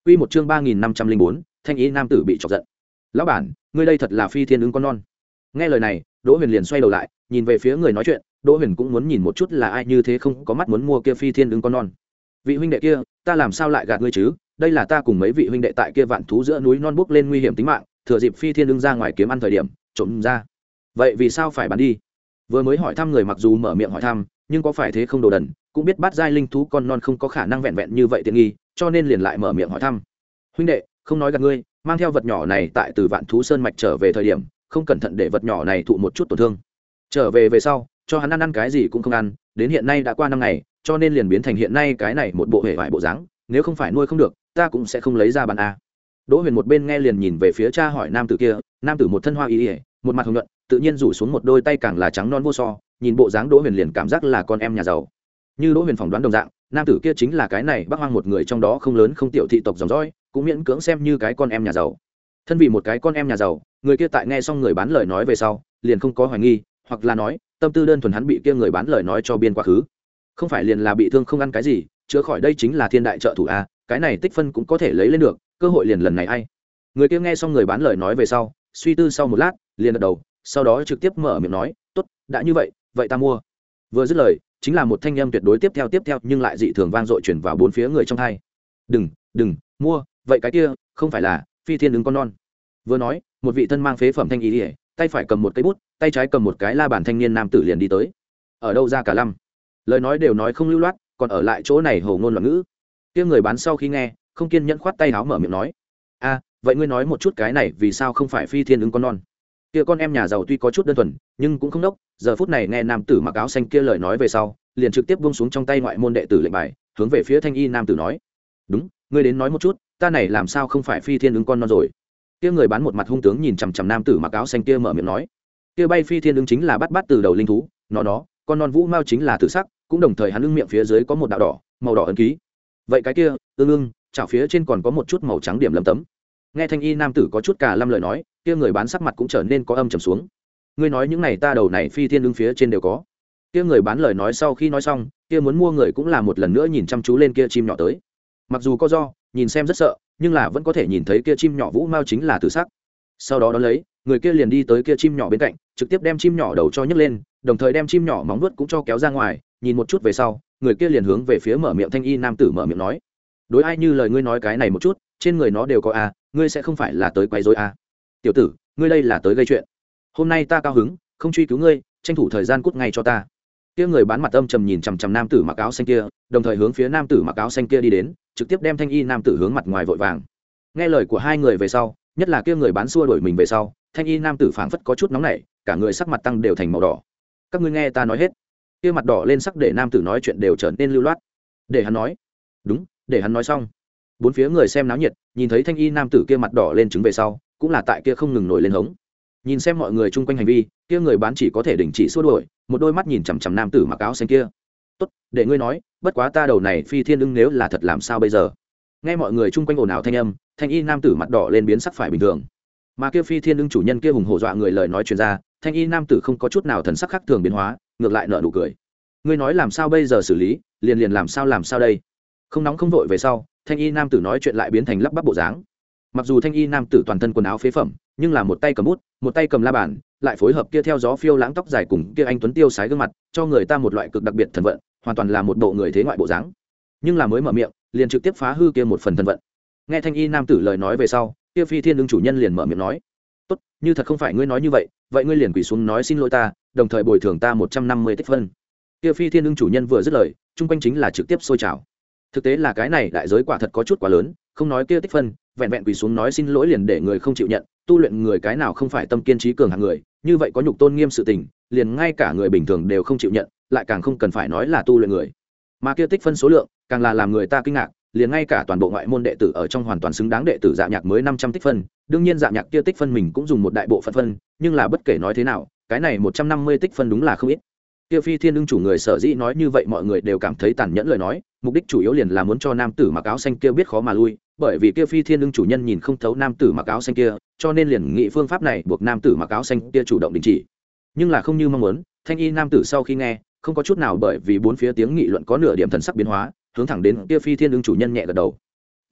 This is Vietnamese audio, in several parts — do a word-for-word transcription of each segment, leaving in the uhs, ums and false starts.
Quy một chương ba nghìn năm trăm linh bốn, thanh ý nam tử bị chọc giận. Lão bản, ngươi đây thật là phi thiên ứng con non. Nghe lời này, Đỗ Huyền liền xoay đầu lại, nhìn về phía người nói chuyện, Đỗ Huyền cũng muốn nhìn một chút là ai như thế không có mắt muốn mua kia phi thiên ứng con non. Vị huynh đệ kia, ta làm sao lại gạt ngươi chứ? Đây là ta cùng mấy vị huynh đệ tại kia vạn thú giữa núi non bước lên nguy hiểm tính mạng, thừa dịp phi thiên ứng ra ngoài kiếm ăn thời điểm, trộm ra. Vậy vì sao phải bán đi? Vừa mới hỏi thăm người mặc dù mở miệng hỏi thăm, nhưng có phải thế không đồ đần, cũng biết bắt giai linh thú con non không có khả năng vẹn vẹn như vậy tiện nghi, cho nên liền lại mở miệng hỏi thăm. Huynh đệ, không nói gạt ngươi, mang theo vật nhỏ này tại từ vạn thú sơn mạch trở về thời điểm, không cẩn thận để vật nhỏ này thụ một chút tổn thương. Trở về về sau, cho hắn ăn ăn cái gì cũng không ăn, đến hiện nay đã qua năm ngày, cho nên liền biến thành hiện nay cái này một bộ hệ vải bộ dáng, nếu không phải nuôi không được, ta cũng sẽ không lấy ra bán a. Đỗ Huyền một bên nghe liền nhìn về phía cha hỏi nam tử kia, nam tử một thân hoa y, một mặt hồng nhuận, tự nhiên rủ xuống một đôi tay càng là trắng non vô so, nhìn bộ dáng Đỗ Huyền liền cảm giác là con em nhà giàu. Như Đỗ Huyền phỏng đoán đồng dạng, nam tử kia chính là cái này Bắc Hoang một người trong đó không lớn không tiểu thị tộc dòng dõi, cũng miễn cưỡng xem như cái con em nhà giàu. Thân vì một cái con em nhà giàu, người kia tại nghe xong người bán lời nói về sau, liền không có hoài nghi, hoặc là nói, tâm tư đơn thuần hắn bị kia người bán lời nói cho biên quá khứ. Không phải liền là bị thương không ăn cái gì, chữa khỏi đây chính là thiên đại trợ thủ a, cái này tích phân cũng có thể lấy lên được, cơ hội liền lần này ai. Người kia nghe xong người bán lời nói về sau, suy tư sau một lát, liền gật đầu, sau đó trực tiếp mở miệng nói, "Tốt, đã như vậy, vậy ta mua." Vừa dứt lời, chính là một thanh âm tuyệt đối tiếp theo tiếp theo nhưng lại dị thường vang dội truyền vào bốn phía người trong tai. "Đừng, đừng, mua, vậy cái kia, không phải là phi thiên ứng con non." Vừa nói, một vị thân mang phế phẩm thanh ý ỉa, tay phải cầm một cây bút, tay trái cầm một cái la bàn thanh niên nam tử liền đi tới. "Ở đâu ra cả lăm?" Lời nói đều nói không lưu loát, còn ở lại chỗ này hồ ngôn loạn ngữ. Kia người bán sau khi nghe, không kiên nhẫn khoát tay áo mở miệng nói, "A, vậy ngươi nói một chút cái này vì sao không phải phi thiên ứng con non?" Kia con em nhà giàu tuy có chút đơn thuần, nhưng cũng không đốc, giờ phút này nghe nam tử mặc áo xanh kia lời nói về sau, liền trực tiếp buông xuống trong tay ngoại môn đệ tử lệnh bài, hướng về phía thanh y nam tử nói, "Đúng, ngươi đến nói một chút, ta này làm sao không phải phi thiên ứng con non rồi?" Kia người bán một mặt hung tướng nhìn chằm chằm nam tử mặc áo xanh kia mở miệng nói, "Kia bay phi thiên ứng chính là bắt bắt từ đầu linh thú, nó đó, con non vũ mao chính là tử sắc, cũng đồng thời hắn ưng miệng phía dưới có một đạo đỏ, màu đỏ ấn ký. Vậy cái kia, ương ương, chảo phía trên còn có một chút màu trắng điểm lấm tấm." Nghe thanh y nam tử có chút cả lâm lời nói, kia người bán sắc mặt cũng trở nên có âm trầm xuống. "Ngươi nói những này ta đầu này phi thiên ưng phía trên đều có." Kia người bán lời nói sau khi nói xong, kia muốn mua người cũng là một lần nữa nhìn chăm chú lên kia chim nhỏ tới. Mặc dù có do, nhìn xem rất sợ, nhưng là vẫn có thể nhìn thấy kia chim nhỏ vũ mao chính là tử sắc. Sau đó đón lấy, người kia liền đi tới kia chim nhỏ bên cạnh, trực tiếp đem chim nhỏ đầu cho nhấc lên, đồng thời đem chim nhỏ móng vuốt cũng cho kéo ra ngoài, nhìn một chút về sau, người kia liền hướng về phía mở miệng thanh y nam tử mở miệng nói, "Đối ai như lời ngươi nói cái này một chút, trên người nó đều có a, ngươi sẽ không phải là tới quấy rối a. Tiểu tử, ngươi đây là tới gây chuyện. Hôm nay ta cao hứng, không truy cứu ngươi, tranh thủ thời gian cút ngay cho ta." Kia người bán mặt âm trầm nhìn chằm chằm nam tử mặc áo xanh kia, đồng thời hướng phía nam tử mặc áo xanh kia đi đến, trực tiếp đem thanh y nam tử hướng mặt ngoài vội vàng. Nghe lời của hai người về sau, nhất là kia người bán xua đuổi mình về sau, thanh y nam tử phảng phất có chút nóng nảy, cả người sắc mặt tăng đều thành màu đỏ. "Các ngươi nghe ta nói hết." Kia mặt đỏ lên sắc để nam tử nói chuyện đều trở nên lưu loát. "Để hắn nói." "Đúng, để hắn nói xong." Bốn phía người xem náo nhiệt, nhìn thấy thanh y nam tử kia mặt đỏ lên trứng về sau, cũng là tại kia không ngừng nổi lên hống. Nhìn xem mọi người chung quanh hành vi, kia người bán chỉ có thể đình chỉ xua đuổi, một đôi mắt nhìn chằm chằm nam tử mặc áo xanh kia. "Tốt, để ngươi nói, bất quá ta đầu này phi thiên ưng nếu là thật làm sao bây giờ?" Nghe mọi người chung quanh ồn ào thanh âm, thanh y nam tử mặt đỏ lên biến sắc phải bình thường. Mà kia phi thiên ưng chủ nhân kia hùng hổ dọa người lời nói truyền ra, thanh y nam tử không có chút nào thần sắc khác thường biến hóa, ngược lại nở nụ cười. "Ngươi nói làm sao bây giờ xử lý, liền liền làm sao làm sao đây?" Không nóng không vội về sau, thanh y nam tử nói chuyện lại biến thành lắp bắp bộ dáng. Mặc dù thanh y nam tử toàn thân quần áo phế phẩm, nhưng là một tay cầm bút, một tay cầm la bàn, lại phối hợp kia theo gió phiêu lãng tóc dài cùng kia anh tuấn tiêu sái gương mặt, cho người ta một loại cực đặc biệt thần vận, hoàn toàn là một bộ người thế ngoại bộ dáng. Nhưng là mới mở miệng, liền trực tiếp phá hư kia một phần thần vận. Nghe thanh y nam tử lời nói về sau, kia phi thiên ưng chủ nhân liền mở miệng nói, "Tốt, như thật không phải ngươi nói như vậy, vậy ngươi liền quỳ xuống nói xin lỗi ta, đồng thời bồi thường ta một trăm năm mươi tích phân." Kia phi thiên ưng chủ nhân vừa dứt lời, chung quanh chính là trực tiếp sôi trào. Thực tế là cái này đại giới quả thật có chút quá lớn, không nói kia tích phân, vẹn vẹn quỳ xuống nói xin lỗi liền để người không chịu nhận, tu luyện người cái nào không phải tâm kiên trí cường hạng người, như vậy có nhục tôn nghiêm sự tình, liền ngay cả người bình thường đều không chịu nhận, lại càng không cần phải nói là tu luyện người. Mà kia tích phân số lượng, càng là làm người ta kinh ngạc, liền ngay cả toàn bộ ngoại môn đệ tử ở trong hoàn toàn xứng đáng đệ tử Dạ Nhạc mới năm trăm tích phân, đương nhiên Dạ Nhạc kia tích phân mình cũng dùng một đại bộ phận phân, nhưng là bất kể nói thế nào, cái này một trăm năm mươi tích phân đúng là không ít. Kia phi thiên ưng chủ người sở dĩ nói như vậy mọi người đều cảm thấy tàn nhẫn lời nói, mục đích chủ yếu liền là muốn cho nam tử mặc áo xanh kia biết khó mà lui, bởi vì kia phi thiên ưng chủ nhân nhìn không thấu nam tử mặc áo xanh kia, cho nên liền nghĩ phương pháp này buộc nam tử mặc áo xanh kia chủ động đình chỉ. Nhưng là không như mong muốn, thanh y nam tử sau khi nghe, không có chút nào bởi vì bốn phía tiếng nghị luận có nửa điểm thần sắc biến hóa, hướng thẳng đến kia phi thiên ưng chủ nhân nhẹ gật đầu.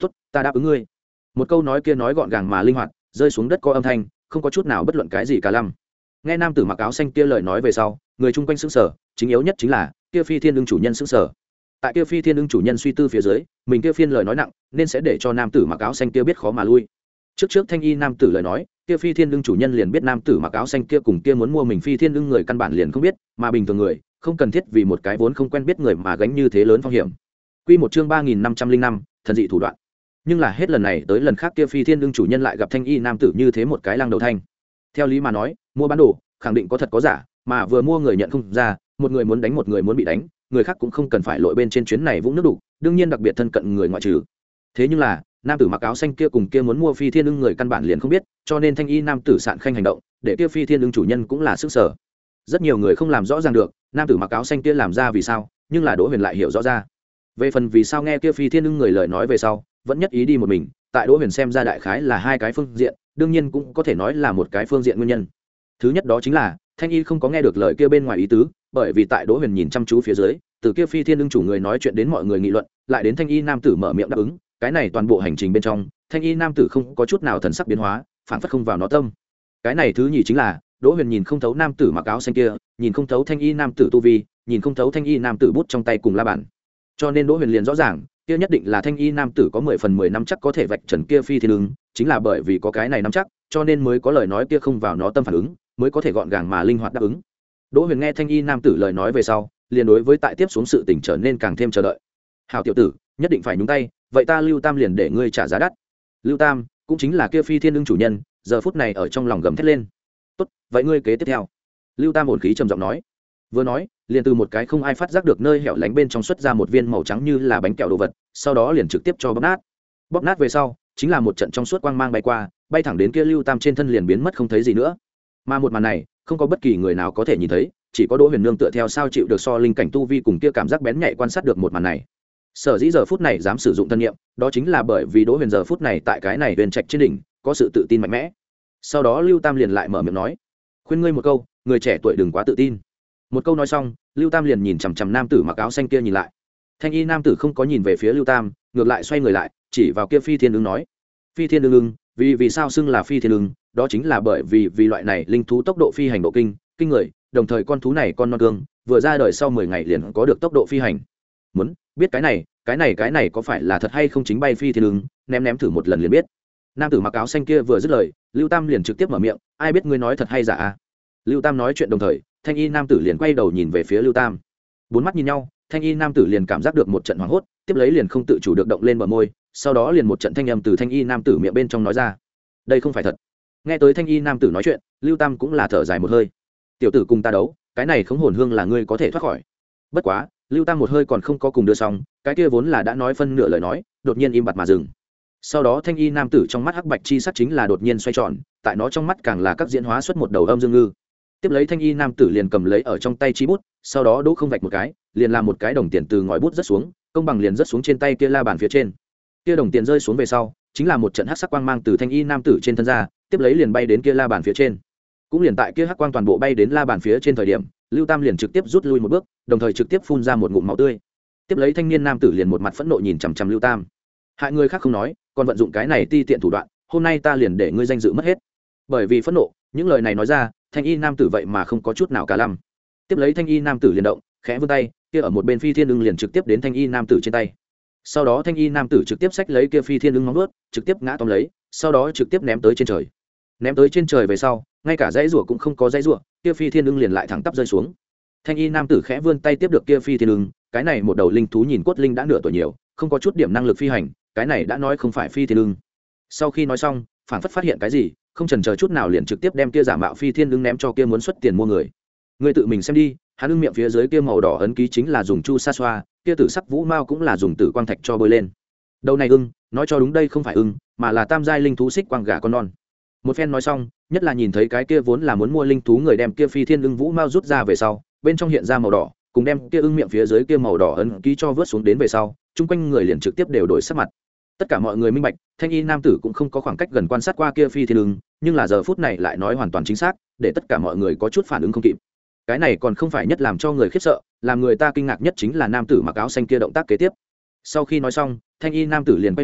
tốt, ta đáp ứng ngươi. Một câu nói kia nói gọn gàng mà linh hoạt, rơi xuống đất có âm thanh, không có chút nào bất luận cái gì cả lăm. Nghe nam tử mặc áo xanh kia lời nói về sau, người chung quanh sững sờ, chính yếu nhất chính là kia phi thiên ưng chủ nhân sững sờ. Tại kia phi thiên ưng chủ nhân suy tư phía dưới, mình kia phiên lời nói nặng, nên sẽ để cho nam tử mặc áo xanh kia biết khó mà lui. Trước trước thanh y nam tử lời nói, kia phi thiên ưng chủ nhân liền biết nam tử mặc áo xanh kia cùng kia muốn mua mình phi thiên ưng người căn bản liền không biết, mà bình thường người không cần thiết vì một cái vốn không quen biết người mà gánh như thế lớn phong hiểm. Quy một chương ba nghìn năm trăm linh năm, thần dị thủ đoạn. Nhưng là hết lần này tới lần khác kia phi thiên ưng chủ nhân lại gặp thanh y nam tử như thế một cái lăng đầu thanh. Theo lý mà nói, mua bán đồ khẳng định có thật có giả, mà vừa mua người nhận không ra, một người muốn đánh một người muốn bị đánh, người khác cũng không cần phải lội bên trên chuyến này vũng nước đủ, đương nhiên đặc biệt thân cận người ngoại trừ. Thế nhưng là nam tử mặc áo xanh kia cùng kia muốn mua phi thiên ưng người căn bản liền không biết, cho nên thanh y nam tử sạn khanh hành động để kia phi thiên ưng chủ nhân cũng là sức sở. Rất nhiều người không làm rõ ràng được nam tử mặc áo xanh kia làm ra vì sao, nhưng là Đỗ Huyền lại hiểu rõ ra. Về phần vì sao nghe kia phi thiên ưng người lời nói về sau vẫn nhất ý đi một mình, tại Đỗ Huyền xem ra đại khái là hai cái phương diện, đương nhiên cũng có thể nói là một cái phương diện nguyên nhân. Thứ nhất đó chính là thanh y không có nghe được lời kia bên ngoài ý tứ, bởi vì tại Đỗ Huyền nhìn chăm chú phía dưới, từ kia phi thiên ưng chủ người nói chuyện đến mọi người nghị luận, lại đến thanh y nam tử mở miệng đáp ứng, cái này toàn bộ hành trình bên trong thanh y nam tử không có chút nào thần sắc biến hóa, phản phất không vào nó tâm. Cái này thứ nhì chính là Đỗ Huyền nhìn không thấu nam tử mặc áo xanh kia, nhìn không thấu thanh y nam tử tu vi, nhìn không thấu thanh y nam tử bút trong tay cùng la bàn, cho nên Đỗ Huyền liền rõ ràng kia nhất định là thanh y nam tử có mười phần mười năm chắc có thể vạch trần kia phi thiên ưng, chính là bởi vì có cái này nắm chắc cho nên mới có lời nói kia không vào nó tâm phản ứng, mới có thể gọn gàng mà linh hoạt đáp ứng. Đỗ Huyền nghe thanh y nam tử lời nói về sau, liền đối với tại tiếp xuống sự tình trở nên càng thêm chờ đợi. Hảo tiểu tử, nhất định phải nhúng tay, vậy ta Lưu Tam liền để ngươi trả giá đắt. Lưu Tam cũng chính là kia phi thiên ưng chủ nhân, giờ phút này ở trong lòng gầm thét lên. Tốt, vậy ngươi kế tiếp theo. Lưu Tam ổn khí trầm giọng nói. Vừa nói, liền từ một cái không ai phát giác được nơi hẻo lánh bên trong xuất ra một viên màu trắng như là bánh kẹo đồ vật, sau đó liền trực tiếp cho bóp nát. Bóp nát về sau, chính là một trận trong suốt quang mang bay qua, bay thẳng đến kia Lưu Tam trên thân liền biến mất không thấy gì nữa. Mà một màn này, không có bất kỳ người nào có thể nhìn thấy, chỉ có Đỗ Huyền Nương tựa theo sao chịu được so linh cảnh tu vi cùng kia cảm giác bén nhạy quan sát được một màn này. Sở dĩ giờ phút này dám sử dụng thân niệm, đó chính là bởi vì Đỗ Huyền giờ phút này tại cái này huyền trạch trên đỉnh, có sự tự tin mạnh mẽ. Sau đó Lưu Tam liền lại mở miệng nói, khuyên ngươi một câu, người trẻ tuổi đừng quá tự tin. Một câu nói xong, Lưu Tam liền nhìn chằm chằm nam tử mặc áo xanh kia nhìn lại. Thanh y nam tử không có nhìn về phía Lưu Tam, ngược lại xoay người lại, chỉ vào kia phi thiên ưng nói, phi thiên ưng ưng, vì vì sao xưng là phi thiên ưng, đó chính là bởi vì vì loại này linh thú tốc độ phi hành độ kinh kinh người, đồng thời con thú này con non cương vừa ra đời sau mười ngày liền có được tốc độ phi hành. Muốn biết cái này cái này cái này có phải là thật hay không, chính bay phi thiên ưng, ném ném thử một lần liền biết. Nam tử mặc áo xanh kia vừa dứt lời, Lưu Tam liền trực tiếp mở miệng, ai biết ngươi nói thật hay giả à? Lưu Tam nói chuyện đồng thời, thanh y nam tử liền quay đầu nhìn về phía Lưu Tam. Bốn mắt nhìn nhau, thanh y nam tử liền cảm giác được một trận hoảng hốt, tiếp lấy liền không tự chủ được động lên bờ môi, sau đó liền một trận thanh âm từ thanh y nam tử miệng bên trong nói ra, đây không phải thật. Nghe tới thanh y nam tử nói chuyện, Lưu Tam cũng là thở dài một hơi. Tiểu tử cùng ta đấu, cái này không hồn hương là ngươi có thể thoát khỏi. Bất quá, Lưu Tam một hơi còn không có cùng đưa xong, cái kia vốn là đã nói phân nửa lời nói, đột nhiên im bặt mà dừng. Sau đó thanh y nam tử trong mắt hắc bạch chi sắc chính là đột nhiên xoay tròn, tại nó trong mắt càng là các diễn hóa xuất một đầu âm dương ngư. Tiếp lấy thanh y nam tử liền cầm lấy ở trong tay chi bút, sau đó đỗ không vạch một cái, liền làm một cái đồng tiền từ ngòi bút rớt xuống, công bằng liền rớt xuống trên tay kia la bàn phía trên. Kia đồng tiền rơi xuống về sau, chính là một trận hắc sắc quang mang từ thanh y nam tử trên thân ra, tiếp lấy liền bay đến kia la bàn phía trên. Cũng liền tại kia hắc quang toàn bộ bay đến la bàn phía trên thời điểm, Lưu Tam liền trực tiếp rút lui một bước, đồng thời trực tiếp phun ra một ngụm máu tươi. Tiếp lấy thanh niên nam tử liền một mặt phẫn nộ nhìn chằm chằm Lưu Tam. Hại người khác không nói, còn vận dụng cái này ti tiện thủ đoạn, hôm nay ta liền để ngươi danh dự mất hết. Bởi vì phẫn nộ, những lời này nói ra, thanh y nam tử vậy mà không có chút nào cả lăm. Tiếp lấy thanh y nam tử liền động, khẽ vươn tay, kia ở một bên phi thiên ưng liền trực tiếp đến thanh y nam tử trên tay. Sau đó thanh y nam tử trực tiếp xách lấy kia phi thiên ưng móng vuốt, trực tiếp ngã tóm lấy, sau đó trực tiếp ném tới trên trời. Ném tới trên trời về sau, ngay cả dãy rủa cũng không có dãy rủa, kia phi thiên ưng liền lại thẳng tắp rơi xuống. Thanh y nam tử khẽ vươn tay tiếp được kia phi thiên ưng, cái này một đầu linh thú nhìn cốt linh đã nửa tuổi nhiều, không có chút điểm năng lực phi hành, cái này đã nói không phải phi thiên ưng. Sau khi nói xong, phản phất phát hiện cái gì, không chần chờ chút nào liền trực tiếp đem kia giả mạo phi thiên ưng ném cho kia muốn xuất tiền mua người. Ngươi tự mình xem đi, hắn ưng miệng phía dưới kia màu đỏ ấn ký chính là dùng chu sa xoa, kia tử sắc vũ mao cũng là dùng tử quang thạch cho bôi lên. Đầu này ưng, nói cho đúng đây không phải ưng, mà là tam giai linh thú xích quang gà con non. Một phen nói xong, nhất là nhìn thấy cái kia vốn là muốn mua linh thú người đem kia phi thiên ưng vũ mao rút ra về sau, bên trong hiện ra màu đỏ, cùng đem kia ưng miệng phía dưới kia màu đỏ ấn ký cho vớt xuống đến về sau, chung quanh người liền trực tiếp đều đổi sắc mặt. Tất cả mọi người minh bạch, thanh y nam tử cũng không có khoảng cách gần quan sát qua kia phi thiên ưng, nhưng là giờ phút này lại nói hoàn toàn chính xác, để tất cả mọi người có chút phản ứng không kịp. Cái này còn không phải nhất làm cho người khiếp sợ, làm người ta kinh ngạc nhất chính là nam tử mặc áo xanh kia động tác kế tiếp. Sau khi nói xong, thanh y nam tử liền quay người,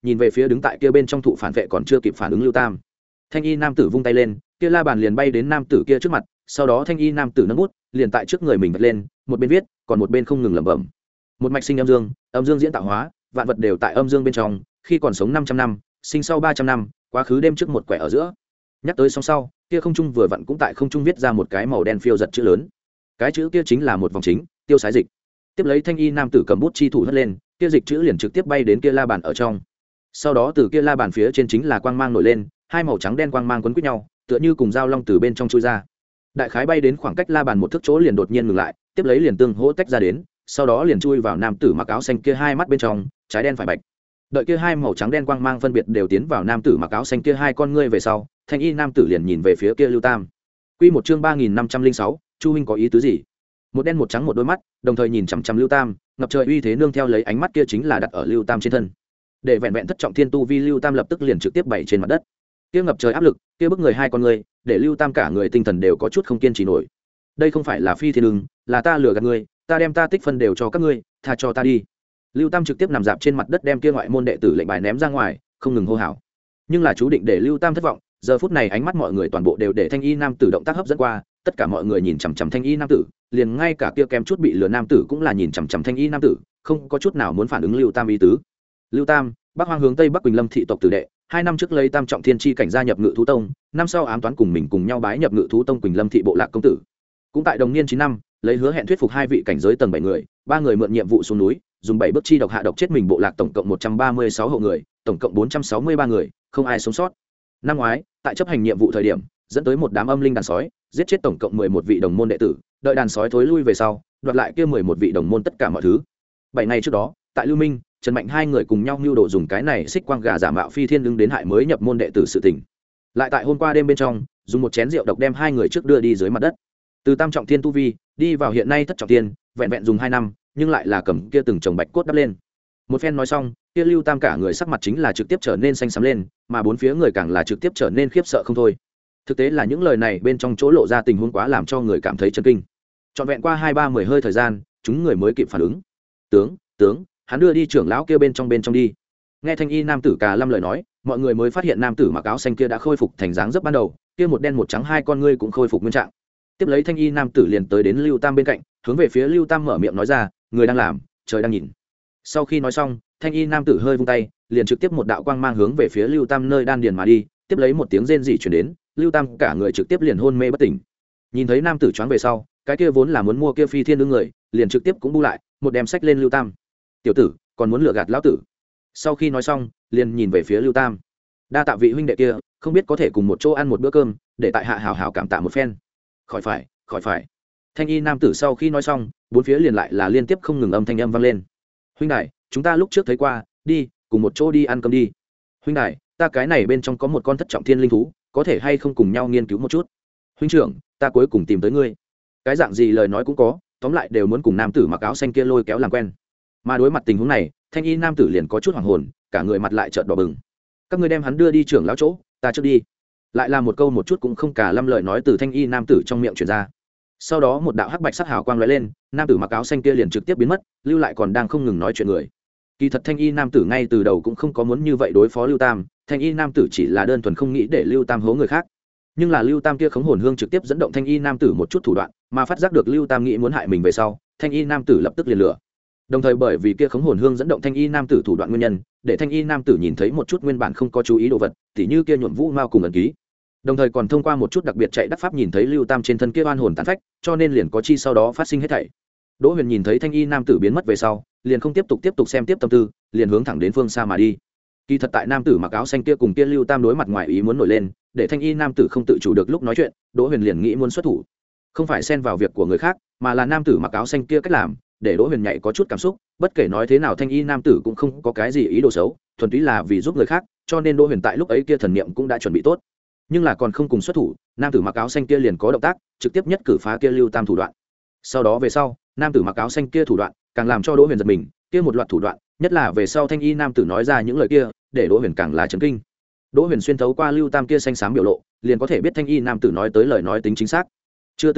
nhìn về phía đứng tại kia bên trong thụ phản vệ còn chưa kịp phản ứng lưu tam. Thanh y nam tử vung tay lên, kia la bàn liền bay đến nam tử kia trước mặt, sau đó thanh y nam tử nâng bút liền tại trước người mình vạch lên, một bên viết còn một bên không ngừng lẩm bẩm. Một mạch sinh âm dương, âm dương diễn tạo hóa, vạn vật đều tại âm dương bên trong, khi còn sống năm trăm năm, sinh sau ba trăm năm, quá khứ đêm trước một quẻ ở giữa. Nhắc tới xong sau, kia không trung vừa vặn cũng tại không trung viết ra một cái màu đen phiêu giật chữ lớn. Cái chữ kia chính là một vòng chính, tiêu sái dịch. Tiếp lấy thanh y nam tử cầm bút chi thủ hất lên, kia dịch chữ liền trực tiếp bay đến kia la bàn ở trong. Sau đó từ kia la bàn phía trên chính là quang mang nổi lên, hai màu trắng đen quang mang quấn quýt nhau, tựa như cùng dao long từ bên trong chui ra. Đại khái bay đến khoảng cách la bàn một thước chỗ liền đột nhiên ngừng lại, tiếp lấy liền tương hỗ tách ra đến, sau đó liền chui vào nam tử mặc áo xanh kia hai mắt bên trong, trái đen phải bạch. Đợi kia hai màu trắng đen quang mang phân biệt đều tiến vào nam tử mặc áo xanh kia hai con ngươi về sau, thanh y nam tử liền nhìn về phía kia lưu tam. Quy một chương ba nghìn năm trăm linh sáu, Chu huynh có ý tứ gì? Một đen một trắng một đôi mắt, đồng thời nhìn chằm chằm lưu tam, ngập trời uy thế nương theo lấy ánh mắt kia chính là đặt ở lưu tam trên thân. Để vẹn vẹn thất trọng thiên tu vi lưu tam lập tức liền trực tiếp bày trên mặt đất. Kia ngập trời áp lực, kia bức người hai con ngươi, để lưu tam cả người tinh thần đều có chút không kiên trì nổi. Đây không phải là phi thiên ưng, là ta lừa gạt ngươi, ta đem ta tích phân đều cho các ngươi, tha cho ta đi. Lưu tam trực tiếp nằm dạp trên mặt đất đem kia ngoại môn đệ tử lệnh bài ném ra ngoài, không ngừng hô hào. Nhưng là chú định để lưu tam thất vọng, giờ phút này ánh mắt mọi người toàn bộ đều để thanh y nam tử động tác hấp dẫn qua, tất cả mọi người nhìn chằm chằm thanh y nam tử, liền ngay cả kia kém chút bị lừa nam tử cũng là nhìn chằm chằm thanh y nam tử, không có chút nào muốn phản ứng lưu tam ý tứ. Lưu tam, bắc hoang hướng tây bắc quỳnh lâm thị tộc tử đệ, hai năm trước lấy tam trọng thiên chi cảnh gia nhập ngự thú tông, năm sau ám toán cùng mình cùng nhau bái nhập ngự thú tông quỳnh lâm thị bộ lạc công tử. Cũng tại đồng niên chín năm, lấy hứa hẹn thuyết phục hai vị cảnh giới tầng bảy người, ba người mượn nhiệm vụ xuống núi, dùng bảy bước chi độc hạ độc chết mình bộ lạc tổng cộng một trăm ba mươi sáu hộ người, tổng cộng bốn trăm sáu mươi ba người, không ai sống sót. Năm ngoái, tại chấp hành nhiệm vụ thời điểm, dẫn tới một đám âm linh đàn sói, giết chết tổng cộng mười một vị đồng môn đệ tử, đợi đàn sói thối lui về sau, đoạt lại kia mười một vị đồng môn tất cả mọi thứ. Bảy ngày trước đó, tại Lưu Minh, Trần Mạnh hai người cùng nhau mưu đồ dùng cái này xích quang gà giả mạo phi thiên ứng đến hại mới nhập môn đệ tử sự tình. Lại tại hôm qua đêm bên trong, dùng một chén rượu độc đem hai người trước đưa đi dưới mặt đất. Từ tam trọng thiên tu vi, đi vào hiện nay thất trọng thiên, vẹn vẹn dùng hai năm, nhưng lại là cầm kia từng chồng bạch cốt đắp lên. Một phen nói xong, kia Lưu Tam cả người sắc mặt chính là trực tiếp trở nên xanh xám lên, mà bốn phía người càng là trực tiếp trở nên khiếp sợ không thôi. Thực tế là những lời này bên trong chỗ lộ ra tình huống quá làm cho người cảm thấy chấn kinh. Trọn vẹn qua hai ba mười hơi thời gian, chúng người mới kịp phản ứng. Tướng, tướng, hắn đưa đi trưởng lão kia bên trong bên trong đi. Nghe thanh y nam tử Cà Lâm lời nói, mọi người mới phát hiện nam tử mặc áo xanh kia đã khôi phục thành dáng dấp ban đầu, kia một đen một trắng hai con ngươi cũng khôi phục nguyên trạng. Tiếp lấy thanh y nam tử liền tới đến Lưu Tam bên cạnh, hướng về phía Lưu Tam mở miệng nói ra, người đang làm, trời đang nhìn. Sau khi nói xong, thanh y nam tử hơi vung tay, liền trực tiếp một đạo quang mang hướng về phía Lưu Tam nơi đan điền mà đi, tiếp lấy một tiếng rên rỉ truyền đến, Lưu Tam cả người trực tiếp liền hôn mê bất tỉnh. Nhìn thấy nam tử choáng về sau, cái kia vốn là muốn mua kia phi thiên đương người, liền trực tiếp cũng bu lại, một đem sách lên Lưu Tam. Tiểu tử, còn muốn lừa gạt lão tử. Sau khi nói xong, liền nhìn về phía Lưu Tam. Đa tạ vị huynh đệ kia, không biết có thể cùng một chỗ ăn một bữa cơm, để tại hạ hảo hảo cảm tạ một phen. Khỏi phải, khỏi phải. Thanh y nam tử sau khi nói xong, bốn phía liền lại là liên tiếp không ngừng âm thanh âm vang lên. Huynh đại, chúng ta lúc trước thấy qua, đi, cùng một chỗ đi ăn cơm đi. Huynh đại, ta cái này bên trong có một con thất trọng thiên linh thú, có thể hay không cùng nhau nghiên cứu một chút. Huynh trưởng, ta cuối cùng tìm tới ngươi. Cái dạng gì lời nói cũng có, tóm lại đều muốn cùng nam tử mặc áo xanh kia lôi kéo làm quen. Mà đối mặt tình huống này, thanh y nam tử liền có chút hoảng hồn, cả người mặt lại trợn đỏ bừng. Các ngươi đem hắn đưa đi trưởng lão chỗ, ta trước đi. Lại là một câu một chút cũng không cả lâm lời nói từ thanh y nam tử trong miệng truyền ra. Sau đó một đạo hắc bạch sắc hào quang lóe lên, nam tử mặc áo xanh kia liền trực tiếp biến mất, lưu lại còn đang không ngừng nói chuyện người. Kỳ thật thanh y nam tử ngay từ đầu cũng không có muốn như vậy đối phó Lưu Tam, thanh y nam tử chỉ là đơn thuần không nghĩ để Lưu Tam hố người khác. Nhưng là Lưu Tam kia khống hồn hương trực tiếp dẫn động thanh y nam tử một chút thủ đoạn, mà phát giác được Lưu Tam nghĩ muốn hại mình về sau, thanh y nam tử lập tức liền lửa. Đồng thời bởi vì kia khống hồn hương dẫn động thanh y nam tử thủ đoạn nguyên nhân, để thanh y nam tử nhìn thấy một chút nguyên bản không có chú ý đồ vật, tỉ như kia nhuộm vũ mao cùng ẩn ký. Đồng thời còn thông qua một chút đặc biệt chạy đắc pháp nhìn thấy Lưu Tam trên thân kia oan hồn tàn phách, cho nên liền có chi sau đó phát sinh hết thảy. Đỗ Huyền nhìn thấy thanh y nam tử biến mất về sau, liền không tiếp tục tiếp tục xem tiếp tâm tư, liền hướng thẳng đến phương xa mà đi. Kỳ thật tại nam tử mặc áo xanh kia cùng kia Lưu Tam đối mặt ngoài ý muốn nổi lên, để thanh y nam tử không tự chủ được lúc nói chuyện, Đỗ Huyền liền nghĩ muốn xuất thủ. Không phải xen vào việc của người khác, mà là nam tử mặc áo xanh kia cách làm, để Đỗ Huyền nhạy có chút cảm xúc, bất kể nói thế nào thanh y nam tử cũng không có cái gì ý đồ xấu, thuần túy là vì giúp người khác, cho nên Đỗ Huyền tại lúc ấy kia thần niệm cũng đã chuẩn bị tốt. Nhưng là còn không cùng xuất thủ, nam tử mặc áo xanh kia liền có động tác, trực tiếp nhất cử phá kia Lưu Tam thủ đoạn. Sau đó về sau, nam tử mặc áo xanh kia thủ đoạn càng làm cho Đỗ Huyền giật mình, kia một loạt thủ đoạn, nhất là về sau thanh y nam tử nói ra những lời kia, để Đỗ Huyền càng là chấn kinh. Đỗ Huyền xuyên thấu qua Lưu Tam kia xanh xám biểu lộ, liền có thể biết thanh y nam tử nói tới lời nói tính chính xác. Chưa từng gặp mặt,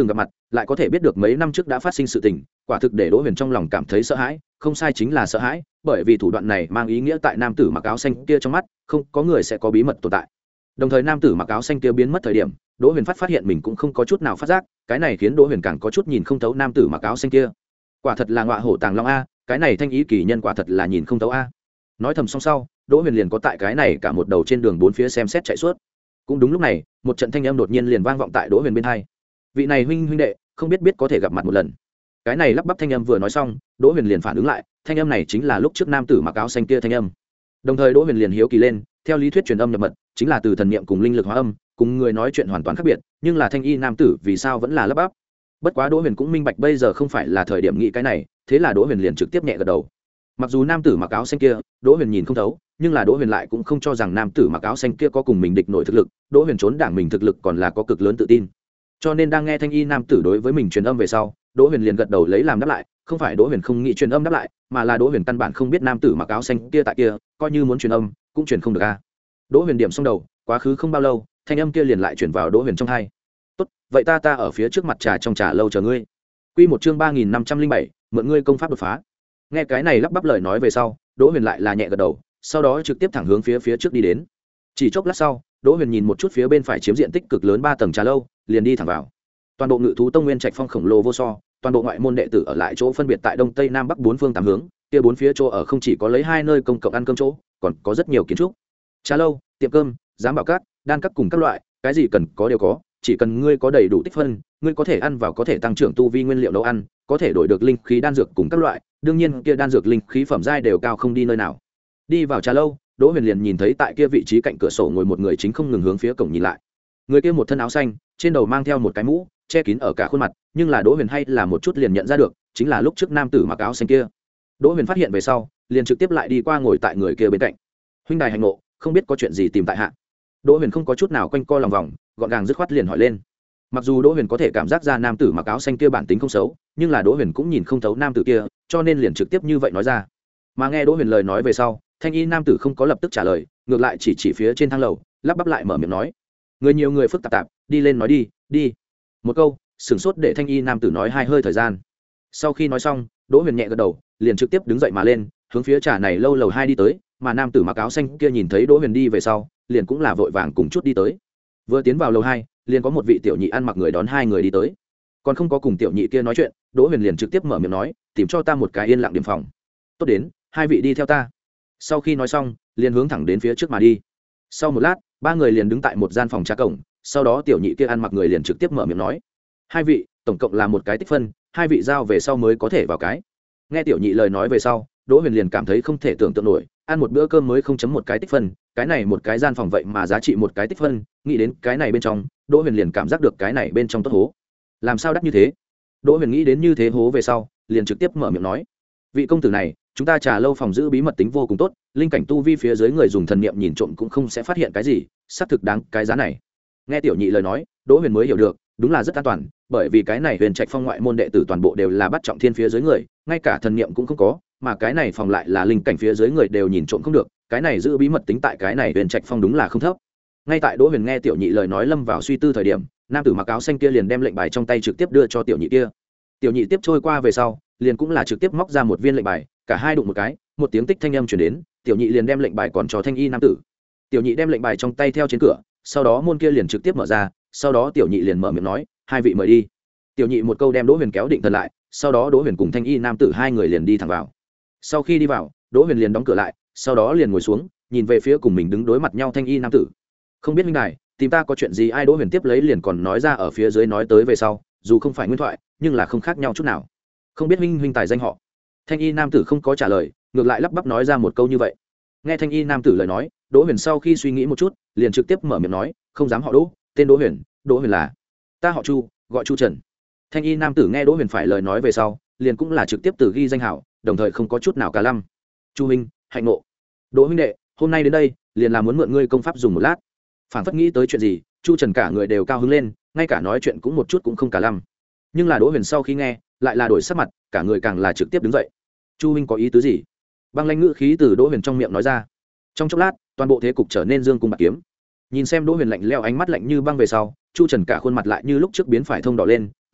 lại có thể biết được mấy năm trước đã phát sinh sự tình, quả thực để Đỗ Huyền trong lòng cảm thấy sợ hãi, không sai chính là sợ hãi, bởi vì thủ đoạn này mang ý nghĩa tại nam tử mặc áo xanh kia trong mắt, không có người sẽ có bí mật tồn tại. Đồng thời nam tử mặc áo xanh kia biến mất thời điểm, Đỗ Huyền phát phát hiện mình cũng không có chút nào phát giác, cái này khiến Đỗ Huyền càng có chút nhìn không thấu nam tử mặc áo xanh kia. Quả thật là ngọa hổ tàng long a, cái này thanh ý kỳ nhân quả thật là nhìn không thấu a. Nói thầm xong sau, Đỗ Huyền liền có tại cái này cả một đầu trên đường bốn phía xem xét chạy suốt. Cũng đúng lúc này, một trận thanh âm đột nhiên liền vang vọng tại Đỗ Huyền bên tai. Vị này huynh huynh đệ, không biết biết có thể gặp mặt một lần. Cái này lắp bắp thanh âm vừa nói xong, Đỗ Huyền liền phản ứng lại, thanh âm này chính là lúc trước nam tử mặc áo xanh kia thanh âm. Đồng thời Đỗ Huyền liền hiếu kỳ lên, theo lý thuyết truyền âm nhập mật, chính là từ thần niệm cùng linh lực hóa âm, cùng người nói chuyện hoàn toàn khác biệt, nhưng là thanh y nam tử vì sao vẫn là lắp bắp? Bất quá Đỗ Huyền cũng minh bạch bây giờ không phải là thời điểm nghĩ cái này, thế là Đỗ Huyền liền trực tiếp nhẹ gật đầu. Mặc dù nam tử mặc áo xanh kia, Đỗ Huyền nhìn không thấu, nhưng là Đỗ Huyền lại cũng không cho rằng nam tử mặc áo xanh kia có cùng mình địch nổi thực lực, Đỗ Huyền trốn đảng mình thực lực còn là có cực lớn tự tin. Cho nên đang nghe thanh y nam tử đối với mình truyền âm về sau, Đỗ Huyền liền gật đầu lấy làm đáp lại, không phải Đỗ Huyền không nghĩ truyền âm đáp lại, mà là Đỗ Huyền căn bản không biết nam tử mặc áo xanh kia tại kia, coi như muốn truyền âm, cũng truyền không được a. Đỗ Huyền điểm xong đầu, quá khứ không bao lâu, thanh âm kia liền lại truyền vào Đỗ Huyền trong tai. "Tốt, vậy ta ta ở phía trước mặt trà trong trà lâu chờ ngươi." Quy một chương ba nghìn năm trăm linh bảy, mượn ngươi công pháp đột phá. Nghe cái này lắp bắp lời nói về sau, Đỗ Huyền lại là nhẹ gật đầu, sau đó trực tiếp thẳng hướng phía phía trước đi đến. Chỉ chốc lát sau, Đỗ Huyền nhìn một chút phía bên phải chiếm diện tích cực lớn ba tầng trà lâu, liền đi thẳng vào. Toàn bộ Ngự thú tông nguyên trạch phong khổng lồ vô so, toàn bộ ngoại môn đệ tử ở lại chỗ phân biệt tại đông tây nam bắc bốn phương tám hướng, kia bốn phía chỗ ở không chỉ có lấy hai nơi công cộng ăn cơm chỗ, còn có rất nhiều kiến trúc. Trà lâu, tiệm cơm, giám bảo các, đan các cùng các loại, cái gì cần có đều có, chỉ cần ngươi có đầy đủ tích phân, ngươi có thể ăn vào có thể tăng trưởng tu vi nguyên liệu nấu ăn, có thể đổi được linh khí đan dược cùng các loại, đương nhiên kia đan dược linh khí phẩm giai đều cao không đi nơi nào. Đi vào trà lâu, Đỗ Huyền liền nhìn thấy tại kia vị trí cạnh cửa sổ ngồi một người chính không ngừng hướng phía cổng nhìn lại. Người kia một thân áo xanh, trên đầu mang theo một cái mũ, che kín ở cả khuôn mặt, nhưng là Đỗ Huyền hay là một chút liền nhận ra được, chính là lúc trước nam tử mặc áo xanh kia. Đỗ Huyền phát hiện về sau, liền trực tiếp lại đi qua ngồi tại người kia bên cạnh. "Huynh đài hành ngộ, không biết có chuyện gì tìm tại hạ?" Đỗ Huyền không có chút nào quanh co lòng vòng, gọn gàng dứt khoát liền hỏi lên. Mặc dù Đỗ Huyền có thể cảm giác ra nam tử mặc áo xanh kia bản tính không xấu, nhưng là Đỗ Huyền cũng nhìn không thấu nam tử kia, cho nên liền trực tiếp như vậy nói ra. Mà nghe Đỗ Huyền lời nói về sau, thanh y nam tử không có lập tức trả lời, ngược lại chỉ chỉ phía trên thang lầu, lắp bắp lại mở miệng nói: "Người nhiều người phức tạp tạp, đi lên nói đi, đi." Một câu, sửng sốt để thanh y nam tử nói hai hơi thời gian. Sau khi nói xong, Đỗ Huyền nhẹ gật đầu, liền trực tiếp đứng dậy mà lên, hướng phía trà này lâu lầu hai đi tới, mà nam tử mặc áo xanh kia nhìn thấy Đỗ Huyền đi về sau, liền cũng là vội vàng cùng chút đi tới. Vừa tiến vào lầu hai, liền có một vị tiểu nhị ăn mặc người đón hai người đi tới. Còn không có cùng tiểu nhị kia nói chuyện, Đỗ Huyền liền trực tiếp mở miệng nói: "Tìm cho ta một cái yên lặng điểm phòng." "Tốt đến, hai vị đi theo ta." Sau khi nói xong, liền hướng thẳng đến phía trước mà đi. Sau một lát, ba người liền đứng tại một gian phòng trà cổng, sau đó tiểu nhị kia ăn mặc người liền trực tiếp mở miệng nói: "Hai vị, tổng cộng là một cái tích phân, hai vị giao về sau mới có thể vào cái." Nghe tiểu nhị lời nói về sau, Đỗ Huyền liền cảm thấy không thể tưởng tượng nổi, ăn một bữa cơm mới không chấm một cái tích phân, cái này một cái gian phòng vậy mà giá trị một cái tích phân, nghĩ đến cái này bên trong, Đỗ Huyền liền cảm giác được cái này bên trong tốt hố. Làm sao đắt như thế? Đỗ Huyền nghĩ đến như thế hố về sau, liền trực tiếp mở miệng nói: "Vị công tử này, chúng ta trà lâu phòng giữ bí mật tính vô cùng tốt, linh cảnh tu vi phía dưới người dùng thần niệm nhìn trộm cũng không sẽ phát hiện cái gì, xác thực đáng cái giá này." Nghe tiểu nhị lời nói, Đỗ Huyền mới hiểu được, đúng là rất an toàn, bởi vì cái này Huyền Trạch Phong ngoại môn đệ tử toàn bộ đều là bắt trọng thiên phía dưới người, ngay cả thần niệm cũng không có, mà cái này phòng lại là linh cảnh phía dưới người đều nhìn trộm không được, cái này giữ bí mật tính tại cái này Huyền Trạch Phong đúng là không thấp. Ngay tại Đỗ Huyền nghe tiểu nhị lời nói lâm vào suy tư thời điểm, nam tử mặc áo xanh kia liền đem lệnh bài trong tay trực tiếp đưa cho tiểu nhị kia. Tiểu nhị tiếp trôi qua về sau, liền cũng là trực tiếp móc ra một viên lệnh bài, cả hai đụng một cái, một tiếng tích thanh âm truyền đến, tiểu nhị liền đem lệnh bài còn cho thanh y nam tử. Tiểu nhị đem lệnh bài trong tay theo trên cửa, sau đó môn kia liền trực tiếp mở ra, sau đó tiểu nhị liền mở miệng nói: "Hai vị mời đi." Tiểu nhị một câu đem Đỗ Huyền kéo định thần lại, sau đó Đỗ Huyền cùng thanh y nam tử hai người liền đi thẳng vào. Sau khi đi vào, Đỗ Huyền liền đóng cửa lại, sau đó liền ngồi xuống, nhìn về phía cùng mình đứng đối mặt nhau thanh y nam tử. "Không biết huynh đài, tìm ta có chuyện gì?" Ai Đỗ Huyền tiếp lấy liền còn nói ra ở phía dưới nói tới về sau, dù không phải nguyên thoại, nhưng là không khác nhau chút nào. "Không biết huynh huynh tài danh họ?" Thanh y nam tử không có trả lời, ngược lại lắp bắp nói ra một câu như vậy. Nghe thanh y nam tử lời nói, Đỗ Huyền sau khi suy nghĩ một chút, liền trực tiếp mở miệng nói: "Không dám họ Đỗ, tên Đỗ Huyền, Đỗ Huyền là ta họ Chu, gọi Chu Trần." Thanh y nam tử nghe Đỗ Huyền phải lời nói về sau, liền cũng là trực tiếp từ ghi danh hảo, đồng thời không có chút nào cả lăm. "Chu huynh, hạnh ngộ. Đỗ huynh đệ, hôm nay đến đây, liền là muốn mượn ngươi công pháp dùng một lát." Phảng phất nghĩ tới chuyện gì, Chu Trần cả người đều cao hứng lên, ngay cả nói chuyện cũng một chút cũng không cả lăm. Nhưng là Đỗ Huyền sau khi nghe, lại là đổi sắc mặt, cả người càng là trực tiếp đứng dậy. "Chu huynh có ý tứ gì?" Băng lãnh ngữ khí từ Đỗ Huyền trong miệng nói ra. Trong chốc lát, toàn bộ thế cục trở nên dương cung bạc kiếm. Nhìn xem Đỗ Huyền lạnh lẽo ánh mắt lạnh như băng về sau, Chu Trần cả khuôn mặt lại như lúc trước biến phải thông đỏ lên,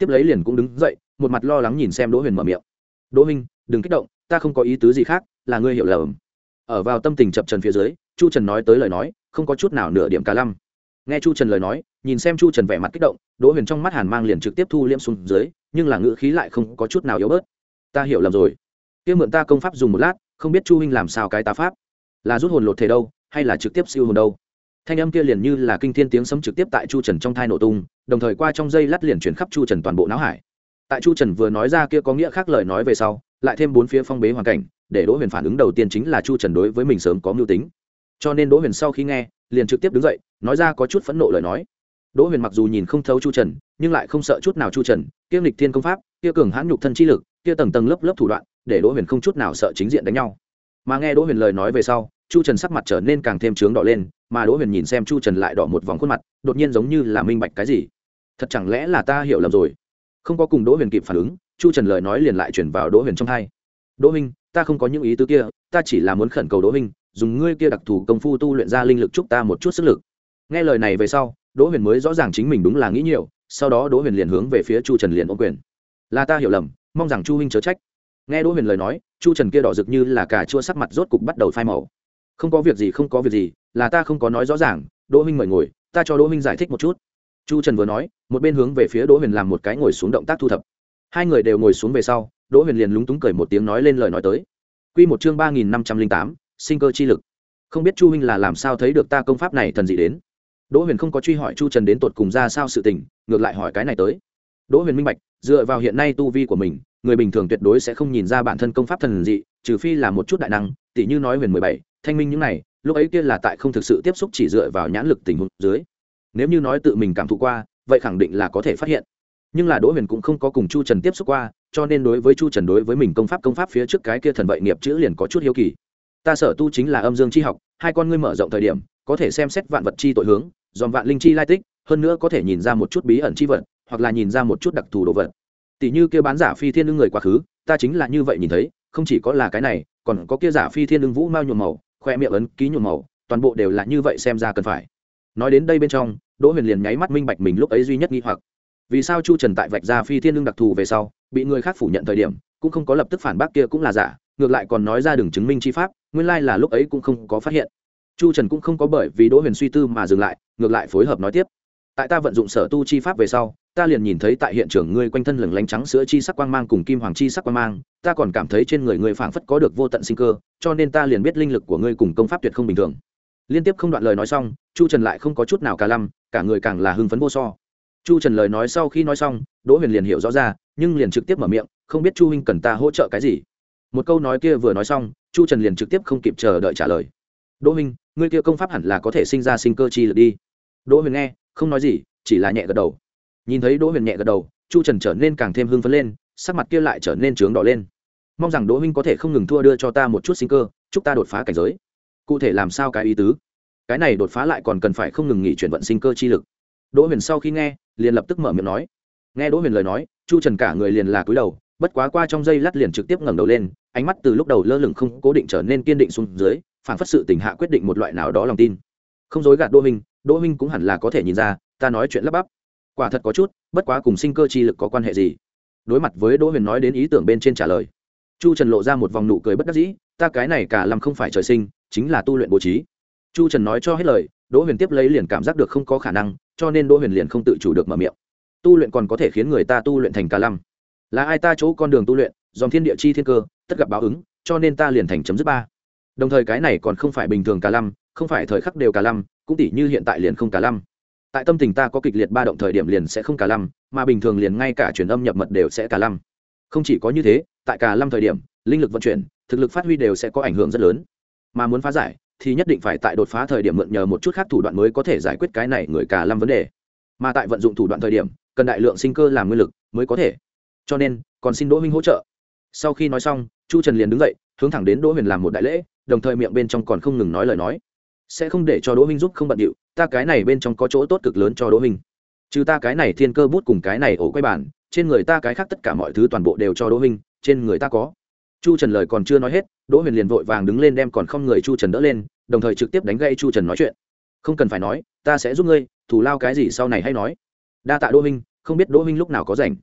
tiếp lấy liền cũng đứng dậy, một mặt lo lắng nhìn xem Đỗ Huyền mở miệng. Đỗ Minh, đừng kích động, ta không có ý tứ gì khác, là ngươi hiểu lầm. Ở vào tâm tình chập trần phía dưới, Chu Trần nói tới lời nói không có chút nào nửa điểm cả lăm. Nghe Chu Trần lời nói, nhìn xem Chu Trần vẻ mặt kích động, Đỗ Huyền trong mắt hàn mang liền trực tiếp thu liễm xuống dưới, nhưng là ngữ khí lại không có chút nào yếu bớt. Ta hiểu lầm rồi, kia mượn ta công pháp dùng một lát, không biết Chu huynh làm sao cái tá pháp, là rút hồn lột thể đâu, hay là trực tiếp siêu hồn đâu? Thanh âm kia liền như là kinh thiên tiếng sấm trực tiếp tại Chu Trần trong thai nổ tung, đồng thời qua trong dây lát liền chuyển khắp Chu Trần toàn bộ não hải. Tại Chu Trần vừa nói ra kia có nghĩa khác lời nói về sau, lại thêm bốn phía phong bế hoàn cảnh, để Đỗ Huyền phản ứng đầu tiên chính là Chu Trần đối với mình sớm có mưu tính. Cho nên Đỗ Huyền sau khi nghe, liền trực tiếp đứng dậy, nói ra có chút phẫn nộ lời nói. Đỗ Huyền mặc dù nhìn không thấu Chu Trần, nhưng lại không sợ chút nào Chu Trần, kia nghịch thiên công pháp, kia cường hãn nhục thân chi lực, kia tầng tầng lớp lớp thủ đoạn, để Đỗ Huyền không chút nào sợ chính diện đánh nhau. Mà nghe Đỗ Huyền lời nói về sau, Chu Trần sắc mặt trở nên càng thêm trướng đỏ lên, mà Đỗ Huyền nhìn xem Chu Trần lại đỏ một vòng khuôn mặt, đột nhiên giống như là minh bạch cái gì. Thật chẳng lẽ là ta hiểu lầm rồi? Không có cùng Đỗ Huyền kịp phản ứng, Chu Trần lời nói liền lại chuyển vào Đỗ Huyền trong tai. Đỗ huynh, ta không có những ý tứ kia, ta chỉ là muốn khẩn cầu Đỗ huynh, dùng ngươi kia đặc thù công phu tu luyện ra linh lực chúc ta một chút sức lực. Nghe lời này về sau, Đỗ Huyền mới rõ ràng chính mình đúng là nghĩ nhiều, sau đó Đỗ Huyền liền hướng về phía Chu Trần liền ôm quyền. Là ta hiểu lầm, mong rằng Chu huynh chớ trách. Nghe Đỗ Huyền lời nói, Chu Trần kia đỏ rực như là cà chua sắc mặt rốt cục bắt đầu phai màu. Không có việc gì, không có việc gì, là ta không có nói rõ ràng, Đỗ huynh mời ngồi, ta cho Đỗ huynh giải thích một chút. Chu Trần vừa nói, một bên hướng về phía Đỗ Huyền làm một cái ngồi xuống động tác thu thập. Hai người đều ngồi xuống về sau, Đỗ Huyền liền lúng túng cười một tiếng nói lên lời nói tới. Quy một chương ba nghìn năm trăm linh tám, sinh cơ chi lực. Không biết Chu huynh là làm sao thấy được ta công pháp này thần dị đến. Đỗ Huyền không có truy hỏi Chu Trần đến tột cùng ra sao sự tình, ngược lại hỏi cái này tới. Đỗ Huyền minh bạch, dựa vào hiện nay tu vi của mình, người bình thường tuyệt đối sẽ không nhìn ra bản thân công pháp thần dị, trừ phi là một chút đại năng, tỷ như nói Huyền mười bảy, Thanh Minh những này, lúc ấy kia là tại không thực sự tiếp xúc chỉ dựa vào nhãn lực tình huống dưới. Nếu như nói tự mình cảm thụ qua, vậy khẳng định là có thể phát hiện. Nhưng là Đỗ Huyền cũng không có cùng Chu Trần tiếp xúc qua, cho nên đối với Chu Trần đối với mình công pháp công pháp phía trước cái kia thần vậy nghiệp chữ liền có chút hiếu kỳ. Ta sở tu chính là âm dương chi học, hai con ngươi mở rộng thời điểm, có thể xem xét vạn vật chi tội hướng, dòm vạn linh chi lai tích, hơn nữa có thể nhìn ra một chút bí ẩn chi vật, hoặc là nhìn ra một chút đặc thù đồ vật. Tỷ như kia bán giả phi thiên ưng người quá khứ, ta chính là như vậy nhìn thấy, không chỉ có là cái này, còn có kia giả phi thiên ưng vũ mao nhuộm màu, khoe miệng ấn ký nhuộm màu, toàn bộ đều là như vậy xem ra cần phải. Nói đến đây bên trong, Đỗ Huyền liền nháy mắt minh bạch mình lúc ấy duy nhất nghi hoặc. Vì sao Chu Trần tại vạch ra phi thiên ưng đặc thù về sau, bị người khác phủ nhận thời điểm, cũng không có lập tức phản bác kia cũng là giả, ngược lại còn nói ra đừng chứng minh chi pháp, nguyên lai là lúc ấy cũng không có phát hiện. Chu Trần cũng không có bởi vì Đỗ Huyền suy tư mà dừng lại, ngược lại phối hợp nói tiếp. Tại ta vận dụng sở tu chi pháp về sau, ta liền nhìn thấy tại hiện trường ngươi quanh thân lửng lánh trắng sữa chi sắc quang mang cùng kim hoàng chi sắc quang mang, ta còn cảm thấy trên người ngươi phảng phất có được vô tận sinh cơ, cho nên ta liền biết linh lực của ngươi cùng công pháp tuyệt không bình thường. Liên tiếp không đoạn lời nói xong, Chu Trần lại không có chút nào cả lăm, cả người càng là hưng phấn vô so. Chu Trần lời nói sau khi nói xong, Đỗ Huyền liền hiểu rõ ra, nhưng liền trực tiếp mở miệng, không biết Chu huynh cần ta hỗ trợ cái gì. Một câu nói kia vừa nói xong, Chu Trần liền trực tiếp không kịp chờ đợi trả lời. Đỗ huynh, ngươi kia công pháp hẳn là có thể sinh ra sinh cơ chi lực đi. Đỗ Huyền nghe, không nói gì, chỉ là nhẹ gật đầu. Nhìn thấy Đỗ Huyền nhẹ gật đầu, Chu Trần trở nên càng thêm hưng phấn lên, sắc mặt kia lại trở nên trướng đỏ lên. Mong rằng Đỗ huynh có thể không ngừng thua đưa cho ta một chút sinh cơ, chúc ta đột phá cảnh giới. Cụ thể làm sao cái ý tứ? Cái này đột phá lại còn cần phải không ngừng nghỉ chuyển vận sinh cơ chi lực. Đỗ Huyền sau khi nghe, liền lập tức mở miệng nói. Nghe Đỗ Huyền lời nói, Chu Trần cả người liền là cúi đầu, bất quá qua trong giây lát liền trực tiếp ngẩng đầu lên, ánh mắt từ lúc đầu lơ lửng không cố định trở nên kiên định xuống dưới, phản phất sự tình hạ quyết định một loại nào đó lòng tin. Không dối gạt Đỗ huynh, Đỗ huynh cũng hẳn là có thể nhìn ra, ta nói chuyện lắp bắp. Quả thật có chút, bất quá cùng sinh cơ chi lực có quan hệ gì? Đối mặt với Đỗ Huyền nói đến ý tưởng bên trên trả lời, Chu Trần lộ ra một vòng nụ cười bất đắc dĩ, ta cái này cả làm không phải trời sinh, chính là tu luyện bố trí. Chu Trần nói cho hết lời, Đỗ Huyền tiếp lấy liền cảm giác được không có khả năng, cho nên Đỗ Huyền liền không tự chủ được mở miệng. Tu luyện còn có thể khiến người ta tu luyện thành cả lâm. Là ai ta chỗ con đường tu luyện, dòng thiên địa chi thiên cơ, tất gặp báo ứng, cho nên ta liền thành chấm dứt ba. Đồng thời cái này còn không phải bình thường cả lâm, không phải thời khắc đều cả lâm, cũng tỉ như hiện tại liền không cả lâm. Tại tâm tình ta có kịch liệt ba động thời điểm liền sẽ không cả lâm, mà bình thường liền ngay cả truyền âm nhập mật đều sẽ cả lâm. Không chỉ có như thế, tại cả lâm thời điểm, linh lực vận chuyển, thực lực phát huy đều sẽ có ảnh hưởng rất lớn. Mà muốn phá giải thì nhất định phải tại đột phá thời điểm mượn nhờ một chút khác thủ đoạn mới có thể giải quyết cái này người cả lâm vấn đề. Mà tại vận dụng thủ đoạn thời điểm, cần đại lượng sinh cơ làm nguyên lực mới có thể. Cho nên, còn xin Đỗ huynh hỗ trợ. Sau khi nói xong, Chu Trần liền đứng dậy, hướng thẳng đến Đỗ Huyền làm một đại lễ, đồng thời miệng bên trong còn không ngừng nói lời nói. Sẽ không để cho Đỗ huynh giúp không bận điệu, ta cái này bên trong có chỗ tốt cực lớn cho Đỗ huynh. Trừ ta cái này thiên cơ bút cùng cái này ổ quay bản, trên người ta cái khác tất cả mọi thứ toàn bộ đều cho Đỗ huynh, trên người ta có. Chu Trần lời còn chưa nói hết, Đỗ Huyền liền vội vàng đứng lên đem còn không người Chu Trần đỡ lên, đồng thời trực tiếp đánh gãy Chu Trần nói chuyện. Không cần phải nói, ta sẽ giúp ngươi, thủ lao cái gì sau này hay nói. Đa tạ Đỗ huynh, không biết Đỗ huynh lúc nào có rảnh.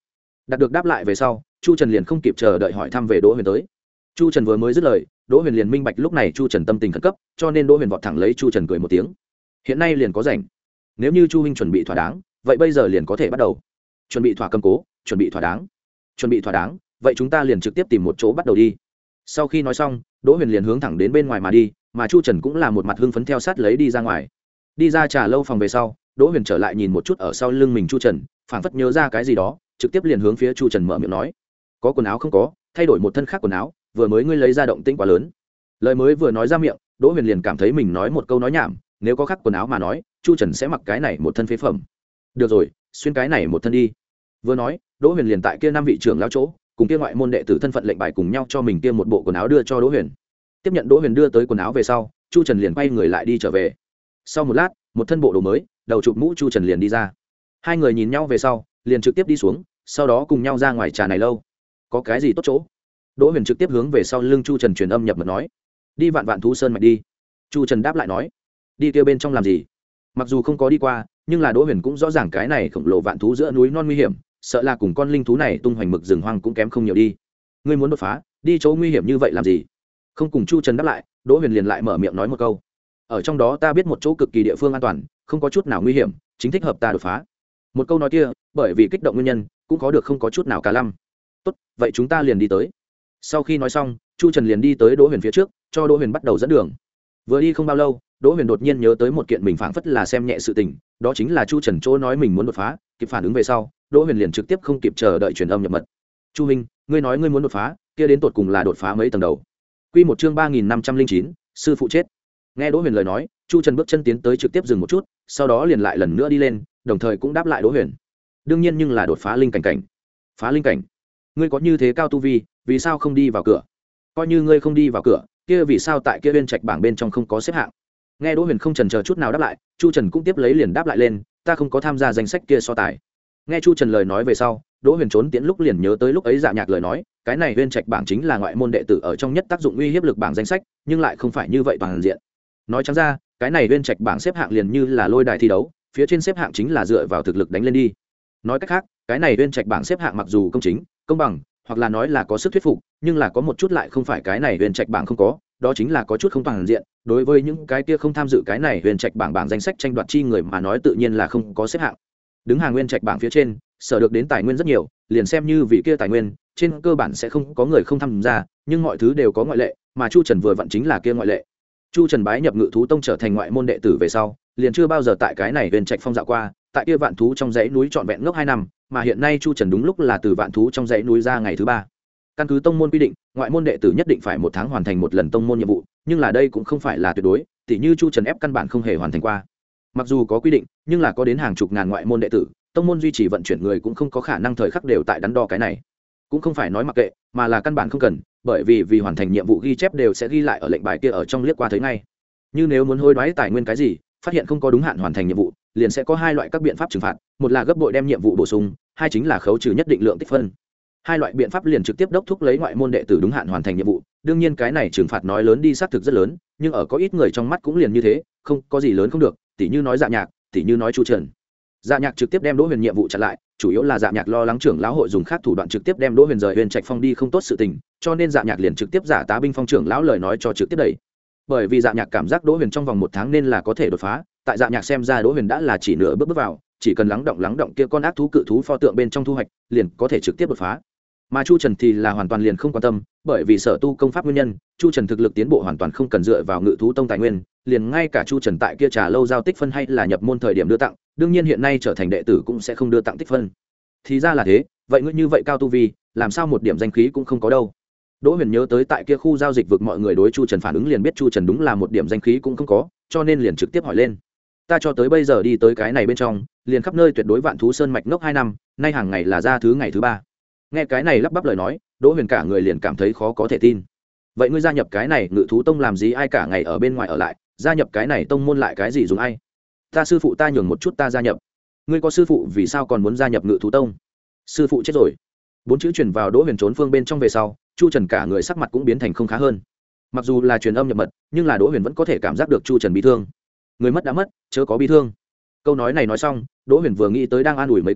đạt được đáp lại về sau, chu trần liền không kịp chờ đợi hỏi thăm về đỗ huyền tới. Chu trần vừa mới dứt lời, đỗ huyền liền minh bạch lúc này chu trần tâm tình khẩn cấp, cho nên đỗ huyền vọt thẳng lấy chu trần cười một tiếng. Hiện nay liền có rảnh, nếu như chu huynh chuẩn bị thỏa đáng, vậy bây giờ liền có thể bắt đầu. Chuẩn bị thỏa cầm cố, chuẩn bị thỏa đáng, chuẩn bị thỏa đáng, vậy chúng ta liền trực tiếp tìm một chỗ bắt đầu đi. Sau khi nói xong, đỗ huyền liền hướng thẳng đến bên ngoài mà đi, mà chu trần cũng là một mặt hưng phấn theo sát lấy đi ra ngoài. Đi ra trà lâu phòng về sau, đỗ huyền trở lại nhìn một chút ở sau lưng mình chu trần, phảng phất nhớ ra cái gì đó, trực tiếp liền hướng phía chu trần mở miệng nói: có quần áo không có, thay đổi một thân khác quần áo, vừa mới ngươi lấy ra động tĩnh quá lớn. Lời mới vừa nói ra miệng, đỗ huyền liền cảm thấy mình nói một câu nói nhảm, nếu có khác quần áo mà nói, chu trần sẽ mặc cái này một thân phế phẩm. Được rồi, xuyên cái này một thân đi. Vừa nói, đỗ huyền liền tại kia năm vị trưởng lão chỗ, cùng kia ngoại môn đệ tử thân phận lệnh bài cùng nhau cho mình kia một bộ quần áo đưa cho đỗ huyền. Tiếp nhận đỗ huyền đưa tới quần áo về sau, chu trần liền quay người lại đi trở về. Sau một lát, một thân bộ đồ mới, đầu chụp mũ chu trần liền đi ra. Hai người nhìn nhau về sau, liền trực tiếp đi xuống, sau đó cùng nhau ra ngoài trà này lâu. Có cái gì tốt chỗ? Đỗ huyền trực tiếp hướng về sau lưng chu trần truyền âm nhập mật nói: đi vạn vạn thú sơn mạch đi. Chu trần đáp lại nói: đi kia bên trong làm gì? Mặc dù không có đi qua, nhưng là đỗ huyền cũng rõ ràng cái này khổng lồ vạn thú giữa núi non nguy hiểm, sợ là cùng con linh thú này tung hoành mực rừng hoang cũng kém không nhiều đi. Ngươi muốn đột phá, đi chỗ nguy hiểm như vậy làm gì? Không cùng chu trần đáp lại, đỗ huyền liền lại mở miệng nói một câu: ở trong đó ta biết một chỗ cực kỳ địa phương an toàn, không có chút nào nguy hiểm, chính thích hợp ta đột phá. Một câu nói kia, bởi vì kích động nguyên nhân, cũng có được không có chút nào cả lăm. Tốt, vậy chúng ta liền đi tới. Sau khi nói xong, chu trần liền đi tới đỗ huyền phía trước, cho đỗ huyền bắt đầu dẫn đường. Vừa đi không bao lâu, đỗ huyền đột nhiên nhớ tới một kiện mình phảng phất là xem nhẹ sự tình, đó chính là chu trần chỗ nói mình muốn đột phá. Kịp phản ứng về sau, đỗ huyền liền trực tiếp không kịp chờ đợi truyền âm nhập mật: chu minh, ngươi nói ngươi muốn đột phá, kia đến tột cùng là đột phá mấy tầng đầu? Quy một chương ba nghìn năm trăm linh chín, sư phụ chết. Nghe đỗ huyền lời nói, chu trần bước chân tiến tới trực tiếp dừng một chút, sau đó liền lại lần nữa đi lên, đồng thời cũng đáp lại đỗ huyền: đương nhiên, nhưng là đột phá linh cảnh cảnh. Phá linh cảnh? Ngươi có như thế cao tu vi, vì sao không đi vào cửa? Coi như ngươi không đi vào cửa, kia vì sao tại kia bên trạch bảng bên trong không có xếp hạng? Nghe đỗ huyền không chần chờ chút nào đáp lại, chu trần cũng tiếp lấy liền đáp lại lên: ta không có tham gia danh sách kia so tài. Nghe chu trần lời nói về sau, đỗ huyền trốn tiễn lúc liền nhớ tới lúc ấy Dạ Nhạc lời nói, cái này bên trạch bảng chính là ngoại môn đệ tử ở trong nhất tác dụng uy hiếp lực bảng danh sách, nhưng lại không phải như vậy toàn diện. Nói trắng ra, cái này bên trạch bảng xếp hạng liền như là lôi đài thi đấu, phía trên xếp hạng chính là dựa vào thực lực đánh lên đi. Nói cách khác, cái này bên trạch bảng xếp hạng mặc dù công chính, công bằng, hoặc là nói là có sức thuyết phục, nhưng là có một chút lại không phải cái này huyền trạch bảng không có, đó chính là có chút không toàn diện. Đối với những cái kia không tham dự cái này huyền trạch bảng bảng danh sách tranh đoạt chi người mà nói, tự nhiên là không có xếp hạng. Đứng hàng nguyên trạch bảng phía trên, sở được đến tài nguyên rất nhiều, liền xem như vị kia tài nguyên, trên cơ bản sẽ không có người không tham gia, nhưng mọi thứ đều có ngoại lệ, mà chu trần vừa vặn chính là kia ngoại lệ. Chu trần bái nhập Ngự Thú Tông trở thành ngoại môn đệ tử về sau, liền chưa bao giờ tại cái này huyền trạch phong dạo qua, tại kia vạn thú trong dãy núi trọn vẹn ngốc hai năm, mà hiện nay chu trần đúng lúc là từ vạn thú trong dãy núi ra ngày thứ ba. Căn cứ tông môn quy định, ngoại môn đệ tử nhất định phải một tháng hoàn thành một lần tông môn nhiệm vụ, nhưng là đây cũng không phải là tuyệt đối, tỉ như chu trần ép căn bản không hề hoàn thành qua. Mặc dù có quy định, nhưng là có đến hàng chục ngàn ngoại môn đệ tử, tông môn duy trì vận chuyển người cũng không có khả năng thời khắc đều tại đắn đo cái này. Cũng không phải nói mặc kệ, mà là căn bản không cần, bởi vì vì hoàn thành nhiệm vụ ghi chép đều sẽ ghi lại ở lệnh bài kia ở trong liếc qua thấy ngay. Như nếu muốn hối đoái tài nguyên cái gì, phát hiện không có đúng hạn hoàn thành nhiệm vụ, liền sẽ có hai loại các biện pháp trừng phạt, một là gấp bội đem nhiệm vụ bổ sung, hai chính là khấu trừ nhất định lượng tích phân. Hai loại biện pháp liền trực tiếp đốc thúc lấy ngoại môn đệ tử đúng hạn hoàn thành nhiệm vụ. Đương nhiên cái này trừng phạt nói lớn đi xác thực rất lớn, nhưng ở có ít người trong mắt cũng liền như thế, không có gì lớn không được, tỉ như nói Dạ Nhạc, tỉ như nói chu trần. Dạ Nhạc trực tiếp đem Đỗ Huyền nhiệm vụ chặn lại, chủ yếu là Dạ Nhạc lo lắng trưởng lão hội dùng khác thủ đoạn trực tiếp đem Đỗ Huyền rời Huyền Trạch Phong đi không tốt sự tình, cho nên Dạ Nhạc liền trực tiếp giả tá binh phong trưởng lão lời nói cho trực tiếp đẩy. Bởi vì Dạ Nhạc cảm giác Đỗ Huyền trong vòng một tháng nên là có thể đột phá, tại Dạ Nhạc xem ra Đỗ Huyền đã là chỉ nửa bước bước vào, chỉ cần lắng động lắng động kia con ác thú cự thú pho tượng bên trong thu hoạch, liền có thể trực tiếp đột phá. Mà Chu Trần thì là hoàn toàn liền không quan tâm, bởi vì sở tu công pháp nguyên nhân, Chu Trần thực lực tiến bộ hoàn toàn không cần dựa vào Ngự Thú Tông tài nguyên, liền ngay cả Chu Trần tại kia trà lâu giao tích phân hay là nhập môn thời điểm đưa tặng, đương nhiên hiện nay trở thành đệ tử cũng sẽ không đưa tặng tích phân. Thì ra là thế, vậy ngươi như vậy cao tu vi, làm sao một điểm danh khí cũng không có đâu? Đỗ Huyền nhớ tới tại kia khu giao dịch vực mọi người đối Chu Trần phản ứng liền biết Chu Trần đúng là một điểm danh khí cũng không có, cho nên liền trực tiếp hỏi lên. Ta cho tới bây giờ đi tới cái này bên trong, liền khắp nơi tuyệt đối vạn thú sơn mạch ngốc hai năm, nay hàng ngày là ra thứ ngày thứ ba. Nghe cái này lắp bắp lời nói, Đỗ Huyền cả người liền cảm thấy khó có thể tin. Vậy ngươi gia nhập cái này Ngự Thú Tông làm gì, ai cả ngày ở bên ngoài ở lại, gia nhập cái này tông môn lại cái gì dùng ai? Ta sư phụ ta nhường một chút ta gia nhập. Ngươi có sư phụ vì sao còn muốn gia nhập Ngự Thú Tông? Sư phụ chết rồi. Bốn chữ truyền vào Đỗ Huyền trốn phương bên trong về sau, Chu Trần cả người sắc mặt cũng biến thành không khá hơn. Mặc dù là truyền âm nhập mật, nhưng là Đỗ Huyền vẫn có thể cảm giác được Chu Trần bị thương. Người mất đã mất, chớ có bi thương. Câu nói này nói xong, Đỗ Huyền vừa nghĩ tới đang an ủi mấy câu,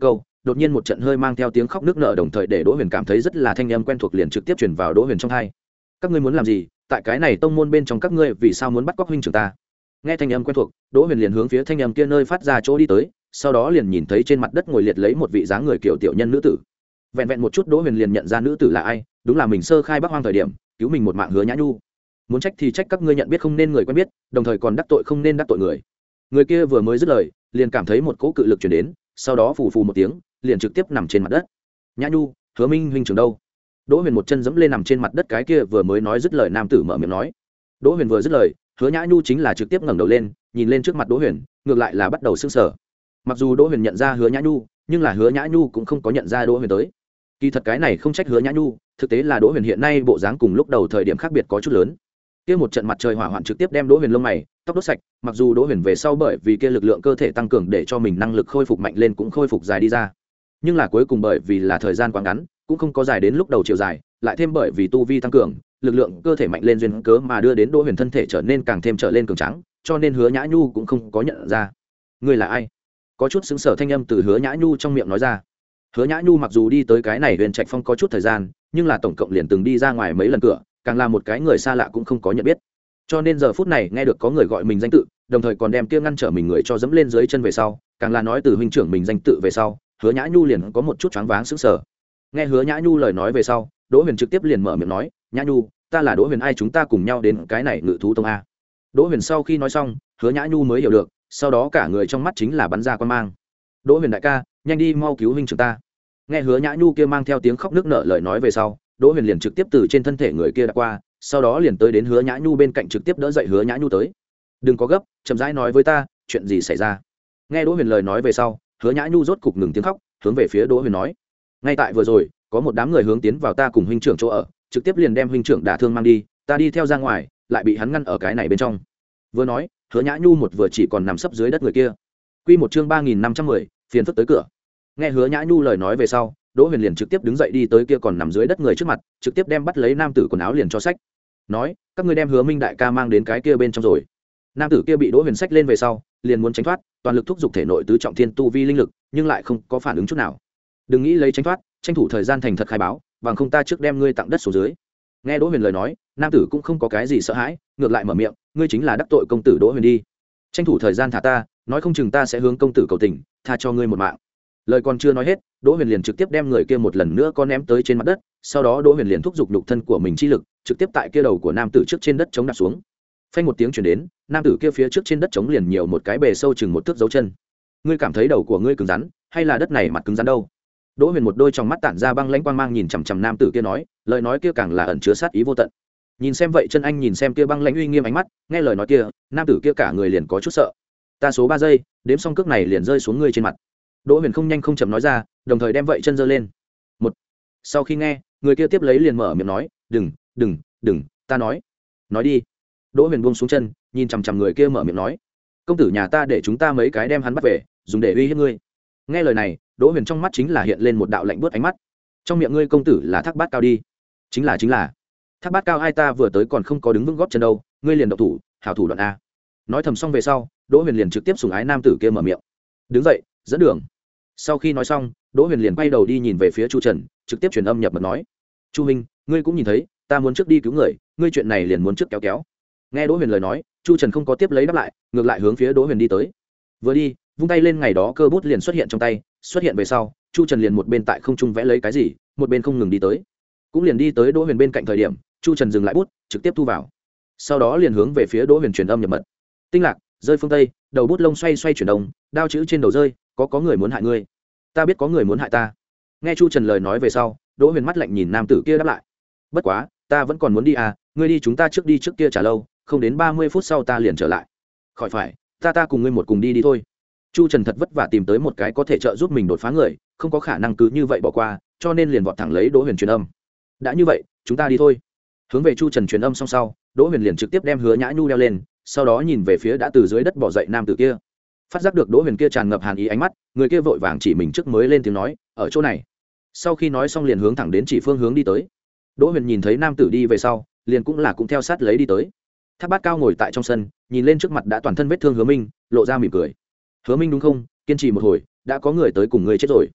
đột nhiên một trận hơi mang theo tiếng khóc nước nở, đồng thời để Đỗ Huyền cảm thấy rất là thanh âm quen thuộc liền trực tiếp truyền vào Đỗ Huyền trong tai. Các ngươi muốn làm gì? Tại cái này tông môn bên trong các ngươi vì sao muốn bắt cóc huynh trưởng ta? Nghe thanh âm quen thuộc, Đỗ Huyền liền hướng phía thanh âm kia nơi phát ra chỗ đi tới, sau đó liền nhìn thấy trên mặt đất ngồi liệt lấy một vị dáng người kiểu tiểu nhân nữ tử. Vẹn vẹn một chút Đỗ Huyền liền nhận ra nữ tử là ai, đúng là mình sơ khai Bắc Hoang thời điểm cứu mình một mạng Hứa Nhã Nhu. Muốn trách thì trách các ngươi nhận biết không nên người quen biết, đồng thời còn đắc tội không nên đắc tội người. Người kia vừa mới dứt lời, liền cảm thấy một cỗ cự lực truyền đến, sau đó phù phù một tiếng, liền trực tiếp nằm trên mặt đất. Nhã Nhu, Hứa Minh huynh trưởng đâu? Đỗ Huyền một chân giẫm lên nằm trên mặt đất cái kia vừa mới nói dứt lời nam tử mở miệng nói. Đỗ Huyền vừa dứt lời, Hứa Nhã Nhu chính là trực tiếp ngẩng đầu lên, nhìn lên trước mặt Đỗ Huyền, ngược lại là bắt đầu sững sờ. Mặc dù Đỗ Huyền nhận ra Hứa Nhã Nhu, nhưng là Hứa Nhã Nhu cũng không có nhận ra Đỗ Huyền tới. Kỳ thật cái này không trách Hứa Nhã Nhu, thực tế là Đỗ Huyền hiện nay bộ dáng cùng lúc đầu thời điểm khác biệt có chút lớn. Kia một trận mặt trời hỏa hoạn trực tiếp đem Đỗ Huyền lông mày, tóc đốt sạch, mặc dù Đỗ Huyền về sau bởi vì kia lực lượng cơ thể tăng cường để cho mình năng lực khôi phục mạnh lên cũng khôi phục dài đi ra. Nhưng là cuối cùng bởi vì là thời gian quá ngắn, cũng không có dài đến lúc đầu chiều dài, lại thêm bởi vì tu vi tăng cường, lực lượng cơ thể mạnh lên duyên cớ mà đưa đến Đỗ Huyền thân thể trở nên càng thêm trở lên cường tráng, cho nên Hứa Nhã Nhu cũng không có nhận ra. Ngươi là ai? Có chút sững sờ thanh âm từ Hứa Nhã Nhu trong miệng nói ra. Hứa Nhã Nhu mặc dù đi tới cái này Huyền Trạch Phong có chút thời gian, nhưng là tổng cộng liền từng đi ra ngoài mấy lần cửa, càng là một cái người xa lạ cũng không có nhận biết. Cho nên giờ phút này nghe được có người gọi mình danh tự, đồng thời còn đem kia ngăn trở mình người cho dẫm lên dưới chân về sau, càng là nói từ huynh trưởng mình danh tự về sau, Hứa Nhã Nhu liền có một chút choáng váng sững sờ. Nghe Hứa Nhã Nhu lời nói về sau, Đỗ Huyền trực tiếp liền mở miệng nói, Nhã Nhu, ta là Đỗ Huyền, ai chúng ta cùng nhau đến cái này Ngự Thú Tông a. Đỗ Huyền sau khi nói xong, Hứa Nhã Nhu mới hiểu được, sau đó cả người trong mắt chính là bắn ra quan mang. Đỗ Huyền đại ca, nhanh đi mau cứu huynh trưởng ta. Nghe Hứa Nhã Nhu kia mang theo tiếng khóc nức nở lời nói về sau, Đỗ Huyền liền trực tiếp từ trên thân thể người kia đã qua, sau đó liền tới đến Hứa Nhã Nhu bên cạnh trực tiếp đỡ dậy Hứa Nhã Nhu tới. Đừng có gấp, chậm rãi nói với ta, chuyện gì xảy ra? Nghe Đỗ Huyền lời nói về sau, Hứa Nhã Nhu rốt cục ngừng tiếng khóc, hướng về phía Đỗ Huyền nói, ngay tại vừa rồi, có một đám người hướng tiến vào ta cùng huynh trưởng chỗ ở, trực tiếp liền đem huynh trưởng đả thương mang đi, ta đi theo ra ngoài, lại bị hắn ngăn ở cái này bên trong. Vừa nói, Hứa Nhã Nhu một vừa chỉ còn nằm sấp dưới đất người kia. Quy một chương ba nghìn năm trăm mười, phiền phức tới cửa. Nghe Hứa Nhã Nhu lời nói về sau, Đỗ Huyền liền trực tiếp đứng dậy đi tới kia còn nằm dưới đất người trước mặt, trực tiếp đem bắt lấy nam tử quần áo liền cho sách. Nói, các ngươi đem Hứa Minh đại ca mang đến cái kia bên trong rồi. Nam tử kia bị Đỗ Huyền sách lên về sau, liền muốn tránh thoát, toàn lực thúc giục thể nội tứ trọng thiên tu vi linh lực, nhưng lại không có phản ứng chút nào. Đừng nghĩ lấy tránh thoát, tranh thủ thời gian thành thật khai báo, bằng không ta trước đem ngươi tặng đất xuống dưới. Nghe Đỗ Huyền lời nói, nam tử cũng không có cái gì sợ hãi, ngược lại mở miệng, ngươi chính là đắc tội công tử Đỗ Huyền đi. Tranh thủ thời gian thả ta, nói không chừng ta sẽ hướng công tử cầu tình, tha cho ngươi một mạng. Lời còn chưa nói hết, Đỗ Huyền liền trực tiếp đem người kia một lần nữa có ném tới trên mặt đất, sau đó Đỗ Huyền liền thúc giục nhục thân của mình chi lực, trực tiếp tại kia đầu của nam tử trước trên đất chống đạp xuống. Phanh một tiếng truyền đến, nam tử kia phía trước trên đất chống liền nhiều một cái bề sâu chừng một thước dấu chân. Ngươi cảm thấy đầu của ngươi cứng rắn, hay là đất này mặt cứng rắn đâu? Đỗ Huyền một đôi trong mắt tản ra băng lãnh quang mang nhìn chằm chằm nam tử kia nói, lời nói kia càng là ẩn chứa sát ý vô tận. Nhìn xem vậy chân anh nhìn xem kia băng lãnh uy nghiêm ánh mắt, nghe lời nói kia, nam tử kia cả người liền có chút sợ. Ta số ba giây, đếm xong cước này liền rơi xuống ngươi trên mặt. Đỗ Huyền không nhanh không chậm nói ra, đồng thời đem vậy chân giơ lên. Một. Sau khi nghe, người kia tiếp lấy liền mở miệng nói, đừng, đừng, đừng, ta nói, nói đi. Đỗ Huyền buông xuống chân, nhìn chằm chằm người kia mở miệng nói, công tử nhà ta để chúng ta mấy cái đem hắn bắt về, dùng để uy hiếp ngươi. Nghe lời này, Đỗ Huyền trong mắt chính là hiện lên một đạo lạnh buốt ánh mắt. Trong miệng ngươi công tử là Thác Bát Cao đi? Chính là chính là. Thác Bát Cao ai ta vừa tới còn không có đứng vững gót chân đâu, ngươi liền động thủ, hảo thủ đoạn a. Nói thầm xong về sau, Đỗ Huyền liền trực tiếp sủng ái nam tử kia mở miệng. Đứng dậy, dẫn đường. Sau khi nói xong, Đỗ Huyền liền quay đầu đi nhìn về phía Chu Trần, trực tiếp truyền âm nhập mật nói, Chu huynh, ngươi cũng nhìn thấy, ta muốn trước đi cứu người, ngươi chuyện này liền muốn trước kéo kéo. Nghe Đỗ Huyền lời nói, Chu Trần không có tiếp lấy đáp lại, ngược lại hướng phía Đỗ Huyền đi tới. Vừa đi, vung tay lên, ngày đó cơ bút liền xuất hiện trong tay, xuất hiện về sau, Chu Trần liền một bên tại không trung vẽ lấy cái gì, một bên không ngừng đi tới. Cũng liền đi tới Đỗ Huyền bên cạnh thời điểm, Chu Trần dừng lại bút, trực tiếp thu vào. Sau đó liền hướng về phía Đỗ Huyền truyền âm nhập mật. Tinh lạc, rơi phương tây, đầu bút lông xoay xoay chuyển động, đao chữ trên đầu rơi, có có người muốn hại ngươi. Ta biết có người muốn hại ta. Nghe Chu Trần lời nói về sau, Đỗ Huyền mắt lạnh nhìn nam tử kia đáp lại. Bất quá, ta vẫn còn muốn đi à, ngươi đi chúng ta trước đi trước kia trả lâu, không đến ba mươi phút sau ta liền trở lại. Khỏi phải, ta ta cùng ngươi một cùng đi đi thôi. Chu Trần thật vất vả tìm tới một cái có thể trợ giúp mình đột phá người, không có khả năng cứ như vậy bỏ qua, cho nên liền vọt thẳng lấy Đỗ Huyền truyền âm. Đã như vậy, chúng ta đi thôi. Hướng về Chu Trần truyền âm xong sau, Đỗ Huyền liền trực tiếp đem Hứa Nhã Nhu đeo lên, sau đó nhìn về phía đã từ dưới đất bỏ dậy nam tử kia. Phát giác được Đỗ Huyền kia tràn ngập hàn ý ánh mắt, người kia vội vàng chỉ mình trước mới lên tiếng nói, ở chỗ này. Sau khi nói xong liền hướng thẳng đến chỉ phương hướng đi tới. Đỗ Huyền nhìn thấy nam tử đi về sau, liền cũng là cũng theo sát lấy đi tới. Thác Bát Cao ngồi tại trong sân, nhìn lên trước mặt đã toàn thân vết thương Hứa Minh, lộ ra mỉm cười. Hứa Minh đúng không? Kiên trì một hồi, đã có người tới cùng ngươi chết rồi.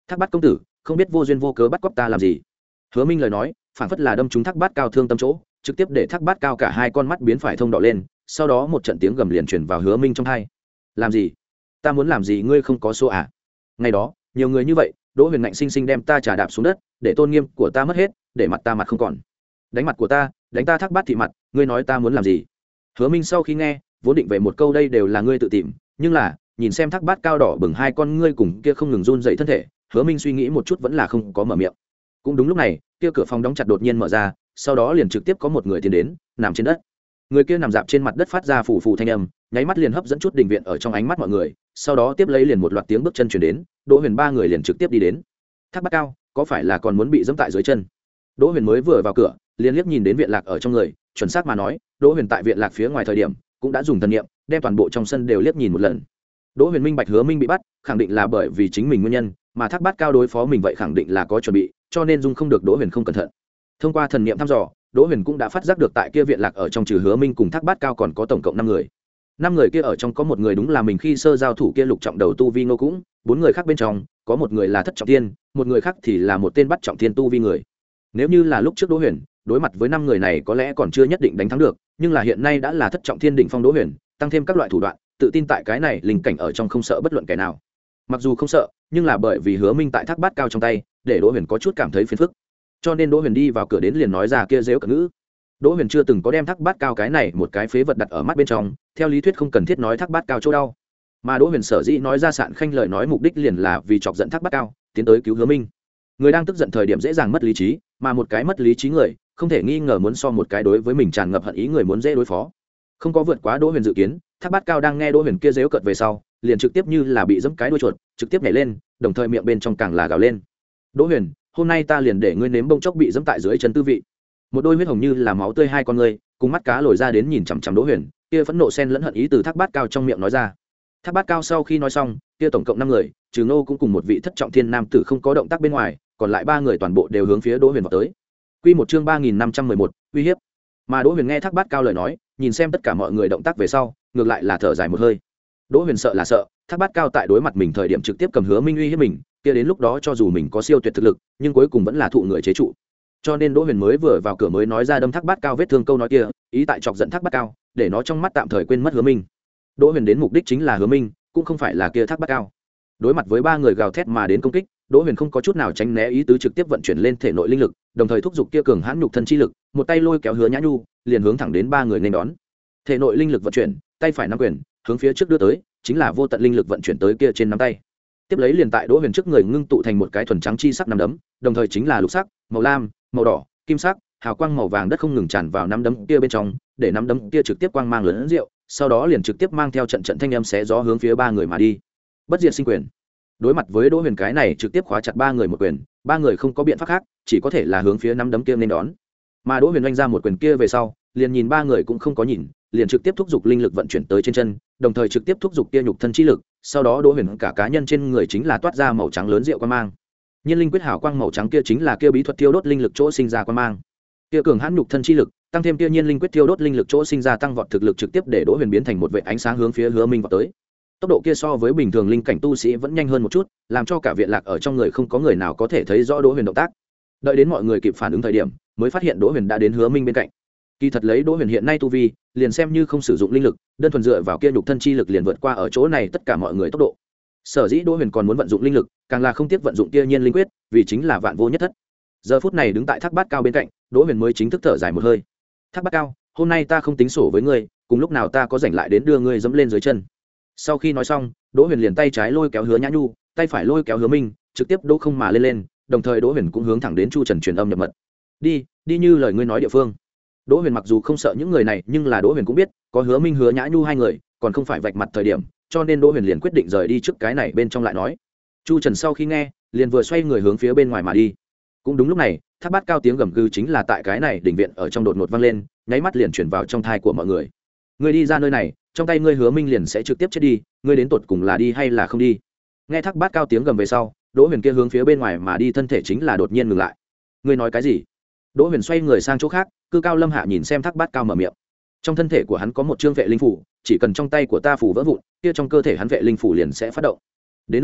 Thác Bát công tử, không biết vô duyên vô cớ bắt cóc ta làm gì? Hứa Minh lời nói phản phất là đâm trúng Thác Bát cao thương tâm chỗ, trực tiếp để Thác Bát cao cả hai con mắt biến phải thông đỏ lên, sau đó một trận tiếng gầm liền truyền vào Hứa Minh trong tai. Làm gì? Ta muốn làm gì ngươi không có số à? Ngày đó nhiều người như vậy, Đỗ Huyền ngạnh sinh sinh đem ta trà đạp xuống đất, để tôn nghiêm của ta mất hết, để mặt ta mặt không còn. Đánh mặt của ta, đánh ta Thác Bát thị mặt, ngươi nói ta muốn làm gì? Hứa Minh sau khi nghe, vốn định về một câu đây đều là ngươi tự tìm, nhưng là nhìn xem Thác Bát cao đỏ bừng hai con ngươi cùng kia không ngừng run dậy thân thể, Hứa Minh suy nghĩ một chút vẫn là không có mở miệng. Cũng đúng lúc này, kia cửa phòng đóng chặt đột nhiên mở ra, sau đó liền trực tiếp có một người tiến đến, nằm trên đất. Người kia nằm dạp trên mặt đất phát ra phù phù thanh âm, nháy mắt liền hấp dẫn chút đình viện ở trong ánh mắt mọi người, sau đó tiếp lấy liền một loạt tiếng bước chân truyền đến, Đỗ Huyền ba người liền trực tiếp đi đến. Thác Bát cao, có phải là còn muốn bị giẫm tại dưới chân? Đỗ Huyền mới vừa vào cửa, liền liếc nhìn đến viện lạc ở trong người, chuẩn xác mà nói, Đỗ Huyền tại viện lạc phía ngoài thời điểm, cũng đã dùng thần niệm, đem toàn bộ trong sân đều liếc nhìn một lần. Đỗ Huyền minh bạch Hứa Minh bị bắt, khẳng định là bởi vì chính mình nguyên nhân, mà Thác Bát cao đối phó mình vậy khẳng định là có chuẩn bị, cho nên dung không được Đỗ Huyền không cẩn thận. Thông qua thần niệm thăm dò, Đỗ Huyền cũng đã phát giác được tại kia viện lạc ở trong trừ Hứa Minh cùng Thác Bát cao còn có tổng cộng năm người. Năm người kia ở trong có một người đúng là mình khi sơ giao thủ kia lục trọng đầu tu vi Ngô Cũng, bốn người khác bên trong có một người là thất trọng thiên, một người khác thì là một tên bắt trọng thiên tu vi người. Nếu như là lúc trước Đỗ Huyền đối mặt với năm người này có lẽ còn chưa nhất định đánh thắng được, nhưng là hiện nay đã là thất trọng thiên đỉnh phong Đỗ Huyền, tăng thêm các loại thủ đoạn, tự tin tại cái này linh cảnh ở trong không sợ bất luận kẻ nào. Mặc dù không sợ, nhưng là bởi vì Hứa Minh tại Thác Bát cao trong tay, để Đỗ Huyền có chút cảm thấy phiền phức. Cho nên Đỗ Huyền đi vào cửa đến liền nói ra kia giễu cợt ngữ. Đỗ Huyền chưa từng có đem Thác Bát cao cái này một cái phế vật đặt ở mắt bên trong, theo lý thuyết không cần thiết nói Thác Bát cao chỗ đau. Mà Đỗ Huyền sở dĩ nói ra sạn khanh lời nói mục đích liền là vì chọc giận Thác Bát cao, tiến tới cứu Hứa Minh. Người đang tức giận thời điểm dễ dàng mất lý trí, mà một cái mất lý trí người, không thể nghi ngờ muốn so một cái đối với mình tràn ngập hận ý người muốn dễ đối phó. Không có vượt quá Đỗ Huyền dự kiến, Thác Bát cao đang nghe Đỗ Huyền kia giễu cợt về sau, liền trực tiếp như là bị giẫm cái đuôi chuột, trực tiếp nhảy lên, đồng thời miệng bên trong càng là gào lên. Đỗ Huyền, hôm nay ta liền để ngươi nếm bông chốc bị giẫm tại dưới chân tư vị. Một đôi huyết hồng như là máu tươi hai con ngươi, cùng mắt cá lồi ra đến nhìn chằm chằm Đỗ Huyền, kia phẫn nộ xen lẫn hận ý từ Thác Bát cao trong miệng nói ra. Thác Bát cao sau khi nói xong, kia tổng cộng năm người, trừ Ngô cũng cùng một vị thất trọng thiên nam tử không có động tác bên ngoài, còn lại ba người toàn bộ đều hướng phía Đỗ Huyền vào tới. Quy một chương ba nghìn năm trăm mười một, uy hiếp. Mà Đỗ Huyền nghe Thác Bát cao lời nói, nhìn xem tất cả mọi người động tác về sau, ngược lại là thở dài một hơi. Đỗ Huyền sợ là sợ, Thác Bát cao tại đối mặt mình thời điểm trực tiếp cầm Hứa Minh uy hiếp mình, kia đến lúc đó cho dù mình có siêu tuyệt thực lực, nhưng cuối cùng vẫn là thụ người chế trụ. Cho nên Đỗ Huyền mới vừa vào cửa mới nói ra đâm Thác Bát cao vết thương câu nói kia, ý tại chọc giận Thác Bát cao, để nó trong mắt tạm thời quên mất Hứa Minh. Đỗ Huyền đến mục đích chính là Hứa Minh, cũng không phải là kia Thác Bát cao. Đối mặt với ba người gào thét mà đến công kích, Đỗ Huyền không có chút nào tránh né ý tứ trực tiếp vận chuyển lên thể nội linh lực, đồng thời thúc giục kia cường hãn nhục thân chi lực, một tay lôi kéo Hứa Nhã Nhu, liền hướng thẳng đến ba người nên đón. Thể nội linh lực vận chuyển, tay phải nắm quyền, hướng phía trước đưa tới, chính là vô tận linh lực vận chuyển tới kia trên nắm tay. Tiếp lấy liền tại Đỗ Huyền trước người ngưng tụ thành một cái thuần trắng chi sắc nắm đấm, đồng thời chính là lục sắc, màu lam, màu đỏ, kim sắc, hào quang màu vàng đất không ngừng tràn vào nắm đấm kia bên trong, để nắm đấm kia trực tiếp quang mang lớn rượu, sau đó liền trực tiếp mang theo trận trận thanh âm xé gió hướng phía ba người mà đi. Bất diệt sinh quyền. Đối mặt với Đỗ Huyền cái này trực tiếp khóa chặt ba người một quyền, ba người không có biện pháp khác, chỉ có thể là hướng phía nắm đấm kia nên đón. Mà Đỗ Huyền oanh ra một quyền kia về sau, liền nhìn ba người cũng không có nhìn, liền trực tiếp thúc giục linh lực vận chuyển tới trên chân, đồng thời trực tiếp thúc giục kia nhục thân chi lực, sau đó Đỗ Huyền cả cá nhân trên người chính là toát ra màu trắng lớn rượu quang mang. Nhiên linh quyết hào quang màu trắng kia chính là kia bí thuật tiêu đốt linh lực chỗ sinh ra quang mang. Kia cường hãn nhục thân chi lực, tăng thêm kia nhiên linh quyết tiêu đốt linh lực chỗ sinh ra tăng vọt thực lực trực tiếp để Đỗ Huyền biến thành một vệt ánh sáng hướng phía Hứa Minh vào tới. Tốc độ kia so với bình thường linh cảnh tu sĩ vẫn nhanh hơn một chút, làm cho cả viện lạc ở trong người không có người nào có thể thấy rõ Đỗ Huyền động tác. Đợi đến mọi người kịp phản ứng thời điểm, mới phát hiện Đỗ Huyền đã đến Hứa Minh bên cạnh. Kỳ thật lấy Đỗ Huyền hiện nay tu vi, liền xem như không sử dụng linh lực, đơn thuần dựa vào kia nhục thân chi lực liền vượt qua ở chỗ này tất cả mọi người tốc độ. Sở dĩ Đỗ Huyền còn muốn vận dụng linh lực, càng là không tiếc vận dụng kia nhiên linh quyết, vì chính là vạn vô nhất thất. Giờ phút này đứng tại Thác Bát cao bên cạnh, Đỗ Huyền mới chính thức thở dài một hơi. Thác Bát cao, hôm nay ta không tính sổ với ngươi, cùng lúc nào ta có rảnh lại đến đưa ngươi dẫm lên dưới chân. Sau khi nói xong, Đỗ Huyền liền tay trái lôi kéo Hứa Nhã Nhu, tay phải lôi kéo Hứa Minh, trực tiếp đỗ không mà lên lên, đồng thời Đỗ Huyền cũng hướng thẳng đến Chu Trần truyền âm nhập mật. Đi, đi như lời ngươi nói địa phương. Đỗ Huyền mặc dù không sợ những người này, nhưng là Đỗ Huyền cũng biết, có Hứa Minh Hứa Nhã Nhu hai người, còn không phải vạch mặt thời điểm, cho nên Đỗ Huyền liền quyết định rời đi trước cái này bên trong lại nói. Chu Trần sau khi nghe, liền vừa xoay người hướng phía bên ngoài mà đi. Cũng đúng lúc này, Thác Bát cao tiếng gầm gừ chính là tại cái này đỉnh viện ở trong đột ngột vang lên, nháy mắt liền chuyển vào trong thai của mọi người. Ngươi đi ra nơi này, trong tay ngươi Hứa Minh liền sẽ trực tiếp chết đi, ngươi đến tột cùng là đi hay là không đi? Nghe Thác Bát cao tiếng gầm về sau, Đỗ Huyền kia hướng phía bên ngoài mà đi thân thể chính là đột nhiên ngừng lại. Ngươi nói cái gì? Đỗ Huyền xoay người sang chỗ khác, cư cao lâm hạ nhìn xem Thác Bát cao mở miệng. Trong thân thể của hắn có một chương vệ linh phủ, chỉ cần trong tay của ta phủ vỡ vụn, kia trong cơ thể hắn vệ linh phủ liền sẽ phát động. Đến lúc đó,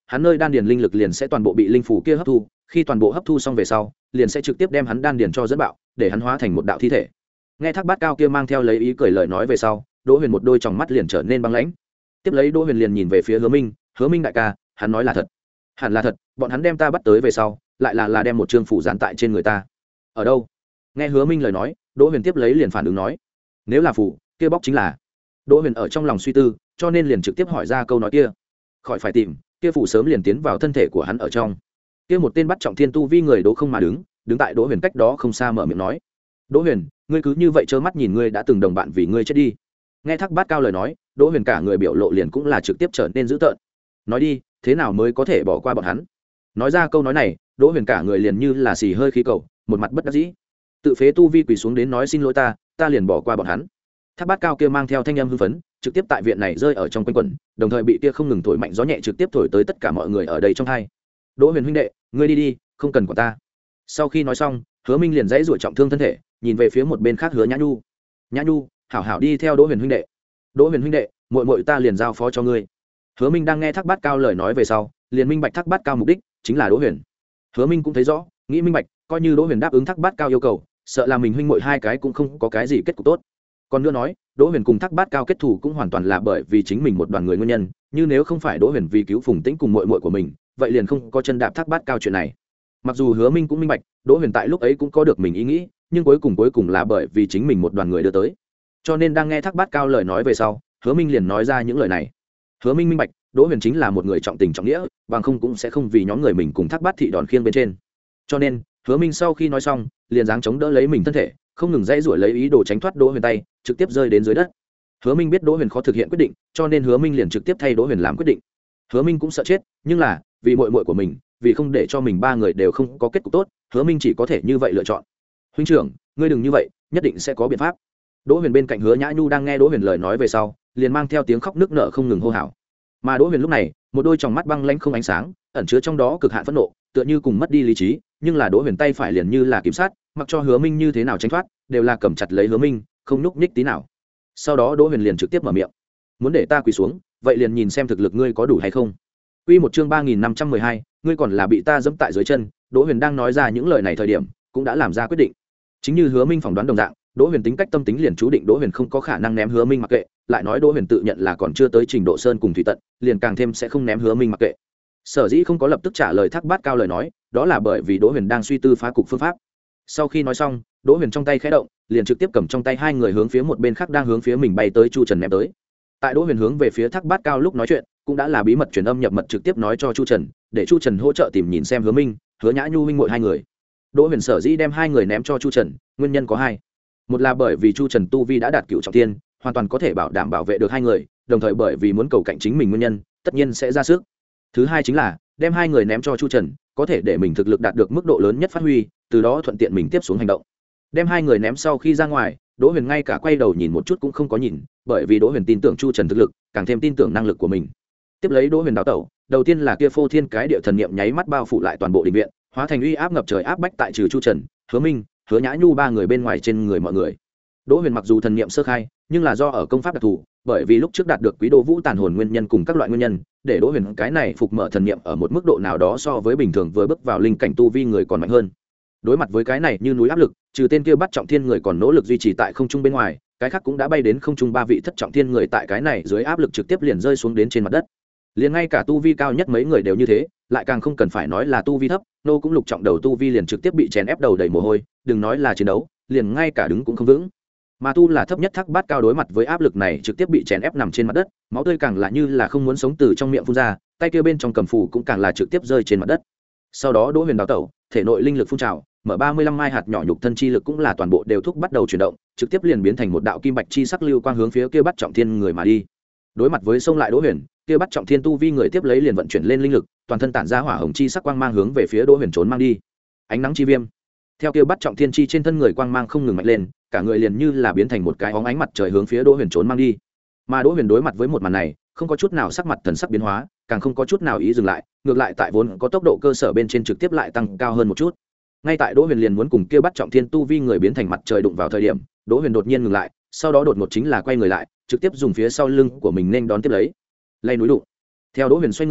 hắn nơi đan điền linh lực liền sẽ toàn bộ bị linh phủ kia hấp thu, khi toàn bộ hấp thu xong về sau liền sẽ trực tiếp đem hắn đan điền cho dẫn bạo, để hắn hóa thành một đạo thi thể. Nghe Thác Bát Cao kia mang theo lấy ý cười lời nói về sau, Đỗ Huyền một đôi tròng mắt liền trở nên băng lãnh. Tiếp lấy Đỗ Huyền liền nhìn về phía Hứa Minh, "Hứa Minh đại ca, hắn nói là thật." "Hẳn là thật, bọn hắn đem ta bắt tới về sau, lại là là đem một trương phủ dán tại trên người ta." "Ở đâu?" Nghe Hứa Minh lời nói, Đỗ Huyền tiếp lấy liền phản ứng nói, "Nếu là phủ, kia bóc chính là." Đỗ Huyền ở trong lòng suy tư, cho nên liền trực tiếp hỏi ra câu nói kia. Khỏi phải tìm, kia phủ sớm liền tiến vào thân thể của hắn ở trong. Kia một tên bắt trọng thiên tu vi người Đỗ không mà đứng, đứng tại Đỗ Huyền cách đó không xa mở miệng nói, "Đỗ Huyền, ngươi cứ như vậy trơ mắt nhìn ngươi đã từng đồng bạn vì ngươi chết đi." Nghe Thác Bát Cao lời nói, Đỗ Huyền cả người biểu lộ liền cũng là trực tiếp trở nên dữ tợn. "Nói đi, thế nào mới có thể bỏ qua bọn hắn?" Nói ra câu nói này, Đỗ Huyền cả người liền như là xì hơi khí cầu, một mặt bất đắc dĩ. Tự phế tu vi quỳ xuống đến nói xin lỗi ta, ta liền bỏ qua bọn hắn. Thác Bát Cao kia mang theo thanh âm hưng phấn, trực tiếp tại viện này rơi ở trong quanh quẩn, đồng thời bị kia không ngừng thổi mạnh gió nhẹ trực tiếp thổi tới tất cả mọi người ở đây trong hai. "Đỗ Huyền huynh đệ, ngươi đi đi, không cần quản ta." Sau khi nói xong, Hứa Minh liền dãy rủa trọng thương thân thể, nhìn về phía một bên khác Hứa Nhã Nhu. "Nhã Nhu, hảo hảo đi theo Đỗ Huyền huynh đệ." "Đỗ Huyền huynh đệ, muội muội ta liền giao phó cho ngươi." Hứa Minh đang nghe Thác Bát Cao lời nói về sau, liền minh bạch Thác Bát Cao mục đích chính là Đỗ Huyền. Hứa Minh cũng thấy rõ, nghĩ minh bạch, coi như Đỗ Huyền đáp ứng Thác Bát Cao yêu cầu, sợ là mình huynh muội hai cái cũng không có cái gì kết cục tốt. Còn nữa nói, Đỗ Huyền cùng Thác Bát Cao kết thù cũng hoàn toàn là bởi vì chính mình một đoàn người nguyên nhân, như nếu không phải Đỗ Huyền vì cứu Phùng Tĩnh cùng muội muội của mình, vậy liền không có chân đạp Thác Bát Cao chuyện này. Mặc dù Hứa Minh cũng minh bạch, Đỗ Huyền tại lúc ấy cũng có được mình ý nghĩ, nhưng cuối cùng cuối cùng là bởi vì chính mình một đoàn người đưa tới. Cho nên đang nghe Thác Bát Cao lời nói về sau, Hứa Minh liền nói ra những lời này. Hứa Minh minh bạch, Đỗ Huyền chính là một người trọng tình trọng nghĩa, bằng không cũng sẽ không vì nhóm người mình cùng Thác Bát thị đòn khiêng bên trên. Cho nên, Hứa Minh sau khi nói xong, liền giáng chống đỡ lấy mình thân thể, không ngừng dãy giụa lấy ý đồ tránh thoát Đỗ Huyền tay, trực tiếp rơi đến dưới đất. Hứa Minh biết Đỗ Huyền khó thực hiện quyết định, cho nên Hứa Minh liền trực tiếp thay Đỗ Huyền làm quyết định. Hứa Minh cũng sợ chết, nhưng là vì muội muội của mình, vì không để cho mình ba người đều không có kết cục tốt, Hứa Minh chỉ có thể như vậy lựa chọn. "Huynh trưởng, ngươi đừng như vậy, nhất định sẽ có biện pháp." Đỗ Huyền bên cạnh Hứa Nhã Nhu đang nghe Đỗ Huyền lời nói về sau, liền mang theo tiếng khóc nức nở không ngừng hô hào. Mà Đỗ Huyền lúc này, một đôi tròng mắt băng lãnh không ánh sáng, ẩn chứa trong đó cực hạn phẫn nộ, tựa như cùng mất đi lý trí, nhưng là Đỗ Huyền tay phải liền như là kiểm sát, mặc cho Hứa Minh như thế nào tránh thoát, đều là cầm chặt lấy Hứa Minh, không nhúc nhích tí nào. Sau đó Đỗ Huyền liền trực tiếp mở miệng, "Muốn để ta quỳ xuống, vậy liền nhìn xem thực lực ngươi có đủ hay không." Quy một chương ba nghìn năm trăm mười hai, ngươi còn là bị ta giẫm tại dưới chân. Đỗ Huyền đang nói ra những lời này thời điểm, cũng đã làm ra quyết định. Chính như Hứa Minh phỏng đoán đồng dạng, Đỗ Huyền tính cách tâm tính liền chú định Đỗ Huyền không có khả năng ném Hứa Minh mặc kệ, lại nói Đỗ Huyền tự nhận là còn chưa tới trình độ sơn cùng thủy tận, liền càng thêm sẽ không ném Hứa Minh mặc kệ. Sở dĩ không có lập tức trả lời Thác Bát Cao lời nói, đó là bởi vì Đỗ Huyền đang suy tư phá cục phương pháp. Sau khi nói xong, Đỗ Huyền trong tay khẽ động, liền trực tiếp cầm trong tay hai người hướng phía một bên khác đang hướng phía mình bay tới Chu Trần ném tới. Tại Đỗ Huyền hướng về phía Thác Bát Cao lúc nói chuyện, cũng đã là bí mật truyền âm nhập mật trực tiếp nói cho Chu Trần, để Chu Trần hỗ trợ tìm nhìn xem Hứa Minh, Hứa Nhã Nhu huynh muội hai người. Đỗ Huyền sở dĩ đem hai người ném cho Chu Trần, nguyên nhân có hai. Một là bởi vì Chu Trần tu vi đã đạt cửu trọng thiên, hoàn toàn có thể bảo đảm bảo vệ được hai người, đồng thời bởi vì muốn cầu cạnh chính mình nguyên nhân, tất nhiên sẽ ra sức. Thứ hai chính là đem hai người ném cho Chu Trần, có thể để mình thực lực đạt được mức độ lớn nhất phát huy, từ đó thuận tiện mình tiếp xuống hành động. Đem hai người ném sau khi ra ngoài, Đỗ Huyền ngay cả quay đầu nhìn một chút cũng không có nhìn, bởi vì Đỗ Huyền tin tưởng Chu Trần thực lực, càng thêm tin tưởng năng lực của mình. Tiếp lấy Đỗ Huyền đào tẩu, đầu tiên là kia phô thiên cái địa thần niệm nháy mắt bao phủ lại toàn bộ đình viện, hóa thành uy áp ngập trời áp bách tại trừ Chu Trần, Hứa Minh, Hứa Nhã Nhu ba người bên ngoài trên người mọi người. Đỗ Huyền mặc dù thần niệm sơ khai, nhưng là do ở công pháp đặc thù, bởi vì lúc trước đạt được Quý Đô Vũ tàn hồn nguyên nhân cùng các loại nguyên nhân, để Đỗ Huyền cái này phục mở thần niệm ở một mức độ nào đó so với bình thường vừa bước vào linh cảnh tu vi người còn mạnh hơn. Đối mặt với cái này như núi áp lực, trừ tên kia bắt trọng thiên người còn nỗ lực duy trì tại không trung bên ngoài, cái khác cũng đã bay đến không trung ba vị thất trọng thiên người tại cái này dưới áp lực trực tiếp liền rơi xuống đến trên mặt đất. Liền ngay cả tu vi cao nhất mấy người đều như thế, lại càng không cần phải nói là tu vi thấp, nô cũng lục trọng đầu tu vi liền trực tiếp bị chèn ép đầu đầy mồ hôi, đừng nói là chiến đấu, liền ngay cả đứng cũng không vững. Mà tu là thấp nhất Thác Bát Cao đối mặt với áp lực này trực tiếp bị chèn ép nằm trên mặt đất, máu tươi càng là như là không muốn sống từ trong miệng phun ra, tay kia bên trong cầm phù cũng càng là trực tiếp rơi trên mặt đất. Sau đó Đỗ Huyền đào tẩu, thể nội linh lực phun trào, mở ba mươi lăm mai hạt nhỏ nhục thân chi lực cũng là toàn bộ đều thúc bắt đầu chuyển động, trực tiếp liền biến thành một đạo kim bạch chi sắc lưu quang hướng phía kia bắt trọng thiên người mà đi. Đối mặt với xông lại Đỗ Huyền, kia bắt trọng thiên tu vi người tiếp lấy liền vận chuyển lên linh lực, toàn thân tản ra hỏa hồng chi sắc quang mang hướng về phía Đỗ Huyền trốn mang đi. Ánh nắng chi viêm. Theo kia bắt trọng thiên chi trên thân người quang mang không ngừng mạnh lên, cả người liền như là biến thành một cái óng ánh mặt trời hướng phía Đỗ Huyền trốn mang đi. Mà Đỗ Huyền đối mặt với một màn này, không có chút nào sắc mặt thần sắc biến hóa, càng không có chút nào ý dừng lại, ngược lại tại vốn có tốc độ cơ sở bên trên trực tiếp lại tăng cao hơn một chút. Ngay tại Đỗ Huyền liền muốn cùng kia bắt trọng thiên tu vi người biến thành mặt trời đụng vào thời điểm, Đỗ Huyền đột nhiên ngừng lại, sau đó đột ngột chính là quay người lại, trực tiếp dùng phía sau lưng của mình nên đón tiếp lấy. Lay núi đụng. Theo Đỗ Huyền xoay người,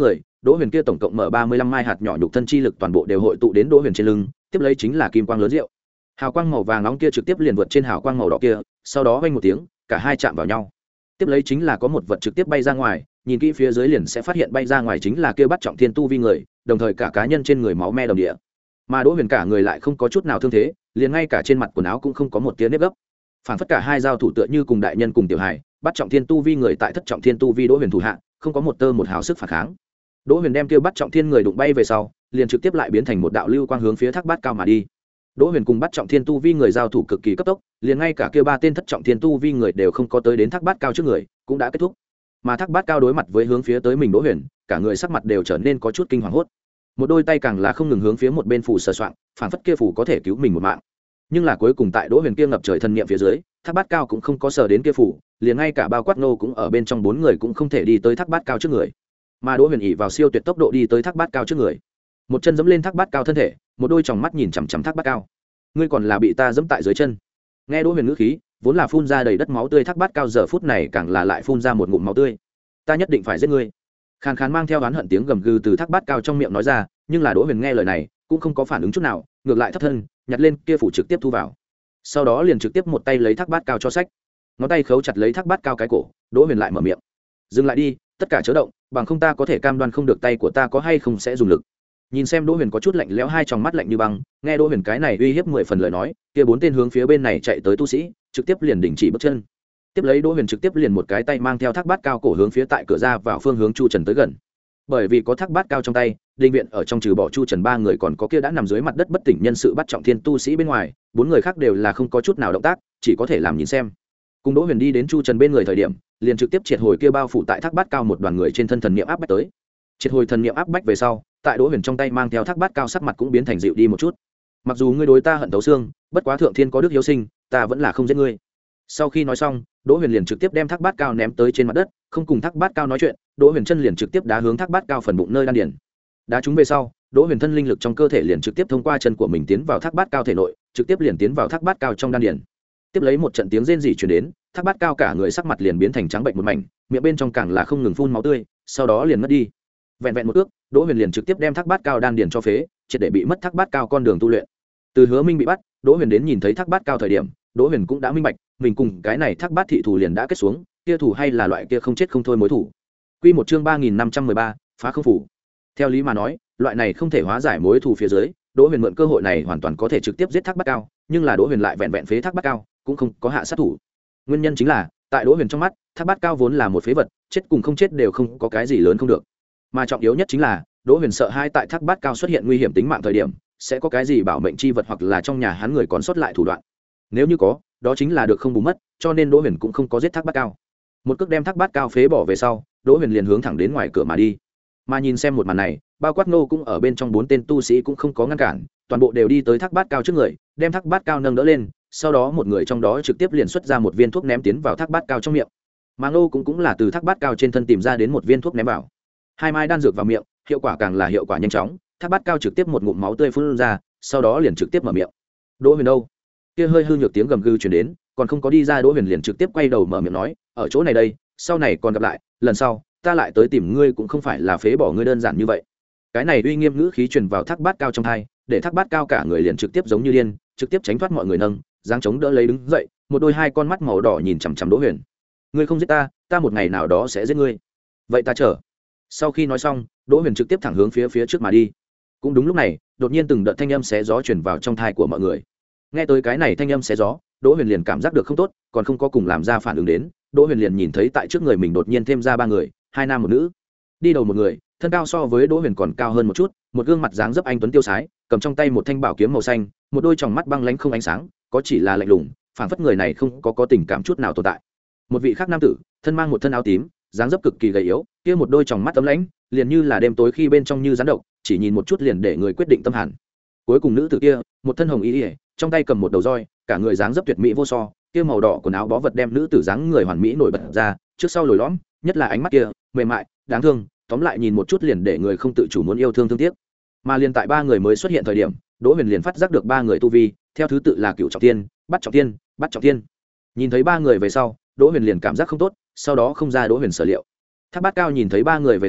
Đỗ Huyền kia tổng cộng mở ba mươi lăm mai hạt nhỏ nhục thân chi lực toàn bộ đều hội tụ đến Đỗ Huyền trên lưng, tiếp lấy chính là kim quang lớn rượu. Hào quang màu vàng nóng kia trực tiếp liền vượt trên hào quang màu đỏ kia, sau đó vang một tiếng, cả hai chạm vào nhau. Tiếp lấy chính là có một vật trực tiếp bay ra ngoài, nhìn kỹ phía dưới liền sẽ phát hiện bay ra ngoài chính là kia bắt trọng thiên tu vi người, đồng thời cả cá nhân trên người máu me đồng địa. Mà Đỗ Huyền cả người lại không có chút nào thương thế, liền ngay cả trên mặt quần áo cũng không có một tia nếp gấp. Phản phất cả hai giao thủ tựa như cùng đại nhân cùng tiểu hài, bắt trọng thiên tu vi người tại thất trọng thiên tu vi Đỗ Huyền thủ hạ, không có một tơ một hào sức phản kháng. Đỗ Huyền đem kia bắt trọng thiên người đụng bay về sau, liền trực tiếp lại biến thành một đạo lưu quang hướng phía Thác Bát Cao mà đi. Đỗ Huyền cùng bắt trọng thiên tu vi người giao thủ cực kỳ cấp tốc, liền ngay cả kia ba tên thất trọng thiên tu vi người đều không có tới đến Thác Bát Cao trước người, cũng đã kết thúc. Mà Thác Bát Cao đối mặt với hướng phía tới mình Đỗ Huyền, cả người sắc mặt đều trở nên có chút kinh hoàng hốt. Một đôi tay càng là không ngừng hướng phía một bên phủ sờ soạng, phảng phất kia phủ có thể cứu mình một mạng. Nhưng là cuối cùng tại Đỗ Huyền kia ngập trời thần niệm phía dưới, Thác Bát Cao cũng không có sờ đến kia phủ, liền ngay cả bao quát nô cũng ở bên trong bốn người cũng không thể đi tới Thác Bát Cao trước người. Mà Đỗ Huyền ỷ vào siêu tuyệt tốc độ đi tới Thác Bát Cao trước người, một chân giẫm lên Thác Bát Cao thân thể, một đôi tròng mắt nhìn chằm chằm Thác Bát Cao. Ngươi còn là bị ta giẫm tại dưới chân. Nghe Đỗ Huyền ngữ khí, vốn là phun ra đầy đất máu tươi Thác Bát Cao giờ phút này càng là lại phun ra một ngụm máu tươi. Ta nhất định phải giết ngươi. Khàn khàn mang theo oán hận tiếng gầm gừ từ Thác Bát Cao trong miệng nói ra, nhưng là Đỗ Huyền nghe lời này, cũng không có phản ứng chút nào, ngược lại thấp thân, nhặt lên kia phủ trực tiếp thu vào. Sau đó liền trực tiếp một tay lấy Thác Bát Cao cho sách, ngón tay khấu chặt lấy Thác Bát Cao cái cổ. Đỗ Huyền lại mở miệng, dừng lại đi, tất cả chớ động, bằng không ta có thể cam đoan không được tay của ta có hay không sẽ dùng lực. Nhìn xem Đỗ Huyền có chút lạnh lẽo, hai tròng mắt lạnh như băng, nghe Đỗ Huyền cái này uy hiếp mười phần lời nói, kia bốn tên hướng phía bên này chạy tới tu sĩ trực tiếp liền đình chỉ bước chân. Tiếp lấy Đỗ Huyền trực tiếp liền một cái tay mang theo Thác Bát Cao cổ hướng phía tại cửa ra vào phương hướng Chu Trần tới gần. Bởi vì có Thác Bát Cao trong tay, đình viện ở trong trừ bỏ Chu Trần ba người còn có kia đã nằm dưới mặt đất bất tỉnh nhân sự bắt trọng thiên tu sĩ bên ngoài, bốn người khác đều là không có chút nào động tác, chỉ có thể làm nhìn xem. Cùng Đỗ Huyền đi đến Chu Trần bên người thời điểm, liền trực tiếp triệt hồi kia bao phủ tại Thác Bát Cao một đoàn người trên thân thần niệm áp bách tới. Triệt hồi thần niệm áp bách về sau, tại Đỗ Huyền trong tay mang theo Thác Bát Cao sắc mặt cũng biến thành dịu đi một chút. Mặc dù ngươi đối ta hận thấu xương, bất quá thượng thiên có đức hiếu sinh, ta vẫn là không giết ngươi. Sau khi nói xong, Đỗ Huyền liền trực tiếp đem Thác Bát Cao ném tới trên mặt đất, không cùng Thác Bát Cao nói chuyện, Đỗ Huyền chân liền trực tiếp đá hướng Thác Bát Cao phần bụng nơi đan điền. Đá trúng về sau, Đỗ Huyền thân linh lực trong cơ thể liền trực tiếp thông qua chân của mình tiến vào Thác Bát Cao thể nội, trực tiếp liền tiến vào Thác Bát Cao trong đan điền. Tiếp lấy một trận tiếng rên rỉ truyền đến, Thác Bát Cao cả người sắc mặt liền biến thành trắng bệnh một mảnh, miệng bên trong càng là không ngừng phun máu tươi, sau đó liền mất đi. Vẹn vẹn một ước, Đỗ Huyền liền trực tiếp đem Thác Bát Cao đan điền cho phế, triệt để bị mất Thác Bát Cao con đường tu luyện. Từ Hứa Minh bị bắt, Đỗ Huyền đến nhìn thấy Thác Bát Cao thời điểm, Đỗ Huyền cũng đã minh bạch, mình cùng cái này Thác Bát thị thủ liền đã kết xuống, kia thủ hay là loại kia không chết không thôi mối thủ. Quy một chương ba nghìn năm trăm mười ba, phá không phủ. Theo lý mà nói, loại này không thể hóa giải mối thù phía dưới, Đỗ Huyền mượn cơ hội này hoàn toàn có thể trực tiếp giết Thác Bát Cao, nhưng là Đỗ Huyền lại vẹn vẹn phế Thác Bát Cao, cũng không có hạ sát thủ. Nguyên nhân chính là, tại Đỗ Huyền trong mắt, Thác Bát Cao vốn là một phế vật, chết cùng không chết đều không có cái gì lớn không được. Mà trọng yếu nhất chính là, Đỗ Huyền sợ hai tại Thác Bát Cao xuất hiện nguy hiểm tính mạng thời điểm, sẽ có cái gì bảo mệnh chi vật hoặc là trong nhà hắn người còn sót lại thủ đoạn. Nếu như có, đó chính là được không bù mất, cho nên Đỗ Huyền cũng không có giết Thác Bát Cao. Một cước đem Thác Bát Cao phế bỏ về sau, Đỗ Huyền liền hướng thẳng đến ngoài cửa mà đi. Mà nhìn xem một màn này, bao quát nô cũng ở bên trong bốn tên tu sĩ cũng không có ngăn cản, toàn bộ đều đi tới Thác Bát Cao trước người, đem Thác Bát Cao nâng đỡ lên, sau đó một người trong đó trực tiếp liền xuất ra một viên thuốc ném tiến vào Thác Bát Cao trong miệng. Mà nô cũng cũng là từ Thác Bát Cao trên thân tìm ra đến một viên thuốc ném vào. Hai mai đan dược vào miệng, hiệu quả càng là hiệu quả nhanh chóng, Thác Bát Cao trực tiếp một ngụm máu tươi phun ra, sau đó liền trực tiếp mở miệng. Đỗ Huyền đâu? Kia hơi hư nhược tiếng gầm gừ truyền đến, còn không có đi ra Đỗ Huyền liền trực tiếp quay đầu mở miệng nói, ở chỗ này đây, sau này còn gặp lại, lần sau ta lại tới tìm ngươi cũng không phải là phế bỏ ngươi đơn giản như vậy. Cái này uy nghiêm ngữ khí truyền vào Thác Bát Cao trong tai, để Thác Bát Cao cả người liền trực tiếp giống như điên, trực tiếp tránh thoát mọi người nâng, giáng chống đỡ lấy đứng dậy, một đôi hai con mắt màu đỏ nhìn chằm chằm Đỗ Huyền. Ngươi không giết ta, ta một ngày nào đó sẽ giết ngươi. Vậy ta chờ. Sau khi nói xong, Đỗ Huyền trực tiếp thẳng hướng phía phía trước mà đi. Cũng đúng lúc này, đột nhiên từng đợt thanh âm xé gió truyền vào trong tai của mọi người. Nghe tới cái này thanh âm xé gió, Đỗ Huyền liền cảm giác được không tốt, còn không có cùng làm ra phản ứng đến, Đỗ Huyền liền nhìn thấy tại trước người mình đột nhiên thêm ra ba người, hai nam một nữ. Đi đầu một người, thân cao so với Đỗ Huyền còn cao hơn một chút, một gương mặt dáng dấp anh tuấn tiêu sái, cầm trong tay một thanh bảo kiếm màu xanh, một đôi tròng mắt băng lãnh không ánh sáng, có chỉ là lạnh lùng, phảng phất người này không có có tình cảm chút nào tồn tại. Một vị khác nam tử, thân mang một thân áo tím, dáng dấp cực kỳ gầy yếu, kia một đôi tròng mắt ấm lãnh, liền như là đêm tối khi bên trong như rắn độc, chỉ nhìn một chút liền để người quyết định tâm hàn. Cuối cùng nữ tử kia, một thân hồng y y, trong tay cầm một đầu roi, cả người dáng dấp tuyệt mỹ vô so, kia màu đỏ quần áo bó vật đem nữ tử dáng người hoàn mỹ nổi bật ra, trước sau lồi lõm, nhất là ánh mắt kia, mềm mại, đáng thương, tóm lại nhìn một chút liền để người không tự chủ muốn yêu thương thương tiếc. Mà liền tại ba người mới xuất hiện thời điểm, Đỗ Huyền liền phát giác được ba người tu vi, theo thứ tự là Cửu Trọng Thiên, Bát Trọng Thiên, Bát Trọng Thiên. Nhìn thấy ba người về sau, Đỗ Huyền liền cảm giác không tốt, sau đó không ra Đỗ Huyền sở liệu. Thác Bát Cao nhìn thấy ba người về sau,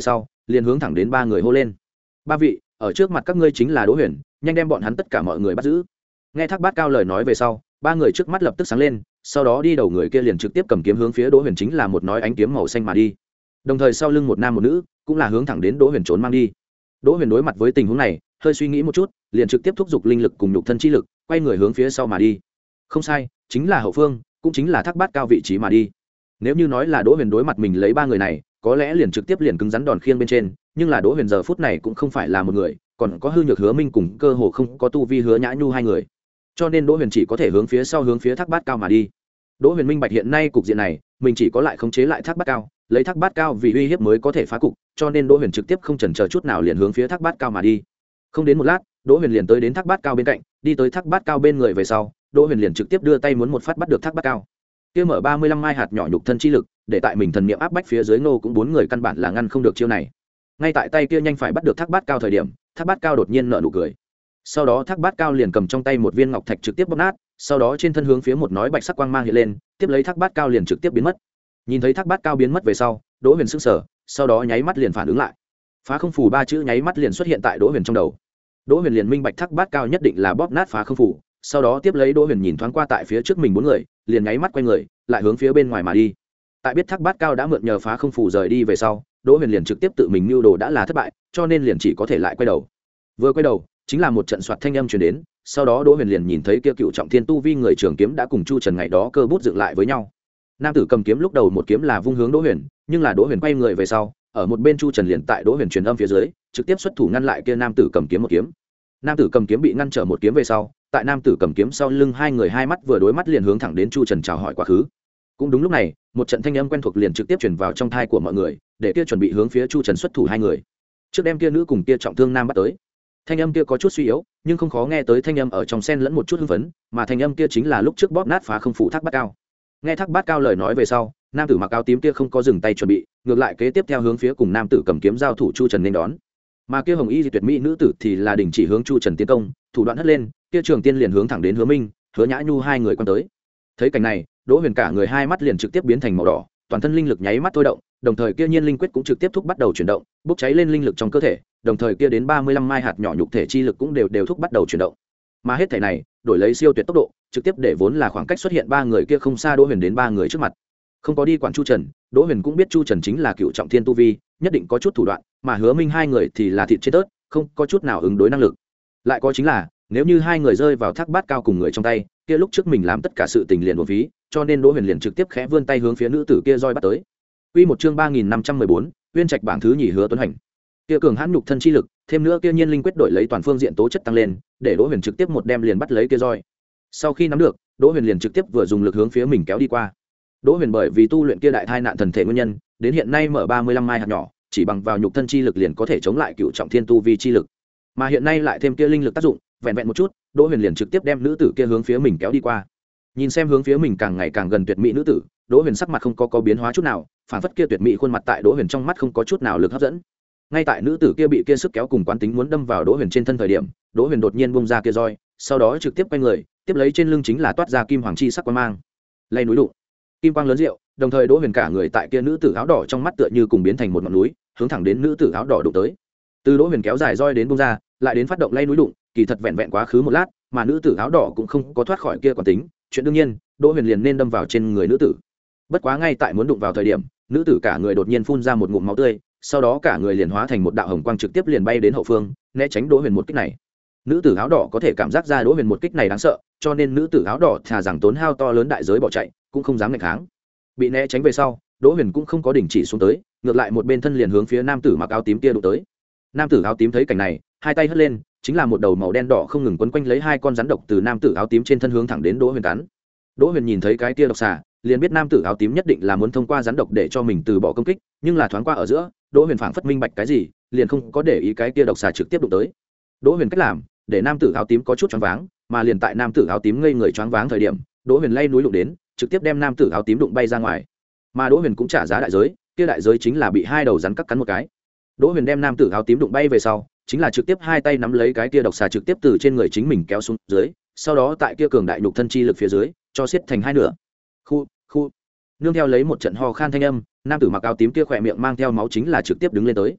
liền hướng thẳng đến ba người hô lên: ba vị, ở trước mặt các ngươi chính là Đỗ Huyền, nhanh đem bọn hắn tất cả mọi người bắt giữ. Nghe Thác Bát Cao lời nói về sau, ba người trước mắt lập tức sáng lên, sau đó đi đầu người kia liền trực tiếp cầm kiếm hướng phía Đỗ Huyền chính là một nói ánh kiếm màu xanh mà đi. Đồng thời sau lưng một nam một nữ cũng là hướng thẳng đến Đỗ Huyền trốn mang đi. Đỗ Huyền đối mặt với tình huống này, hơi suy nghĩ một chút, liền trực tiếp thúc giục linh lực cùng nhục thân chi lực, quay người hướng phía sau mà đi. Không sai, chính là hậu phương, cũng chính là Thác Bát Cao vị trí mà đi. Nếu như nói là Đỗ Huyền đối mặt mình lấy ba người này, có lẽ liền trực tiếp liền cứng rắn đòn khiêng bên trên, nhưng là Đỗ Huyền giờ phút này cũng không phải là một người, còn có Hư Nhược Hứa Minh cùng cơ hồ không có tu vi Hứa Nhã Nhu hai người, cho nên Đỗ Huyền chỉ có thể hướng phía sau hướng phía Thác Bát Cao mà đi. Đỗ Huyền minh bạch hiện nay cục diện này, mình chỉ có lại khống chế lại Thác Bát Cao, lấy Thác Bát Cao vì uy hiếp mới có thể phá cục, cho nên Đỗ Huyền trực tiếp không chần chờ chút nào liền hướng phía Thác Bát Cao mà đi. Không đến một lát, Đỗ Huyền liền tới đến Thác Bát Cao bên cạnh, đi tới Thác Bát Cao bên người về sau, Đỗ Huyền liền trực tiếp đưa tay muốn một phát bắt được Thác Bát Cao. Kia mở ba mươi lăm mai hạt nhỏ nhục thân chi lực, để tại mình thần niệm áp bách phía dưới nô cũng bốn người căn bản là ngăn không được chiêu này. Ngay tại tay kia nhanh phải bắt được Thác Bát Cao thời điểm, Thác Bát Cao đột nhiên nở nụ cười. Sau đó Thác Bát Cao liền cầm trong tay một viên ngọc thạch trực tiếp bóp nát, sau đó trên thân hướng phía một nói bạch sắc quang mang hiện lên, tiếp lấy Thác Bát Cao liền trực tiếp biến mất. Nhìn thấy Thác Bát Cao biến mất về sau, Đỗ Huyền sững sờ, sau đó nháy mắt liền phản ứng lại. Phá không phủ ba chữ nháy mắt liền xuất hiện tại Đỗ Huyền trong đầu. Đỗ Huyền liền minh bạch Thác Bát Cao nhất định là bóp nát phá không phủ, sau đó tiếp lấy Đỗ Huyền nhìn thoáng qua tại phía trước mình bốn người, liền nháy mắt quay người, lại hướng phía bên ngoài mà đi. Tại biết Thác Bát Cao đã mượn nhờ phá không phủ rời đi về sau, Đỗ Huyền liền trực tiếp tự mình mưu đồ đã là thất bại, cho nên liền chỉ có thể lại quay đầu. Vừa quay đầu, chính là một trận soạt thanh âm truyền đến, sau đó Đỗ Huyền liền nhìn thấy kia cựu trọng thiên tu vi người trường kiếm đã cùng Chu Trần ngày đó cơ bút dựng lại với nhau. Nam tử cầm kiếm lúc đầu một kiếm là vung hướng Đỗ Huyền, nhưng là Đỗ Huyền quay người về sau, ở một bên Chu Trần liền tại Đỗ Huyền truyền âm phía dưới, trực tiếp xuất thủ ngăn lại kia nam tử cầm kiếm một kiếm. Nam tử cầm kiếm bị ngăn trở một kiếm về sau, tại nam tử cầm kiếm sau lưng hai người hai mắt vừa đối mắt liền hướng thẳng đến Chu Trần chào hỏi quá khứ. Cũng đúng lúc này, một trận thanh âm quen thuộc liền trực tiếp truyền vào trong tai của mọi người, để kia chuẩn bị hướng phía Chu Trần xuất thủ hai người. Trước đem kia nữ cùng kia trọng thương nam bắt tới. Thanh âm kia có chút suy yếu, nhưng không khó nghe tới thanh âm ở trong sen lẫn một chút hưng phấn, mà thanh âm kia chính là lúc trước bóp nát phá không phủ Thác Bát Cao. Nghe Thác Bát Cao lời nói về sau, nam tử mặc áo tím kia không có dừng tay chuẩn bị, ngược lại kế tiếp theo hướng phía cùng nam tử cầm kiếm giao thủ Chu Trần nên đón. Mà kia hồng y tuyệt mỹ nữ tử thì là đình chỉ hướng Chu Trần tiến công, thủ đoạn hất lên, kia trường tiên liền hướng thẳng đến Hứa Minh, Hứa Nhã Nhu hai người quan tới. Thấy cảnh này, Đỗ Huyền cả người hai mắt liền trực tiếp biến thành màu đỏ, toàn thân linh lực nháy mắt thôi động, đồng thời kia nhiên linh quyết cũng trực tiếp thúc bắt đầu chuyển động, bốc cháy lên linh lực trong cơ thể, đồng thời kia đến ba mươi lăm mai hạt nhỏ nhục thể chi lực cũng đều đều thúc bắt đầu chuyển động. Mà hết thể này, đổi lấy siêu tuyệt tốc độ, trực tiếp để vốn là khoảng cách xuất hiện ba người kia không xa Đỗ Huyền đến ba người trước mặt. Không có đi quản Chu Trần, Đỗ Huyền cũng biết Chu Trần chính là cựu trọng thiên tu vi, nhất định có chút thủ đoạn, mà Hứa Minh hai người thì là thịt trên tớt, không có chút nào ứng đối năng lực. Lại có chính là, nếu như hai người rơi vào Thác Bát Cao cùng người trong tay, kia lúc trước mình làm tất cả sự tình liền uổng phí, cho nên Đỗ Huyền liền trực tiếp khẽ vươn tay hướng phía nữ tử kia roi bắt tới. Quy một chương ba nghìn năm trăm mười bốn, Uyên Trạch bảng thứ nhì Hứa Tuấn Hành. Kia cường hãn nhục thân chi lực, thêm nữa kia nhiên linh quyết đổi lấy toàn phương diện tố chất tăng lên, để Đỗ Huyền trực tiếp một đem liền bắt lấy kia roi. Sau khi nắm được, Đỗ Huyền liền trực tiếp vừa dùng lực hướng phía mình kéo đi qua. Đỗ Huyền bởi vì tu luyện kia đại thai nạn thần thể nguyên nhân, đến hiện nay mở ba mươi lăm mai hạt nhỏ, chỉ bằng vào nhục thân chi lực liền có thể chống lại cựu trọng thiên tu vi chi lực. Mà hiện nay lại thêm kia linh lực tác dụng, vẹn vẹn một chút, Đỗ Huyền liền trực tiếp đem nữ tử kia hướng phía mình kéo đi qua. Nhìn xem hướng phía mình càng ngày càng gần tuyệt mỹ nữ tử, Đỗ Huyền sắc mặt không có có biến hóa chút nào, phản phất kia tuyệt mỹ khuôn mặt tại Đỗ Huyền trong mắt không có chút nào lực hấp dẫn. Ngay tại nữ tử kia bị kia sức kéo cùng quán tính muốn đâm vào Đỗ Huyền trên thân thời điểm, Đỗ Huyền đột nhiên bung ra kia roi, sau đó trực tiếp quay người, tiếp lấy trên lưng chính là toát ra kim hoàng chi sắc quang mang. Lay núi đụng, kim quang lớn rượu, đồng thời Đỗ Huyền cả người tại kia nữ tử áo đỏ trong mắt tựa như cùng biến thành một ngọn núi, hướng thẳng đến nữ tử áo đỏ đụng tới. Từ Đỗ Huyền kéo dài roi đến bung ra, lại đến phát động lay núi đụng, kỳ thật vẹn vẹn quá khứ một lát, mà nữ tử áo đỏ cũng không có thoát khỏi kia quán tính, chuyện đương nhiên, Đỗ Huyền liền nên đâm vào trên người nữ tử. Bất quá ngay tại muốn đụng vào thời điểm, nữ tử cả người đột nhiên phun ra một ngụm máu tươi, sau đó cả người liền hóa thành một đạo hồng quang trực tiếp liền bay đến hậu phương, né tránh Đỗ Huyền một kích này. Nữ tử áo đỏ có thể cảm giác ra Đỗ Huyền một kích này đáng sợ, cho nên nữ tử áo đỏ thà rằng tốn hao to lớn đại giới bỏ chạy, cũng không dám nghịch kháng. Bị né tránh về sau, Đỗ Huyền cũng không có đình chỉ xuống tới, ngược lại một bên thân liền hướng phía nam tử mặc áo tím kia đụng tới. Nam tử áo tím thấy cảnh này, hai tay hất lên, chính là một đầu màu đen đỏ không ngừng quấn quanh lấy hai con rắn độc từ nam tử áo tím trên thân hướng thẳng đến Đỗ Huyền cắn. Đỗ Huyền nhìn thấy cái kia độc xà, liền biết nam tử áo tím nhất định là muốn thông qua rắn độc để cho mình từ bỏ công kích, nhưng là thoáng qua ở giữa, Đỗ Huyền phảng phất minh bạch cái gì, liền không có để ý cái kia độc xà trực tiếp đụng tới. Đỗ Huyền cách làm, để nam tử áo tím có chút choáng váng, mà liền tại nam tử áo tím ngây người choáng váng thời điểm, Đỗ Huyền lay núi đụng đến, trực tiếp đem nam tử áo tím đụng bay ra ngoài. Mà Đỗ Huyền cũng trả giá đại giới, kia đại giới chính là bị hai đầu rắn cắt cắn một cái. Đỗ Huyền đem nam tử áo tím đụng bay về sau, chính là trực tiếp hai tay nắm lấy cái kia độc xà trực tiếp từ trên người chính mình kéo xuống dưới, sau đó tại kia cường đại nhục thân chi lực phía dưới, cho xiết thành hai nửa. Khu, khu. Nương theo lấy một trận ho khan thanh âm, nam tử mặc áo tím kia khỏe miệng mang theo máu chính là trực tiếp đứng lên tới.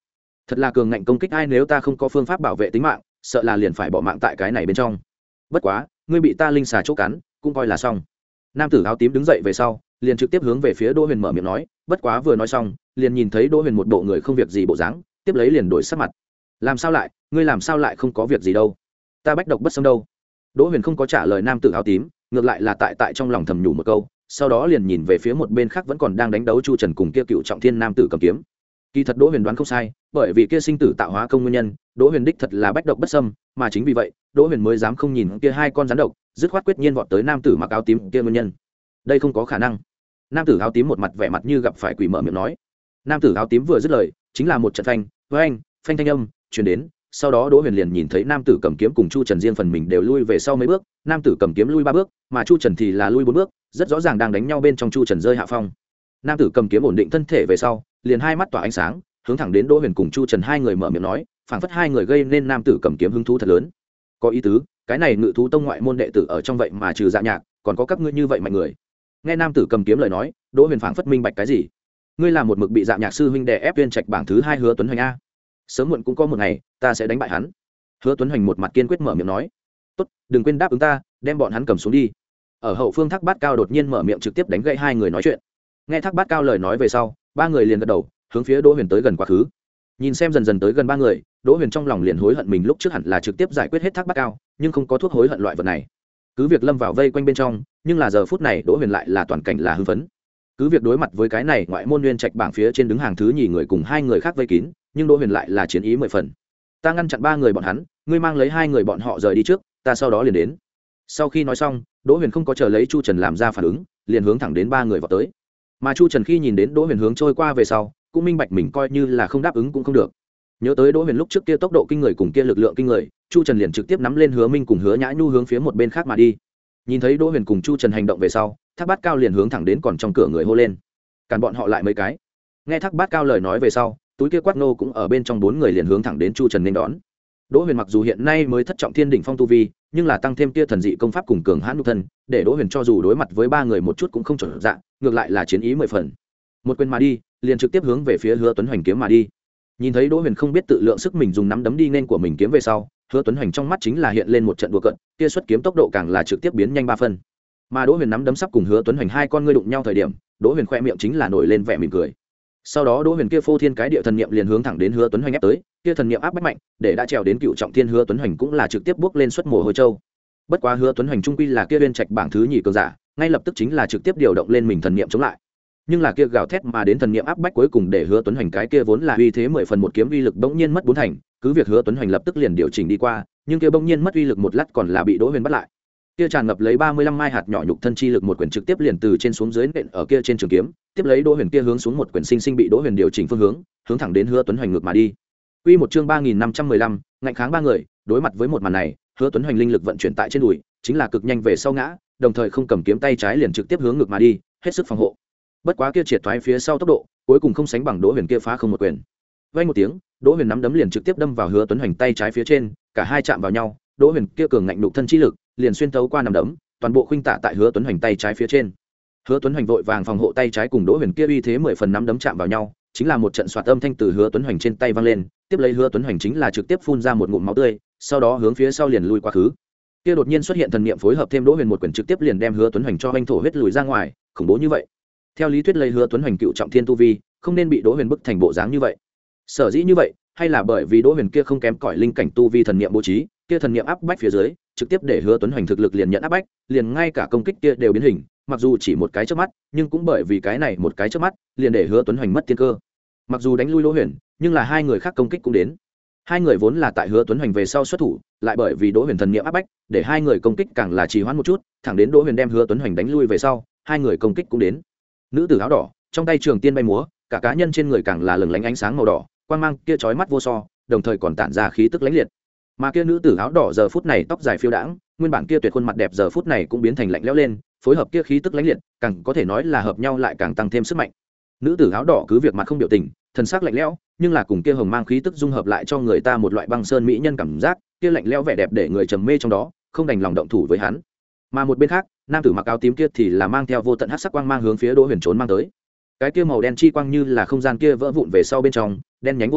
thật là cường ngạnh công kích ai, nếu ta không có phương pháp bảo vệ tính mạng sợ là liền phải bỏ mạng tại cái này bên trong. Bất quá ngươi bị ta linh xà chỗ cắn cũng coi là xong. Nam tử áo tím đứng dậy về sau liền trực tiếp hướng về phía Đỗ Huyền mở miệng nói, bất quá vừa nói xong liền nhìn thấy Đỗ Huyền một bộ người không việc gì bộ dáng, tiếp lấy liền đổi sắc mặt. Làm sao lại, ngươi làm sao lại không có việc gì đâu, ta bách độc bất xâm đâu. Đỗ Huyền không có trả lời nam tử áo tím, ngược lại là tại tại trong lòng thầm nhủ một câu, sau đó liền nhìn về phía một bên khác vẫn còn đang đánh đấu Chu Trần cùng kia cựu trọng thiên nam tử cầm kiếm. Kỳ thật Đỗ Huyền đoán không sai, bởi vì kia sinh tử tạo hóa công nguyên nhân, Đỗ Huyền đích thật là bách độc bất xâm, mà chính vì vậy, Đỗ Huyền mới dám không nhìn kia hai con rắn độc, dứt khoát quyết nhiên vọt tới nam tử mặc áo tím kia nguyên nhân. Đây không có khả năng. Nam tử áo tím một mặt vẻ mặt như gặp phải quỷ mở miệng nói. Nam tử áo tím vừa dứt lời, chính là một trận phanh, với anh, phanh thanh âm truyền đến, sau đó Đỗ Huyền liền nhìn thấy nam tử cầm kiếm cùng Chu Trần riêng phần mình đều lui về sau mấy bước, nam tử cầm kiếm lui ba bước, mà Chu Trần thì là lui bốn bước, rất rõ ràng đang đánh nhau bên trong Chu Trần rơi hạ phong. Nam tử cầm kiếm ổn định thân thể về sau, liền hai mắt tỏa ánh sáng, hướng thẳng đến Đỗ Huyền cùng Chu Trần hai người mở miệng nói, phảng phất hai người gây nên nam tử cầm kiếm hứng thú thật lớn. Có ý tứ, cái này Ngự thú tông ngoại môn đệ tử ở trong vậy mà trừ Dạ Nhạc, còn có các ngươi như vậy mạnh người. Nghe nam tử cầm kiếm lời nói, Đỗ Huyền phảng phất minh bạch cái gì. Ngươi là một mực bị Dạ Nhạc sư huynh đè ép Tuyên Trạch bảng thứ hai Hứa Tuấn Hoành a. Sớm muộn cũng có một ngày, ta sẽ đánh bại hắn. Hứa Tuấn Hoành một mặt kiên quyết mở miệng nói. Tốt, đừng quên đáp ứng ta, đem bọn hắn cầm xuống đi. Ở hậu phương Thác Bát Cao đột nhiên mở miệng trực tiếp đánh gãy hai người nói chuyện. Nghe Thác Bát Cao lời nói về sau, ba người liền gật đầu, hướng phía Đỗ Huyền tới gần quá khứ. Nhìn xem dần dần tới gần ba người, Đỗ Huyền trong lòng liền hối hận mình lúc trước hẳn là trực tiếp giải quyết hết Thác Bát Cao, nhưng không có thuốc hối hận loại vật này. Cứ việc lâm vào vây quanh bên trong, nhưng là giờ phút này Đỗ Huyền lại là toàn cảnh là hưng phấn. Cứ việc đối mặt với cái này ngoại môn Nguyên Trạch bảng phía trên đứng hàng thứ nhì người cùng hai người khác vây kín, nhưng Đỗ Huyền lại là chiến ý mười phần. Ta ngăn chặn ba người bọn hắn, ngươi mang lấy hai người bọn họ rời đi trước, ta sau đó liền đến. Sau khi nói xong, Đỗ Huyền không có chờ lấy Chu Trần làm ra phản ứng, liền hướng thẳng đến ba người vào tới. Mà Chu Trần khi nhìn đến Đỗ Huyền hướng trôi qua về sau, cũng minh bạch mình coi như là không đáp ứng cũng không được. Nhớ tới Đỗ Huyền lúc trước kia tốc độ kinh người cùng kia lực lượng kinh người, Chu Trần liền trực tiếp nắm lên Hứa Minh cùng Hứa Nhã Nhu hướng phía một bên khác mà đi. Nhìn thấy Đỗ Huyền cùng Chu Trần hành động về sau, Thác Bát Cao liền hướng thẳng đến còn trong cửa người hô lên, cản bọn họ lại mấy cái. Nghe Thác Bát Cao lời nói về sau, túi kia quát nô cũng ở bên trong bốn người liền hướng thẳng đến Chu Trần nên đón. Đỗ Huyền mặc dù hiện nay mới thất trọng thiên đỉnh phong tu vi, nhưng là tăng thêm kia thần dị công pháp cùng cường hãn nhục thân, để Đỗ Huyền cho dù đối mặt với ba người một chút cũng không trở dạng, ngược lại là chiến ý mười phần. Một quyền mà đi, liền trực tiếp hướng về phía Hứa Tuấn Hoành kiếm mà đi. Nhìn thấy Đỗ Huyền không biết tự lượng sức mình dùng nắm đấm đi nên của mình kiếm về sau, Hứa Tuấn Hoành trong mắt chính là hiện lên một trận đùa cợt, kia xuất kiếm tốc độ càng là trực tiếp biến nhanh ba phân. Mà Đỗ Huyền nắm đấm sắp cùng Hứa Tuấn Hoành hai con ngươi đụng nhau thời điểm, Đỗ Huyền khoe miệng chính là nổi lên vẻ mỉm cười. Sau đó Đỗ Huyền kia phô thiên cái địa thần niệm liền hướng thẳng đến Hứa Tuấn Hoành ép tới, kia thần niệm áp bách mạnh, để đã trèo đến cựu trọng thiên Hứa Tuấn Hoành cũng là trực tiếp bước lên xuất mồ hôi châu. Bất quá Hứa Tuấn Hoành trung quy là kia Uyên Trạch bảng thứ nhì cường giả, ngay lập tức chính là trực tiếp điều động lên mình thần niệm chống lại. Nhưng là kia gào thét mà đến thần niệm áp bách cuối cùng để Hứa Tuấn Hoành cái kia vốn là uy thế mười phần một kiếm uy lực bỗng nhiên mất bốn thành, cứ việc Hứa Tuấn Hoành lập tức liền điều chỉnh đi qua, nhưng kia bỗng nhiên mất uy lực một lát còn là bị Đỗ Huyền bắt lại. Kia tràn ngập lấy ba mươi lăm mai hạt nhỏ nhục thân chi lực một quyền trực tiếp liền từ trên xuống dưới nện ở kia trên trường kiếm, tiếp lấy Đỗ Huyền kia hướng xuống một quyền sinh sinh bị Đỗ Huyền điều chỉnh phương hướng, hướng thẳng đến Hứa Tuấn Hoành ngược mà đi. Quy một chương ba nghìn năm trăm mười lăm, ngạnh kháng ba người, đối mặt với một màn này, Hứa Tuấn Hoành linh lực vận chuyển tại trên đùi, chính là cực nhanh về sau ngã, đồng thời không cầm kiếm tay trái liền trực tiếp hướng ngược mà đi, hết sức phòng hộ. Bất quá kia triệt thoái phía sau tốc độ, cuối cùng không sánh bằng Đỗ Huyền kia phá không một quyền. Vang một tiếng, Đỗ Huyền nắm đấm liền trực tiếp đâm vào Hứa Tuấn Hoành tay trái phía trên, cả hai chạm vào nhau, Đỗ Huyền kia cường ngạnh nục thân chi lực, liền xuyên thấu qua nắm đấm, toàn bộ khuynh tả tại Hứa Tuấn Hoành tay trái phía trên. Hứa Tuấn Hoành vội vàng phòng hộ tay trái cùng Đỗ Huyền kia uy thế mười phần nắm đấm chạm vào nhau, chính là một trận xoạt âm thanh từ Hứa Tuấn Hoành trên tay vang lên, tiếp lấy Hứa Tuấn Hoành chính là trực tiếp phun ra một ngụm máu tươi, sau đó hướng phía sau liền lùi qua khứ. Kia đột nhiên xuất hiện thần niệm phối hợp thêm Đỗ Huyền một quyền trực tiếp liền đem Hứa Tuấn Hoành cho anh thổ huyết lùi ra ngoài, khủng bố như vậy. Theo lý thuyết lấy Hứa Tuấn Hoành cựu trọng thiên tu vi, không nên bị Đỗ Huyền bức thành bộ dáng như vậy. Sở dĩ như vậy, hay là bởi vì Đỗ Huyền kia không kém cỏi linh cảnh tu vi thần niệm bố trí, kia thần niệm áp bách phía dưới, trực tiếp để Hứa Tuấn Hoành thực lực liền nhận áp bách, liền ngay cả công kích kia đều biến hình, mặc dù chỉ một cái chớp mắt, nhưng cũng bởi vì cái này một cái chớp mắt, liền để Hứa Tuấn Hoành mất tiên cơ. Mặc dù đánh lui Đỗ Huyền, nhưng là hai người khác công kích cũng đến. Hai người vốn là tại Hứa Tuấn Hoành về sau xuất thủ, lại bởi vì Đỗ Huyền thần niệm áp bách, để hai người công kích càng là trì hoãn một chút, thẳng đến Đỗ Huyền đem Hứa Tuấn Hoành đánh lui về sau, hai người công kích cũng đến. Nữ tử áo đỏ, trong tay trường tiên bay múa, cả cá nhân trên người càng là lừng lánh ánh sáng màu đỏ, quang mang kia chói mắt vô so, đồng thời còn tản ra khí tức lãnh liệt. Mà kia nữ tử áo đỏ giờ phút này tóc dài phiêu đãng, nguyên bản kia tuyệt khuôn mặt đẹp giờ phút này cũng biến thành lạnh lẽo lên, phối hợp kia khí tức lãnh liệt, càng có thể nói là hợp nhau lại càng tăng thêm sức mạnh. Nữ tử áo đỏ cứ việc mặt không biểu tình, thần sắc lạnh lẽo, nhưng là cùng kia hồng mang khí tức dung hợp lại cho người ta một loại băng sơn mỹ nhân cảm giác, kia lạnh lẽo vẻ đẹp để người trầm mê trong đó, không đành lòng động thủ với hắn. Mà một bên khác, nam tử mặc áo tím kia thì là mang theo vô tận hắc sắc quang mang hướng phía Đỗ Huyền trốn mang tới. Cái kia màu đen chi quang như là không gian kia vỡ vụn về sau bên trong, đen nhánh vô so,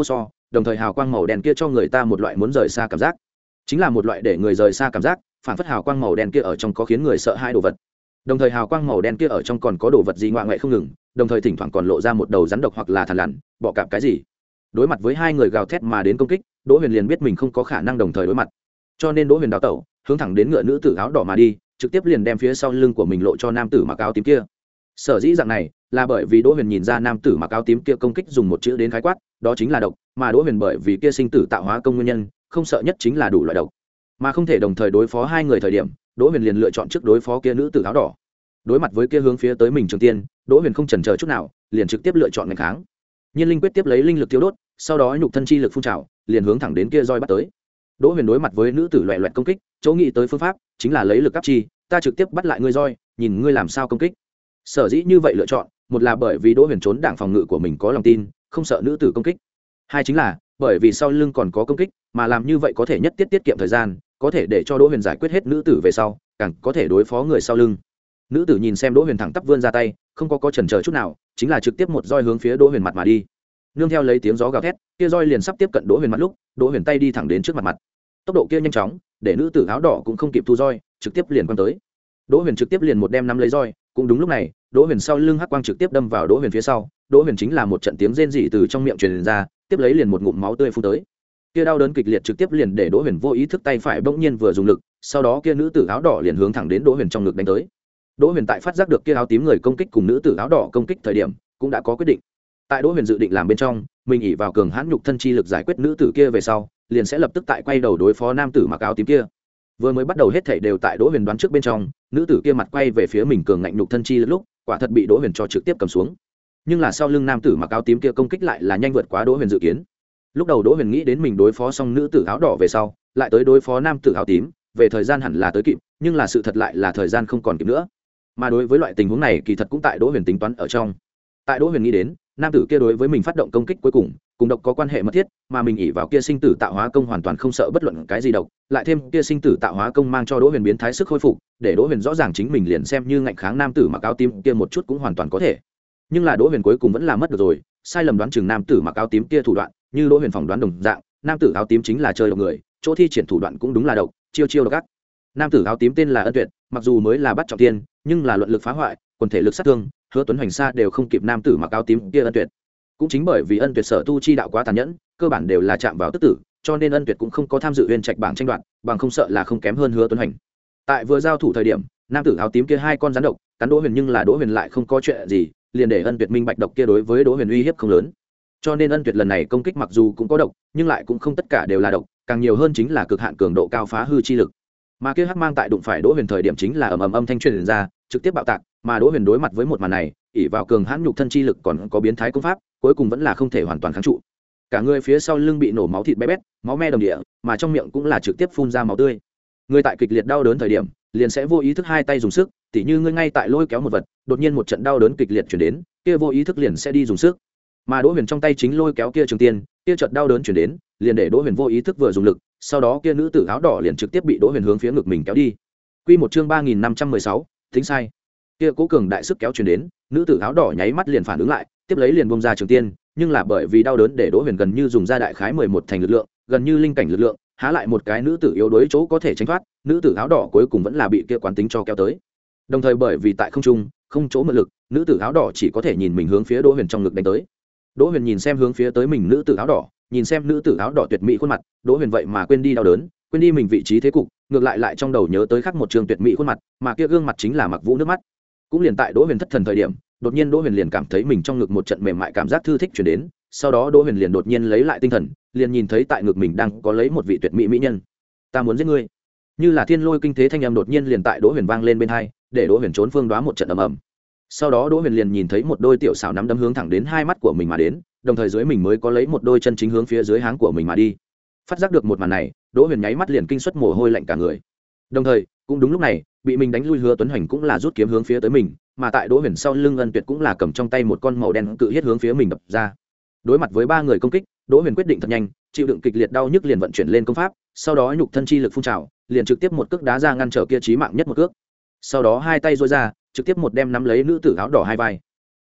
đồng thời hào quang màu đen kia cho người ta một loại muốn rời xa cảm giác, chính là một loại để người rời xa cảm giác, phản phất hào quang màu đen kia ở trong có khiến người sợ hai đồ vật. Đồng thời hào quang màu đen kia ở trong còn có đồ vật gì ngoại ngoại không ngừng, đồng thời thỉnh thoảng còn lộ ra một đầu rắn độc hoặc là thằn lằn, bọ cạp cái gì. Đối mặt với hai người gào thét mà đến công kích, Đỗ Huyền liền biết mình không có khả năng đồng thời đối mặt, cho nên Đỗ Huyền đào tẩu, hướng thẳng đến ngựa nữ tử áo đỏ mà đi, trực tiếp liền đem phía sau lưng của mình lộ cho nam tử mặc áo tím kia. Sở dĩ dạng này là bởi vì Đỗ Huyền nhìn ra nam tử mặc áo tím kia công kích dùng một chữ đến khái quát, đó chính là độc, mà Đỗ Huyền bởi vì kia sinh tử tạo hóa công nguyên nhân, không sợ nhất chính là đủ loại độc, mà không thể đồng thời đối phó hai người thời điểm, Đỗ Huyền liền lựa chọn trước đối phó kia nữ tử áo đỏ. Đối mặt với kia hướng phía tới mình Trường Tiên, Đỗ Huyền không chần chờ chút nào, liền trực tiếp lựa chọn nghênh kháng. Nhiên linh quyết tiếp lấy linh lực tiêu đốt, sau đó nhục thân chi lực phun trào, liền hướng thẳng đến kia roi bắt tới. Đỗ Huyền đối mặt với nữ tử loẹt loẹt công kích, chỗ nghĩ tới phương pháp chính là lấy lực áp chi, ta trực tiếp bắt lại ngươi roi, nhìn ngươi làm sao công kích. Sở dĩ như vậy lựa chọn, một là bởi vì Đỗ Huyền trốn đảng phòng ngự của mình có lòng tin, không sợ nữ tử công kích. Hai chính là bởi vì sau lưng còn có công kích, mà làm như vậy có thể nhất tiết tiết kiệm thời gian, có thể để cho Đỗ Huyền giải quyết hết nữ tử về sau, càng có thể đối phó người sau lưng. Nữ tử nhìn xem Đỗ Huyền thẳng tắp vươn ra tay, không có có chần chờ chút nào, chính là trực tiếp một roi hướng phía Đỗ Huyền mặt mà đi. Nương theo lấy tiếng gió gào thét, kia roi liền sắp tiếp cận Đỗ Huyền mặt lúc, Đỗ Huyền tay đi thẳng đến trước mặt mặt. Tốc độ kia nhanh chóng, để nữ tử áo đỏ cũng không kịp thu roi, trực tiếp liền quăng tới. Đỗ Huyền trực tiếp liền một đem nắm lấy roi, cũng đúng lúc này, Đỗ Huyền sau lưng hắc quang trực tiếp đâm vào Đỗ Huyền phía sau, Đỗ Huyền chính là một trận tiếng rên rỉ từ trong miệng truyền ra, tiếp lấy liền một ngụm máu tươi phun tới. Kia đau đớn kịch liệt trực tiếp liền để Đỗ Huyền vô ý thức tay phải bỗng nhiên vừa dùng lực, sau đó kia nữ tử áo đỏ liền hướng thẳng đến Đỗ Huyền trong ngực đánh tới. Đỗ Huyền tại phát giác được kia áo tím người công kích cùng nữ tử áo đỏ công kích thời điểm, cũng đã có quyết định. Tại Đỗ Huyền dự định làm bên trong, mình ỷ vào cường hãn nhục thân chi lực giải quyết nữ tử kia về sau, liền sẽ lập tức tại quay đầu đối phó nam tử mặc áo tím kia. Vừa mới bắt đầu hết thảy đều tại Đỗ Huyền đoán trước bên trong, nữ tử kia mặt quay về phía mình cường ngạnh nhục thân chi lực lúc, quả thật bị Đỗ Huyền cho trực tiếp cầm xuống. Nhưng là sau lưng nam tử mặc áo tím kia công kích lại là nhanh vượt quá Đỗ Huyền dự kiến. Lúc đầu Đỗ Huyền nghĩ đến mình đối phó xong nữ tử áo đỏ về sau, lại tới đối phó nam tử áo tím, về thời gian hẳn là tới kịp, nhưng là sự thật lại là thời gian không còn kịp nữa. Mà đối với loại tình huống này kỳ thật cũng tại Đỗ Huyền tính toán ở trong. Tại Đỗ Huyền nghĩ đến, nam tử kia đối với mình phát động công kích cuối cùng, cùng độc có quan hệ mật thiết, mà mình ỷ vào kia sinh tử tạo hóa công hoàn toàn không sợ bất luận cái gì độc, lại thêm kia sinh tử tạo hóa công mang cho Đỗ Huyền biến thái sức khôi phục, để Đỗ Huyền rõ ràng chính mình liền xem như ngạnh kháng nam tử mặc áo tím kia một chút cũng hoàn toàn có thể. Nhưng là Đỗ Huyền cuối cùng vẫn là mất được rồi, sai lầm đoán chừng nam tử mặc áo tím kia thủ đoạn, như Đỗ Huyền phỏng đoán đồng dạng, nam tử áo tím chính là chơi độc người, chỗ thi triển thủ đoạn cũng đúng là độc, chiêu chiêu độc ác. Nam tử áo tím tên là Ân Tuyệt, mặc dù mới là bắt trọng tiên, nhưng là luận lực phá hoại, quần thể lực sát thương, Hứa Tuấn Hoành Sa đều không kịp nam tử mặc áo tím kia Ân Tuyệt. Cũng chính bởi vì Ân Tuyệt sở tu chi đạo quá tàn nhẫn, cơ bản đều là chạm vào tức tử, cho nên Ân Tuyệt cũng không có tham dự Uyên Trạch bảng tranh đoạt, bằng không sợ là không kém hơn Hứa Tuấn Hoành. Tại vừa giao thủ thời điểm, nam tử áo tím kia hai con rắn độc, cắn Đỗ Huyền nhưng là Đỗ Huyền lại không có chuyện gì, liền để Ân Tuyệt minh bạch độc kia đối với Đỗ Huyền uy hiếp không lớn. Cho nên Ân Tuyệt lần này công kích mặc dù cũng có độc, nhưng lại cũng không tất cả đều là độc, càng nhiều hơn chính là cực hạn cường độ cao phá hư chi lực. Mà kia hắc mang tại đụng phải Đỗ Huyền thời điểm chính là ầm ầm âm thanh truyền ra, trực tiếp bạo tạc, mà Đỗ Huyền đối mặt với một màn này, ỷ vào cường hãn nhục thân chi lực còn có biến thái công pháp, cuối cùng vẫn là không thể hoàn toàn kháng trụ. Cả người phía sau lưng bị nổ máu thịt bé bét, máu me đồng địa, mà trong miệng cũng là trực tiếp phun ra máu tươi. Người tại kịch liệt đau đớn thời điểm, liền sẽ vô ý thức hai tay dùng sức, tỉ như ngươi ngay tại lôi kéo một vật, đột nhiên một trận đau đớn kịch liệt truyền đến, kia vô ý thức liền sẽ đi dùng sức. Mà Đỗ Huyền trong tay chính lôi kéo kia trường tiên, kia trận đau đớn truyền đến, liền để Đỗ Huyền vô ý thức vừa dùng lực, sau đó kia nữ tử áo đỏ liền trực tiếp bị Đỗ Huyền hướng phía ngực mình kéo đi. Quy một chương ba nghìn năm trăm mười sáu, tính sai. Kia cố cường đại sức kéo truyền đến, nữ tử áo đỏ nháy mắt liền phản ứng lại, tiếp lấy liền bung ra trường tiên, nhưng là bởi vì đau đớn để Đỗ Huyền gần như dùng ra đại khái mười một thành lực lượng, gần như linh cảnh lực lượng, há lại một cái nữ tử yếu đuối chỗ có thể tránh thoát, nữ tử áo đỏ cuối cùng vẫn là bị kia quán tính cho kéo tới. Đồng thời bởi vì tại không trung, không chỗ mượn lực, nữ tử áo đỏ chỉ có thể nhìn mình hướng phía Đỗ Huyền trong ngực đánh tới. Đỗ Huyền nhìn xem hướng phía tới mình nữ tử áo đỏ, nhìn xem nữ tử áo đỏ tuyệt mỹ khuôn mặt, Đỗ Huyền vậy mà quên đi đau đớn, quên đi mình vị trí thế cục, ngược lại lại trong đầu nhớ tới khác một trường tuyệt mỹ khuôn mặt, mà kia gương mặt chính là Mặc Vũ nước mắt. Cũng liền tại Đỗ Huyền thất thần thời điểm, đột nhiên Đỗ Huyền liền cảm thấy mình trong ngực một trận mềm mại cảm giác thư thích truyền đến, sau đó Đỗ Huyền liền đột nhiên lấy lại tinh thần, liền nhìn thấy tại ngực mình đang có lấy một vị tuyệt mỹ mỹ nhân. Ta muốn giết ngươi. Như là thiên lôi kinh thế thanh âm đột nhiên liền tại Đỗ Huyền vang lên bên tai, để Đỗ Huyền trốn phương đoá một trận ầm ầm. Sau đó Đỗ Huyền liền nhìn thấy một đôi tiểu xảo nắm đấm hướng thẳng đến hai mắt của mình mà đến, đồng thời dưới mình mới có lấy một đôi chân chính hướng phía dưới háng của mình mà đi. Phát giác được một màn này, Đỗ Huyền nháy mắt liền kinh suất mồ hôi lạnh cả người. Đồng thời, cũng đúng lúc này, bị mình đánh lui Hứa Tuấn Hoành cũng là rút kiếm hướng phía tới mình, mà tại Đỗ Huyền sau lưng Ân Tuyệt cũng là cầm trong tay một con màu đen cự huyết hướng phía mình đập ra. Đối mặt với ba người công kích, Đỗ Huyền quyết định thật nhanh, chịu đựng kịch liệt đau nhức liền vận chuyển lên công pháp, sau đó nhục thân chi lực phun trào, liền trực tiếp một cước đá ra ngăn trở kia chí mạng nhất một cước. Sau đó hai tay duỗi ra, trực tiếp một đem nắm lấy nữ tử áo đỏ hai vai.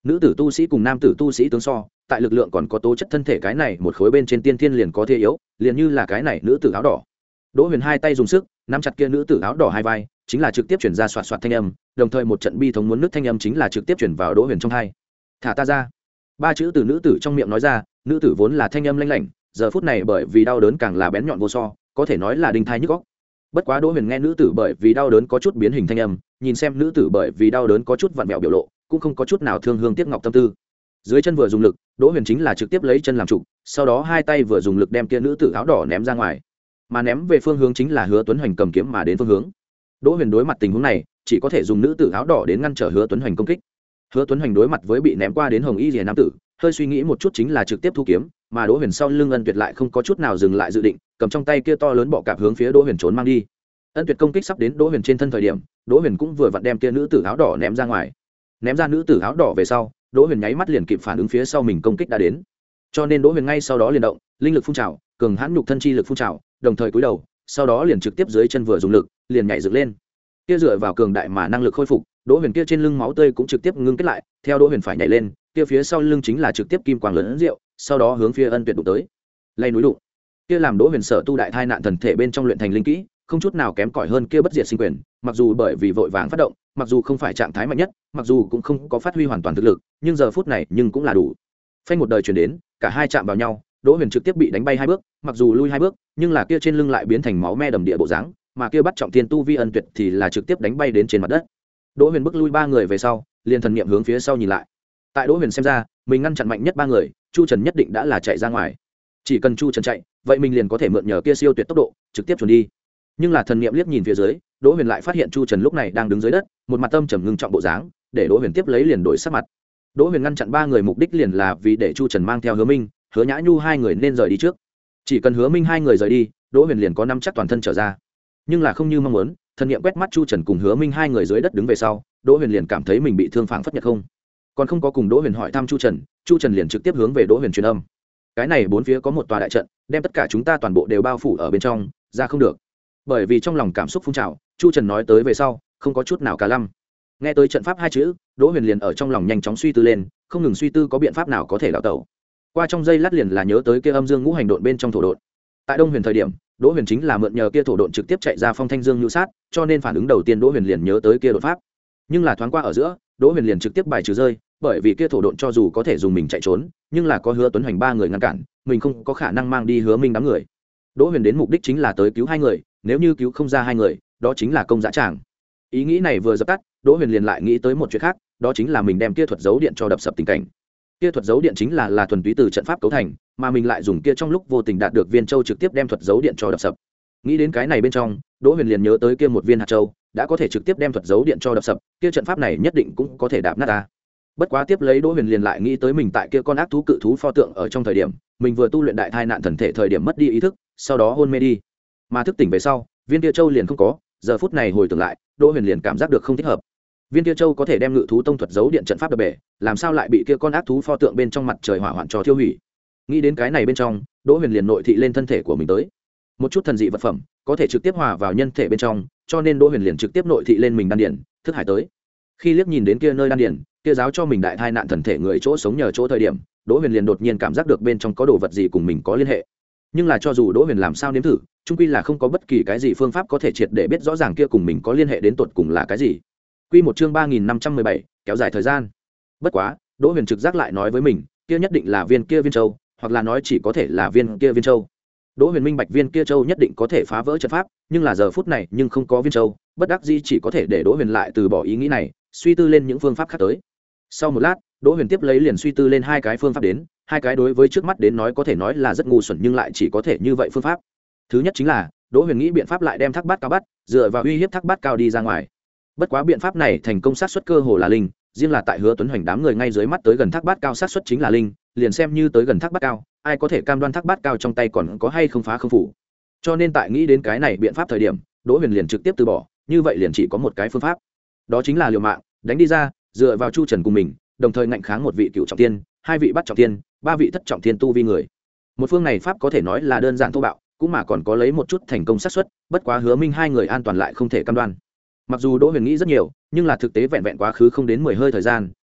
nữ tử tu sĩ cùng nam tử tu sĩ tướng so tại lực lượng còn có tố chất thân thể cái này một khối bên trên tiên thiên liền có thế yếu, liền như là cái này nữ tử áo đỏ. Đỗ Huyền hai tay dùng sức nắm chặt kia nữ tử áo đỏ hai vai, chính là trực tiếp chuyển ra xoạt xoạt thanh âm, đồng thời một trận bi thống muốn nứt thanh âm chính là trực tiếp chuyển vào Đỗ Huyền trong tai. Thả ta ra. Ba chữ từ nữ tử trong miệng nói ra, nữ tử vốn là thanh âm lanh lảnh, giờ phút này bởi vì đau đớn càng là bén nhọn vô so, có thể nói là đinh thai nhức óc. Bất quá Đỗ Huyền nghe nữ tử bởi vì đau đớn có chút biến hình thanh âm, nhìn xem nữ tử bởi vì đau đớn có chút vặn vẹo biểu lộ, cũng không có chút nào thương hương tiếc ngọc tâm tư. Dưới chân vừa dùng lực, Đỗ Huyền chính là trực tiếp lấy chân làm trụ, sau đó hai tay vừa dùng lực đem kia nữ tử áo đỏ ném ra ngoài, mà ném về phương hướng chính là Hứa Tuấn Hoành cầm kiếm mà đến phương hướng. Đỗ Huyền đối mặt tình huống này, chỉ có thể dùng nữ tử áo đỏ đến ngăn trở Hứa Tuấn Hoành công kích. Hứa Tuấn Hoành đối mặt với bị ném qua đến hồng y liễu nam tử, hơi suy nghĩ một chút chính là trực tiếp thu kiếm, mà Đỗ Huyền sau lưng Ân Tuyệt lại không có chút nào dừng lại dự định, cầm trong tay kia to lớn bọ cạp hướng phía Đỗ Huyền trốn mang đi. Ân Tuyệt công kích sắp đến Đỗ Huyền trên thân thời điểm, Đỗ Huyền cũng vừa vặn đem kia nữ tử áo đỏ ném ra ngoài. Ném ra nữ tử áo đỏ về sau, Đỗ Huyền nháy mắt liền kịp phản ứng phía sau mình công kích đã đến. Cho nên Đỗ Huyền ngay sau đó liền động, linh lực phun trào, cường hãn nhục thân chi lực phun trào, đồng thời cúi đầu, sau đó liền trực tiếp dưới chân vừa dùng lực, liền nhảy dựng lên. Kia dựa vào cường đại mà năng lực khôi phục, Đỗ Huyền kia trên lưng máu tươi cũng trực tiếp ngưng kết lại, theo Đỗ Huyền phải nhảy lên, kia phía sau lưng chính là trực tiếp kim quang lớn rượu, sau đó hướng phía Ân Tuyệt đụng tới. Lay núi đụng. Kia làm Đỗ Huyền sở tu đại thai nạn thần thể bên trong luyện thành linh kỹ, không chút nào kém cỏi hơn kia bất diệt sinh quyền, mặc dù bởi vì vội vàng phát động, mặc dù không phải trạng thái mạnh nhất, mặc dù cũng không có phát huy hoàn toàn thực lực, nhưng giờ phút này nhưng cũng là đủ. Phanh một đời truyền đến, cả hai chạm vào nhau, Đỗ Huyền trực tiếp bị đánh bay hai bước, mặc dù lui hai bước, nhưng là kia trên lưng lại biến thành máu me đầm địa bộ dáng, mà kia bắt trọng thiên tu vi Ân Tuyệt thì là trực tiếp đánh bay đến trên mặt đất. Đỗ Huyền bước lui ba người về sau, liền thần niệm hướng phía sau nhìn lại. Tại Đỗ Huyền xem ra, mình ngăn chặn mạnh nhất ba người, Chu Trần nhất định đã là chạy ra ngoài. Chỉ cần Chu Trần chạy, vậy mình liền có thể mượn nhờ kia siêu tuyệt tốc độ, trực tiếp trốn đi. Nhưng là thần niệm liếc nhìn phía dưới, Đỗ Huyền lại phát hiện Chu Trần lúc này đang đứng dưới đất, một mặt tâm trầm ngưng trọng bộ dáng, để Đỗ Huyền tiếp lấy liền đổi sắc mặt. Đỗ Huyền ngăn chặn ba người mục đích liền là vì để Chu Trần mang theo Hứa Minh, Hứa Nhã Nhu hai người nên rời đi trước. Chỉ cần Hứa Minh hai người rời đi, Đỗ Huyền liền có nắm chắc toàn thân trở ra. Nhưng là không như mong muốn, thần niệm quét mắt Chu Trần cùng Hứa Minh hai người dưới đất đứng về sau, Đỗ Huyền liền cảm thấy mình bị thương phảng phất nhật không. Còn không có cùng Đỗ Huyền hỏi thăm Chu Trần, Chu Trần liền trực tiếp hướng về Đỗ Huyền truyền âm. Cái này bốn phía có một tòa đại trận, đem tất cả chúng ta toàn bộ đều bao phủ ở bên trong, ra không được. Bởi vì trong lòng cảm xúc phun trào, Chu Trần nói tới về sau, không có chút nào cả lăm. Nghe tới trận pháp hai chữ, Đỗ Huyền liền ở trong lòng nhanh chóng suy tư lên, không ngừng suy tư có biện pháp nào có thể đào tẩu. Qua trong giây lát liền là nhớ tới kia âm dương ngũ hành độn bên trong thổ độn. Tại Đông Huyền thời điểm, Đỗ Huyền chính là mượn nhờ kia thổ độn trực tiếp chạy ra phong thanh dương nhu sát, cho nên phản ứng đầu tiên Đỗ Huyền liền nhớ tới kia đột pháp. Nhưng là thoáng qua ở giữa, Đỗ Huyền liền trực tiếp bài trừ rơi, bởi vì kia thổ độn cho dù có thể dùng mình chạy trốn, nhưng là có Hứa Tuấn Hoành ba người ngăn cản, mình không có khả năng mang đi Hứa Minh đám người. Đỗ Huyền đến mục đích chính là tới cứu hai người, nếu như cứu không ra hai người, đó chính là công dã tràng. Ý nghĩ này vừa dập tắt, Đỗ Huyền liền lại nghĩ tới một chuyện khác, đó chính là mình đem kia thuật dấu điện cho đập sập tình cảnh. Kia thuật dấu điện chính là là thuần túy từ trận pháp cấu thành, mà mình lại dùng kia trong lúc vô tình đạt được viên châu trực tiếp đem thuật dấu điện cho đập sập. Nghĩ đến cái này bên trong, Đỗ Huyền liền nhớ tới kia một viên hạt châu, đã có thể trực tiếp đem thuật dấu điện cho đập sập, kia trận pháp này nhất định cũng có thể đạp nát ta. Bất quá tiếp lấy Đỗ Huyền liền lại nghĩ tới mình tại kia con ác thú cự thú pho tượng ở trong thời điểm, mình vừa tu luyện đại thai nạn thần thể thời điểm mất đi ý thức, sau đó hôn mê đi. Mà thức tỉnh về sau, viên kia châu liền không có, giờ phút này hồi tưởng lại, Đỗ Huyền liền cảm giác được không thích hợp. Viên kia châu có thể đem ngự thú tông thuật dấu điện trận pháp đập bể, làm sao lại bị kia con ác thú pho tượng bên trong mặt trời hỏa hoạn cho thiêu hủy? Nghĩ đến cái này bên trong, Đỗ Huyền liền nội thị lên thân thể của mình tới. Một chút thần dị vật phẩm, có thể trực tiếp hòa vào nhân thể bên trong, cho nên Đỗ Huyền liền trực tiếp nội thị lên mình đan điền, thức hải tới. Khi liếc nhìn đến kia nơi đan điền, kia giáo cho mình đại thai nạn thần thể người chỗ sống nhờ chỗ thời điểm, Đỗ Huyền liền đột nhiên cảm giác được bên trong có đồ vật gì cùng mình có liên hệ. Nhưng là cho dù Đỗ Huyền làm sao nếm thử, chung quy là không có bất kỳ cái gì phương pháp có thể triệt để biết rõ ràng kia cùng mình có liên hệ đến tột cùng là cái gì. Quy một chương ba nghìn năm trăm mười bảy, kéo dài thời gian. Bất quá, Đỗ Huyền trực giác lại nói với mình, kia nhất định là viên kia viên châu, hoặc là nói chỉ có thể là viên kia viên châu. Đỗ Huyền minh bạch viên kia châu nhất định có thể phá vỡ trận pháp, nhưng là giờ phút này nhưng không có viên châu, bất đắc dĩ chỉ có thể để Đỗ Huyền lại từ bỏ ý nghĩ này, suy tư lên những phương pháp khác tới. Sau một lát, Đỗ Huyền tiếp lấy liền suy tư lên hai cái phương pháp đến, hai cái đối với trước mắt đến nói có thể nói là rất ngu xuẩn nhưng lại chỉ có thể như vậy phương pháp. Thứ nhất chính là, Đỗ Huyền nghĩ biện pháp lại đem Thác Bát Cao bắt, dựa vào uy hiếp Thác Bát Cao đi ra ngoài. Bất quá biện pháp này thành công sát suất cơ hồ là linh, riêng là tại Hứa Tuấn Hoành đám người ngay dưới mắt tới gần Thác Bát Cao sát suất chính là linh, liền xem như tới gần Thác Bát Cao, ai có thể cam đoan Thác Bát Cao trong tay còn có hay không phá không phủ. Cho nên tại nghĩ đến cái này biện pháp thời điểm, Đỗ Huyền liền trực tiếp từ bỏ, như vậy liền chỉ có một cái phương pháp. Đó chính là liều mạng, đánh đi ra, dựa vào Chu Trần cùng mình, đồng thời ngạnh kháng một vị cựu trọng thiên, hai vị bắt trọng thiên, ba vị thất trọng thiên tu vi người. Một phương này pháp có thể nói là đơn giản thô bạo, cũng mà còn có lấy một chút thành công xác suất, bất quá Hứa Minh hai người an toàn lại không thể cam đoan. Mặc dù Đỗ Huyền nghĩ rất nhiều, nhưng là thực tế vẹn vẹn quá khứ không đến mười hơi thời gian,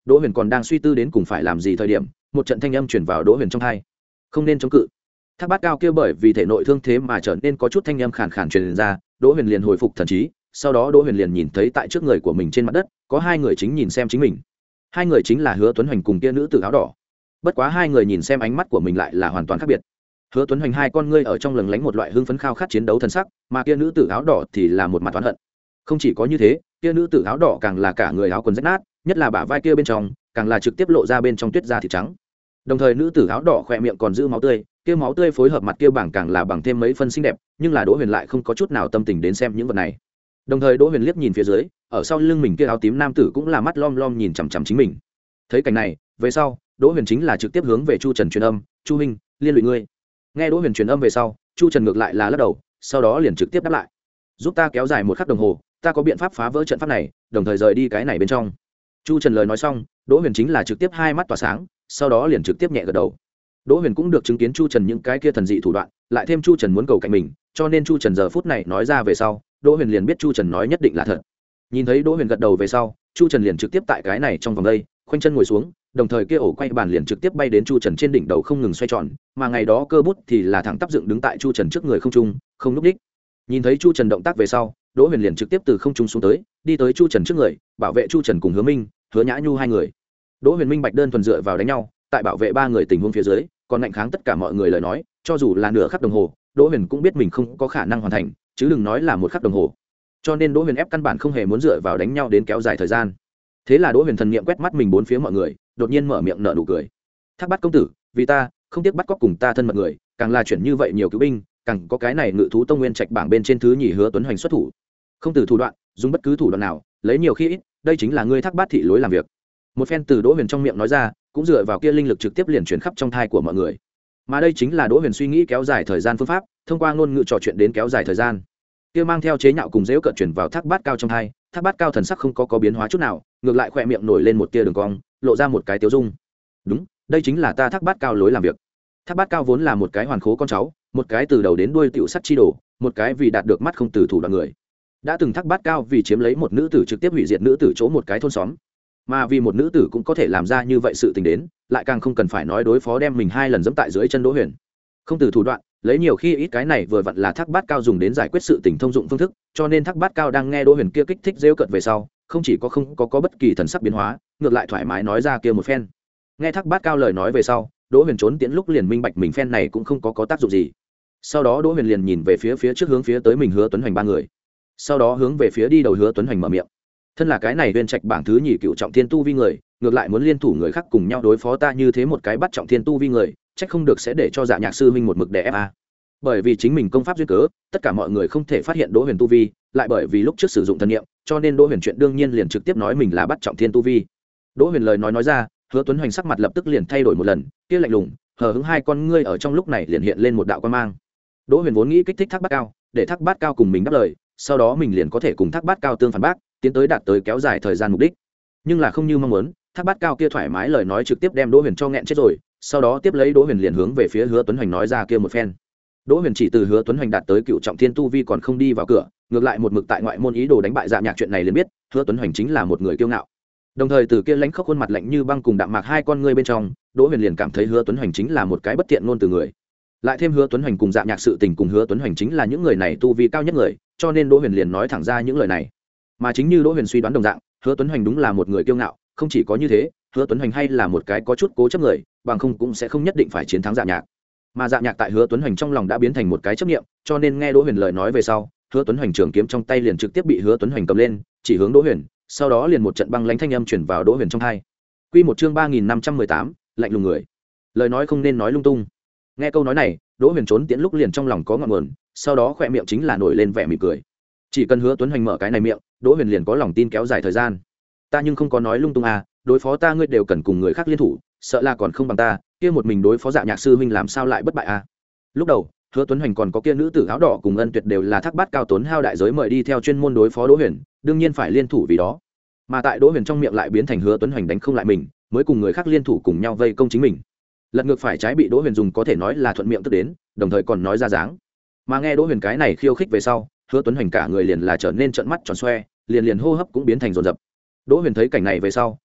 đỗ huyền còn đang suy tư đến cùng phải làm gì thời điểm một trận thanh âm chuyển vào đỗ huyền trong tai. Không nên chống cự. Thác Bát Cao kia bởi vì thể nội thương thế mà trở nên có chút thanh âm khàn khàn truyền ra, đỗ huyền liền hồi phục thần trí. Sau đó đỗ huyền liền nhìn thấy tại trước người của mình trên mặt đất có hai người chính nhìn xem chính mình. Hai người chính là Hứa Tuấn Hoành cùng kia nữ tử áo đỏ. Bất quá hai người nhìn xem ánh mắt của mình lại là hoàn toàn khác biệt. Hứa Tuấn Hoành hai con ngươi ở trong lừng lánh một loại hưng phấn khao khát chiến đấu thần sắc, mà kia nữ tử áo đỏ thì là một mặt oán hận. Không chỉ có như thế, kia nữ tử áo đỏ càng là cả người áo quần rách nát, nhất là bả vai kia bên trong, càng là trực tiếp lộ ra bên trong tuyết da thịt trắng. Đồng thời nữ tử áo đỏ khỏe miệng còn giữ máu tươi, kia máu tươi phối hợp mặt kia bảng càng là bằng thêm mấy phân xinh đẹp, nhưng là Đỗ Huyền lại không có chút nào tâm tình đến xem những vật này. Đồng thời Đỗ Huyền liếc nhìn phía dưới, ở sau lưng mình kia áo tím nam tử cũng là mắt lom lom nhìn chằm chằm chính mình. Thấy cảnh này, về sau, Đỗ Huyền chính là trực tiếp hướng về Chu Trần truyền âm, "Chu huynh, liên lụy ngươi." Nghe Đỗ Huyền truyền âm về sau, Chu Trần ngược lại là lắc đầu, sau đó liền trực tiếp đáp lại, "Giúp ta kéo dài một khắc đồng hồ, ta có biện pháp phá vỡ trận pháp này, đồng thời rời đi cái này bên trong." Chu Trần lời nói xong, Đỗ Huyền chính là trực tiếp hai mắt tỏa sáng, sau đó liền trực tiếp nhẹ gật đầu. Đỗ Huyền cũng được chứng kiến Chu Trần những cái kia thần dị thủ đoạn, lại thêm Chu Trần muốn cầu cạnh mình, cho nên Chu Trần giờ phút này nói ra về sau, Đỗ Huyền liền biết Chu Trần nói nhất định là thật. Nhìn thấy Đỗ Huyền gật đầu về sau, Chu Trần liền trực tiếp tại cái này trong vòng đây, khoanh chân ngồi xuống, đồng thời kia ổ quay bàn liền trực tiếp bay đến Chu Trần trên đỉnh đầu không ngừng xoay tròn, mà ngày đó cơ bút thì là thẳng tắp dựng đứng tại Chu Trần trước người không trung, không lúc đích. Nhìn thấy Chu Trần động tác về sau, Đỗ Huyền liền trực tiếp từ không trung xuống tới, đi tới Chu Trần trước người, bảo vệ Chu Trần cùng Hứa Minh, Hứa Nhã Nhu hai người. Đỗ Huyền minh bạch đơn thuần dựa vào đánh nhau, tại bảo vệ ba người tình huống phía dưới, còn ngạnh kháng tất cả mọi người lời nói, cho dù là nửa khắc đồng hồ, Đỗ Huyền cũng biết mình không có khả năng hoàn thành, chứ đừng nói là một khắc đồng hồ. Cho nên Đỗ Huyền ép căn bản không hề muốn dựa vào đánh nhau đến kéo dài thời gian. Thế là Đỗ Huyền thần niệm quét mắt mình bốn phía mọi người, đột nhiên mở miệng nở nụ cười. "Thác Bát công tử, vì ta, không tiếc bắt cóc cùng ta thân mật người, càng là chuyển như vậy nhiều cứu binh, càng có cái này Ngự thú tông nguyên trạch bảng bên trên thứ nhì Hứa Tuấn Hoành xuất thủ. Không từ thủ đoạn, dùng bất cứ thủ đoạn nào, lấy nhiều khi ít, đây chính là ngươi Thác Bát thị lối làm việc." Một phen từ Đỗ Huyền trong miệng nói ra, cũng dựa vào kia linh lực trực tiếp liền truyền khắp trong thai của mọi người. Mà đây chính là Đỗ Huyền suy nghĩ kéo dài thời gian phương pháp, thông qua ngôn ngữ trò chuyện đến kéo dài thời gian. Kia mang theo chế nhạo cùng giễu cợt truyền vào Thác Bát Cao trong thai, Thác Bát Cao thần sắc không có có biến hóa chút nào, ngược lại khỏe miệng nổi lên một tia đường cong, lộ ra một cái tiếu dung. "Đúng, đây chính là ta Thác Bát Cao lối làm việc." Thác Bát Cao vốn là một cái hoàn khố con cháu, một cái từ đầu đến đuôi tiểu sắt chi đồ, một cái vì đạt được mắt không từ thủ đoạn người. Đã từng Thác Bát Cao vì chiếm lấy một nữ tử trực tiếp hủy diệt nữ tử chỗ một cái thôn xóm, mà vì một nữ tử cũng có thể làm ra như vậy sự tình đến, lại càng không cần phải nói đối phó đem mình hai lần giẫm tại dưới chân Đỗ Huyền. Không từ thủ đoạn, lấy nhiều khi ít, cái này vừa vặn là Thác Bát Cao dùng đến giải quyết sự tình thông dụng phương thức, cho nên Thác Bát Cao đang nghe Đỗ Huyền kia kích thích rêu cợt về sau, không chỉ có không có, có bất kỳ thần sắc biến hóa, ngược lại thoải mái nói ra kia một phen. Nghe Thác Bát Cao lời nói về sau, Đỗ Huyền trốn tiễn lúc liền minh bạch mình phen này cũng không có có tác dụng gì. Sau đó Đỗ Huyền liền nhìn về phía phía trước hướng phía tới mình Hứa Tuấn Hoành ba người. Sau đó hướng về phía đi đầu Hứa Tuấn Hoành mở miệng. Thân là cái này Huyền Trạch bảng thứ nhì cựu trọng thiên tu vi người, ngược lại muốn liên thủ người khác cùng nhau đối phó ta như thế một cái bắt trọng thiên tu vi người, trách không được sẽ để cho Dạ Nhạc sư huynh một mực đè ép a. Bởi vì chính mình công pháp duyên cớ, tất cả mọi người không thể phát hiện Đỗ Huyền tu vi, lại bởi vì lúc trước sử dụng thần niệm, cho nên Đỗ Huyền chuyện đương nhiên liền trực tiếp nói mình là bắt trọng thiên tu vi. Đỗ Huyền lời nói nói ra, Hứa Tuấn Hoành sắc mặt lập tức liền thay đổi một lần, kia lạnh lùng, hờ hững hai con ngươi ở trong lúc này liền hiện lên một đạo quan mang. Đỗ Huyền vốn nghĩ kích thích Thác Bát Cao, để Thác Bát Cao cùng mình đáp lời, sau đó mình liền có thể cùng Thác Bát Cao tương phản bác, tiến tới đạt tới kéo dài thời gian mục đích. Nhưng là không như mong muốn, Thác Bát Cao kia thoải mái lời nói trực tiếp đem Đỗ Huyền cho nghẹn chết rồi, sau đó tiếp lấy Đỗ Huyền liền hướng về phía Hứa Tuấn Hoành nói ra kia một phen. Đỗ Huyền chỉ từ Hứa Tuấn Hoành đạt tới cựu trọng thiên tu vi còn không đi vào cửa, ngược lại một mực tại ngoại môn ý đồ đánh bại Dạ Nhạc chuyện này liền biết, Hứa Tuấn Hoành chính là một người kiêu ngạo. Đồng thời từ kia lãnh khốc khuôn mặt lạnh như băng cùng đạm mạc hai con ngươi bên trong, Đỗ Huyền liền cảm thấy Hứa Tuấn Hoành chính là một cái bất tiện ngôn từ người. Lại thêm Hứa Tuấn Hoành cùng Dạ Nhạc sự tình cùng Hứa Tuấn Hoành chính là những người này tu vi cao nhất người, cho nên Đỗ Huyền liền nói thẳng ra những lời này. Mà chính như Đỗ Huyền suy đoán đồng dạng, Hứa Tuấn Hoành đúng là một người kiêu ngạo, không chỉ có như thế, Hứa Tuấn Hoành hay là một cái có chút cố chấp người, bằng không cũng sẽ không nhất định phải chiến thắng Dạ Nhạc. Mà Dạ Nhạc tại Hứa Tuấn Hoành trong lòng đã biến thành một cái chấp niệm, cho nên nghe Đỗ Huyền lời nói về sau, Hứa Tuấn Hoành trường kiếm trong tay liền trực tiếp bị Hứa Tuấn Hoành cầm lên, chỉ hướng Đỗ Huyền, sau đó liền một trận băng lãnh thanh âm truyền vào Đỗ Huyền trong tai. Quy một chương ba nghìn năm trăm mười tám, lạnh lùng người. Lời nói không nên nói lung tung. Nghe câu nói này, Đỗ Huyền trốn tiễn lúc liền trong lòng có ngọn nguồn, sau đó khóe miệng chính là nổi lên vẻ mỉm cười. Chỉ cần Hứa Tuấn Hoành mở cái này miệng, Đỗ Huyền liền có lòng tin kéo dài thời gian. Ta nhưng không có nói lung tung à, đối phó ta ngươi đều cần cùng người khác liên thủ, sợ là còn không bằng ta, kia một mình đối phó Dạ Nhạc sư huynh làm sao lại bất bại à. Lúc đầu, Hứa Tuấn Hoành còn có kia nữ tử áo đỏ cùng Ân Tuyệt đều là Thác Bát Cao tốn hao đại giới mời đi theo chuyên môn đối phó Đỗ Huyền, đương nhiên phải liên thủ vì đó. Mà tại Đỗ Huyền trong miệng lại biến thành Hứa Tuấn Hoành đánh không lại mình, mới cùng người khác liên thủ cùng nhau vây công chính mình. Lật ngược phải trái bị Đỗ Huyền dùng có thể nói là thuận miệng tức đến, đồng thời còn nói ra dáng. Mà nghe Đỗ Huyền cái này khiêu khích về sau, Hứa Tuấn Hoành cả người liền là trở nên trợn mắt tròn xoe, liền liền hô hấp cũng biến thành rồn rập. Đỗ Huyền thấy cảnh này về sau,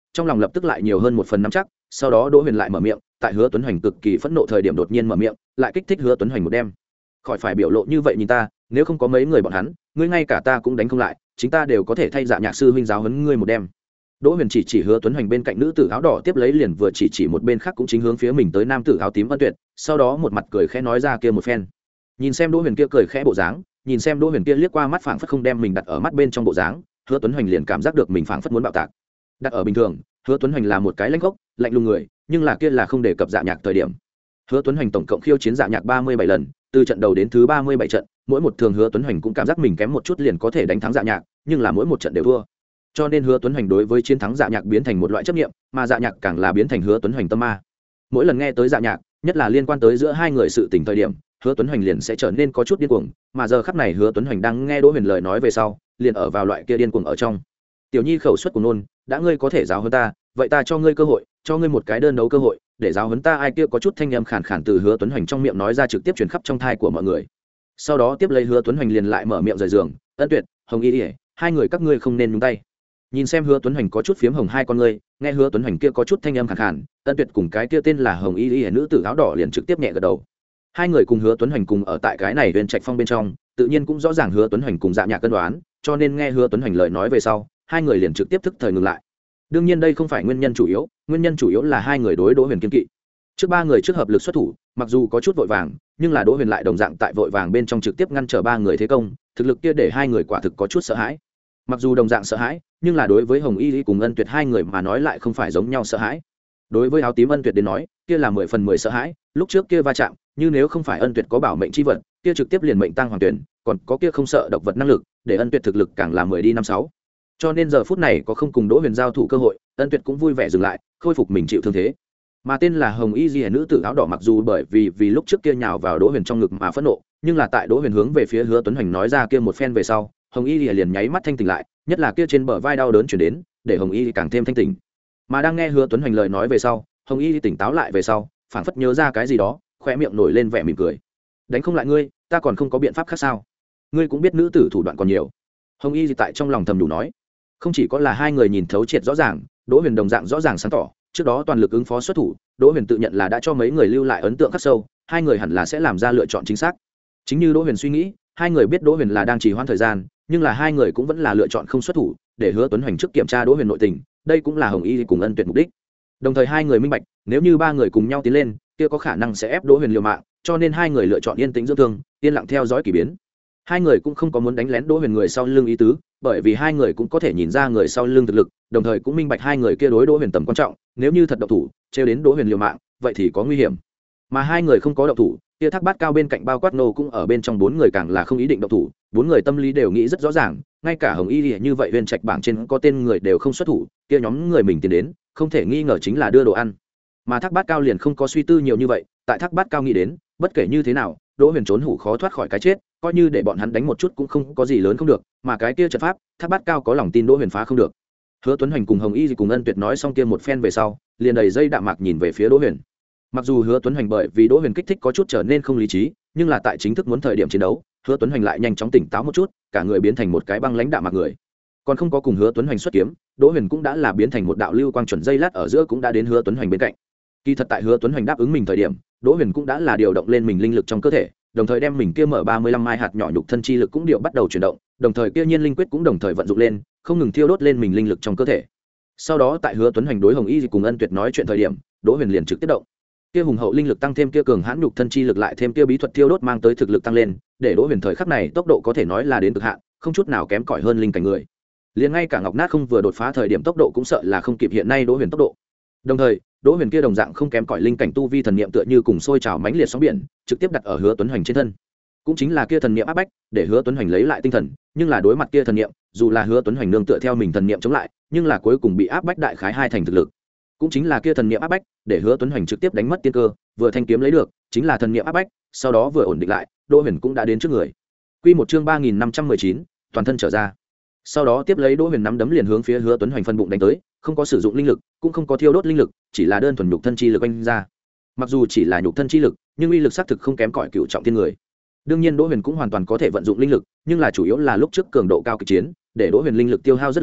trong lòng lập tức lại nhiều hơn một phần nắm chắc. Sau đó Đỗ Huyền lại mở miệng, tại Hứa Tuấn Hoành cực kỳ phẫn nộ thời điểm đột nhiên mở miệng, lại kích thích Hứa Tuấn Hoành một đêm. Khỏi phải biểu lộ như vậy nhìn ta, nếu không có mấy người bọn hắn, ngươi ngay cả ta cũng đánh không lại, chính ta đều có thể thay Dạ Nhạc sư huynh giáo huấn ngươi một đêm. Đỗ Huyền chỉ chỉ Hứa Tuấn Hoành bên cạnh nữ tử áo đỏ, tiếp lấy liền vừa chỉ chỉ một bên khác cũng chính hướng phía mình tới nam tử áo tím Ân Tuyệt, sau đó một mặt cười khẽ nói ra kia một phen. Nhìn xem Đỗ Huyền kia cười khẽ bộ dáng, nhìn xem Đỗ Huyền kia liếc qua mắt phảng phất không đem mình đặt ở mắt bên trong bộ dáng, Hứa Tuấn Hoành liền cảm giác được mình phảng phất muốn bạo tạc. Đặt ở bình thường, Hứa Tuấn Hoành là một cái lãnh gốc, lạnh lùng người, nhưng là kia là không đề cập Dạ Nhạc thời điểm. Hứa Tuấn Hoành tổng cộng khiêu chiến Dạ Nhạc ba mươi bảy lần, từ trận đầu đến thứ ba mươi bảy trận, mỗi một thường Hứa Tuấn Hoành cũng cảm giác mình kém một chút liền có thể đánh thắng Dạ Nhạc, nhưng là mỗi một trận đều thua. Cho nên Hứa Tuấn Hoành đối với chiến thắng Dạ Nhạc biến thành một loại chấp niệm, mà Dạ Nhạc càng là biến thành Hứa Tuấn Hoành tâm ma. Mỗi lần nghe tới Dạ Nhạc, nhất là liên quan tới giữa hai người sự tình thời điểm, Hứa Tuấn Hoành liền sẽ trở nên có chút điên cuồng, mà giờ khắc này Hứa Tuấn Hoành đang nghe Đỗ Huyền lời nói về sau, liền ở vào loại kia điên cuồng ở trong. Tiểu Nhi khẩu suất của nôn, đã ngươi có thể giáo huấn ta, vậy ta cho ngươi cơ hội, cho ngươi một cái đơn đấu cơ hội, để giáo huấn ta. Ai kia có chút thanh âm khàn khàn từ Hứa Tuấn Hoành trong miệng nói ra trực tiếp truyền khắp trong thai của mọi người. Sau đó tiếp lấy Hứa Tuấn Hoành liền lại mở miệng rời giường, Ân Tuyệt, Hồng Y, hai người các ngươi không nên nhúng tay. Nhìn xem Hứa Tuấn Hoành có chút phiếm hồng hai con ngươi, nghe Hứa Tuấn Hoành kia có chút thanh âm khàn khàn, Ân Tuyệt cùng cái kia tên là Hồng Y nữ tử áo đỏ liền trực tiếp nhẹ gật đầu. Hai người cùng Hứa Tuấn Hoành cùng ở tại cái này Huyền Trạch Phong bên trong, tự nhiên cũng rõ ràng Hứa Tuấn Hoành cùng Dạ Nhạc cân đoán, cho nên nghe Hứa Tuấn Hoành lời nói về sau, hai người liền trực tiếp thức thời ngừng lại. Đương nhiên đây không phải nguyên nhân chủ yếu, nguyên nhân chủ yếu là hai người đối Đỗ Huyền kiên kỵ. Trước ba người trước hợp lực xuất thủ, mặc dù có chút vội vàng, nhưng là Đỗ Huyền lại đồng dạng tại vội vàng bên trong trực tiếp ngăn trở ba người thế công, thực lực kia để hai người quả thực có chút sợ hãi. Mặc dù đồng dạng sợ hãi, nhưng là đối với Hồng Y cùng Ân Tuyệt hai người mà nói lại không phải giống nhau sợ hãi. Đối với áo tím Ân Tuyệt đến nói, kia là mười phần mười sợ hãi, lúc trước kia va chạm, như nếu không phải Ân Tuyệt có bảo mệnh chi vật, kia trực tiếp liền mệnh tăng hoàng tuyển, còn có kia không sợ độc vật năng lực, để Ân Tuyệt thực lực càng là mười đi năm sáu. Cho nên giờ phút này có không cùng Đỗ Huyền giao thủ cơ hội, Ân Tuyệt cũng vui vẻ dừng lại, khôi phục mình chịu thương thế. Mà tên là Hồng Y Liễu nữ tử áo đỏ mặc dù bởi vì vì lúc trước kia nhào vào Đỗ Huyền trong ngực mà phẫn nộ, nhưng là tại Đỗ Huyền hướng về phía Hứa Tuấn Hoành nói ra kia một phen về sau, Hồng Y Liễu liền nháy mắt thanh tỉnh lại, nhất là kia trên bờ vai đau đớn chuyển đến, để Hồng Y càng thêm thanh tỉnh. Mà đang nghe Hứa Tuấn Hoành lời nói về sau, Hồng Y tỉnh táo lại về sau, phảng phất nhớ ra cái gì đó, khóe miệng nổi lên vẻ mỉm cười. Đánh không lại ngươi, ta còn không có biện pháp khác sao? Ngươi cũng biết nữ tử thủ đoạn còn nhiều. Hồng Y tại trong lòng thầm đủ nói. Không chỉ có là hai người nhìn thấu triệt rõ ràng, Đỗ Huyền đồng dạng rõ ràng sáng tỏ, trước đó toàn lực ứng phó xuất thủ, Đỗ Huyền tự nhận là đã cho mấy người lưu lại ấn tượng khắc sâu, hai người hẳn là sẽ làm ra lựa chọn chính xác. Chính như Đỗ Huyền suy nghĩ, hai người biết Đỗ Huyền là đang trì hoãn thời gian, nhưng là hai người cũng vẫn là lựa chọn không xuất thủ, để Hứa Tuấn Hoành trước kiểm tra Đỗ Huyền nội tình, đây cũng là Hồng Y cùng Ân Tuyệt mục đích. Đồng thời hai người minh bạch, nếu như ba người cùng nhau tiến lên, kia có khả năng sẽ ép Đỗ Huyền liều mạng, cho nên hai người lựa chọn yên tĩnh dưỡng thương, yên lặng theo dõi kỳ biến. Hai người cũng không có muốn đánh lén Đỗ Huyền người sau lưng ý tứ, bởi vì hai người cũng có thể nhìn ra người sau lưng thực lực, đồng thời cũng minh bạch hai người kia đối Đỗ Huyền tầm quan trọng, nếu như thật động thủ, trêu đến Đỗ Huyền liều mạng, vậy thì có nguy hiểm. Mà hai người không có động thủ, kia Thác Bát Cao bên cạnh bao quát nô cũng ở bên trong, bốn người càng là không ý định động thủ, bốn người tâm lý đều nghĩ rất rõ ràng, ngay cả Hồng Y Liễu như vậy Huyền Trạch bảng trên có tên người đều không xuất thủ, kia nhóm người mình tiến đến, không thể nghi ngờ chính là đưa đồ ăn. Mà Thác Bát Cao liền không có suy tư nhiều như vậy, tại Thác Bát Cao nghĩ đến, bất kể như thế nào, Đỗ Huyền trốn hủ khó thoát khỏi cái chết, coi như để bọn hắn đánh một chút cũng không có gì lớn không được, mà cái kia trận pháp, Thác Bát Cao có lòng tin Đỗ Huyền phá không được. Hứa Tuấn Hoành cùng Hồng Y cùng Ân Tuyệt nói xong kia một phen về sau, liền đầy dây đạm mạc nhìn về phía Đỗ Huyền. Mặc dù Hứa Tuấn Hoành bởi vì Đỗ Huyền kích thích có chút trở nên không lý trí, nhưng là tại chính thức muốn thời điểm chiến đấu, Hứa Tuấn Hoành lại nhanh chóng tỉnh táo một chút, cả người biến thành một cái băng lãnh đạm mạc người. Còn không có cùng Hứa Tuấn Hoành xuất kiếm, Đỗ Huyền cũng đã là biến thành một đạo lưu quang chuẩn dây lát ở giữa cũng đã đến Hứa Tuấn Hoành bên cạnh. Kỳ thật tại Hứa Tuấn Hoành đáp ứng mình thời điểm, Đỗ Huyền cũng đã là điều động lên mình linh lực trong cơ thể, đồng thời đem mình kia mở ba mươi lăm mai hạt nhỏ nhục thân chi lực cũng điều bắt đầu chuyển động, đồng thời kia nhiên linh quyết cũng đồng thời vận dụng lên, không ngừng thiêu đốt lên mình linh lực trong cơ thể. Sau đó tại Hứa Tuấn Hoành đối Hồng Y cùng Ân Tuyệt nói chuyện thời điểm, Đỗ Huyền liền trực tiếp động. Kia hùng hậu linh lực tăng thêm kia cường hãn nhục thân chi lực lại thêm kia bí thuật thiêu đốt mang tới thực lực tăng lên, để Đỗ Huyền thời khắc này tốc độ có thể nói là đến cực hạn, không chút nào kém cỏi hơn linh cảnh người. Liền ngay cả Ngọc Nát không vừa đột phá thời điểm tốc độ cũng sợ là không kịp hiện nay Đỗ Huyền tốc độ. Đồng thời, Đỗ Huyền kia đồng dạng không kém cỏi linh cảnh tu vi thần niệm tựa như cùng sôi trào mãnh liệt sóng biển, trực tiếp đặt ở Hứa Tuấn Hoành trên thân. Cũng chính là kia thần niệm áp bách, để Hứa Tuấn Hoành lấy lại tinh thần, nhưng là đối mặt kia thần niệm, dù là Hứa Tuấn Hoành nương tựa theo mình thần niệm chống lại, nhưng là cuối cùng bị áp bách đại khái hai thành thực lực. Cũng chính là kia thần niệm áp bách, để Hứa Tuấn Hoành trực tiếp đánh mất tiên cơ, vừa thanh kiếm lấy được, chính là thần niệm áp bách, sau đó vừa ổn định lại, Đỗ Huyền cũng đã đến trước người. Quy một chương ba nghìn năm trăm mười chín, toàn thân trở ra. Sau đó tiếp lấy Đỗ Huyền nắm đấm liền hướng phía Hứa Tuấn Hoành phân bụng đánh tới, không có sử dụng linh lực, cũng không có thiêu đốt linh lực, chỉ là đơn thuần nhục thân chi lực oanh ra. Mặc dù chỉ là nhục thân chi lực, nhưng uy lực xác thực không kém cỏi cựu trọng thiên người. Đương nhiên Đỗ Huyền cũng hoàn toàn có thể vận dụng linh lực, nhưng là chủ yếu là lúc trước cường độ cao kịch chiến, để Đỗ Huyền linh lực tiêu hao rất lớn,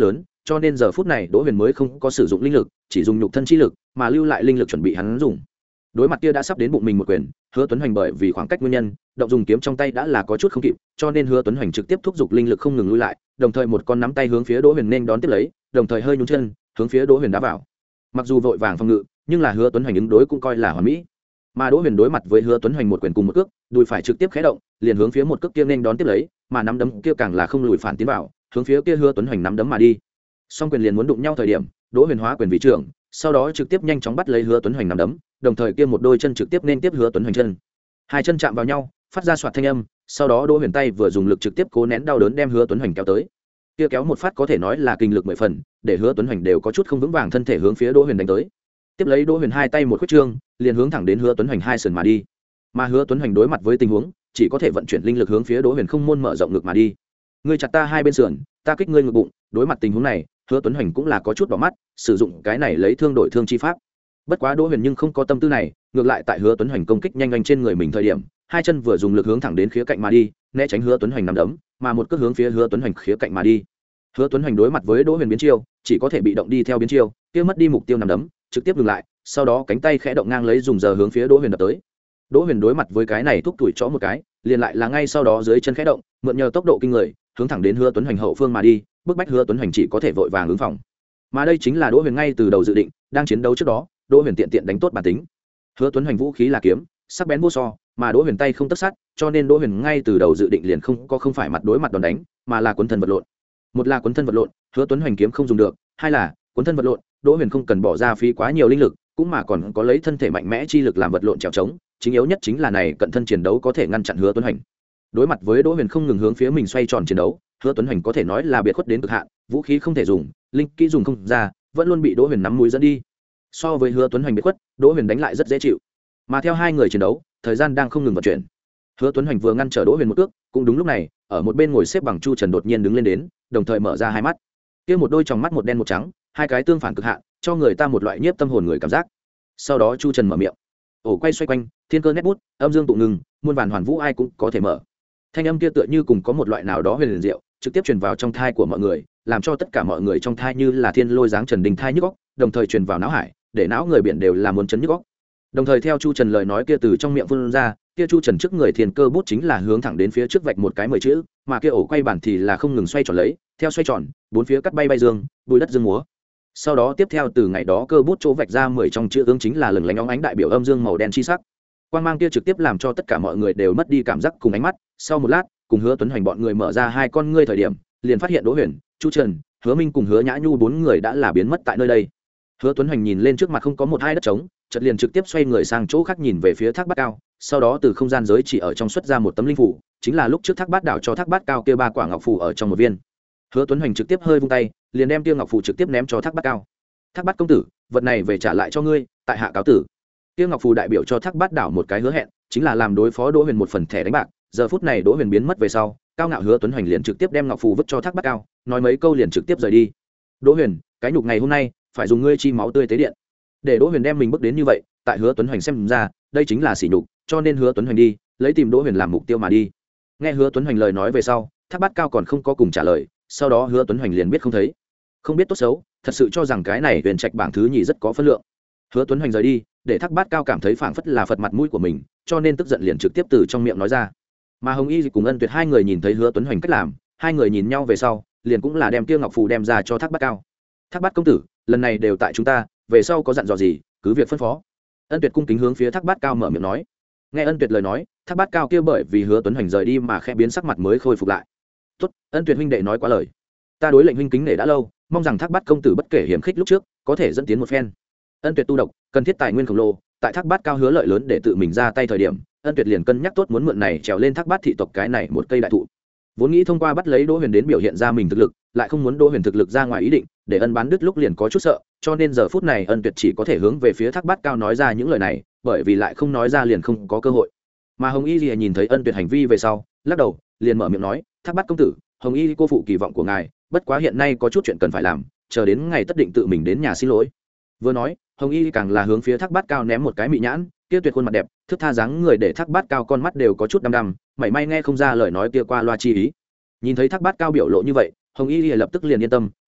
cho nên giờ phút này Đỗ Huyền mới không có sử dụng linh lực, chỉ dùng nhục thân chi lực, mà lưu lại linh lực chuẩn bị hắn dùng. Đối mặt kia đã sắp đến bụng mình một quyền, Hứa Tuấn Hoành bởi vì khoảng cách nguyên nhân, động dùng kiếm trong tay đã là có chút không kịp, cho nên Hứa Tuấn Hoành trực tiếp thúc giục linh lực không ngừng lui lại, đồng thời một con nắm tay hướng phía Đỗ Huyền nên đón tiếp lấy, đồng thời hơi nhún chân, hướng phía Đỗ Huyền đá vào. Mặc dù vội vàng phòng ngự, nhưng là Hứa Tuấn Hoành ứng đối cũng coi là hoàn mỹ. Mà Đỗ Huyền đối mặt với Hứa Tuấn Hoành một quyền cùng một cước, đùi phải trực tiếp khé động, liền hướng phía một cước kia nên đón tiếp lấy, mà nắm đấm kia càng là không lùi phản tiến vào, hướng phía kia Hứa Tuấn Hoành nắm đấm mà đi. Song quyền liền muốn đụng nhau thời điểm, Đỗ Huyền hóa quyền vị trưởng, sau đó trực tiếp nhanh chóng bắt lấy Hứa Tuấn Hoành nắm đấm, đồng thời kia một đôi chân trực tiếp nên tiếp Hứa Tuấn Hoành chân. Hai chân chạm vào nhau, phát ra xoạt thanh âm, sau đó Đỗ Huyền tay vừa dùng lực trực tiếp cố nén đau đớn đem Hứa Tuấn Hoành kéo tới. Kia kéo một phát có thể nói là kinh lực mười phần, để Hứa Tuấn Hoành đều có chút không vững vàng thân thể hướng phía Đỗ Huyền đánh tới. Tiếp lấy Đỗ Huyền hai tay một khuyết trương, liền hướng thẳng đến Hứa Tuấn Hoành hai sườn mà đi. Mà Hứa Tuấn Hoành đối mặt với tình huống, chỉ có thể vận chuyển linh lực hướng phía Đỗ Huyền không môn mở rộng ngực mà đi. Ngươi chặt ta hai bên sườn, ta kích ngươi ngực bụng, đối mặt tình huống này, Hứa Tuấn Hoành cũng là có chút đỏ mắt, sử dụng cái này lấy thương đổi thương chi pháp. Bất quá Đỗ Huyền nhưng không có tâm tư này, ngược lại tại Hứa Tuấn Hoành công kích nhanh nhanh trên người mình thời điểm, hai chân vừa dùng lực hướng thẳng đến khía cạnh mà đi, né tránh Hứa Tuấn Hoành nắm đấm, mà một cước hướng phía Hứa Tuấn Hoành khía cạnh mà đi. Hứa Tuấn Hoành đối mặt với Đỗ Huyền biến chiêu, chỉ có thể bị động đi theo biến chiêu, kia mất đi mục tiêu nắm đấm, trực tiếp dừng lại, sau đó cánh tay khẽ động ngang lấy dùng giờ hướng phía Đỗ Huyền đập tới. Đỗ Huyền đối mặt với cái này thúc tuổi chó một cái, liền lại là ngay sau đó dưới chân khẽ động, mượn nhờ tốc độ kinh người, hướng thẳng đến Hứa Tuấn Hoành hậu phương mà đi, bức bách Hứa Tuấn Hoành chỉ có thể vội vàng ứng phòng. Mà đây chính là Đỗ Huyền ngay từ đầu dự định, đang chiến đấu trước đó, Đỗ Huyền tiện tiện đánh tốt bản tính. Hứa Tuấn Hoành vũ khí là kiếm, sắc bén vô so, mà Đỗ Huyền tay không tấc sắt, cho nên Đỗ Huyền ngay từ đầu dự định liền không có không phải mặt đối mặt đòn đánh, mà là cuốn thân vật lộn. Một là cuốn thân vật lộn, Hứa Tuấn Hoành kiếm không dùng được, hai là cuốn thân vật lộn, Đỗ Huyền không cần bỏ ra phí quá nhiều linh lực, cũng mà còn có lấy thân thể mạnh mẽ chi lực làm vật lộn trèo trống, chính yếu nhất chính là này cận thân chiến đấu có thể ngăn chặn Hứa Tuấn Hoành. Đối mặt với Đỗ Huyền không ngừng hướng phía mình xoay tròn chiến đấu, Hứa Tuấn Hoành có thể nói là biệt khuất đến cực hạn, vũ khí không thể dùng, linh kỹ dùng không ra, vẫn luôn bị Đỗ Huyền nắm mũi dẫn đi. So với Hứa Tuấn Hoành biệt khuất, Đỗ Huyền đánh lại rất dễ chịu. Mà theo hai người chiến đấu, thời gian đang không ngừng vận chuyển. Hứa Tuấn Hoành vừa ngăn trở Đỗ Huyền một cước, cũng đúng lúc này, ở một bên ngồi xếp bằng Chu Trần đột nhiên đứng lên đến, đồng thời mở ra hai mắt. Kia một đôi tròng mắt một đen một trắng, hai cái tương phản cực hạn, cho người ta một loại nhiếp tâm hồn người cảm giác. Sau đó Chu Trần mở miệng, ổ quay xoay quanh, thiên cơ nét bút, âm dương tụ ngừng, muôn vàn hoàn vũ ai cũng có thể mở. Thanh âm kia tựa như cùng có một loại nào đó huyền liền diệu, trực tiếp truyền vào trong thai của mọi người, làm cho tất cả mọi người trong thai như là thiên lôi giáng trần đình thai nhức óc, đồng thời truyền vào não hải, để não người biển đều là muốn chấn nhức óc. Đồng thời theo Chu Trần lời nói kia từ trong miệng phun ra, kia Chu Trần trước người thiên cơ bút chính là hướng thẳng đến phía trước vạch một cái mười chữ, mà kia ổ quay bản thì là không ngừng xoay tròn lấy, theo xoay tròn, bốn phía cắt bay bay dương, bụi đất dương múa. Sau đó tiếp theo từ ngày đó cơ bút chỗ vạch ra mười trong chữ ứng chính là lừng lánh óng ánh đại biểu âm dương màu đen chi sắc. Quang mang kia trực tiếp làm cho tất cả mọi người đều mất đi cảm giác cùng ánh mắt. Sau một lát, cùng Hứa Tuấn Hoành bọn người mở ra hai con ngươi thời điểm, liền phát hiện Đỗ Huyền, Chu Trần, Hứa Minh cùng Hứa Nhã Nhu bốn người đã là biến mất tại nơi đây. Hứa Tuấn Hoành nhìn lên trước mặt không có một hai đất trống, chợt liền trực tiếp xoay người sang chỗ khác nhìn về phía Thác Bát Cao, sau đó từ không gian giới chỉ ở trong xuất ra một tấm linh phủ, chính là lúc trước Thác Bát đảo cho Thác Bát Cao kia ba quả ngọc phù ở trong một viên. Hứa Tuấn Hoành trực tiếp hơi vung tay, liền đem kia ngọc phù trực tiếp ném cho Thác Bát Cao. Thác Bát công tử, vật này về trả lại cho ngươi, tại hạ cáo tử. Kia ngọc phù đại biểu cho Thác Bát đảo một cái hứa hẹn, chính là làm đối phó Đỗ Huyền một phần thẻ đánh bạc. Giờ phút này Đỗ Huyền biến mất về sau, Cao Ngạo Hứa Tuấn Hoành liền trực tiếp đem ngọc phù vứt cho Thác Bát Cao, nói mấy câu liền trực tiếp rời đi. Đỗ Huyền, cái nhục ngày hôm nay phải dùng ngươi chi máu tươi tế điện. Để Đỗ Huyền đem mình bước đến như vậy, tại Hứa Tuấn Hoành xem ra, đây chính là sỉ nhục, cho nên Hứa Tuấn Hoành đi, lấy tìm Đỗ Huyền làm mục tiêu mà đi. Nghe Hứa Tuấn Hoành lời nói về sau, Thác Bát Cao còn không có cùng trả lời, sau đó Hứa Tuấn Hoành liền biết không thấy, không biết tốt xấu, thật sự cho rằng cái này Huyền Trạch bảng thứ nhì rất có phân lượng. Hứa Tuấn Hoành rời đi, để Thác Bát Cao cảm thấy phảng phất là phật mặt mũi của mình, cho nên tức giận liền trực tiếp từ trong miệng nói ra. Mà Hồng Y cùng Ân Tuyệt hai người nhìn thấy Hứa Tuấn Hoành cách làm, hai người nhìn nhau về sau, liền cũng là đem kia ngọc phù đem ra cho Thác Bát Cao. Thác Bát công tử, lần này đều tại chúng ta, về sau có dặn dò gì, cứ việc phân phó. Ân Tuyệt cung kính hướng phía Thác Bát Cao mở miệng nói. Nghe Ân Tuyệt lời nói, Thác Bát Cao kia bởi vì Hứa Tuấn Hoành rời đi mà khẽ biến sắc mặt mới khôi phục lại. Tốt, Ân Tuyệt huynh đệ nói quá lời, ta đối lệnh huynh kính nể đã lâu, mong rằng Thác Bát công tử bất kể hiểm khích lúc trước, có thể dẫn tiến một phen. Ân Tuyệt tu độc, cần thiết tài nguyên khổng lồ, tại Thác Bát Cao hứa lợi lớn để tự mình ra tay thời điểm, Ân Tuyệt liền cân nhắc tốt muốn mượn này trèo lên Thác Bát thị tộc cái này một cây đại thụ. Vốn nghĩ thông qua bắt lấy Đỗ Huyền đến biểu hiện ra mình thực lực, lại không muốn Đỗ Huyền thực lực ra ngoài ý định, để Ân bán đứt lúc liền có chút sợ, cho nên giờ phút này Ân Tuyệt chỉ có thể hướng về phía Thác Bát Cao nói ra những lời này, bởi vì lại không nói ra liền không có cơ hội. Mà Hồng Y Lìa nhìn thấy Ân Tuyệt hành vi về sau, lắc đầu, liền mở miệng nói, Thác Bát công tử, Hồng Y cô phụ kỳ vọng của ngài, bất quá hiện nay có chút chuyện cần phải làm, chờ đến ngày tất định tự mình đến nhà xin lỗi. Vừa nói, Hồng Y càng là hướng phía Thác Bát Cao ném một cái mị nhãn, kia tuyệt khuôn mặt đẹp, thức tha dáng người để Thác Bát Cao con mắt đều có chút đăm đăm, mảy may nghe không ra lời nói kia qua loa chi ý. Nhìn thấy Thác Bát Cao biểu lộ như vậy, Hồng Y lập tức liền yên tâm,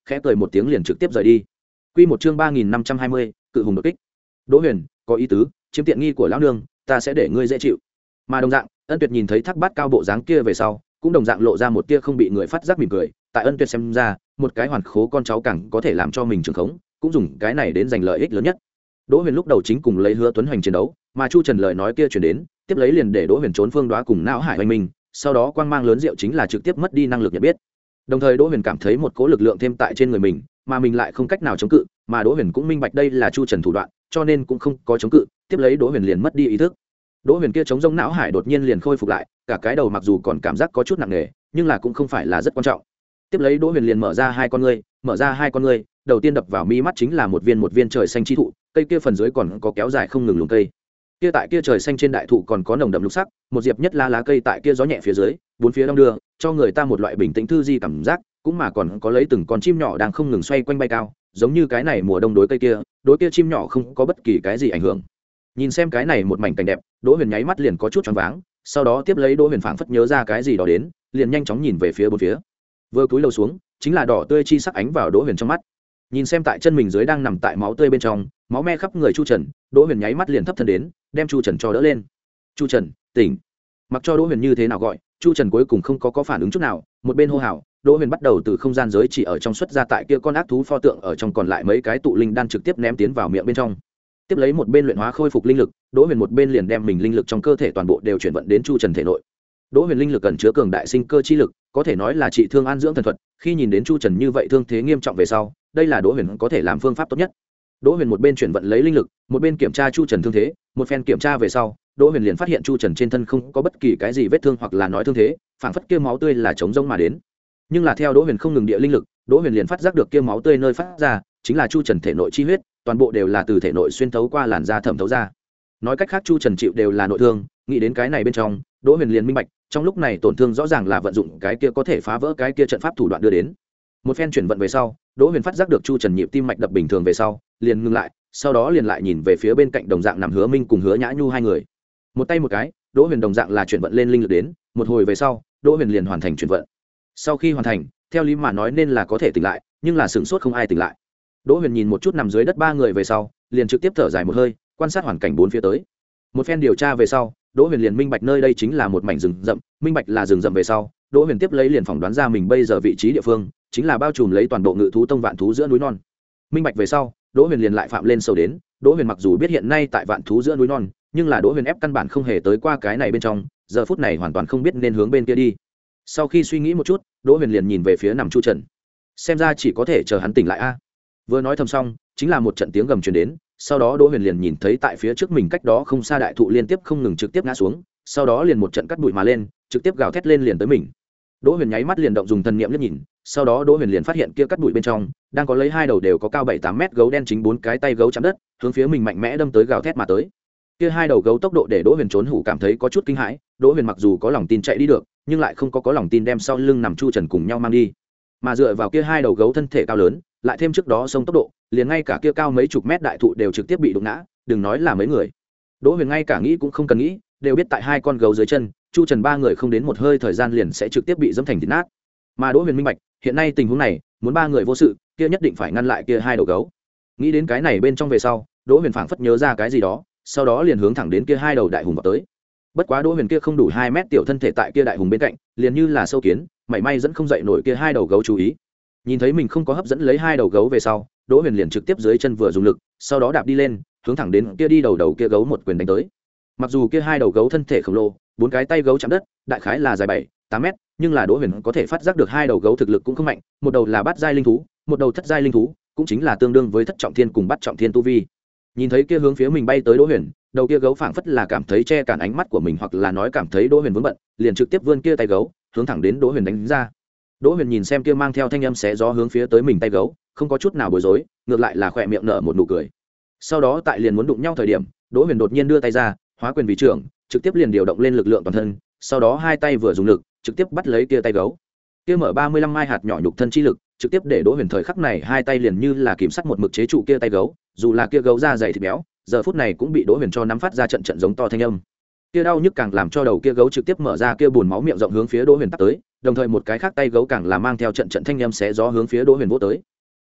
khẽ cười một tiếng liền trực tiếp rời đi. Quy một chương ba nghìn năm trăm hai mươi, cự hùng đột kích. Đỗ Huyền, có ý tứ, chiếm tiện nghi của lão nương, ta sẽ để ngươi dễ chịu. Mà đồng dạng, Ân Tuyệt nhìn thấy Thác Bát cao bộ dáng kia về sau, cũng đồng dạng lộ ra một tia không bị người phát giác mỉm cười. Tại Ân Tuyệt xem ra, một cái hoàn khố con cháu càng có thể làm cho mình trưởng khống, cũng dùng cái này đến giành lợi ích lớn nhất. Đỗ Huyền lúc đầu chính cùng lấy Hứa Tuấn Hoành chiến đấu, mà Chu Trần lời nói kia truyền đến, tiếp lấy liền để Đỗ Huyền trốn phương đoá cùng não hải hoành mình, sau đó quang mang lớn rượu chính là trực tiếp mất đi năng lực nhận biết. Đồng thời Đỗ Huyền cảm thấy một cỗ lực lượng thêm tại trên người mình, mà mình lại không cách nào chống cự, mà Đỗ Huyền cũng minh bạch đây là Chu Trần thủ đoạn, cho nên cũng không có chống cự, tiếp lấy Đỗ Huyền liền mất đi ý thức. Đỗ Huyền kia chống rông não hải đột nhiên liền khôi phục lại, cả cái đầu mặc dù còn cảm giác có chút nặng nề, nhưng là cũng không phải là rất quan trọng. Tiếp lấy Đỗ Huyền liền mở ra hai con ngươi, mở ra hai con ngươi, đầu tiên đập vào mi mắt chính là một viên một viên trời xanh chi thụ, cây kia phần dưới còn có kéo dài không ngừng luống cây. Kia tại kia trời xanh trên đại thụ còn có nồng đậm lục sắc, một diệp nhất lá lá cây tại kia gió nhẹ phía dưới, bốn phía đông đưa, cho người ta một loại bình tĩnh thư di cảm giác, cũng mà còn có lấy từng con chim nhỏ đang không ngừng xoay quanh bay cao, giống như cái này mùa đông đối cây kia, đối kia chim nhỏ không có bất kỳ cái gì ảnh hưởng. Nhìn xem cái này một mảnh cảnh đẹp, Đỗ Huyền nháy mắt liền có chút choáng váng, sau đó tiếp lấy Đỗ Huyền phảng phất nhớ ra cái gì đó đến, liền nhanh chóng nhìn về phía bốn phía. Vừa cúi đầu xuống, chính là đỏ tươi chi sắc ánh vào Đỗ Huyền trong mắt. Nhìn xem tại chân mình dưới đang nằm tại máu tươi bên trong, máu me khắp người Chu Trần, Đỗ Huyền nháy mắt liền thấp thân đến, đem Chu Trần cho đỡ lên. Chu Trần, tỉnh. Mặc cho Đỗ Huyền như thế nào gọi, Chu Trần cuối cùng không có có phản ứng chút nào, một bên hô hào, Đỗ Huyền bắt đầu từ không gian giới chỉ ở trong xuất ra tại kia con ác thú pho tượng ở trong còn lại mấy cái tụ linh đan trực tiếp ném tiến vào miệng bên trong. Tiếp lấy một bên luyện hóa khôi phục linh lực, Đỗ Huyền một bên liền đem mình linh lực trong cơ thể toàn bộ đều chuyển vận đến Chu Trần thể nội. Đỗ Huyền linh lực cần chứa cường đại sinh cơ chi lực, có thể nói là trị thương an dưỡng thần thuật, khi nhìn đến Chu Trần như vậy thương thế nghiêm trọng về sau, đây là Đỗ Huyền có thể làm phương pháp tốt nhất. Đỗ Huyền một bên chuyển vận lấy linh lực, một bên kiểm tra Chu Trần thương thế, một phen kiểm tra về sau, Đỗ Huyền liền phát hiện Chu Trần trên thân không có bất kỳ cái gì vết thương hoặc là nói thương thế, phảng phất kia máu tươi là chống rỗng mà đến. Nhưng là theo Đỗ Huyền không ngừng địa linh lực, Đỗ Huyền liền phát giác được kia máu tươi nơi phát ra, chính là Chu Trần thể nội chi huyết, toàn bộ đều là từ thể nội xuyên thấu qua làn da thẩm thấu ra. Nói cách khác Chu Trần chịu đều là nội thương, nghĩ đến cái này bên trong, Đỗ Huyền liền minh bạch, trong lúc này tổn thương rõ ràng là vận dụng cái kia có thể phá vỡ cái kia trận pháp thủ đoạn đưa đến. Một phen chuyển vận về sau, Đỗ Huyền phát giác được Chu Trần nhịp tim mạch đập bình thường về sau, liền ngừng lại, sau đó liền lại nhìn về phía bên cạnh đồng dạng nằm Hứa Minh cùng Hứa Nhã Nhu hai người. Một tay một cái, Đỗ Huyền đồng dạng là chuyển vận lên linh lực đến, một hồi về sau, Đỗ Huyền liền hoàn thành chuyển vận. Sau khi hoàn thành, theo lý mà nói nên là có thể tỉnh lại, nhưng là sửng sốt không ai tỉnh lại. Đỗ Huyền nhìn một chút nằm dưới đất ba người về sau, liền trực tiếp thở dài một hơi, quan sát hoàn cảnh bốn phía tới. Một phen điều tra về sau, Đỗ Huyền liền minh bạch nơi đây chính là một mảnh rừng rậm, minh bạch là rừng rậm về sau, Đỗ Huyền tiếp lấy liền phỏng đoán ra mình bây giờ vị trí địa phương, chính là bao trùm lấy toàn bộ Ngự thú tông vạn thú giữa núi non. Minh bạch về sau, Đỗ Huyền liền lại phạm lên sâu đến, Đỗ Huyền mặc dù biết hiện nay tại vạn thú giữa núi non, nhưng là Đỗ Huyền ép căn bản không hề tới qua cái này bên trong, giờ phút này hoàn toàn không biết nên hướng bên kia đi. Sau khi suy nghĩ một chút, Đỗ Huyền liền nhìn về phía nằm Chu Trần. Xem ra chỉ có thể chờ hắn tỉnh lại a. Vừa nói thầm xong, chính là một trận tiếng gầm truyền đến, sau đó Đỗ Huyền liền nhìn thấy tại phía trước mình cách đó không xa đại thụ liên tiếp không ngừng trực tiếp ngã xuống, sau đó liền một trận cắt bụi mà lên, trực tiếp gào thét lên liền tới mình. Đỗ Huyền nháy mắt liền động dùng thần niệm liếc nhìn, sau đó Đỗ Huyền liền phát hiện kia cắt bụi bên trong đang có lấy hai đầu đều có cao bảy tám mét gấu đen chính bốn cái tay gấu chạm đất, hướng phía mình mạnh mẽ đâm tới gào thét mà tới. Kia hai đầu gấu tốc độ để Đỗ Huyền trốn hủ cảm thấy có chút kinh hãi, Đỗ Huyền mặc dù có lòng tin chạy đi được, nhưng lại không có có lòng tin đem sau lưng nằm Chu Trần cùng nhau mang đi. Mà dựa vào kia hai đầu gấu thân thể cao lớn, lại thêm trước đó sông tốc độ, liền ngay cả kia cao mấy chục mét đại thụ đều trực tiếp bị đụng ngã, đừng nói là mấy người. Đỗ Huyền ngay cả nghĩ cũng không cần nghĩ, đều biết tại hai con gấu dưới chân, Chu Trần ba người không đến một hơi thời gian liền sẽ trực tiếp bị dẫm thành thịt nát. Mà Đỗ Huyền minh bạch, hiện nay tình huống này, muốn ba người vô sự, kia nhất định phải ngăn lại kia hai đầu gấu. Nghĩ đến cái này bên trong về sau, Đỗ Huyền phảng phất nhớ ra cái gì đó, sau đó liền hướng thẳng đến kia hai đầu đại hùng vào tới. Bất quá Đỗ Huyền kia không đủ hai mét tiểu thân thể tại kia đại hùng bên cạnh, liền như là sâu kiến, mảy may dẫn không dậy nổi kia hai đầu gấu chú ý. Nhìn thấy mình không có hấp dẫn lấy hai đầu gấu về sau, Đỗ Huyền liền trực tiếp dưới chân vừa dùng lực, sau đó đạp đi lên, hướng thẳng đến kia đi đầu đầu kia gấu một quyền đánh tới. Mặc dù kia hai đầu gấu thân thể khổng lồ, bốn cái tay gấu chạm đất, đại khái là dài bảy, tám mét, nhưng là Đỗ Huyền có thể phát giác được hai đầu gấu thực lực cũng không mạnh, một đầu là bát giai linh thú, một đầu thất giai linh thú, cũng chính là tương đương với thất trọng thiên cùng bát trọng thiên tu vi. Nhìn thấy kia hướng phía mình bay tới Đỗ Huyền, đầu kia gấu phảng phất là cảm thấy che cản ánh mắt của mình hoặc là nói cảm thấy Đỗ Huyền vướng bận, liền trực tiếp vươn kia tay gấu, hướng thẳng đến Đỗ Huyền đánh ra. Đỗ Huyền nhìn xem kia mang theo thanh âm xé gió hướng phía tới mình tay gấu, không có chút nào bối rối, ngược lại là khỏe miệng nở một nụ cười. Sau đó tại liền muốn đụng nhau thời điểm, Đỗ Huyền đột nhiên đưa tay ra, hóa quyền vì trưởng, trực tiếp liền điều động lên lực lượng toàn thân, sau đó hai tay vừa dùng lực, trực tiếp bắt lấy kia tay gấu. Kia mở ba mươi lăm mai hạt nhỏ nhục thân chi lực, trực tiếp để Đỗ Huyền thời khắc này hai tay liền như là kìm sắt một mực chế trụ kia tay gấu, dù là kia gấu da dày thịt béo, giờ phút này cũng bị Đỗ Huyền cho nắm phát ra trận trận giống to thanh âm. Kia đau nhức càng làm cho đầu kia gấu trực tiếp mở ra kia buồn máu miệng rộng hướng phía Đỗ Huyền tắt tới, đồng thời một cái khác tay gấu càng là mang theo trận trận thanh âm xé gió hướng phía Đỗ Huyền vỗ tới.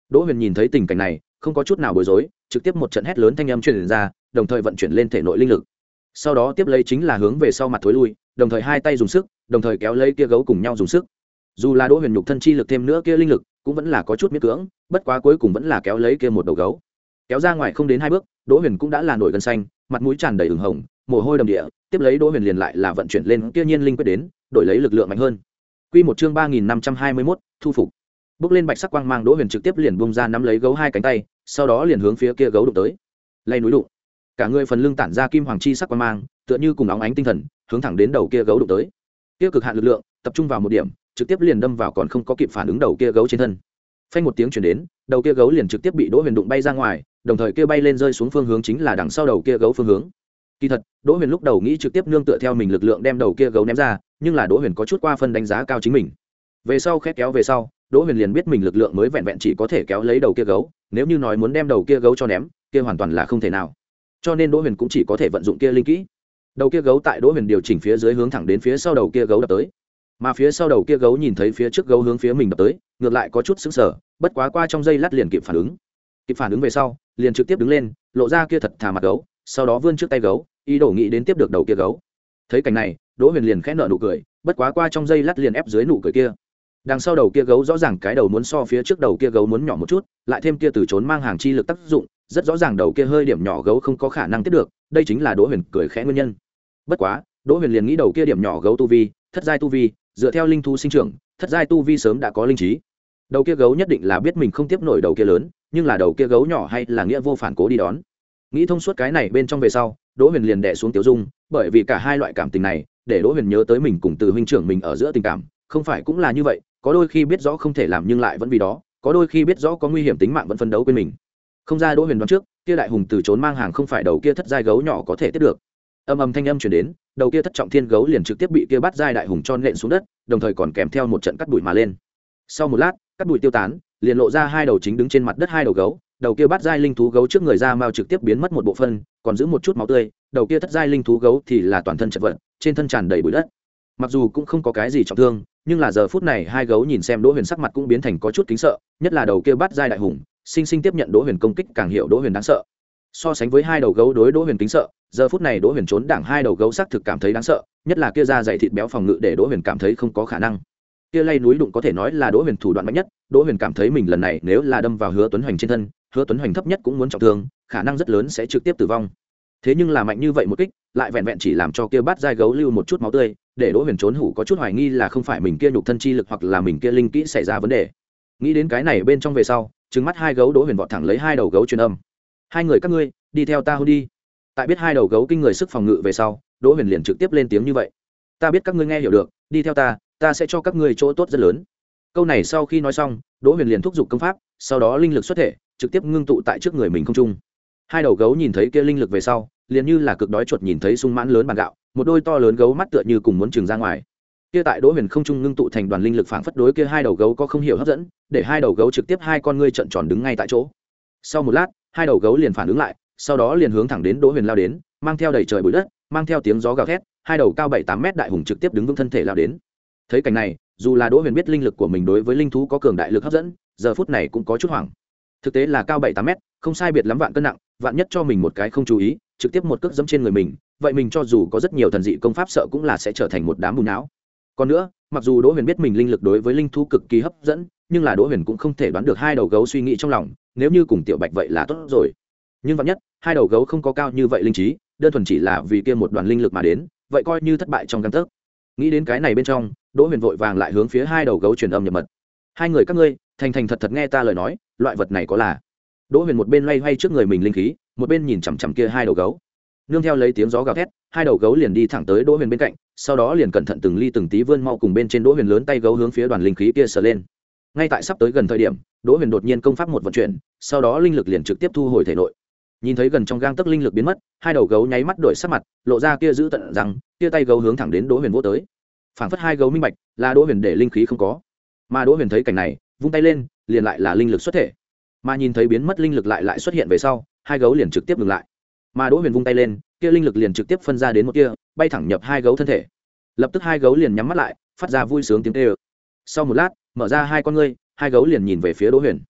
Đỗ Huyền nhìn thấy tình cảnh này không có chút nào bối rối, trực tiếp một trận hét lớn thanh âm truyền ra, đồng thời vận chuyển lên thể nội linh lực. Sau đó tiếp lấy chính là hướng về sau mặt thối lui, đồng thời hai tay dùng sức, đồng thời kéo lấy kia gấu cùng nhau dùng sức. Dù là Đỗ Huyền nhục thân chi lực thêm nữa kia linh lực, cũng vẫn là có chút miễn cưỡng, bất quá cuối cùng vẫn là kéo lấy kia một đầu gấu. Kéo ra ngoài không đến hai bước, Đỗ Huyền cũng đã là nổi gân xanh, mặt mũi tràn đầy ửng hồng, mồ hôi đầm địa. Tiếp lấy Đỗ Huyền liền lại là vận chuyển lên kia nhiên linh quyết đến, đổi lấy lực lượng mạnh hơn. Quy một chương ba nghìn năm trăm hai mươi mốt, thu phục. Bước lên bạch sắc quang mang, Đỗ Huyền trực tiếp liền bung ra nắm lấy gấu hai cánh tay, sau đó liền hướng phía kia gấu đụng tới. Lay núi đụng. Cả người phần lưng tản ra kim hoàng chi sắc quang mang, tựa như cùng óng ánh tinh thần, hướng thẳng đến đầu kia gấu đụng tới. Kia cực hạn lực lượng, tập trung vào một điểm, trực tiếp liền đâm vào còn không có kịp phản ứng đầu kia gấu trên thân. Phanh một tiếng truyền đến, đầu kia gấu liền trực tiếp bị Đỗ Huyền đụng bay ra ngoài, đồng thời kia bay lên rơi xuống phương hướng chính là đằng sau đầu kia gấu phương hướng. Kỳ thật, Đỗ Huyền lúc đầu nghĩ trực tiếp nương tựa theo mình lực lượng đem đầu kia gấu ném ra, nhưng là Đỗ Huyền có chút qua phân đánh giá cao chính mình. Về sau khét kéo về sau, Đỗ Huyền liền biết mình lực lượng mới vẹn vẹn chỉ có thể kéo lấy đầu kia gấu, nếu như nói muốn đem đầu kia gấu cho ném, kia hoàn toàn là không thể nào. Cho nên Đỗ Huyền cũng chỉ có thể vận dụng kia linh kỹ. Đầu kia gấu tại Đỗ Huyền điều chỉnh phía dưới hướng thẳng đến phía sau đầu kia gấu đập tới. Mà phía sau đầu kia gấu nhìn thấy phía trước gấu hướng phía mình đập tới, ngược lại có chút sững sờ, bất quá qua trong giây lát liền kịp phản ứng. Kịp phản ứng về sau, liền trực tiếp đứng lên, lộ ra kia thật thà mặt gấu, sau đó vươn trước tay gấu, ý đồ nghĩ đến tiếp được đầu kia gấu. Thấy cảnh này, Đỗ Huyền liền khẽ nở nụ cười, bất quá qua trong giây lát liền ép dưới nụ cười kia. Đằng sau đầu kia gấu rõ ràng cái đầu muốn so phía trước đầu kia gấu muốn nhỏ một chút, lại thêm kia từ trốn mang hàng chi lực tác dụng, rất rõ ràng đầu kia hơi điểm nhỏ gấu không có khả năng tiếp được, đây chính là Đỗ Huyền cười khẽ nguyên nhân. Bất quá, Đỗ Huyền liền nghĩ đầu kia điểm nhỏ gấu tu vi, thất giai tu vi, dựa theo linh thú sinh trưởng, thất giai tu vi sớm đã có linh trí. Đầu kia gấu nhất định là biết mình không tiếp nổi đầu kia lớn, nhưng là đầu kia gấu nhỏ hay là nghĩa vô phản cố đi đón. Nghĩ thông suốt cái này bên trong về sau, Đỗ Huyền liền đè xuống tiểu dung, bởi vì cả hai loại cảm tình này, để Đỗ Huyền nhớ tới mình cùng Từ huynh trưởng mình ở giữa tình cảm, không phải cũng là như vậy, có đôi khi biết rõ không thể làm nhưng lại vẫn vì đó, có đôi khi biết rõ có nguy hiểm tính mạng vẫn phấn đấu quên mình. Không ra Đỗ Huyền đoán trước, kia đại hùng từ trốn mang hàng không phải đầu kia thất giai gấu nhỏ có thể tiếp được. Âm âm thanh âm truyền đến, đầu kia thất trọng thiên gấu liền trực tiếp bị kia bắt giai đại hùng cho nện xuống đất, đồng thời còn kèm theo một trận cắt đuổi mà lên. Sau một lát, cắt đuổi tiêu tán, liền lộ ra hai đầu chính đứng trên mặt đất hai đầu gấu, đầu kia bắt giai linh thú gấu trước người ra mao trực tiếp biến mất một bộ phân, còn giữ một chút máu tươi, đầu kia thất giai linh thú gấu thì là toàn thân chật vật, trên thân tràn đầy bụi đất. Mặc dù cũng không có cái gì trọng thương, nhưng là giờ phút này hai gấu nhìn xem Đỗ Huyền sắc mặt cũng biến thành có chút kính sợ, nhất là đầu kia bắt giai đại hùng, sinh sinh tiếp nhận Đỗ Huyền công kích càng hiểu Đỗ Huyền đáng sợ. So sánh với hai đầu gấu đối Đỗ Huyền kính sợ, giờ phút này Đỗ Huyền trốn đảng hai đầu gấu xác thực cảm thấy đáng sợ, nhất là kia da dày thịt béo phòng ngự để Đỗ Huyền cảm thấy không có khả năng. Kia lay núi đụng có thể nói là Đỗ Huyền thủ đoạn mạnh nhất, Đỗ Huyền cảm thấy mình lần này nếu là đâm vào Hứa Tuấn Hoành trên thân, Hứa Tuấn Hoành thấp nhất cũng muốn trọng thương, khả năng rất lớn sẽ trực tiếp tử vong. Thế nhưng là mạnh như vậy một kích, lại vẹn vẹn chỉ làm cho kia bát giai gấu lưu một chút máu tươi, để Đỗ Huyền trốn hủ có chút hoài nghi là không phải mình kia nhục thân chi lực hoặc là mình kia linh kỹ xảy ra vấn đề. Nghĩ đến cái này bên trong về sau, trừng mắt hai gấu, Đỗ Huyền vọt thẳng lấy hai đầu gấu truyền âm: hai người các ngươi đi theo ta hôn đi. Tại biết hai đầu gấu kinh người sức phòng ngự về sau, Đỗ Huyền liền trực tiếp lên tiếng như vậy: ta biết các ngươi nghe hiểu được, đi theo ta, ta sẽ cho các ngươi chỗ tốt rất lớn. Câu này sau khi nói xong, Đỗ Huyền liền thúc giục công pháp, sau đó linh lực xuất thể, trực tiếp ngưng tụ tại trước người mình không trung. Hai đầu gấu nhìn thấy kia linh lực về sau, liền như là cực đói chuột nhìn thấy sung mãn lớn bàn gạo, một đôi to lớn gấu mắt tựa như cùng muốn trừng ra ngoài. Kia tại Đỗ Huyền không trung ngưng tụ thành đoàn linh lực phảng phất đối kia hai đầu gấu có không hiểu hấp dẫn, để hai đầu gấu trực tiếp hai con ngươi trợn tròn đứng ngay tại chỗ. Sau một lát, hai đầu gấu liền phản ứng lại, sau đó liền hướng thẳng đến Đỗ Huyền lao đến, mang theo đầy trời bụi đất, mang theo tiếng gió gào thét, hai đầu cao bảy tám mét đại hùng trực tiếp đứng vững thân thể lao đến. Thấy cảnh này, dù là Đỗ Huyền biết linh lực của mình đối với linh thú có cường đại lực hấp dẫn, giờ phút này cũng có chút hoảng. Thực tế là cao bảy tám mét, không sai biệt lắm vạn cân nặng, vạn nhất cho mình một cái không chú ý, trực tiếp một cước giẫm trên người mình, vậy mình cho dù có rất nhiều thần dị công pháp sợ cũng là sẽ trở thành một đám bùn não. Còn nữa, mặc dù Đỗ Huyền biết mình linh lực đối với linh thú cực kỳ hấp dẫn, nhưng là Đỗ Huyền cũng không thể đoán được hai đầu gấu suy nghĩ trong lòng, nếu như cùng Tiểu Bạch vậy là tốt rồi. Nhưng vạn nhất, hai đầu gấu không có cao như vậy linh trí, đơn thuần chỉ là vì kia một đoàn linh lực mà đến, vậy coi như thất bại trong gang tấc. Nghĩ đến cái này bên trong, Đỗ Huyền vội vàng lại hướng phía hai đầu gấu truyền âm nhập mật: hai người các ngươi, thành thành thật thật nghe ta lời nói, loại vật này có là. Đỗ Huyền một bên loay hoay trước người mình linh khí, một bên nhìn chằm chằm kia hai đầu gấu. Nương theo lấy tiếng gió gào thét, hai đầu gấu liền đi thẳng tới Đỗ Huyền bên cạnh, sau đó liền cẩn thận từng ly từng tí vươn mau cùng bên trên Đỗ Huyền lớn tay gấu hướng phía đoàn linh khí kia sờ lên. Ngay tại sắp tới gần thời điểm, Đỗ Huyền đột nhiên công pháp một vận chuyển, sau đó linh lực liền trực tiếp thu hồi thể nội. Nhìn thấy gần trong gang tấc linh lực biến mất, hai đầu gấu nháy mắt đổi sắc mặt, lộ ra kia giữ tận rằng, kia tay gấu hướng thẳng đến Đỗ Huyền vỗ tới. Phảng phất hai gấu minh bạch, là Đỗ Huyền để linh khí không có. Mà Đỗ Huyền thấy cảnh này, vung tay lên, liền lại là linh lực xuất thể. Mà nhìn thấy biến mất linh lực lại lại xuất hiện về sau, hai gấu liền trực tiếp ngừng lại. Mà Đỗ Huyền vung tay lên, kia linh lực liền trực tiếp phân ra đến một kia, bay thẳng nhập hai gấu thân thể. Lập tức hai gấu liền nhắm mắt lại, phát ra vui sướng tiếng kêu. Sau một lát, mở ra hai con ngươi, hai gấu liền nhìn về phía Đỗ Huyền.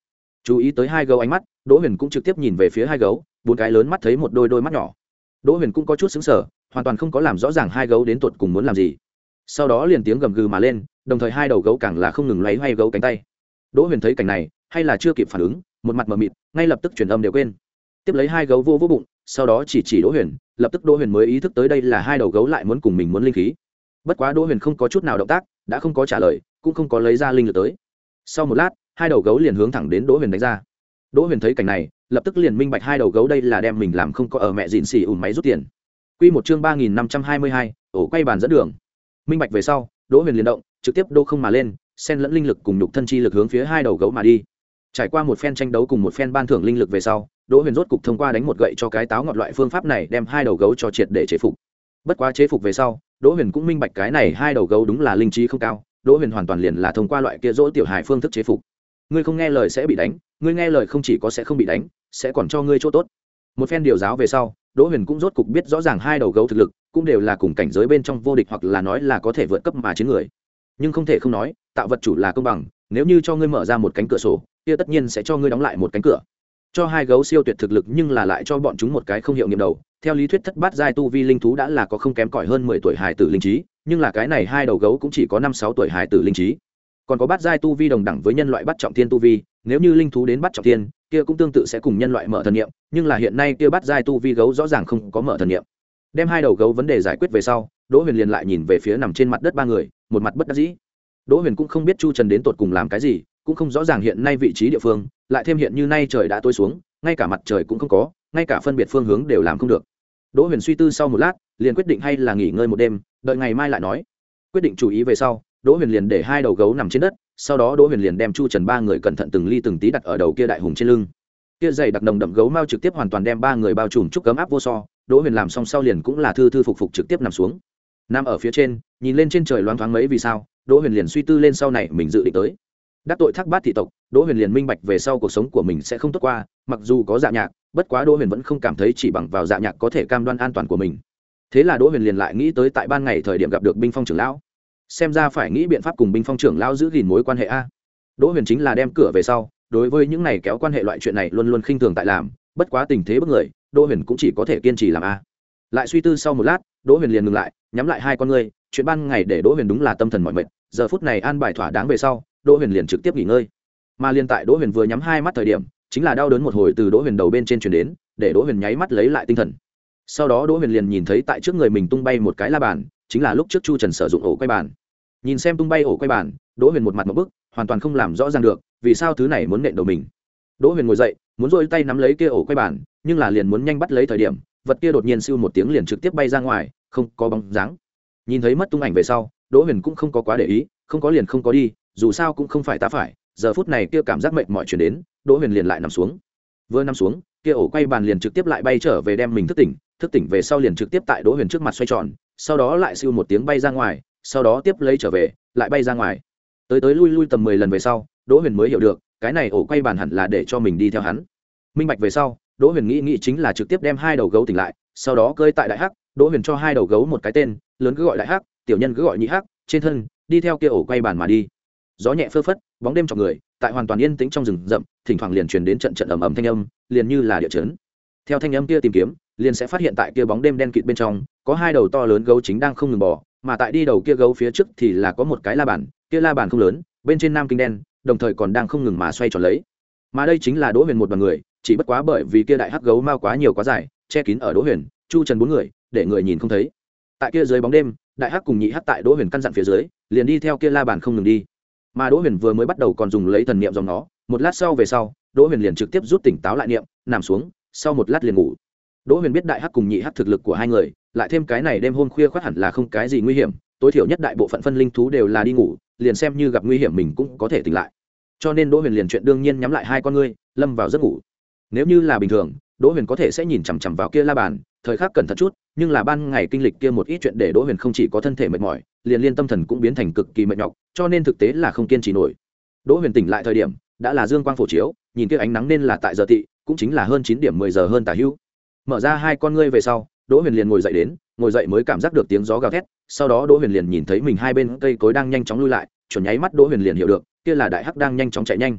Chú ý tới hai gấu ánh mắt, Đỗ Huyền cũng trực tiếp nhìn về phía hai gấu, bốn cái lớn mắt thấy một đôi đôi mắt nhỏ. Đỗ Huyền cũng có chút sững sờ, hoàn toàn không có làm rõ ràng hai gấu đến tuột cùng muốn làm gì. Sau đó liền tiếng gầm gừ mà lên, đồng thời hai đầu gấu càng là không ngừng loay hoay gấu cánh tay. Đỗ Huyền thấy cảnh này, hay là chưa kịp phản ứng, một mặt mờ mịt, ngay lập tức truyền âm đều quên. Tiếp lấy hai gấu vô vô bụng, sau đó chỉ chỉ Đỗ Huyền, lập tức Đỗ Huyền mới ý thức tới đây là hai đầu gấu lại muốn cùng mình muốn linh khí. Bất quá Đỗ Huyền không có chút nào động tác, đã không có trả lời, cũng không có lấy ra linh lực tới. Sau một lát, hai đầu gấu liền hướng thẳng đến Đỗ Huyền đánh ra. Đỗ Huyền thấy cảnh này, lập tức liền minh bạch hai đầu gấu đây là đem mình làm không có ở mẹ dịn xỉ ủn máy rút tiền. Quy một chương ba nghìn năm trăm hai mươi hai, ổ quay bàn dẫn đường. Minh bạch về sau, Đỗ Huyền liền động, trực tiếp đô không mà lên, xen lẫn linh lực cùng nhục thân chi lực hướng phía hai đầu gấu mà đi. Trải qua một phen tranh đấu cùng một phen ban thưởng linh lực về sau, Đỗ Huyền rốt cục thông qua đánh một gậy cho cái táo ngọt loại phương pháp này đem hai đầu gấu cho triệt để chế phục. Bất quá chế phục về sau, Đỗ Huyền cũng minh bạch cái này hai đầu gấu đúng là linh trí không cao, Đỗ Huyền hoàn toàn liền là thông qua loại kia dỗ tiểu hài phương thức chế phục. Ngươi không nghe lời sẽ bị đánh, ngươi nghe lời không chỉ có sẽ không bị đánh, sẽ còn cho ngươi chỗ tốt. Một phen điều giáo về sau, Đỗ Huyền cũng rốt cục biết rõ ràng hai đầu gấu thực lực, cũng đều là cùng cảnh giới bên trong vô địch hoặc là nói là có thể vượt cấp mà chiến người. Nhưng không thể không nói, tạo vật chủ là công bằng, nếu như cho ngươi mở ra một cánh cửa sổ, kia tất nhiên sẽ cho ngươi đóng lại một cánh cửa. Cho hai gấu siêu tuyệt thực lực nhưng là lại cho bọn chúng một cái không hiệu nghiệm đầu. Theo lý thuyết thất bát giai tu vi linh thú đã là có không kém cỏi hơn mười tuổi hài tử linh trí, nhưng là cái này hai đầu gấu cũng chỉ có năm sáu tuổi hài tử linh trí. Còn có bát giai tu vi đồng đẳng với nhân loại bắt trọng thiên tu vi, nếu như linh thú đến bắt trọng thiên, kia cũng tương tự sẽ cùng nhân loại mở thần niệm, nhưng là hiện nay kia bát giai tu vi gấu rõ ràng không có mở thần niệm. Đem hai đầu gấu vấn đề giải quyết về sau, Đỗ Huyền liền lại nhìn về phía nằm trên mặt đất ba người, một mặt bất đắc dĩ. Đỗ Huyền cũng không biết Chu Trần đến tột cùng làm cái gì, cũng không rõ ràng hiện nay vị trí địa phương, lại thêm hiện như nay trời đã tối xuống, ngay cả mặt trời cũng không có, ngay cả phân biệt phương hướng đều làm không được. Đỗ Huyền suy tư sau một lát, liền quyết định hay là nghỉ ngơi một đêm, đợi ngày mai lại nói. Quyết định chủ ý về sau, Đỗ Huyền liền để hai đầu gấu nằm trên đất, sau đó Đỗ Huyền liền đem Chu Trần ba người cẩn thận từng ly từng tí đặt ở đầu kia đại hùng trên lưng. Kia dày đặc nồng đậm gấu mao trực tiếp hoàn toàn đem ba người bao trùm trúc cấm áp vô so. Đỗ Huyền làm xong sau liền cũng là thư thư phục phục trực tiếp nằm xuống. Nằm ở phía trên, nhìn lên trên trời loáng thoáng mấy vì sao, Đỗ Huyền liền suy tư lên sau này mình dự định tới. Đắc tội Thác Bát thị tộc, Đỗ Huyền liền minh bạch về sau cuộc sống của mình sẽ không tốt qua, mặc dù có Dạ Nhạc, bất quá Đỗ Huyền vẫn không cảm thấy chỉ bằng vào Dạ Nhạc có thể cam đoan an toàn của mình. Thế là Đỗ Huyền liền lại nghĩ tới tại ban ngày thời điểm gặp được Binh Phong trưởng lão, xem ra phải nghĩ biện pháp cùng Binh Phong trưởng lão giữ gìn mối quan hệ a. Đỗ Huyền chính là đem cửa về sau, đối với những này kéo quan hệ loại chuyện này luôn luôn khinh thường tại làm, bất quá tình thế bức người, Đỗ Huyền cũng chỉ có thể kiên trì làm a. Lại suy tư sau một lát, Đỗ Huyền liền ngừng lại, nhắm lại hai con ngươi, chuyện ban ngày để Đỗ Huyền đúng là tâm thần mỏi mệt, giờ phút này an bài thỏa đáng về sau, Đỗ Huyền liền trực tiếp nghỉ ngơi. Mà liên tại Đỗ Huyền vừa nhắm hai mắt thời điểm, chính là đau đớn một hồi từ Đỗ Huyền đầu bên trên truyền đến, để Đỗ Huyền nháy mắt lấy lại tinh thần. Sau đó Đỗ Huyền liền nhìn thấy tại trước người mình tung bay một cái la bàn, chính là lúc trước Chu Trần sử dụng ổ quay bàn. Nhìn xem tung bay ổ quay bàn, Đỗ Huyền một mặt một bức, hoàn toàn không làm rõ ràng được, vì sao thứ này muốn nện đầu mình. Đỗ Huyền ngồi dậy, muốn duỗi tay nắm lấy kia ổ quay bàn, nhưng là liền muốn nhanh bắt lấy thời điểm, vật kia đột nhiên siêu một tiếng liền trực tiếp bay ra ngoài, không có bóng dáng. Nhìn thấy mất tung ảnh về sau, Đỗ Huyền cũng không có quá để ý, không có liền không có đi, dù sao cũng không phải ta phải. Giờ phút này kia cảm giác mệt mỏi truyền đến, Đỗ Huyền liền lại nằm xuống. Vừa nằm xuống, kia ổ quay bàn liền trực tiếp lại bay trở về đem mình thức tỉnh, thức tỉnh về sau liền trực tiếp tại Đỗ Huyền trước mặt xoay tròn, sau đó lại siêu một tiếng bay ra ngoài, sau đó tiếp lấy trở về, lại bay ra ngoài. Tới tới lui lui tầm mười lần về sau, Đỗ Huyền mới hiểu được, cái này ổ quay bàn hẳn là để cho mình đi theo hắn. Minh bạch về sau, Đỗ Huyền nghĩ nghĩ chính là trực tiếp đem hai đầu gấu tỉnh lại, sau đó cơi tại đại hắc, Đỗ Huyền cho hai đầu gấu một cái tên, lớn cứ gọi đại hắc, tiểu nhân cứ gọi nhị hắc, trên thân đi theo kia ổ quay bàn mà đi. Gió nhẹ phơ phất, bóng đêm chọc người, tại hoàn toàn yên tĩnh trong rừng rậm, thỉnh thoảng liền truyền đến trận trận ầm ầm thanh âm, liền như là địa chấn. Theo thanh âm kia tìm kiếm, liền sẽ phát hiện tại kia bóng đêm đen kịt bên trong, có hai đầu to lớn gấu chính đang không ngừng bò, mà tại đi đầu kia gấu phía trước thì là có một cái la bàn, kia la bàn không lớn, bên trên nam kinh đen, đồng thời còn đang không ngừng mà xoay tròn lấy. Mà đây chính là Đỗ Huyền một đoàn người, chỉ bất quá bởi vì kia đại hắc gấu mao quá nhiều quá dài, che kín ở Đỗ Huyền, Chu Trần bốn người, để người nhìn không thấy. Tại kia dưới bóng đêm, đại hắc cùng nhị hắc tại Đỗ Huyền căn dặn phía dưới, liền đi theo kia la bàn không ngừng đi. Mà Đỗ Huyền vừa mới bắt đầu còn dùng lấy thần niệm dòng nó, một lát sau về sau, Đỗ Huyền liền trực tiếp rút tỉnh táo lại niệm, nằm xuống, sau một lát liền ngủ. Đỗ Huyền biết đại hắc cùng nhị hắc thực lực của hai người, lại thêm cái này đêm hôm khuya khoắt hẳn là không cái gì nguy hiểm, tối thiểu nhất đại bộ phận phân linh thú đều là đi ngủ, liền xem như gặp nguy hiểm mình cũng có thể tỉnh lại. Cho nên Đỗ Huyền liền chuyện đương nhiên nhắm lại hai con ngươi, lâm vào giấc ngủ. Nếu như là bình thường, Đỗ Huyền có thể sẽ nhìn chằm chằm vào kia la bàn, thời khắc cẩn thận chút, nhưng là ban ngày kinh lịch kia một ít chuyện để Đỗ Huyền không chỉ có thân thể mệt mỏi, liền liên tâm thần cũng biến thành cực kỳ mệt nhọc, cho nên thực tế là không kiên trì nổi. Đỗ Huyền tỉnh lại thời điểm, đã là dương quang phổ chiếu, nhìn kia ánh nắng nên là tại giờ tị, cũng chính là hơn chín điểm mười giờ hơn tả hữu. Mở ra hai con ngươi về sau, Đỗ Huyền liền ngồi dậy đến, ngồi dậy mới cảm giác được tiếng gió gào thét, sau đó Đỗ Huyền liền nhìn thấy mình hai bên cây cối đang nhanh chóng lui lại, chuẩn nháy mắt Đỗ Huyền liền hiểu được, kia là đại hắc đang nhanh chóng chạy nhanh.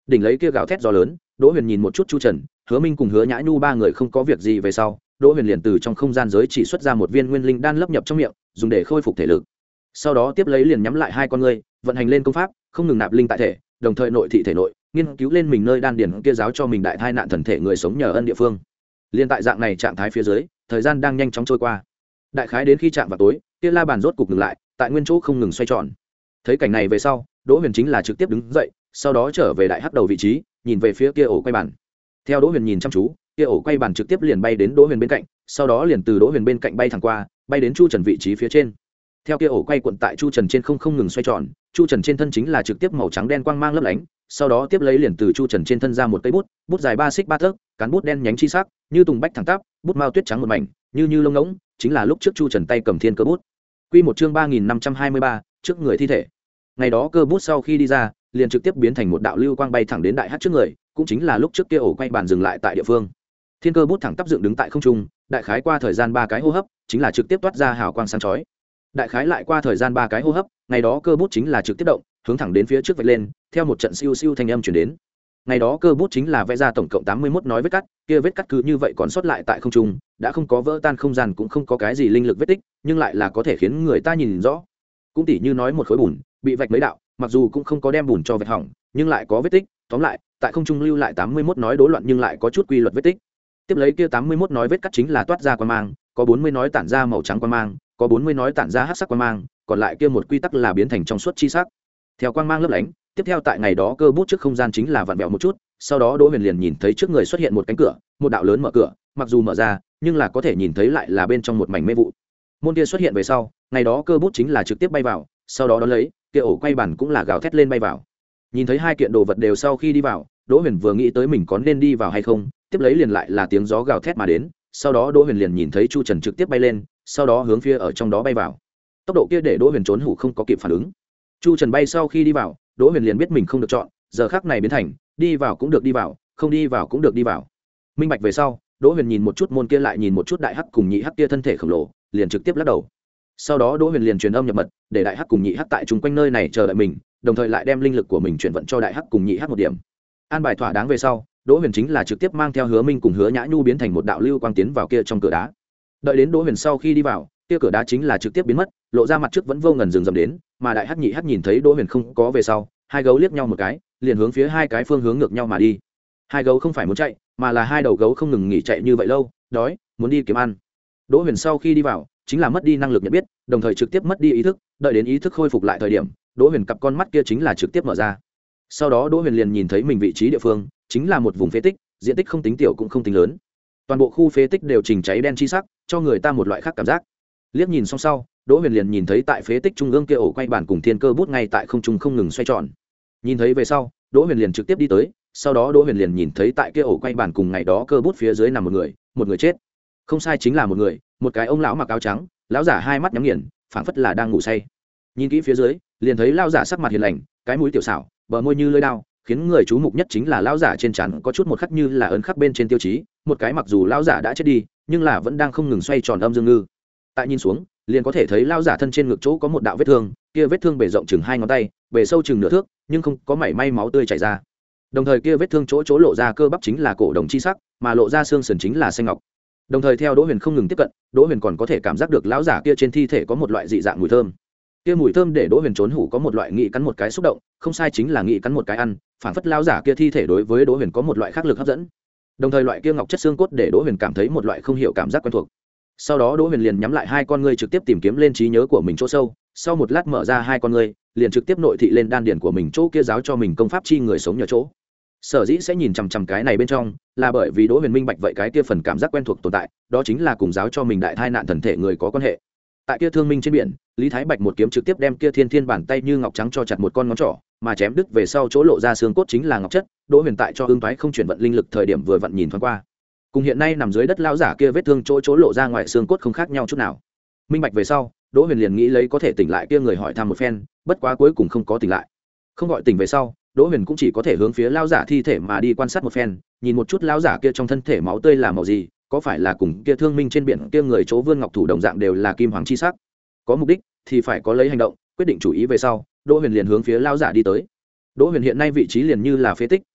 đỉnh lấy kia gào thét gió lớn, Đỗ Huyền nhìn một chút Chu Trần, Hứa Minh cùng Hứa Nhã Nhu ba người không có việc gì về sau, Đỗ Huyền liền từ trong không gian giới chỉ xuất ra một viên nguyên linh đan lấp nhập trong miệng, dùng để khôi phục thể lực. Sau đó tiếp lấy liền nhắm lại hai con ngươi, vận hành lên công pháp, không ngừng nạp linh tại thể, đồng thời nội thị thể nội, nghiên cứu lên mình nơi đan điền kia giáo cho mình đại thai nạn thần thể người sống nhờ ân địa phương. Liên tại dạng này trạng thái phía dưới, thời gian đang nhanh chóng trôi qua. Đại khái đến khi chạm vào tối, kia la bàn rốt cục ngừng lại, tại nguyên chỗ không ngừng xoay tròn. Thấy cảnh này về sau, Đỗ Huyền chính là trực tiếp đứng dậy, sau đó trở về đại hắc đầu vị trí, nhìn về phía kia ổ quay bàn. Theo Đỗ Huyền nhìn chăm chú, kia ổ quay bàn trực tiếp liền bay đến Đỗ Huyền bên cạnh, sau đó liền từ Đỗ Huyền bên cạnh bay thẳng qua, bay đến Chu Trần vị trí phía trên. Theo kia ổ quay cuộn tại Chu Trần trên không không ngừng xoay tròn, Chu Trần trên thân chính là trực tiếp màu trắng đen quang mang lấp lánh, sau đó tiếp lấy liền từ Chu Trần trên thân ra một cây bút, bút dài ba xích ba tấc, cán bút đen nhánh chi sắc, như tùng bách thẳng tắp, bút mao tuyết trắng một mảnh, như như lông ngỗng, chính là lúc trước Chu Trần tay cầm thiên cơ bút. Quy một chương ba nghìn năm trăm hai mươi ba, trước người thi thể. Ngày đó cơ bút sau khi đi ra, liền trực tiếp biến thành một đạo lưu quang bay thẳng đến đại hắc trước người, cũng chính là lúc trước kia ổ quay bàn dừng lại tại địa phương. Thiên cơ bút thẳng tắp dựng đứng tại không trung, đại khái qua thời gian ba cái hô hấp, chính là trực tiếp toát ra hào quang sáng chói. Đại khái lại qua thời gian ba cái hô hấp, ngày đó cơ bút chính là trực tiếp động, hướng thẳng đến phía trước vạch lên, theo một trận siêu siêu thanh âm truyền đến. Ngày đó cơ bút chính là vẽ ra tổng cộng tám mươi mốt nói vết cắt, kia vết cắt cứ như vậy còn sót lại tại không trung, đã không có vỡ tan không gian cũng không có cái gì linh lực vết tích, nhưng lại là có thể khiến người ta nhìn rõ. Cũng tỉ như nói một khối bùn, bị vạch mấy đạo, mặc dù cũng không có đem bùn cho vạch hỏng, nhưng lại có vết tích, tóm lại, tại không trung lưu lại tám mươi mốt nói đố loạn nhưng lại có chút quy luật vết tích. Tiếp lấy kia tám mươi mốt nói vết cắt chính là toát ra quang mang, có bốn mươi nói tản ra màu trắng quang mang, có bốn mươi nói tản ra hắc sắc quang mang, còn lại kia một quy tắc là biến thành trong suốt chi sắc. Theo quang mang lấp lánh, tiếp theo tại ngày đó cơ bút trước không gian chính là vặn vẹo một chút, sau đó Đỗ Huyền liền nhìn thấy trước người xuất hiện một cánh cửa, một đạo lớn mở cửa, mặc dù mở ra, nhưng là có thể nhìn thấy lại là bên trong một mảnh mê vụ. Môn kia xuất hiện về sau, ngày đó cơ bút chính là trực tiếp bay vào, sau đó đón lấy, kia ổ quay bản cũng là gào thét lên bay vào. Nhìn thấy hai kiện đồ vật đều sau khi đi vào, Đỗ Huyền vừa nghĩ tới mình có nên đi vào hay không, tiếp lấy liền lại là tiếng gió gào thét mà đến, sau đó Đỗ Huyền liền nhìn thấy Chu Trần trực tiếp bay lên, sau đó hướng phía ở trong đó bay vào. Tốc độ kia để Đỗ Huyền trốn hủ không có kịp phản ứng. Chu Trần bay sau khi đi vào, Đỗ Huyền liền biết mình không được chọn, giờ khắc này biến thành, đi vào cũng được đi vào, không đi vào cũng được đi vào. Minh bạch về sau, Đỗ Huyền nhìn một chút môn kia lại nhìn một chút đại hắc cùng nhị hắc kia thân thể khổng lồ, liền trực tiếp lắc đầu. Sau đó Đỗ Huyền liền truyền âm nhập mật, để đại hắc cùng nhị hắc tại chung quanh nơi này chờ đợi mình, đồng thời lại đem linh lực của mình chuyển vận cho đại hắc cùng nhị hắc một điểm. An bài thỏa đáng về sau, Đỗ Huyền chính là trực tiếp mang theo Hứa Minh cùng Hứa Nhã Nhu biến thành một đạo lưu quang tiến vào kia trong cửa đá. Đợi đến Đỗ Huyền sau khi đi vào, kia cửa đá chính là trực tiếp biến mất, lộ ra mặt trước vẫn vô ngần rừng rậm đến, mà đại hắc nhị hắc nhìn thấy Đỗ Huyền không có về sau, hai gấu liếc nhau một cái, liền hướng phía hai cái phương hướng ngược nhau mà đi. Hai gấu không phải muốn chạy, mà là hai đầu gấu không ngừng nghỉ chạy như vậy lâu, đói, muốn đi kiếm ăn. Đỗ Huyền sau khi đi vào, chính là mất đi năng lực nhận biết, đồng thời trực tiếp mất đi ý thức, đợi đến ý thức khôi phục lại thời điểm, Đỗ Huyền cặp con mắt kia chính là trực tiếp mở ra. Sau đó Đỗ Huyền liền nhìn thấy mình vị trí địa phương, chính là một vùng phế tích, diện tích không tính tiểu cũng không tính lớn. Toàn bộ khu phế tích đều trình cháy đen chi sắc, cho người ta một loại khác cảm giác. Liếc nhìn xong sau, Đỗ Huyền liền nhìn thấy tại phế tích trung ương kia ổ quay bản cùng thiên cơ bút ngay tại không trung không ngừng xoay tròn. Nhìn thấy về sau, Đỗ Huyền liền trực tiếp đi tới, sau đó Đỗ Huyền liền nhìn thấy tại kia ổ quay bản cùng ngày đó cơ bút phía dưới nằm một người, một người chết. Không sai, chính là một người, một cái ông lão mặc áo trắng, lão giả hai mắt nhắm nghiền, phảng phất là đang ngủ say. Nhìn kỹ phía dưới, liền thấy lão giả sắc mặt hiền lành, cái mũi tiểu xảo, bờ môi như lưỡi dao, khiến người chú mục nhất chính là lão giả trên trán có chút một khắc như là ấn khắc bên trên tiêu chí, một cái mặc dù lão giả đã chết đi, nhưng là vẫn đang không ngừng xoay tròn âm dương ngư. Tại nhìn xuống, liền có thể thấy lão giả thân trên ngực chỗ có một đạo vết thương, kia vết thương bề rộng chừng hai ngón tay, bề sâu chừng nửa thước, nhưng không có mảy may máu tươi chảy ra. Đồng thời kia vết thương chỗ chỗ lộ ra cơ bắp chính là cổ đồng chi sắc, mà lộ ra xương sườn chính là xanh ngọc. Đồng thời theo Đỗ Huyền không ngừng tiếp cận, Đỗ Huyền còn có thể cảm giác được lão giả kia trên thi thể có một loại dị dạng mùi thơm. Kia mùi thơm để Đỗ Huyền trốn hủ có một loại nghị cắn một cái xúc động, không sai, chính là nghị cắn một cái ăn, phản phất lão giả kia thi thể đối với Đỗ Huyền có một loại khác lực hấp dẫn. Đồng thời loại kia ngọc chất xương cốt để Đỗ Huyền cảm thấy một loại không hiểu cảm giác quen thuộc. Sau đó Đỗ Huyền liền nhắm lại hai con ngươi trực tiếp tìm kiếm lên trí nhớ của mình chỗ sâu, sau một lát mở ra hai con ngươi, liền trực tiếp nội thị lên đan điển của mình chỗ kia giáo cho mình công pháp chi người sống nhờ chỗ. Sở dĩ sẽ nhìn chằm chằm cái này bên trong, là bởi vì Đỗ Huyền minh bạch vậy cái kia phần cảm giác quen thuộc tồn tại, đó chính là cùng giáo cho mình đại thai nạn thần thể người có quan hệ. Tại kia thương minh trên biển, Lý Thái Bạch một kiếm trực tiếp đem kia thiên thiên bàn tay như ngọc trắng cho chặt một con ngón trỏ, mà chém đứt về sau chỗ lộ ra xương cốt chính là ngọc chất. Đỗ Huyền tại cho ương toái không chuyển vận linh lực thời điểm vừa vặn nhìn thoáng qua, cùng hiện nay nằm dưới đất lão giả kia vết thương chỗ chỗ lộ ra ngoài xương cốt không khác nhau chút nào. Minh bạch về sau, Đỗ Huyền liền nghĩ lấy có thể tỉnh lại kia người hỏi thăm một phen, bất quá cuối cùng không có tỉnh lại. Không gọi tỉnh về sau, Đỗ Huyền cũng chỉ có thể hướng phía lão giả thi thể mà đi quan sát một phen, nhìn một chút lão giả kia trong thân thể máu tươi là màu gì, có phải là cùng kia thương minh trên biển kia người chỗ vươn ngọc thủ đồng dạng đều là kim hoàng chi sắc. Có mục đích thì phải có lấy hành động, quyết định chủ ý về sau, Đỗ Huyền liền hướng phía lão giả đi tới. Đỗ Huyền hiện nay vị trí liền như là phế tích,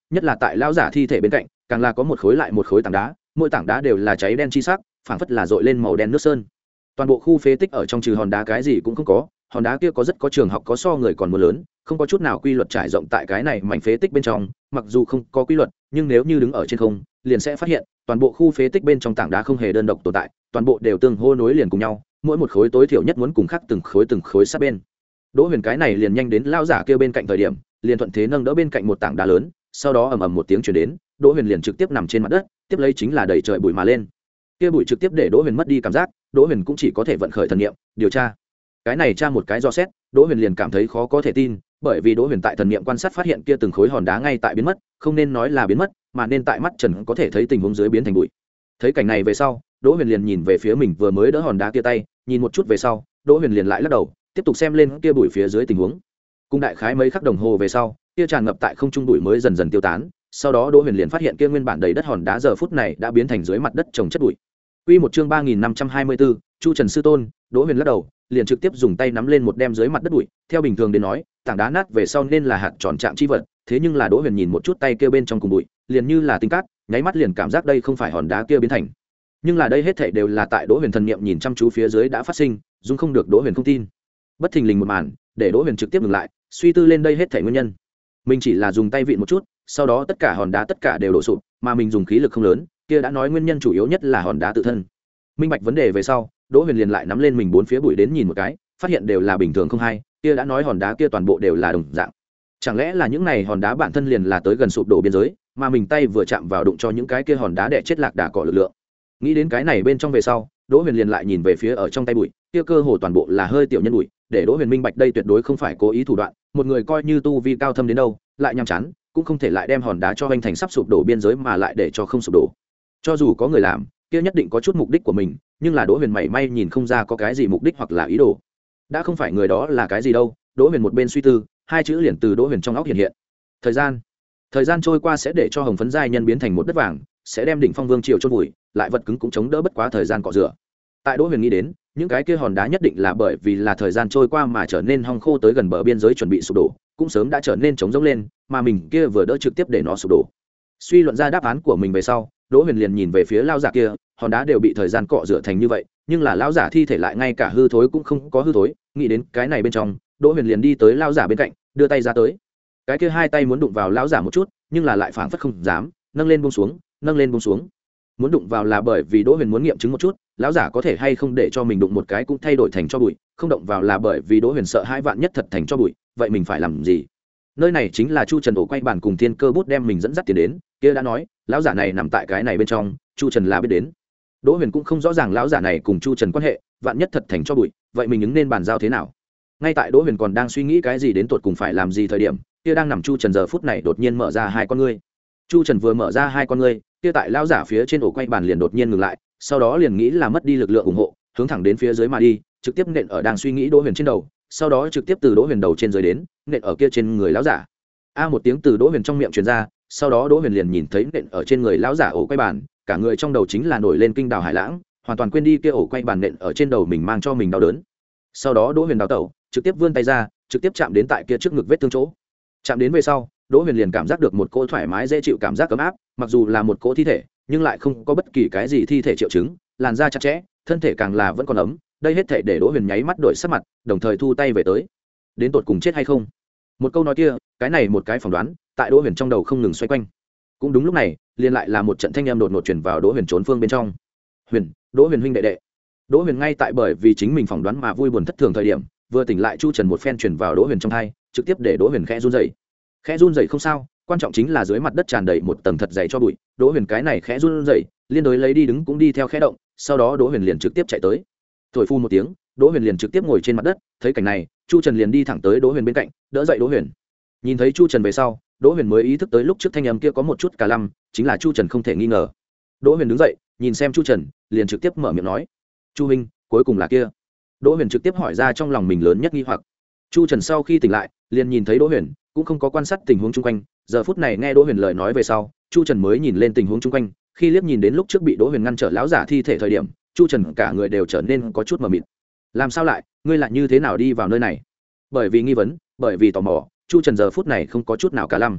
nhất là tại lão giả thi thể bên cạnh càng là có một khối lại một khối tảng đá, mỗi tảng đá đều là cháy đen chi sắc, phảng phất là dội lên màu đen nước sơn. Toàn bộ khu phế tích ở trong trừ hòn đá cái gì cũng không có, hòn đá kia có rất có trường học có so người còn mưa lớn, không có chút nào quy luật trải rộng tại cái này mảnh phế tích bên trong. Mặc dù không có quy luật, nhưng nếu như đứng ở trên không liền sẽ phát hiện toàn bộ khu phế tích bên trong tảng đá không hề đơn độc tồn tại, toàn bộ đều tương hô nối liền cùng nhau, mỗi một khối tối thiểu nhất muốn cùng khác từng khối từng khối sát bên. Đỗ Huyền cái này liền nhanh đến lao giả kia bên cạnh thời điểm, liền thuận thế nâng đỡ bên cạnh một tảng đá lớn, sau đó ầm ầm một tiếng truyền đến, Đỗ Huyền liền trực tiếp nằm trên mặt đất, tiếp lấy chính là đẩy trời bụi mà lên. Kia bụi trực tiếp để Đỗ Huyền mất đi cảm giác, Đỗ Huyền cũng chỉ có thể vận khởi thần niệm điều tra. Cái này tra một cái do xét, Đỗ Huyền liền cảm thấy khó có thể tin, bởi vì Đỗ Huyền tại thần niệm quan sát phát hiện kia từng khối hòn đá ngay tại biến mất, không nên nói là biến mất, mà nên tại mắt trần có thể thấy tình huống dưới biến thành bụi. Thấy cảnh này về sau, Đỗ Huyền liền nhìn về phía mình vừa mới đỡ hòn đá kia tay, nhìn một chút về sau, Đỗ Huyền liền lại lắc đầu, tiếp tục xem lên kia bụi phía dưới tình huống. Cùng đại khái mấy khắc đồng hồ về sau, kia tràn ngập tại không trung bụi mới dần dần tiêu tán, sau đó Đỗ Huyền liền phát hiện kia nguyên bản đầy đất hòn đá giờ phút này đã biến thành dưới mặt đất trồng chất bụi. Quy một chương ba nghìn năm trăm hai mươi bốn, Chu Trần sư tôn. Đỗ Huyền lắc đầu, liền trực tiếp dùng tay nắm lên một đem dưới mặt đất bụi, theo bình thường đến nói, tảng đá nát về sau nên là hạt tròn trạng chi vật, thế nhưng là Đỗ Huyền nhìn một chút tay kia bên trong cùng bụi, liền như là tinh cát, nháy mắt liền cảm giác đây không phải hòn đá kia biến thành. Nhưng là đây hết thảy đều là tại Đỗ Huyền thần niệm nhìn chăm chú phía dưới đã phát sinh, dung không được Đỗ Huyền không tin. Bất thình lình một màn, để Đỗ Huyền trực tiếp dừng lại, suy tư lên đây hết thảy nguyên nhân. Mình chỉ là dùng tay vịn một chút, sau đó tất cả hòn đá tất cả đều đổ sụp, mà mình dùng khí lực không lớn, kia đã nói nguyên nhân chủ yếu nhất là hòn đá tự thân. Minh bạch vấn đề về sau, Đỗ Huyền liền lại nắm lên mình bốn phía bụi đến nhìn một cái, phát hiện đều là bình thường không hay, kia đã nói hòn đá kia toàn bộ đều là đồng dạng. Chẳng lẽ là những này hòn đá bản thân liền là tới gần sụp đổ biên giới, mà mình tay vừa chạm vào đụng cho những cái kia hòn đá đè chết lạc đà cỏ lực lượng. Nghĩ đến cái này bên trong về sau, Đỗ Huyền liền lại nhìn về phía ở trong tay bụi, kia cơ hồ toàn bộ là hơi tiểu nhân bụi, để Đỗ Huyền minh bạch đây tuyệt đối không phải cố ý thủ đoạn, một người coi như tu vi cao thâm đến đâu, lại nhàm chán, cũng không thể lại đem hòn đá cho vênh thành sắp sụp đổ biên giới mà lại để cho không sụp đổ. Cho dù có người làm, kia nhất định có chút mục đích của mình, nhưng là Đỗ Huyền mảy may nhìn không ra có cái gì mục đích hoặc là ý đồ. Đã không phải người đó là cái gì đâu, Đỗ Huyền một bên suy tư, hai chữ liền từ Đỗ Huyền trong óc hiện hiện. Thời gian. Thời gian trôi qua sẽ để cho hồng phấn giai nhân biến thành một đất vàng, sẽ đem đỉnh phong vương triều chôn vùi, lại vật cứng cũng chống đỡ bất quá thời gian cọ rửa. Tại Đỗ Huyền nghĩ đến, những cái kia hòn đá nhất định là bởi vì là thời gian trôi qua mà trở nên hong khô tới gần bờ biên giới chuẩn bị sụp đổ, cũng sớm đã trở nên trống rỗng lên, mà mình kia vừa đỡ trực tiếp để nó sụp đổ. Suy luận ra đáp án của mình về sau, Đỗ Huyền liền nhìn về phía lão giả kia, hòn đá đều bị thời gian cọ rửa thành như vậy, nhưng là lão giả thi thể lại ngay cả hư thối cũng không có hư thối, nghĩ đến cái này bên trong, Đỗ Huyền liền đi tới lão giả bên cạnh, đưa tay ra tới. Cái kia hai tay muốn đụng vào lão giả một chút, nhưng là lại phảng phất không dám, nâng lên buông xuống, nâng lên buông xuống. Muốn đụng vào là bởi vì Đỗ Huyền muốn nghiệm chứng một chút, lão giả có thể hay không để cho mình đụng một cái cũng thay đổi thành cho bụi, không động vào là bởi vì Đỗ Huyền sợ hai vạn nhất thật thành cho bụi, vậy mình phải làm gì? Nơi này chính là Chu Trần ổ quay bàn cùng Thiên Cơ bút đem mình dẫn dắt tiền đến, kia đã nói, lão giả này nằm tại cái này bên trong, Chu Trần là biết đến. Đỗ Huyền cũng không rõ ràng lão giả này cùng Chu Trần quan hệ, vạn nhất thật thành cho bụi, vậy mình ứng nên bàn giao thế nào? Ngay tại Đỗ Huyền còn đang suy nghĩ cái gì đến tột cùng phải làm gì thời điểm, kia đang nằm Chu Trần giờ phút này đột nhiên mở ra hai con ngươi. Chu Trần vừa mở ra hai con ngươi, kia tại lão giả phía trên ổ quay bàn liền đột nhiên ngừng lại, sau đó liền nghĩ là mất đi lực lượng ủng hộ, hướng thẳng đến phía dưới mà đi, trực tiếp nện ở đang suy nghĩ Đỗ Huyền trên đầu, sau đó trực tiếp từ Đỗ Huyền đầu trên dưới đến, nện ở kia trên người lão giả. A một tiếng từ Đỗ Huyền trong miệng truyền ra, sau đó Đỗ Huyền liền nhìn thấy nện ở trên người lão giả ổ quay bàn, cả người trong đầu chính là nổi lên kinh đào hải lãng, hoàn toàn quên đi kia ổ quay bàn nện ở trên đầu mình mang cho mình đau đớn. Sau đó Đỗ Huyền đào tẩu, trực tiếp vươn tay ra, trực tiếp chạm đến tại kia trước ngực vết thương chỗ. Chạm đến về sau, Đỗ Huyền liền cảm giác được một cỗ thoải mái dễ chịu cảm giác ấm áp, mặc dù là một cỗ thi thể, nhưng lại không có bất kỳ cái gì thi thể triệu chứng, làn da chặt chẽ, thân thể càng là vẫn còn ấm, đây hết thể để Đỗ Huyền nháy mắt đổi sắc mặt, đồng thời thu tay về tới. Đến tột cùng chết hay không? Một câu nói kia, cái này một cái phỏng đoán, tại Đỗ Huyền trong đầu không ngừng xoay quanh. Cũng đúng lúc này, liền lại là một trận thanh âm đột ngột truyền vào Đỗ Huyền trốn phương bên trong. "Huyền, Đỗ Huyền huynh đệ đệ." Đỗ Huyền ngay tại bởi vì chính mình phỏng đoán mà vui buồn thất thường thời điểm, vừa tỉnh lại Chu Trần một phen truyền vào Đỗ Huyền trong tai, trực tiếp để Đỗ Huyền khẽ run rẩy. Khẽ run rẩy không sao, quan trọng chính là dưới mặt đất tràn đầy một tầng thật dày cho bụi, Đỗ Huyền cái này khẽ run rẩy, liên đối lấy đi đứng cũng đi theo khẽ động, sau đó Đỗ Huyền liền trực tiếp chạy tới. Thổi phu một tiếng, Đỗ Huyền liền trực tiếp ngồi trên mặt đất, thấy cảnh này, Chu Trần liền đi thẳng tới Đỗ Huyền bên cạnh, đỡ dậy Đỗ Huyền. Nhìn thấy Chu Trần về sau, Đỗ Huyền mới ý thức tới lúc trước thanh âm kia có một chút cả lăm, chính là Chu Trần không thể nghi ngờ. Đỗ Huyền đứng dậy, nhìn xem Chu Trần, liền trực tiếp mở miệng nói: "Chu huynh, cuối cùng là kia?" Đỗ Huyền trực tiếp hỏi ra trong lòng mình lớn nhất nghi hoặc. Chu Trần sau khi tỉnh lại, liền nhìn thấy Đỗ Huyền, cũng không có quan sát tình huống xung quanh, giờ phút này nghe Đỗ Huyền lời nói về sau, Chu Trần mới nhìn lên tình huống xung quanh, khi liếc nhìn đến lúc trước bị Đỗ Huyền ngăn trở lão giả thi thể thời điểm, Chu Trần cả người đều trở nên có chút mờ mịt. "Làm sao lại, ngươi lại như thế nào đi vào nơi này?" Bởi vì nghi vấn, bởi vì tò mò, Chu Trần giờ phút này không có chút nào cả lăm.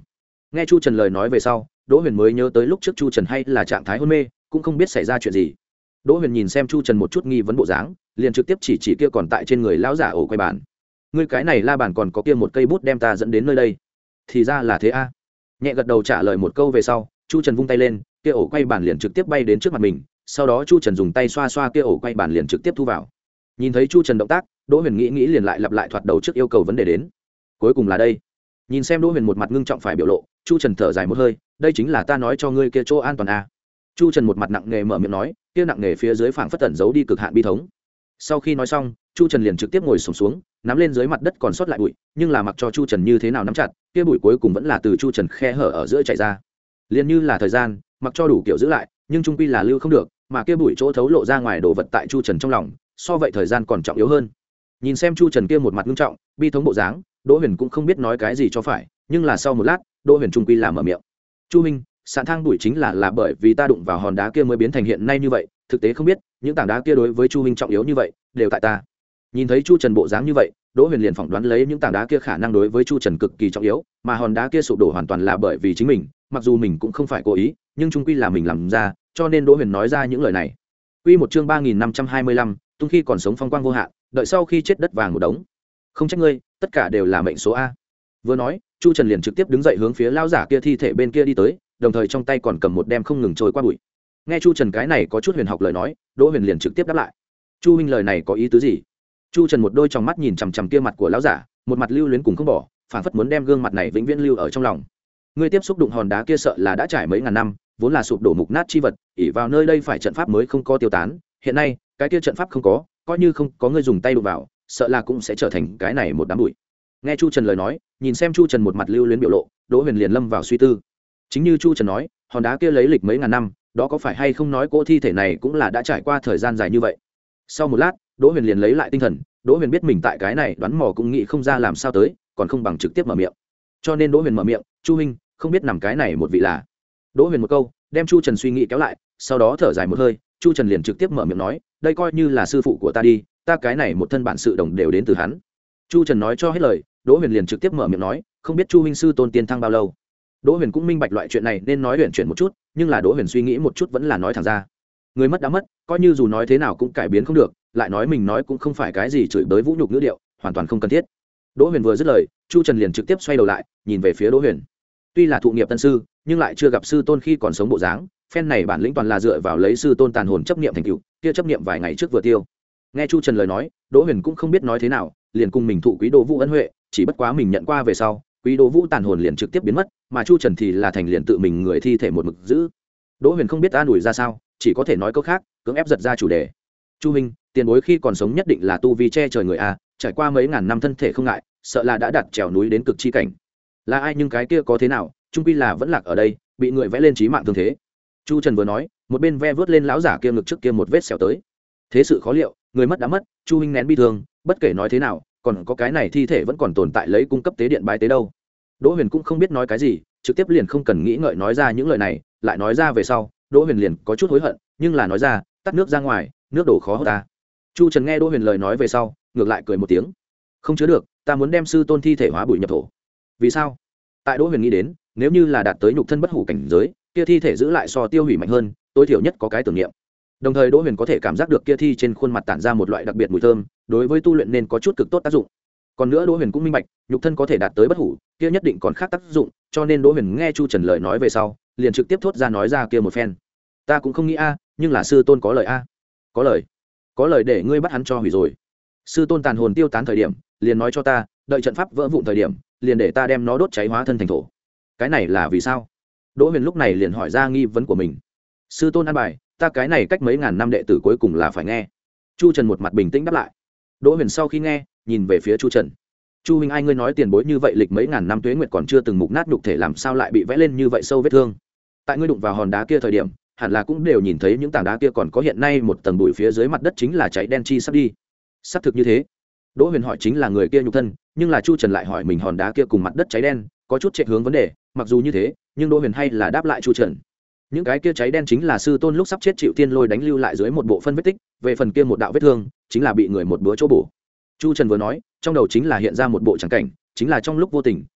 Nghe chu trần lời nói về sau, đỗ huyền mới nhớ tới lúc trước chu trần hay là trạng thái hôn mê, cũng không biết xảy ra chuyện gì. Đỗ huyền nhìn xem chu trần một chút nghi vấn bộ dáng, liền trực tiếp chỉ chỉ kia còn tại trên người lão giả ổ quay bàn. Ngươi cái này la bàn còn có kia một cây bút đem ta dẫn đến nơi đây. Thì ra là thế a. Nhẹ gật đầu trả lời một câu về sau, chu trần vung tay lên, kia ổ quay bàn liền trực tiếp bay đến trước mặt mình. Sau đó chu trần dùng tay xoa xoa kia ổ quay bàn liền trực tiếp thu vào. Nhìn thấy chu trần động tác, đỗ huyền nghĩ nghĩ liền lại lặp lại thoạt đầu trước yêu cầu vấn đề đến. Cuối cùng là đây. Nhìn xem đỗ huyền một mặt ngưng trọng phải biểu lộ, chu trần thở dài một hơi, đây chính là ta nói cho ngươi kia chỗ an toàn a. Chu trần một mặt nặng nề mở miệng nói, kia nặng nề phía dưới phảng phất tẩn giấu đi cực hạn bi thống. Sau khi nói xong, chu trần liền trực tiếp ngồi xổm xuống, nắm lên dưới mặt đất còn sót lại bụi, nhưng là mặc cho chu trần như thế nào nắm chặt, kia bụi cuối cùng vẫn là từ chu trần khe hở ở giữa chảy ra. Liên như là thời gian, mặc cho đủ kiểu giữ lại, nhưng trung quy là lưu không được, mà kia bụi chỗ thấu lộ ra ngoài đồ vật tại chu trần trong lòng, so vậy thời gian còn trọng yếu hơn. Nhìn xem chu trần kia một mặt nghiêm trọng, bi thống bộ dáng, đỗ huyền cũng không biết nói cái gì cho phải, nhưng là sau một lát, đỗ huyền trung quy là mở miệng. Chu minh, sạn thang bụi chính là là bởi vì ta đụng vào hòn đá kia mới biến thành hiện nay như vậy, thực tế không biết những tảng đá kia đối với chu minh trọng yếu như vậy đều tại ta. Nhìn thấy chu trần bộ dáng như vậy, đỗ huyền liền phỏng đoán lấy những tảng đá kia khả năng đối với chu trần cực kỳ trọng yếu, mà hòn đá kia sụp đổ hoàn toàn là bởi vì chính mình, mặc dù mình cũng không phải cố ý, nhưng trung quy là mình làm ra, cho nên đỗ huyền nói ra những lời này. Quy một chương ba nghìn năm trăm hai mươi lăm, tung khi còn sống phong quang vô hạn, đợi sau khi chết đất vàng một đống. Không trách ngươi, tất cả đều là mệnh số a. Vừa nói, chu trần liền trực tiếp đứng dậy hướng phía lão giả kia thi thể bên kia đi tới, đồng thời trong tay còn cầm một đem không ngừng trôi qua bụi. Nghe chu trần cái này có chút huyền học lời nói, đỗ huyền liền trực tiếp đáp lại. Chu huynh lời này có ý tứ gì? Chu trần một đôi trong mắt nhìn chằm chằm kia mặt của lão giả, một mặt lưu luyến cùng không bỏ, phảng phất muốn đem gương mặt này vĩnh viễn lưu ở trong lòng. Ngươi tiếp xúc đụng hòn đá kia sợ là đã trải mấy ngàn năm, vốn là sụp đổ mục nát chi vật, ỷ vào nơi đây phải trận pháp mới không có tiêu tán, hiện nay cái kia trận pháp không có, coi như không có ngươi dùng tay đụng vào, sợ là cũng sẽ trở thành cái này một đám bụi. Nghe chu trần lời nói, nhìn xem chu trần một mặt lưu luyến biểu lộ, đỗ huyền liền lâm vào suy tư. Chính như chu trần nói, hòn đá kia lấy lịch mấy ngàn năm, đó có phải hay không nói cô thi thể này cũng là đã trải qua thời gian dài như vậy. Sau một lát, đỗ huyền liền lấy lại tinh thần, đỗ huyền biết mình tại cái này đoán mò cũng nghĩ không ra làm sao tới, còn không bằng trực tiếp mở miệng. Cho nên đỗ huyền mở miệng, chu huynh, không biết nằm cái này một vị là. Đỗ huyền một câu đem chu trần suy nghĩ kéo lại, sau đó thở dài một hơi, chu trần liền trực tiếp mở miệng nói, đây coi như là sư phụ của ta đi, ta cái này một thân bản sự đồng đều đến từ hắn. Chu trần nói cho hết lời, đỗ huyền liền trực tiếp mở miệng nói, không biết chu huynh sư tôn tiên thăng bao lâu. Đỗ huyền cũng minh bạch loại chuyện này nên nói huyền chuyển một chút, nhưng là đỗ huyền suy nghĩ một chút vẫn là nói thẳng ra. Người mất đã mất, coi như dù nói thế nào cũng cải biến không được, lại nói mình nói cũng không phải cái gì chửi bới vũ nhục ngữ điệu, hoàn toàn không cần thiết. Đỗ huyền vừa dứt lời, chu trần liền trực tiếp xoay đầu lại, nhìn về phía đỗ huyền. Tuy là thụ nghiệp tân sư, nhưng lại chưa gặp sư tôn khi còn sống bộ dáng, phen này bản lĩnh toàn là dựa vào lấy sư tôn tàn hồn chấp niệm thành tựu, kia chấp niệm vài ngày trước vừa tiêu. Nghe chu trần lời nói, đỗ huyền cũng không biết nói thế nào, liền cùng mình thụ quý đỗ vũ ân huệ, chỉ bất quá mình nhận qua về sau, quý đỗ vũ tàn hồn liền trực tiếp biến mất, mà chu trần thì là thành liền tự mình người thi thể một mực giữ. Đỗ huyền không biết an ủi ra sao, chỉ có thể nói câu khác, cưỡng ép giật ra chủ đề. Chu minh, tiền bối khi còn sống nhất định là tu vi che trời người a, trải qua mấy ngàn năm thân thể không ngại, sợ là đã đặt trèo núi đến cực chi cảnh. Là ai nhưng cái kia có thế nào, trung quy là vẫn lạc ở đây, bị người vẽ lên chí mạng thương thế. Chu trần vừa nói, một bên ve vớt lên lão giả kia ngực trước kia một vết sẹo tới. Thế sự khó liệu, người mất đã mất, chu huynh nén bi thương, bất kể nói thế nào, còn có cái này thi thể vẫn còn tồn tại lấy cung cấp tế điện bái tế đâu. Đỗ huyền cũng không biết nói cái gì, trực tiếp liền không cần nghĩ ngợi nói ra những lời này, lại nói ra về sau, Đỗ huyền liền có chút hối hận, nhưng là nói ra, tắt nước ra ngoài, nước đổ khó hốt ta. Chu trần nghe Đỗ huyền lời nói về sau, ngược lại cười một tiếng, không chứa được, ta muốn đem sư tôn thi thể hóa bụi nhập thổ. Vì sao? Tại Đỗ huyền nghĩ đến, nếu như là đạt tới nhục thân bất hủ cảnh giới, kia thi thể giữ lại so tiêu hủy mạnh hơn, tối thiểu nhất có cái tưởng niệm. Đồng thời Đỗ huyền có thể cảm giác được kia thi trên khuôn mặt tản ra một loại đặc biệt mùi thơm, đối với tu luyện nên có chút cực tốt tác dụng. Còn nữa Đỗ huyền cũng minh bạch, nhục thân có thể đạt tới bất hủ, kia nhất định còn khác tác dụng, cho nên Đỗ huyền nghe Chu trần lời nói về sau, liền trực tiếp thốt ra nói ra kia một phen. Ta cũng không nghĩ a, nhưng là sư tôn có lời a. Có lời? Có lời để ngươi bắt hắn cho hủy rồi. Sư tôn tàn hồn tiêu tán thời điểm, liền nói cho ta, đợi trận pháp vỡ vụn thời điểm, liền để ta đem nó đốt cháy hóa thân thành thổ. Cái này là vì sao? Đỗ huyền lúc này liền hỏi ra nghi vấn của mình. Sư tôn an bài, ta cái này cách mấy ngàn năm đệ tử cuối cùng là phải nghe. Chu trần một mặt bình tĩnh đáp lại. Đỗ huyền sau khi nghe, nhìn về phía Chu trần. Chu huynh, ai ngươi nói tiền bối như vậy lịch mấy ngàn năm tuế nguyệt còn chưa từng mục nát nhục thể làm sao lại bị vẽ lên như vậy sâu vết thương? Tại ngươi đụng vào hòn đá kia thời điểm, hẳn là cũng đều nhìn thấy những tảng đá kia còn có hiện nay một tầng bụi phía dưới mặt đất chính là cháy đen chi sắp đi. Xác thực như thế. Đỗ huyền hỏi chính là người kia nhục thân, nhưng là Chu trần lại hỏi mình hòn đá kia cùng mặt đất cháy đen, có chút chạy hướng vấn đề, mặc dù như thế, nhưng Đỗ huyền hay là đáp lại Chu trần. Những cái kia cháy đen chính là sư tôn lúc sắp chết chịu tiên lôi đánh lưu lại dưới một bộ phân vết tích, về phần kia một đạo vết thương, chính là bị người một búa chỗ bổ. Chu trần vừa nói, trong đầu chính là hiện ra một bộ tràng cảnh, chính là trong lúc vô tình,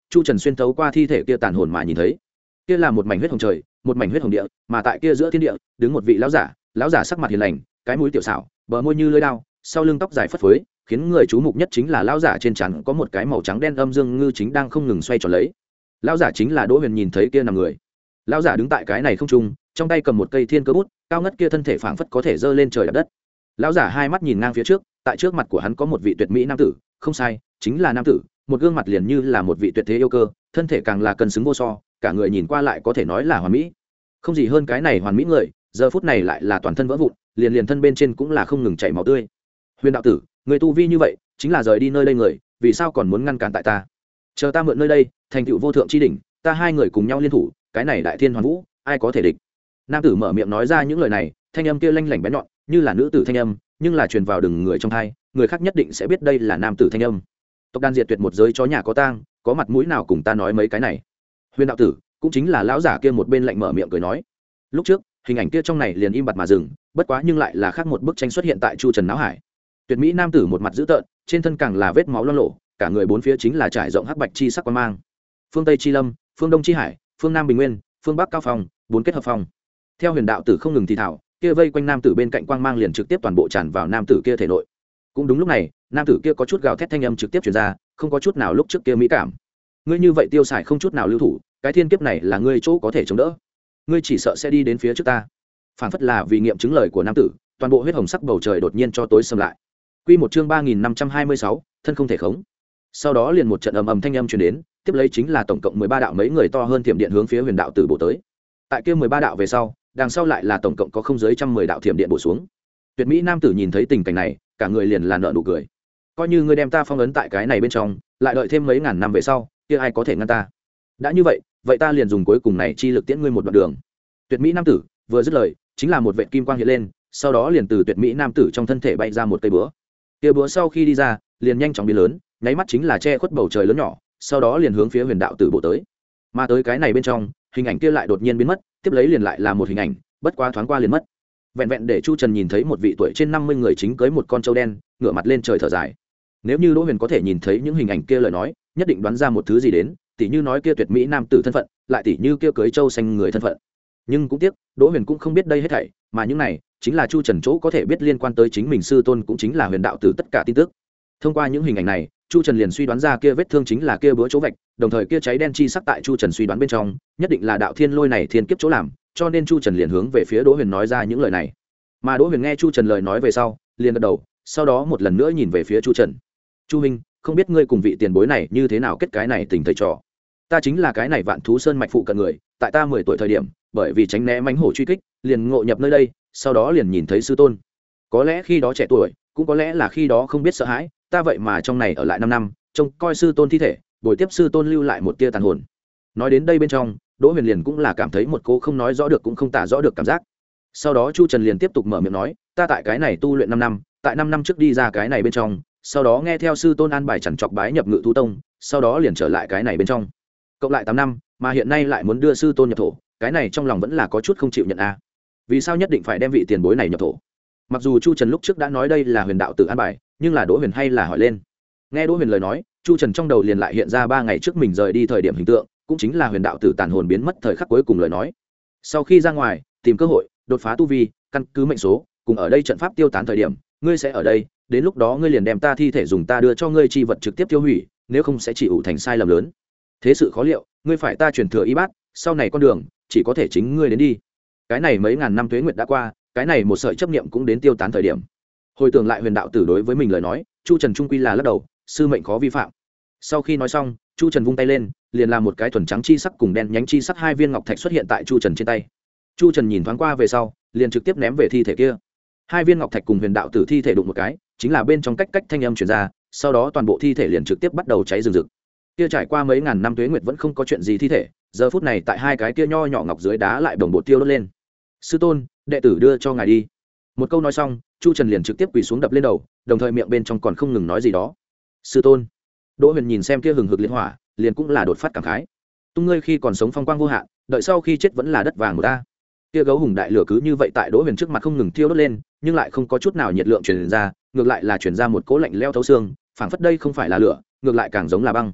chu trần xuyên thấu qua thi thể kia tàn hồn mà nhìn thấy kia là một mảnh huyết hồng trời, một mảnh huyết hồng địa, mà tại kia giữa thiên địa đứng một vị lão giả. Lão giả sắc mặt hiền lành, cái mũi tiểu xảo, bờ môi như lưỡi dao, sau lưng tóc dài phất phới, khiến người chú mục nhất chính là lão giả trên trán có một cái màu trắng đen âm dương ngư chính đang không ngừng xoay tròn lấy. Lão giả chính là Đỗ Huyền nhìn thấy kia nằm người. Lão giả đứng tại cái này không trung, trong tay cầm một cây thiên cơ bút, cao ngất kia thân thể phảng phất có thể giơ lên trời đạp đất. Lão giả hai mắt nhìn ngang phía trước, tại trước mặt của hắn có một vị tuyệt mỹ nam tử, không sai, chính là nam tử, một gương mặt liền như là một vị tuyệt thế yêu cơ, thân thể càng là cân xứng vô so, cả người nhìn qua lại có thể nói là hoàn mỹ. Không gì hơn cái này hoàn mỹ người, giờ phút này lại là toàn thân vỡ vụn, liền liền thân bên trên cũng là không ngừng chảy máu tươi. Huyền đạo tử, người tu vi như vậy, chính là rời đi nơi đây người, vì sao còn muốn ngăn cản tại ta? Chờ ta mượn nơi đây, thành tựu vô thượng chi đỉnh, ta hai người cùng nhau liên thủ, cái này đại thiên hoàn vũ, ai có thể địch? Nam tử mở miệng nói ra những lời này, thanh âm kia lanh lảnh bén nhọn, như là nữ tử thanh âm, nhưng là truyền vào đừng người trong tai, người khác nhất định sẽ biết đây là nam tử thanh âm. Tộc đan diệt tuyệt một giới chó nhà có tang, có mặt mũi nào cùng ta nói mấy cái này? Huyền đạo tử, cũng chính là lão giả kia một bên lạnh mở miệng cười nói. Lúc trước, hình ảnh kia trong này liền im bặt mà dừng, bất quá nhưng lại là khác một bức tranh xuất hiện tại chu trần não hải. Tuyệt mỹ nam tử một mặt dữ tợn, trên thân càng là vết máu loang lổ, cả người bốn phía chính là trải rộng hắc bạch chi sắc quang mang. Phương Tây chi lâm, phương Đông chi hải, phương Nam bình nguyên, phương Bắc cao phong, bốn kết hợp phong. Theo huyền đạo tử không ngừng thì thảo, kia vây quanh nam tử bên cạnh quang mang liền trực tiếp toàn bộ tràn vào nam tử kia thể nội. Cũng đúng lúc này, nam tử kia có chút gào thét thanh âm trực tiếp truyền ra, không có chút nào lúc trước kia mỹ cảm. Ngươi như vậy tiêu xài không chút nào lưu thủ, cái thiên kiếp này là ngươi chỗ có thể chống đỡ, ngươi chỉ sợ sẽ đi đến phía trước ta. Phản phất là vì nghiệm chứng lời của nam tử, toàn bộ huyết hồng sắc bầu trời đột nhiên cho tối xâm lại. Quy một chương ba nghìn năm trăm hai mươi sáu, thân không thể khống. Sau đó liền một trận ầm ầm thanh âm truyền đến, tiếp lấy chính là tổng cộng mười ba đạo mấy người to hơn thiểm điện hướng phía huyền đạo tử bổ tới. Tại kia mười ba đạo về sau, đằng sau lại là tổng cộng có không dưới trăm mười đạo thiểm điện bổ xuống. Tuyệt mỹ nam tử nhìn thấy tình cảnh này, cả người liền là nở nụ cười. Coi như ngươi đem ta phong ấn tại cái này bên trong, lại đợi thêm mấy ngàn năm về sau, kia ai có thể ngăn ta? Đã như vậy, vậy ta liền dùng cuối cùng này chi lực tiễn ngươi một đoạn đường. Tuyệt mỹ nam tử vừa dứt lời, chính là một vệt kim quang hiện lên, sau đó liền từ tuyệt mỹ nam tử trong thân thể bay ra một cây búa. Kia búa sau khi đi ra, liền nhanh chóng biến lớn, nháy mắt chính là che khuất bầu trời lớn nhỏ, sau đó liền hướng phía huyền đạo tử bổ tới. Mà tới cái này bên trong, hình ảnh kia lại đột nhiên biến mất, tiếp lấy liền lại là một hình ảnh, bất quá thoáng qua liền mất. Vẹn vẹn để chu trần nhìn thấy một vị tuổi trên năm mươi người chính cưới một con trâu đen, ngửa mặt lên trời thở dài. Nếu như Đỗ Huyền có thể nhìn thấy những hình ảnh kia lời nói, nhất định đoán ra một thứ gì đến, tỉ như nói kia tuyệt mỹ nam tử thân phận, lại tỉ như kia cưới trâu xanh người thân phận. Nhưng cũng tiếc, Đỗ Huyền cũng không biết đây hết thảy, mà những này chính là chu trần chỗ có thể biết liên quan tới chính mình sư tôn cũng chính là huyền đạo tử tất cả tin tức. Thông qua những hình ảnh này, chu trần liền suy đoán ra kia vết thương chính là kia búa chỗ vạch, đồng thời kia cháy đen chi sắc tại chu trần suy đoán bên trong, nhất định là đạo thiên lôi này thiên kiếp chỗ làm, cho nên chu trần liền hướng về phía Đỗ Huyền nói ra những lời này. Mà Đỗ Huyền nghe chu trần lời nói về sau, liền gật đầu, sau đó một lần nữa nhìn về phía chu trần. Chu huynh, không biết ngươi cùng vị tiền bối này như thế nào kết cái này tình thầy trò? Ta chính là cái này Vạn Thú Sơn mạch phụ cận người, tại ta mười tuổi thời điểm, bởi vì tránh né mãnh hổ truy kích, liền ngộ nhập nơi đây, sau đó liền nhìn thấy sư tôn. Có lẽ khi đó trẻ tuổi, cũng có lẽ là khi đó không biết sợ hãi, ta vậy mà trong này ở lại năm năm, trông coi sư tôn thi thể, bồi tiếp sư tôn lưu lại một tia tàn hồn. Nói đến đây bên trong, Đỗ Huyền liền cũng là cảm thấy một cô không nói rõ được cũng không tả rõ được cảm giác. Sau đó chu trần liền tiếp tục mở miệng nói, ta tại cái này tu luyện năm năm, tại năm năm trước đi ra cái này bên trong, sau đó nghe theo sư tôn an bài chẳng chọc bái nhập Ngự Thú Tông, sau đó liền trở lại cái này bên trong, cộng lại tám năm, mà hiện nay lại muốn đưa sư tôn nhập thổ, cái này trong lòng vẫn là có chút không chịu nhận a. Vì sao nhất định phải đem vị tiền bối này nhập thổ? Mặc dù chu trần lúc trước đã nói đây là huyền đạo tử an bài, nhưng là Đỗ Huyền hay là hỏi lên. Nghe Đỗ Huyền lời nói, chu trần trong đầu liền lại hiện ra ba ngày trước mình rời đi thời điểm hình tượng, cũng chính là huyền đạo tử tàn hồn biến mất thời khắc cuối cùng lời nói. Sau khi ra ngoài tìm cơ hội đột phá tu vi, căn cứ mệnh số cùng ở đây trận pháp tiêu tán thời điểm, ngươi sẽ ở đây, đến lúc đó ngươi liền đem ta thi thể dùng ta đưa cho ngươi chi vật trực tiếp tiêu hủy, nếu không sẽ chỉ ủ thành sai lầm lớn. Thế sự khó liệu, ngươi phải ta truyền thừa y bát, sau này con đường chỉ có thể chính ngươi đến đi. Cái này mấy ngàn năm tuế nguyệt đã qua, cái này một sợi chấp niệm cũng đến tiêu tán thời điểm. Hồi tưởng lại huyền đạo tử đối với mình lời nói, chu trần trung quy là lắc đầu, sư mệnh khó vi phạm. Sau khi nói xong, chu trần vung tay lên, liền làm một cái thuần trắng chi sắc cùng đen nhánh chi sắc hai viên ngọc thạch xuất hiện tại chu trần trên tay. Chu trần nhìn thoáng qua về sau, liền trực tiếp ném về thi thể kia. Hai viên ngọc thạch cùng huyền đạo tử thi thể đụng một cái, chính là bên trong cách cách thanh âm truyền ra, sau đó toàn bộ thi thể liền trực tiếp bắt đầu cháy rừng rực. Kia trải qua mấy ngàn năm tuế nguyệt vẫn không có chuyện gì thi thể, giờ phút này tại hai cái kia nho nhỏ ngọc dưới đá lại đồng bộ tiêu đốt lên. Sư tôn, đệ tử đưa cho ngài đi. Một câu nói xong, chu trần liền trực tiếp quỳ xuống đập lên đầu, đồng thời miệng bên trong còn không ngừng nói gì đó. Sư tôn. Đỗ Huyền nhìn xem kia hừng hực liên hỏa, liền cũng là đột phát cảm khái. Tung ngươi khi còn sống phong quang vô hạn, đợi sau khi chết vẫn là đất vàng của ta. Kia gấu hùng đại lửa cứ như vậy tại Đỗ Huyền trước mặt không ngừng thiêu đốt lên, nhưng lại không có chút nào nhiệt lượng truyền ra, ngược lại là truyền ra một cỗ lạnh lẽo thấu xương, phảng phất đây không phải là lửa, ngược lại càng giống là băng.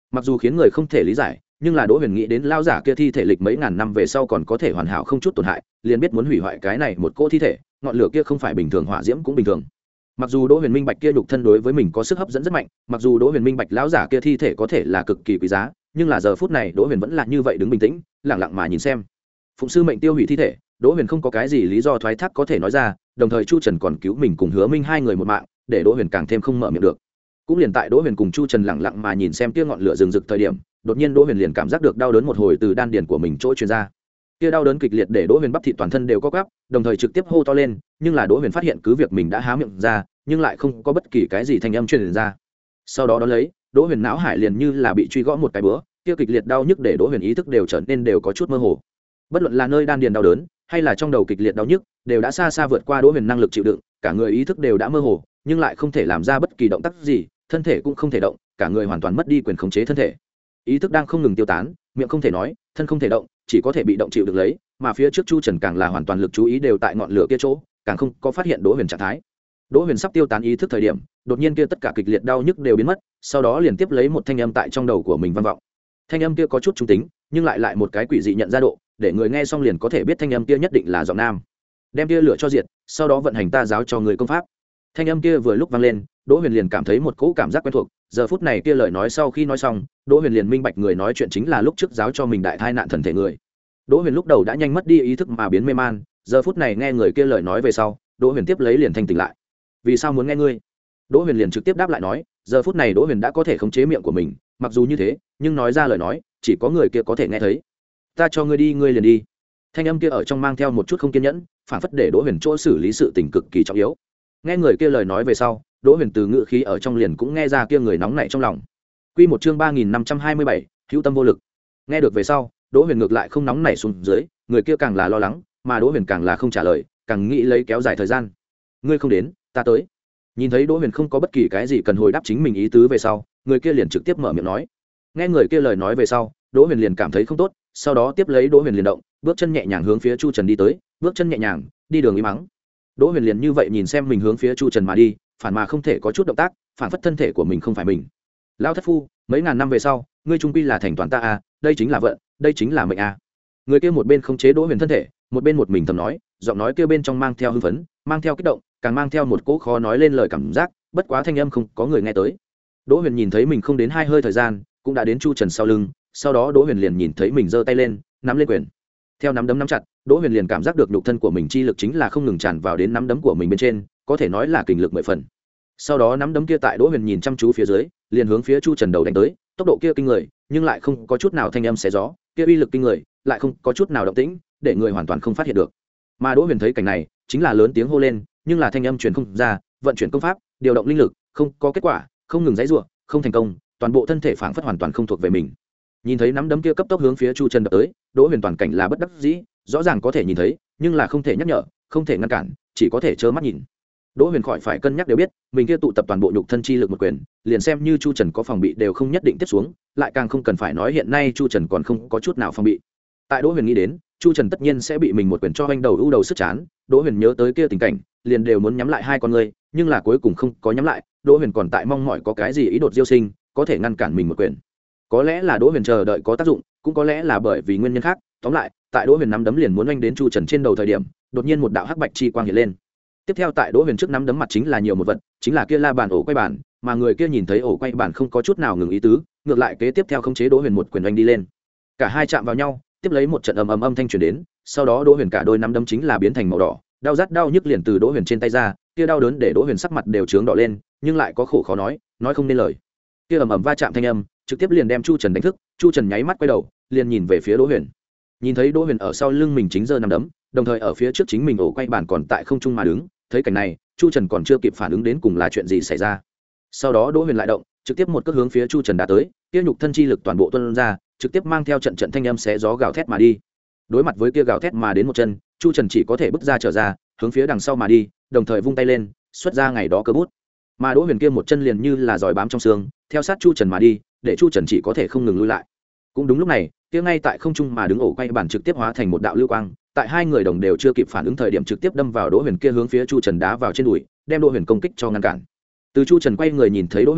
mặc dù khiến người không thể lý giải, nhưng là Đỗ Huyền nghĩ đến lao giả kia thi thể lịch mấy ngàn năm về sau còn có thể hoàn hảo không chút tổn hại, liền biết muốn hủy hoại cái này một cỗ thi thể, ngọn lửa kia không phải bình thường, hỏa diễm cũng bình thường. Mặc dù Đỗ Huyền minh bạch kia nhục thân đối với mình có sức hấp dẫn rất mạnh, mặc dù Đỗ Huyền minh bạch lão giả kia thi thể có thể là cực kỳ quý giá, nhưng là giờ phút này Đỗ Huyền vẫn là như vậy đứng bình tĩnh, lặng lặng mà nhìn xem. Phụng sư mệnh tiêu hủy thi thể, Đỗ Huyền không có cái gì lý do thoái thác có thể nói ra, đồng thời Chu Trần còn cứu mình cùng Hứa Minh hai người một mạng, để Đỗ Huyền càng thêm không mở miệng được. Cũng liền tại Đỗ Huyền cùng Chu Trần lặng lặng mà nhìn xem kia ngọn lửa rừng rực thời điểm, đột nhiên Đỗ Huyền liền cảm giác được đau đớn một hồi từ đan điền của mình chỗ truyền ra. Kia đau đớn kịch liệt để Đỗ Huyền bắp thịt toàn thân đều co quắp, đồng thời trực tiếp hô to lên, nhưng là Đỗ Huyền phát hiện cứ việc mình đã há miệng ra, nhưng lại không có bất kỳ cái gì thanh âm truyền ra. Sau đó đó lấy, Đỗ Huyền não hải liền như là bị truy gõ một cái búa, kia kịch liệt đau nhức để Đỗ Huyền ý thức đều trở nên đều có chút mơ hồ. Bất luận là nơi đan điền đau đớn, hay là trong đầu kịch liệt đau nhức, đều đã xa xa vượt qua Đỗ Huyền năng lực chịu đựng, cả người ý thức đều đã mơ hồ, nhưng lại không thể làm ra bất kỳ động tác gì, thân thể cũng không thể động, cả người hoàn toàn mất đi quyền khống chế thân thể. Ý thức đang không ngừng tiêu tán, miệng không thể nói, thân không thể động, chỉ có thể bị động chịu được lấy, mà phía trước Chu Trần càng là hoàn toàn lực chú ý đều tại ngọn lửa kia chỗ, càng không có phát hiện Đỗ Huyền trạng thái. Đỗ Huyền sắp tiêu tán ý thức thời điểm, đột nhiên kia tất cả kịch liệt đau nhức đều biến mất, sau đó liền tiếp lấy một thanh âm tại trong đầu của mình vang vọng. Thanh âm kia có chút trung tính, nhưng lại lại một cái quỷ dị nhận ra độ, để người nghe xong liền có thể biết thanh âm kia nhất định là giọng nam. Đem kia lửa cho diệt, sau đó vận hành ta giáo cho người công pháp. Thanh âm kia vừa lúc vang lên, Đỗ Huyền liền cảm thấy một cỗ cảm giác quen thuộc, giờ phút này kia lời nói sau khi nói xong, Đỗ Huyền liền minh bạch người nói chuyện chính là lúc trước giáo cho mình đại thai nạn thần thể người. Đỗ Huyền lúc đầu đã nhanh mất đi ý thức mà biến mê man, giờ phút này nghe người kia lời nói về sau, Đỗ Huyền tiếp lấy liền thanh tỉnh lại. Vì sao muốn nghe ngươi? Đỗ Huyền liền trực tiếp đáp lại nói, giờ phút này Đỗ Huyền đã có thể khống chế miệng của mình, mặc dù như thế, nhưng nói ra lời nói, chỉ có người kia có thể nghe thấy. Ta cho ngươi đi, ngươi liền đi. Thanh âm kia ở trong mang theo một chút không kiên nhẫn, phản phất để Đỗ Huyền chỗ xử lý sự tình cực kỳ trọng yếu. Nghe người kia lời nói về sau, Đỗ Huyền từ ngữ khí ở trong liền cũng nghe ra kia người nóng nảy trong lòng. Quy một chương ba nghìn năm trăm hai mươi bảy, hữu tâm vô lực. Nghe được về sau, Đỗ Huyền ngược lại không nóng nảy xuống dưới, người kia càng là lo lắng, mà Đỗ Huyền càng là không trả lời, càng nghĩ lấy kéo dài thời gian. Ngươi không đến, ta tới. Nhìn thấy Đỗ Huyền không có bất kỳ cái gì cần hồi đáp chính mình ý tứ về sau, người kia liền trực tiếp mở miệng nói. Nghe người kia lời nói về sau, Đỗ Huyền liền cảm thấy không tốt, sau đó tiếp lấy Đỗ Huyền liền động, bước chân nhẹ nhàng hướng phía Chu Trần đi tới, bước chân nhẹ nhàng, đi đường ý mắng. Đỗ Huyền liền như vậy nhìn xem mình hướng phía Chu Trần mà đi, phản mà không thể có chút động tác, phản phất thân thể của mình không phải mình. Lão thất phu, mấy ngàn năm về sau, ngươi trung quy là thành toàn ta a, đây chính là vận, đây chính là mệnh a. Người kia một bên khống chế Đỗ Huyền thân thể, một bên một mình thầm nói, giọng nói kia bên trong mang theo hưng phấn, mang theo kích động, càng mang theo một cỗ khó nói lên lời cảm giác, bất quá thanh âm không có người nghe tới. Đỗ Huyền nhìn thấy mình không đến hai hơi thời gian, cũng đã đến Chu Trần sau lưng, sau đó Đỗ Huyền liền nhìn thấy mình giơ tay lên, nắm lên quyền. Theo nắm đấm nắm chặt, Đỗ Huyền liền cảm giác được nhục thân của mình chi lực chính là không ngừng tràn vào đến nắm đấm của mình bên trên, có thể nói là kình lực mười phần. Sau đó nắm đấm kia tại Đỗ Huyền nhìn chăm chú phía dưới, liền hướng phía Chu Trần đầu đánh tới, tốc độ kia kinh người, nhưng lại không có chút nào thanh âm xé gió, kia uy lực kinh người, lại không có chút nào động tĩnh, để người hoàn toàn không phát hiện được. Mà Đỗ Huyền thấy cảnh này, chính là lớn tiếng hô lên, nhưng là thanh âm truyền không ra, vận chuyển công pháp, điều động linh lực, không có kết quả, không ngừng giãy giụa, không thành công, toàn bộ thân thể phảng phất hoàn toàn không thuộc về mình. Nhìn thấy nắm đấm kia cấp tốc hướng phía Chu Trần đập tới, Đỗ Huyền toàn cảnh là bất đắc dĩ, rõ ràng có thể nhìn thấy, nhưng là không thể nhắc nhở, không thể ngăn cản, chỉ có thể trơ mắt nhìn. Đỗ Huyền khỏi phải cân nhắc đều biết, mình kia tụ tập toàn bộ nhục thân chi lực một quyền, liền xem như Chu Trần có phòng bị đều không nhất định tiếp xuống, lại càng không cần phải nói hiện nay Chu Trần còn không có chút nào phòng bị. Tại Đỗ Huyền nghĩ đến, Chu Trần tất nhiên sẽ bị mình một quyền cho vanh đầu ưu đầu sức chán, Đỗ Huyền nhớ tới kia tình cảnh, liền đều muốn nhắm lại hai con ngươi, nhưng là cuối cùng không có nhắm lại, Đỗ Huyền còn tại mong mỏi có cái gì ý đột diêu sinh, có thể ngăn cản mình một quyền. Có lẽ là Đỗ Huyền chờ đợi có tác dụng, cũng có lẽ là bởi vì nguyên nhân khác, tóm lại, tại Đỗ Huyền nắm đấm liền muốn oanh đến Chu Trần trên đầu thời điểm, đột nhiên một đạo hắc bạch chi quang hiện lên. Tiếp theo tại Đỗ Huyền trước nắm đấm mặt chính là nhiều một vật, chính là kia la bàn ổ quay bàn, mà người kia nhìn thấy ổ quay bàn không có chút nào ngừng ý tứ, ngược lại kế tiếp theo khống chế Đỗ Huyền một quyền oanh đi lên. Cả hai chạm vào nhau, tiếp lấy một trận ầm ầm âm thanh truyền đến, sau đó Đỗ Huyền cả đôi nắm đấm chính là biến thành màu đỏ, đau rát đau nhức liền từ Đỗ Huyền trên tay ra, kia đau đớn để Đỗ Huyền sắc mặt đều trướng đỏ lên, nhưng lại có khổ khó nói, nói không nên lời. Kia ầm ầm va chạm thanh âm, trực tiếp liền đem Chu Trần đánh thức, Chu Trần nháy mắt quay đầu, liền nhìn về phía Đỗ Huyền. Nhìn thấy Đỗ Huyền ở sau lưng mình chính giơ nắm đấm, đồng thời ở phía trước chính mình ổ quay bàn còn tại không trung mà đứng, thấy cảnh này, Chu Trần còn chưa kịp phản ứng đến cùng là chuyện gì xảy ra. Sau đó Đỗ Huyền lại động, trực tiếp một cước hướng phía Chu Trần đá tới, kia nhục thân chi lực toàn bộ tuôn ra, trực tiếp mang theo trận trận thanh âm xé gió gào thét mà đi. Đối mặt với kia gào thét mà đến một chân, Chu Trần chỉ có thể bước ra trở ra, hướng phía đằng sau mà đi, đồng thời vung tay lên, xuất ra ngày đó cơ bút. Mà Đỗ Huyền kia một chân liền như là giòi bám trong xương, theo sát Chu Trần mà đi, để Chu Trần chỉ có thể không ngừng lùi lại. Cũng đúng lúc này, kia ngay tại không trung mà đứng ổ quay bản trực tiếp hóa thành một đạo lưu quang, tại hai người đồng đều chưa kịp phản ứng thời điểm trực tiếp đâm vào Đỗ Huyền kia hướng phía Chu Trần đá vào trên đùi, đem Đỗ Huyền công kích cho ngăn cản. Từ Chu Trần quay người nhìn thấy Đỗ Huyền,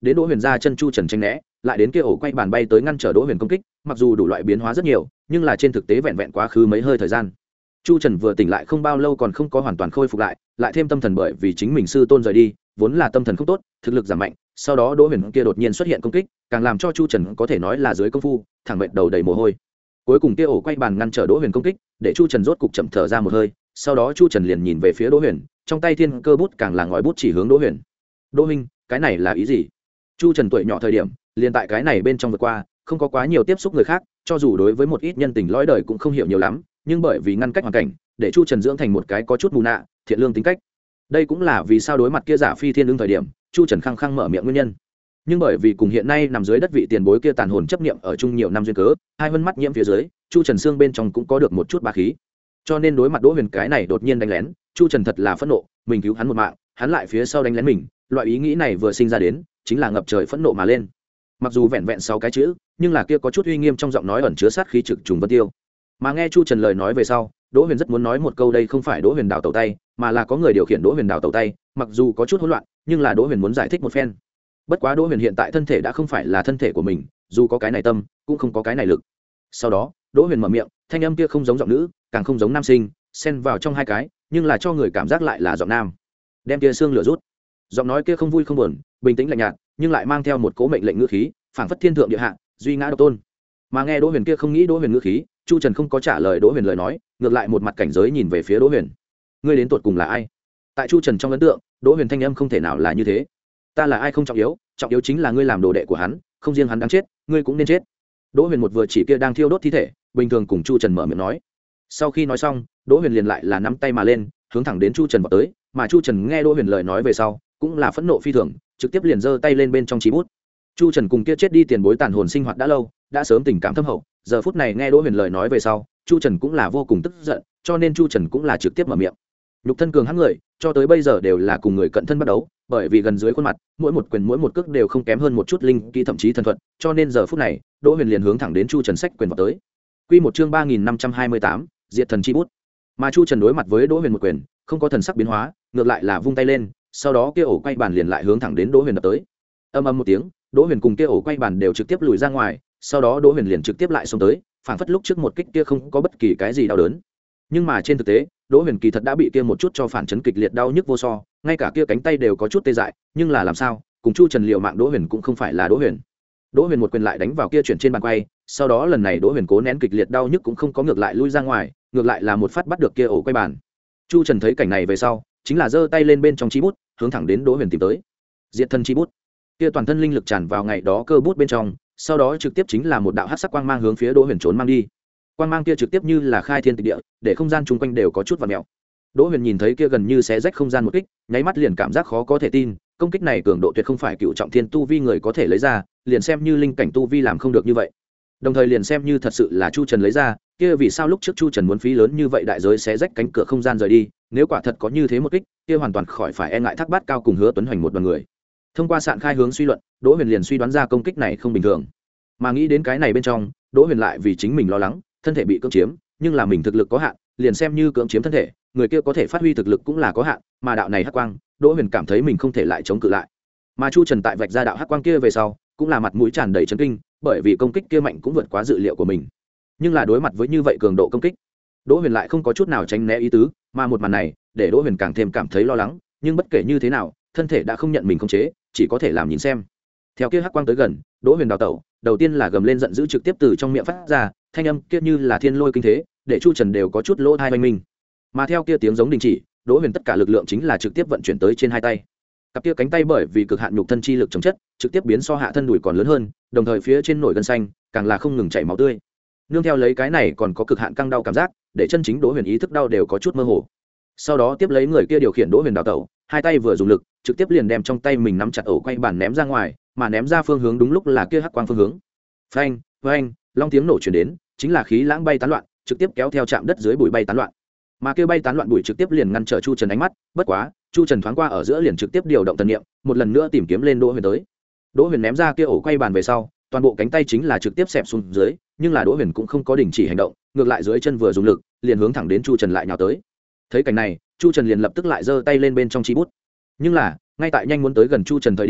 đến đỗ huyền ra chân chu trần tranh né, lại đến kia ổ quay bàn bay tới ngăn trở đỗ huyền công kích, mặc dù đủ loại biến hóa rất nhiều nhưng là trên thực tế vẹn vẹn quá khứ mấy hơi thời gian. Chu trần vừa tỉnh lại không bao lâu còn không có hoàn toàn khôi phục lại, lại thêm tâm thần bởi vì chính mình sư tôn rời đi vốn là tâm thần không tốt, thực lực giảm mạnh, sau đó đỗ huyền kia đột nhiên xuất hiện công kích càng làm cho chu trần có thể nói là dưới công phu thẳng mệt đầu đầy mồ hôi. Cuối cùng kia ổ quay bàn ngăn trở đỗ huyền công kích, để chu trần rốt cục chậm thở ra một hơi. Sau đó chu trần liền nhìn về phía đỗ huyền, trong tay thiên cơ bút càng là ngòi bút chỉ hướng đỗ huyền. Đỗ huynh, cái này là ý gì? Chu trần tuổi nhỏ thời điểm liền tại cái này bên trong vượt qua, không có quá nhiều tiếp xúc người khác, cho dù đối với một ít nhân tình lõi đời cũng không hiểu nhiều lắm, nhưng bởi vì ngăn cách hoàn cảnh để chu trần dưỡng thành một cái có chút mù nạ thiện lương tính cách. Đây cũng là vì sao đối mặt kia giả phi thiên lương thời điểm chu trần khăng khăng mở miệng nguyên nhân. Nhưng bởi vì cùng hiện nay nằm dưới đất vị tiền bối kia tàn hồn chấp niệm ở chung nhiều năm duyên cớ, hai vân mắt nhiễm phía dưới, chu trần xương bên trong cũng có được một chút bá khí, cho nên đối mặt đỗ huyền cái này đột nhiên đánh lén, chu trần thật là phẫn nộ, mình cứu hắn một mạng hắn lại phía sau đánh lén mình, loại ý nghĩ này vừa sinh ra đến chính là ngập trời phẫn nộ mà lên. Mặc dù vẹn vẹn sáu cái chữ nhưng là kia có chút uy nghiêm trong giọng nói ẩn chứa sát khí trực trùng vân tiêu. Mà nghe chu trần lời nói về sau, đỗ huyền rất muốn nói một câu đây không phải đỗ huyền đào tẩu tay mà là có người điều khiển đỗ huyền đào tẩu tay, mặc dù có chút hỗn loạn nhưng là đỗ huyền muốn giải thích một phen. Bất quá đỗ huyền hiện tại thân thể đã không phải là thân thể của mình, dù có cái này tâm cũng không có cái này lực. Sau đó đỗ huyền mở miệng, thanh âm kia không giống giọng nữ càng không giống nam sinh, xen vào trong hai cái nhưng là cho người cảm giác lại là giọng nam. Đem kia xương lửa rút. Giọng nói kia không vui không buồn, bình tĩnh lạnh nhạt nhưng lại mang theo một cố mệnh lệnh ngữ khí, phảng phất thiên thượng địa hạ, duy ngã độc tôn. Mà nghe đỗ huyền kia không nghĩ đỗ huyền ngữ khí, chu trần không có trả lời đỗ huyền lời nói, ngược lại một mặt cảnh giới nhìn về phía đỗ huyền. Ngươi đến tột cùng là ai? Tại chu trần trong ấn tượng, đỗ huyền thanh âm không thể nào là như thế. Ta là ai không trọng yếu, trọng yếu chính là ngươi làm đồ đệ của hắn, không riêng hắn đáng chết ngươi cũng nên chết. Đỗ huyền một vừa chỉ kia đang thiêu đốt thi thể bình thường cùng chu trần mở miệng nói. Sau khi nói xong đỗ huyền liền lại là nắm tay mà lên hướng thẳng đến chu trần vào tới, mà chu trần nghe đỗ huyền lời nói về sau cũng là phẫn nộ phi thường, trực tiếp liền giơ tay lên bên trong chí bút. Chu trần cùng kia chết đi tiền bối tàn hồn sinh hoạt đã lâu, đã sớm tình cảm thâm hậu, giờ phút này nghe đỗ huyền lời nói về sau chu trần cũng là vô cùng tức giận, cho nên chu trần cũng là trực tiếp mở miệng. Nhục thân cường hãn người cho tới bây giờ đều là cùng người cận thân bắt đấu, bởi vì gần dưới khuôn mặt mỗi một quyền mỗi một cước đều không kém hơn một chút linh kỹ thậm chí thần thuật, cho nên giờ phút này đỗ huyền liền hướng thẳng đến chu trần sách quyền vào tới. Quy một chương ba nghìn năm trăm hai mươi tám, diệt thần chi bút. Mà chu trần đối mặt với đỗ huyền một quyền không có thần sắc biến hóa, ngược lại là vung tay lên, sau đó kia ổ quay bàn liền lại hướng thẳng đến đỗ huyền đập tới. Âm âm một tiếng, đỗ huyền cùng kia ổ quay bàn đều trực tiếp lùi ra ngoài, sau đó đỗ huyền liền trực tiếp lại xông tới, phảng phất lúc trước một kích kia không có bất kỳ cái gì đau đớn. Nhưng mà trên thực tế đỗ huyền kỳ thật đã bị kia một chút cho phản chấn kịch liệt đau nhức vô so, ngay cả kia cánh tay đều có chút tê dại, nhưng là làm sao cùng chu trần liều mạng đỗ huyền cũng không phải là đỗ huyền. Đỗ huyền một quyền lại đánh vào kia chuyển trên bàn quay, sau đó lần này đỗ huyền cố nén kịch liệt đau nhức cũng không có ngược lại lui ra ngoài, ngược lại là một phát bắt được kia ổ quay bàn. Chu trần thấy cảnh này về sau chính là giơ tay lên bên trong chi bút hướng thẳng đến đỗ huyền tìm tới. Diệt thân chi bút. Kia toàn thân linh lực tràn vào ngày đó cơ bút bên trong, sau đó trực tiếp chính là một đạo hắc sắc quang mang hướng phía đỗ huyền trốn mang đi. Quang mang kia trực tiếp như là khai thiên tịch địa, để không gian chung quanh đều có chút vặn mèo. Đỗ huyền nhìn thấy kia gần như xé rách không gian một kích, nháy mắt liền cảm giác khó có thể tin, công kích này cường độ tuyệt không phải cựu trọng thiên tu vi người có thể lấy ra, liền xem như linh cảnh tu vi làm không được như vậy. Đồng thời liền xem như thật sự là chu trần lấy ra, kia vì sao lúc trước chu trần muốn phí lớn như vậy đại giới xé rách cánh cửa không gian rời đi, nếu quả thật có như thế một kích, kia hoàn toàn khỏi phải e ngại Thác Bát Cao cùng Hứa Tuấn Hoành một đoàn người. Thông qua sạn khai hướng suy luận, Đỗ Huyền liền suy đoán ra công kích này không bình thường. Mà nghĩ đến cái này bên trong, Đỗ Huyền lại vì chính mình lo lắng, thân thể bị cưỡng chiếm, nhưng là mình thực lực có hạn, liền xem như cưỡng chiếm thân thể, người kia có thể phát huy thực lực cũng là có hạn, mà đạo này hắc quang, Đỗ Huyền cảm thấy mình không thể lại chống cự lại. Mà Chu Trần tại vạch ra đạo hắc quang kia về sau, cũng là mặt mũi tràn đầy chấn kinh, bởi vì công kích kia mạnh cũng vượt quá dự liệu của mình. Nhưng là đối mặt với như vậy cường độ công kích, Đỗ Huyền lại không có chút nào tránh né ý tứ, mà một màn này, để Đỗ Huyền càng thêm cảm thấy lo lắng, nhưng bất kể như thế nào, thân thể đã không nhận mình khống chế, chỉ có thể làm nhìn xem. Theo kia hắc quang tới gần, Đỗ Huyền đào tẩu, đầu tiên là gầm lên giận dữ trực tiếp từ trong miệng phát ra, thanh âm kia như là thiên lôi kinh thế, để Chu Trần đều có chút lỗ tai oanh minh. Mà theo kia tiếng giống đình chỉ, Đỗ Huyền tất cả lực lượng chính là trực tiếp vận chuyển tới trên hai tay. Cặp kia cánh tay bởi vì cực hạn nhục thân chi lực chống chất, trực tiếp biến so hạ thân đùi còn lớn hơn, đồng thời phía trên nổi gân xanh, càng là không ngừng chảy máu tươi. Nương theo lấy cái này còn có cực hạn căng đau cảm giác, để chân chính Đỗ Huyền ý thức đau đều có chút mơ hồ. Sau đó tiếp lấy người kia điều khiển Đỗ Huyền đào tẩu, hai tay vừa dùng lực, trực tiếp liền đem trong tay mình nắm chặt ổ quay bàn ném ra ngoài, mà ném ra phương hướng đúng lúc là kia hắc quang phương hướng. Phanh, phanh, long tiếng nổ truyền đến, chính là khí lãng bay tán loạn, trực tiếp kéo theo chạm đất dưới bụi bay tán loạn. Mà kia bay tán loạn bụi trực tiếp liền ngăn trở Chu Trần ánh mắt, bất quá, Chu Trần thoáng qua ở giữa liền trực tiếp điều động thần niệm, một lần nữa tìm kiếm lên Đỗ Huyền tới. Đỗ Huyền ném ra kia ổ quay bàn về sau, toàn bộ cánh tay chính là trực tiếp xẹp xuống dưới, nhưng là Đỗ Huyền cũng không có đình chỉ hành động, ngược lại dưới chân vừa dùng lực, liền hướng thẳng đến Chu Trần lại nhào tới. Thấy cảnh này, Chu Trần liền lập tức lại giơ tay lên bên trong chi bút. Nhưng là, ngay tại nhanh muốn tới gần Chu Trần thời điểm,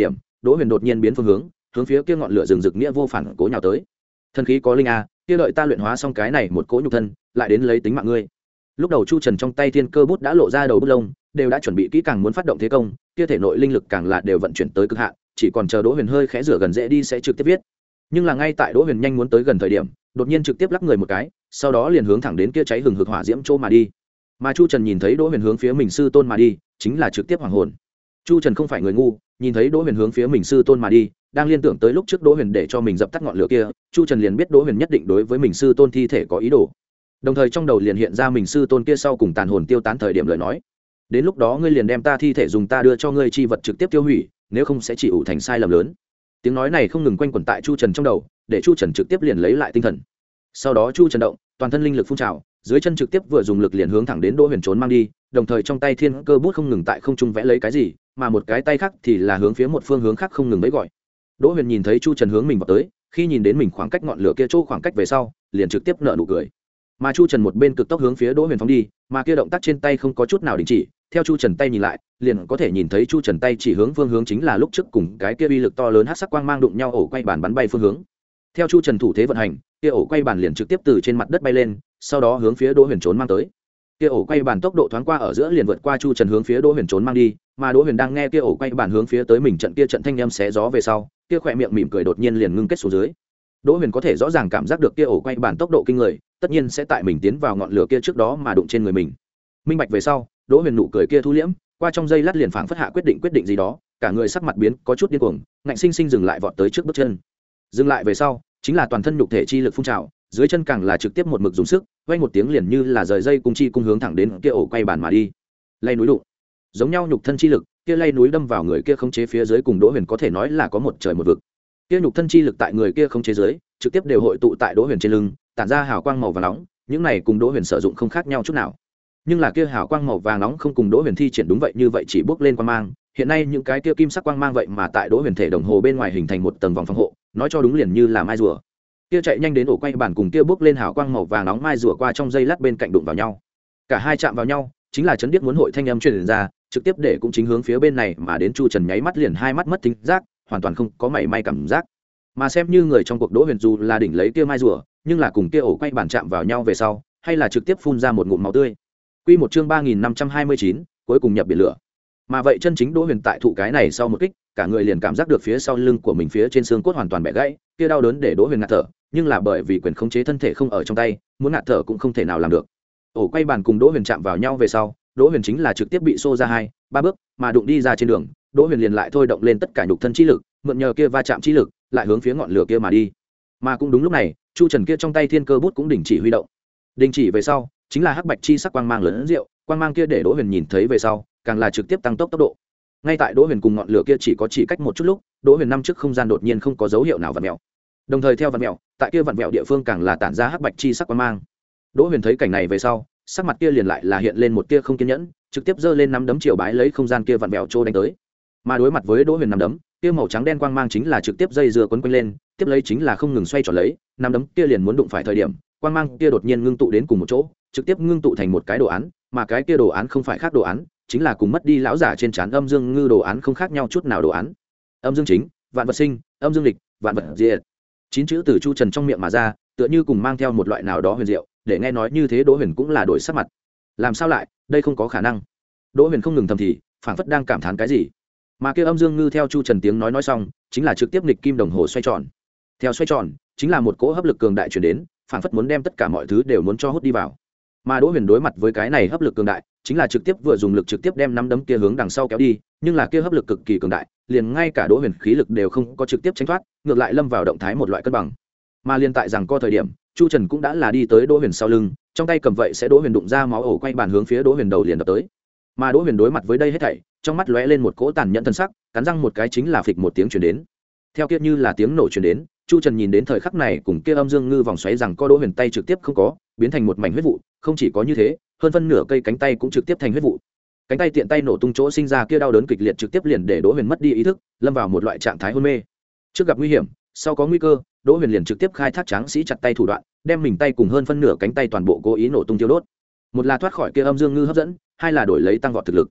đỗ huyền đột nhiên biến phương hướng hướng phía kia ngọn lửa rừng rực nghĩa vô phản cố nhào tới. Thần khí có linh a, kia đợi ta luyện hóa xong cái này một cỗ nhục thân lại đến lấy tính mạng ngươi. Lúc đầu chu trần trong tay thiên cơ bút đã lộ ra đầu bút lông, đều đã chuẩn bị kỹ càng muốn phát động thế công, kia thể nội linh lực càng là đều vận chuyển tới cực hạn, chỉ còn chờ đỗ huyền hơi khẽ rửa gần dễ đi sẽ trực tiếp viết. Nhưng là ngay tại đỗ huyền nhanh muốn tới gần thời điểm, đột nhiên trực tiếp lắc người một cái, sau đó liền hướng thẳng đến kia cháy hừng hực hỏa diễm chỗ mà đi. Mà chu trần nhìn thấy đỗ huyền hướng phía mình sư tôn mà đi, chính là trực tiếp hoàng hồn. Chu trần không phải người ngu, nhìn thấy đỗ huyền hướng phía mình sư tôn mà đi, đang liên tưởng tới lúc trước đỗ huyền để cho mình dập tắt ngọn lửa kia, chu trần liền biết đỗ huyền nhất định đối với mình sư tôn thi thể có ý đồ. Đồng thời trong đầu liền hiện ra mình sư tôn kia sau cùng tàn hồn tiêu tán thời điểm lời nói, đến lúc đó ngươi liền đem ta thi thể dùng ta đưa cho ngươi chi vật trực tiếp tiêu hủy, nếu không sẽ chỉ ủ thành sai lầm lớn. Tiếng nói này không ngừng quanh quẩn tại chu trần trong đầu, để chu trần trực tiếp liền lấy lại tinh thần. Sau đó chu trần động, toàn thân linh lực phun trào, dưới chân trực tiếp vừa dùng lực liền hướng thẳng đến đỗ huyền trốn mang đi, đồng thời trong tay thiên cơ bút không ngừng tại không trung vẽ lấy cái gì, mà một cái tay khác thì là hướng phía một phương hướng khác không ngừng vẫy gọi. Đỗ huyền nhìn thấy chu trần hướng mình vào tới, khi nhìn đến mình khoảng cách ngọn lửa kia chỗ khoảng cách về sau, liền trực tiếp nở nụ cười. Mà chu trần một bên cực tốc hướng phía đỗ huyền phóng đi, mà kia động tác trên tay không có chút nào đình chỉ, theo chu trần tay nhìn lại, liền có thể nhìn thấy chu trần tay chỉ hướng phương hướng chính là lúc trước cùng cái kia uy lực to lớn hắc sắc quang mang đụng nhau ổ quay bàn bắn bay phương hướng. Theo chu trần thủ thế vận hành, kia ổ quay bàn liền trực tiếp từ trên mặt đất bay lên, sau đó hướng phía đỗ huyền trốn mang tới. Kia ổ quay bàn tốc độ thoáng qua ở giữa liền vượt qua chu trần hướng phía đỗ huyền trốn mang đi, mà đỗ huyền đang nghe kia ổ quay bàn hướng phía tới mình trận kia trận thanh âm xé gió về sau, kia khỏe miệng mỉm cười đột nhiên liền ngưng kết xuống dưới. Đỗ huyền có thể rõ ràng cảm giác được kia ổ quay bàn tốc độ kinh người, tất nhiên sẽ tại mình tiến vào ngọn lửa kia trước đó mà đụng trên người mình. Minh bạch về sau, đỗ huyền nụ cười kia thu liễm, qua trong giây lát liền phảng phất hạ quyết định quyết định gì đó, cả người sắc mặt biến có chút điên cuồng, ngạnh sinh sinh dừng lại vọt tới trước bước chân. Dừng lại về sau, chính là toàn thân nhục thể chi lực phun trào, dưới chân càng là trực tiếp một mực dùng sức, vang một tiếng liền như là rời dây cung chi cung hướng thẳng đến kia ổ quay bàn mà đi. Lay núi đụng, giống nhau nhục thân chi lực, kia lay núi đâm vào người kia khống chế phía dưới cùng Đỗ Huyền có thể nói là có một trời một vực. Kia nhục thân chi lực tại người kia khống chế dưới, trực tiếp đều hội tụ tại Đỗ Huyền trên lưng, tản ra hào quang màu vàng nóng, những này cùng Đỗ Huyền sử dụng không khác nhau chút nào. Nhưng là kia hào quang màu vàng nóng không cùng Đỗ Huyền thi triển đúng vậy như vậy chỉ bước lên quang mang, hiện nay những cái kia kim sắc quang mang vậy mà tại Đỗ Huyền thể đồng hồ bên ngoài hình thành một tầng vòng phòng hộ, nói cho đúng liền như là mai rùa. Kia chạy nhanh đến ổ quay bản cùng kia bước lên hào quang màu vàng nóng mai rùa qua trong dây lát bên cạnh đụng vào nhau. Cả hai chạm vào nhau, chính là chấn điếc muốn hội thanh âm truyền ra, trực tiếp để cũng chính hướng phía bên này mà đến Chu Trần nháy mắt liền hai mắt mất thính giác, hoàn toàn không có mảy may cảm giác. Mà xem như người trong cuộc Đỗ Huyền dù là đỉnh lấy kia mai rùa, nhưng là cùng kia ổ quay bản chạm vào nhau về sau, hay là trực tiếp phun ra một ngụm máu tươi. Quy một chương ba nghìn năm trăm hai mươi chín, cuối cùng nhập biển lửa. Mà vậy chân chính Đỗ Huyền tại thụ cái này sau một kích, cả người liền cảm giác được phía sau lưng của mình phía trên xương cốt hoàn toàn bẻ gãy, kia đau đớn để Đỗ Huyền ngạt thở, nhưng là bởi vì quyền khống chế thân thể không ở trong tay, muốn ngạt thở cũng không thể nào làm được. Ổ quay bàn cùng Đỗ Huyền chạm vào nhau về sau, Đỗ Huyền chính là trực tiếp bị xô ra hai, ba bước, mà đụng đi ra trên đường, Đỗ Huyền liền lại thôi động lên tất cả nhục thân chi lực, mượn nhờ kia va chạm chi lực, lại hướng phía ngọn lửa kia mà đi. Mà cũng đúng lúc này, Chu Trần kia trong tay thiên cơ bút cũng đình chỉ huy động. Đình chỉ về sau, chính là hắc bạch chi sắc quang mang lớn rượu, quang mang kia để Đỗ Huyền nhìn thấy về sau, càng là trực tiếp tăng tốc tốc độ. Ngay tại Đỗ Huyền cùng ngọn lửa kia chỉ có chỉ cách một chút lúc, Đỗ Huyền năm trước không gian đột nhiên không có dấu hiệu nào vặn mèo. Đồng thời theo vặn mèo, tại kia vặn mèo địa phương càng là tản ra hắc bạch chi sắc quang mang. Đỗ Huyền thấy cảnh này về sau, sắc mặt kia liền lại là hiện lên một tia không kiên nhẫn, trực tiếp giơ lên nắm đấm chiều bái lấy không gian kia vặn mèo trô đánh tới. Mà đối mặt với Đỗ Huyền nắm đấm, kia màu trắng đen quang mang chính là trực tiếp dây dưa quấn quanh lên, tiếp lấy chính là không ngừng xoay tròn lấy, nắm đấm kia liền muốn đụng phải thời điểm, quang mang kia đột nhiên ngưng tụ đến cùng một chỗ, trực tiếp ngưng tụ thành một cái đồ án, mà cái kia đồ án không phải khác đồ án, chính là cùng mất đi lão giả trên trán âm dương ngư đồ án không khác nhau chút nào đồ án. Âm dương chính, vạn vật sinh, âm dương lịch, vạn vật diệt. Chín chữ từ Chu Trần trong miệng mà ra, tựa như cùng mang theo một loại nào đó huyền diệu, để nghe nói như thế Đỗ Huyền cũng là đổi sắc mặt. Làm sao lại, đây không có khả năng. Đỗ Huyền không ngừng thầm thì, phảng phất đang cảm thán cái gì. Mà kia âm dương ngư theo Chu Trần tiếng nói nói xong, chính là trực tiếp nghịch kim đồng hồ xoay tròn. Theo xoay tròn, chính là một cỗ hấp lực cường đại truyền đến, phảng phất muốn đem tất cả mọi thứ đều muốn cho hút đi vào. Mà Đỗ Huyền đối mặt với cái này hấp lực cường đại, chính là trực tiếp vừa dùng lực trực tiếp đem nắm đấm kia hướng đằng sau kéo đi, nhưng là kia hấp lực cực kỳ cường đại, liền ngay cả Đỗ Huyền khí lực đều không có trực tiếp tránh thoát, ngược lại lâm vào động thái một loại cân bằng. Mà liên tại rằng co thời điểm, Chu Trần cũng đã là đi tới Đỗ Huyền sau lưng, trong tay cầm vậy sẽ Đỗ Huyền đụng ra máu ổ quay bàn hướng phía Đỗ Huyền đầu liền đập tới. Mà Đỗ Huyền đối mặt với đây hết thảy, trong mắt lóe lên một cỗ tàn nhẫn thân sắc, cắn răng một cái chính là phịch một tiếng truyền đến. Theo kia như là tiếng nổ truyền đến, Chu Trần nhìn đến thời khắc này cùng kia âm dương ngư vòng xoáy rằng co Đỗ Huyền tay trực tiếp không có, biến thành một mảnh huyết vụ, không chỉ có như thế, hơn phân nửa cây cánh tay cũng trực tiếp thành huyết vụ. Cánh tay tiện tay nổ tung chỗ sinh ra kia đau đớn kịch liệt trực tiếp liền để Đỗ Huyền mất đi ý thức, lâm vào một loại trạng thái hôn mê. Trước gặp nguy hiểm, sau có nguy cơ, Đỗ Huyền liền trực tiếp khai thác tráng sĩ chặt tay thủ đoạn, đem mình tay cùng hơn phân nửa cánh tay toàn bộ cố ý nổ tung tiêu đốt. Một là thoát khỏi kia âm dương ngư hấp dẫn, hai là đổi lấy tăng vọt thực lực.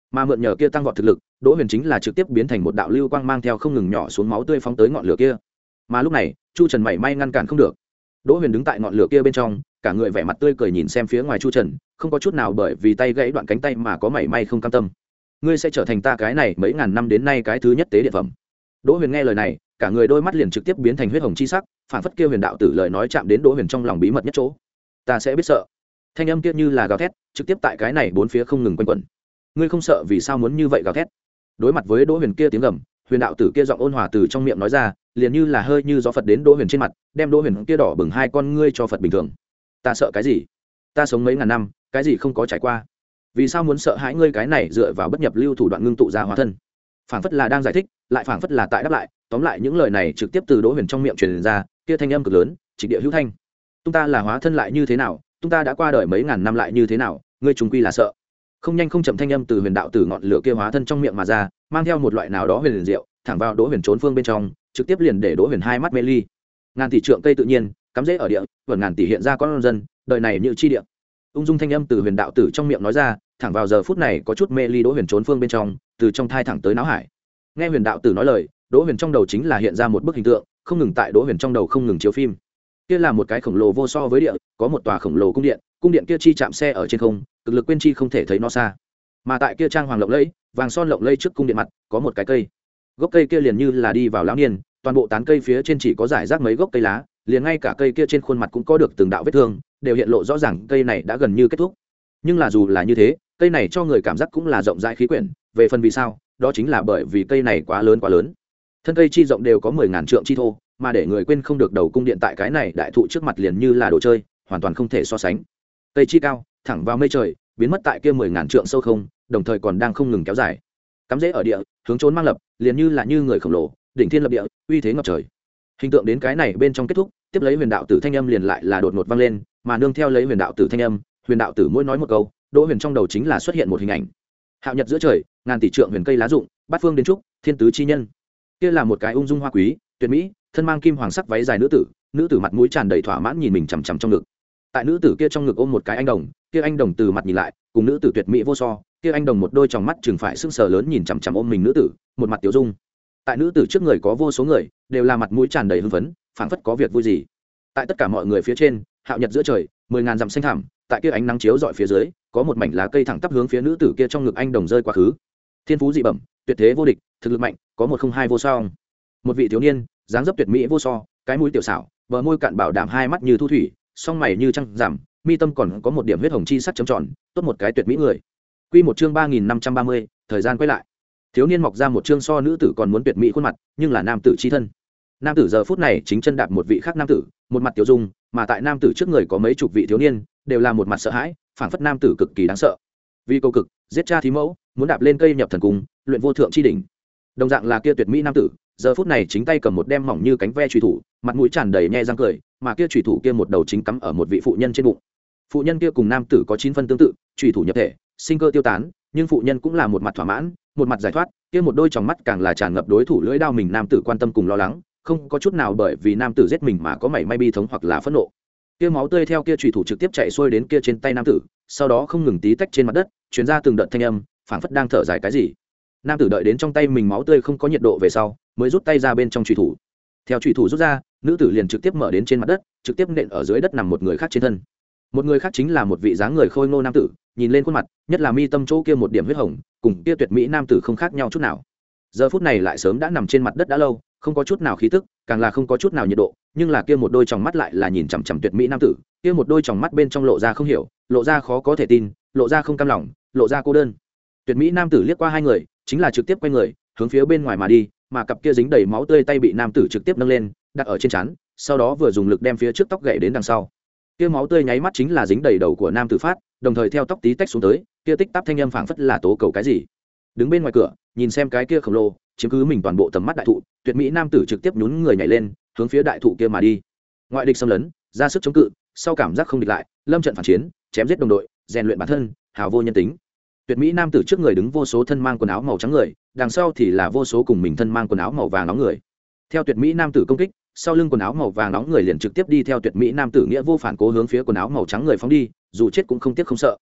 mà mượn nhờ kia tăng vọt thực lực, Đỗ Huyền chính là trực tiếp biến thành một đạo lưu quang mang theo không ngừng nhỏ xuống máu tươi phóng tới ngọn lửa kia. Mà lúc này, Chu Trần mảy may ngăn cản không được. Đỗ Huyền đứng tại ngọn lửa kia bên trong, cả người vẻ mặt tươi cười nhìn xem phía ngoài Chu Trần, không có chút nào bởi vì tay gãy đoạn cánh tay mà có mảy may không cam tâm. Ngươi sẽ trở thành ta cái này mấy ngàn năm đến nay cái thứ nhất tế điện phẩm. Đỗ Huyền nghe lời này, cả người đôi mắt liền trực tiếp biến thành huyết hồng chi sắc, phản phất kia huyền đạo tử lời nói chạm đến Đỗ Huyền trong lòng bí mật nhất chỗ. Ta sẽ biết sợ. Thanh âm kia như là gào thét, trực tiếp tại cái này bốn phía không ngừng quanh quẩn. Ngươi không sợ vì sao muốn như vậy gào thét? Đối mặt với Đỗ Huyền kia tiếng gầm, huyền đạo tử kia giọng ôn hòa từ trong miệng nói ra, liền như là hơi như gió phật đến Đỗ Huyền trên mặt, đem Đỗ Huyền kia đỏ bừng hai con ngươi cho Phật bình thường. Ta sợ cái gì? Ta sống mấy ngàn năm, cái gì không có trải qua? Vì sao muốn sợ hãi ngươi cái này dựa vào bất nhập lưu thủ đoạn ngưng tụ ra hóa thân? Phảng phất là đang giải thích, lại phảng phất là tại đáp lại, tóm lại những lời này trực tiếp từ Đỗ Huyền trong miệng truyền ra, kia thanh âm cực lớn, trịch địa hữu thanh. Chúng ta là hóa thân lại như thế nào, chúng ta đã qua đời mấy ngàn năm lại như thế nào, ngươi trùng quy là sợ. Không nhanh không chậm thanh âm từ huyền đạo tử ngọn lửa kia hóa thân trong miệng mà ra, mang theo một loại nào đó huyền diệu, thẳng vào Đỗ Huyền trốn phương bên trong, trực tiếp liền để Đỗ Huyền hai mắt mê ly. Ngàn tỷ trượng cây tự nhiên, cắm rễ ở địa, vườn ngàn tỷ hiện ra con dân, đời này như chi địa. Ung dung thanh âm từ huyền đạo tử trong miệng nói ra, thẳng vào giờ phút này có chút mê ly Đỗ Huyền trốn phương bên trong, từ trong thai thẳng tới não hải. Nghe huyền đạo tử nói lời, Đỗ Huyền trong đầu chính là hiện ra một bức hình tượng, không ngừng tại Đỗ Huyền trong đầu không ngừng chiếu phim. Kia là một cái khổng lồ vô so với địa, có một tòa khổng lồ cung điện, cung điện kia chi chạm xe ở trên không, cực lực quên chi không thể thấy nó xa. Mà tại kia trang hoàng lộng lẫy, vàng son lộng lẫy trước cung điện mặt, có một cái cây. Gốc cây kia liền như là đi vào lão niên, toàn bộ tán cây phía trên chỉ có rải rác mấy gốc cây lá, liền ngay cả cây kia trên khuôn mặt cũng có được từng đạo vết thương, đều hiện lộ rõ ràng cây này đã gần như kết thúc. Nhưng là dù là như thế, cây này cho người cảm giác cũng là rộng rãi khí quyển, về phần vì sao, đó chính là bởi vì cây này quá lớn quá lớn. Thân cây chi rộng đều có mười ngàn trượng chi thô, mà để người quên không được đầu cung điện tại cái này đại thụ trước mặt liền như là đồ chơi, hoàn toàn không thể so sánh. Cây chi cao, thẳng vào mây trời, biến mất tại kia mười ngàn trượng sâu không, đồng thời còn đang không ngừng kéo dài. Cắm rễ ở địa, hướng trốn mang lập, liền như là như người khổng lồ, đỉnh thiên lập địa, uy thế ngập trời. Hình tượng đến cái này bên trong kết thúc, tiếp lấy huyền đạo tử thanh âm liền lại là đột ngột vang lên, mà nương theo lấy huyền đạo tử thanh âm, huyền đạo tử mỗi nói một câu, Đỗ Huyền trong đầu chính là xuất hiện một hình ảnh. Hạo nhật giữa trời, ngàn tỷ trượng huyền cây lá rụng, bát phương đến trúc, thiên tứ chi nhân. Kia là một cái ung dung hoa quý, tuyệt mỹ, thân mang kim hoàng sắc váy dài nữ tử, nữ tử mặt mũi tràn đầy thỏa mãn nhìn mình chằm chằm trong ngực. Tại nữ tử kia trong ngực ôm một cái anh đồng, kia anh đồng từ mặt nhìn lại, cùng nữ tử tuyệt mỹ vô so, kia anh đồng một đôi tròng mắt trừng phải sưng sờ lớn nhìn chằm chằm ôm mình nữ tử, một mặt tiểu dung. Tại nữ tử trước người có vô số người, đều là mặt mũi tràn đầy hưng phấn, phảng phất có việc vui gì. Tại tất cả mọi người phía trên, hạo nhật giữa trời, mười ngàn dặm xanh thẳm, tại kia ánh nắng chiếu rọi phía dưới, có một mảnh lá cây thẳng tắp hướng phía nữ tử kia trong ngực anh đồng rơi quá khứ. Thiên phú dị bẩm, tuyệt thế vô địch, thực lực mạnh, có một không hai vô song. Một vị thiếu niên, dáng dấp tuyệt mỹ vô so, cái mũi tiểu xảo, bờ môi cạn bảo đảm hai mắt như thu thủy, song mày như trăng rằm, mi tâm còn có một điểm huyết hồng chi sắc chấm tròn, tốt một cái tuyệt mỹ người. Quy một chương ba nghìn năm trăm ba mươi, thời gian quay lại. Thiếu niên mọc ra một chương so nữ tử còn muốn tuyệt mỹ khuôn mặt, nhưng là nam tử chi thân. Nam tử giờ phút này chính chân đạp một vị khác nam tử, một mặt tiểu dung, mà tại nam tử trước người có mấy chục vị thiếu niên, đều là một mặt sợ hãi, phảng phất nam tử cực kỳ đáng sợ. Vì câu cực, giết cha thí mẫu, muốn đạp lên cây nhập thần cung, luyện vô thượng chi đỉnh. Đồng dạng là kia tuyệt mỹ nam tử, giờ phút này chính tay cầm một đem mỏng như cánh ve chùy thủ, mặt mũi tràn đầy nhe răng cười, mà kia chùy thủ kia một đầu chính cắm ở một vị phụ nhân trên bụng. Phụ nhân kia cùng nam tử có chín phân tương tự, chùy thủ nhập thể, sinh cơ tiêu tán, nhưng phụ nhân cũng là một mặt thỏa mãn, một mặt giải thoát, kia một đôi tròng mắt càng là tràn ngập đối thủ lưỡi đao mình nam tử quan tâm cùng lo lắng, không có chút nào bởi vì nam tử giết mình mà có mảy may bi thống hoặc là phẫn nộ. Kia máu tươi theo kia chùy thủ trực tiếp chạy xuôi đến kia trên tay nam tử, sau đó không ngừng tí tách trên mặt đất, truyền ra từng đợt thanh âm, phảng phất đang thở dài cái gì. Nam tử đợi đến trong tay mình máu tươi không có nhiệt độ về sau, mới rút tay ra bên trong chùy thủ. Theo chùy thủ rút ra, nữ tử liền trực tiếp mở đến trên mặt đất, trực tiếp nện ở dưới đất nằm một người khác trên thân. Một người khác chính là một vị dáng người khôi ngô nam tử, nhìn lên khuôn mặt, nhất là mi tâm chỗ kia một điểm huyết hồng, cùng kia tuyệt mỹ nam tử không khác nhau chút nào. Giờ phút này lại sớm đã nằm trên mặt đất đã lâu, không có chút nào khí tức, càng là không có chút nào nhiệt độ, nhưng là kia một đôi tròng mắt lại là nhìn chằm chằm tuyệt mỹ nam tử, kia một đôi tròng mắt bên trong lộ ra không hiểu, lộ ra khó có thể tin, lộ ra không cam lòng, lộ ra cô đơn. Tuyệt mỹ nam tử liếc qua hai người, chính là trực tiếp quay người, hướng phía bên ngoài mà đi, mà cặp kia dính đầy máu tươi tay bị nam tử trực tiếp nâng lên, đặt ở trên trán, sau đó vừa dùng lực đem phía trước tóc gãy đến đằng sau. Kia máu tươi nháy mắt chính là dính đầy đầu của nam tử phát, đồng thời theo tóc tí tách xuống tới, kia tích tắp thanh âm phảng phất là tố cầu cái gì. Đứng bên ngoài cửa, nhìn xem cái kia khổng lồ, chiếm cứ mình toàn bộ tầm mắt đại thụ, tuyệt mỹ nam tử trực tiếp nhún người nhảy lên, hướng phía đại thụ kia mà đi. Ngoại địch xâm lấn, ra sức chống cự, sau cảm giác không địch lại, lâm trận phản chiến, chém giết đồng đội, rèn luyện bản thân, hào vô nhân tính. Tuyệt mỹ nam tử trước người đứng vô số thân mang quần áo màu trắng người, đằng sau thì là vô số cùng mình thân mang quần áo màu vàng nóng người. Theo tuyệt mỹ nam tử công kích, sau lưng quần áo màu vàng nóng người liền trực tiếp đi theo tuyệt mỹ nam tử nghĩa vô phản cố hướng phía quần áo màu trắng người phóng đi, dù chết cũng không tiếc không sợ.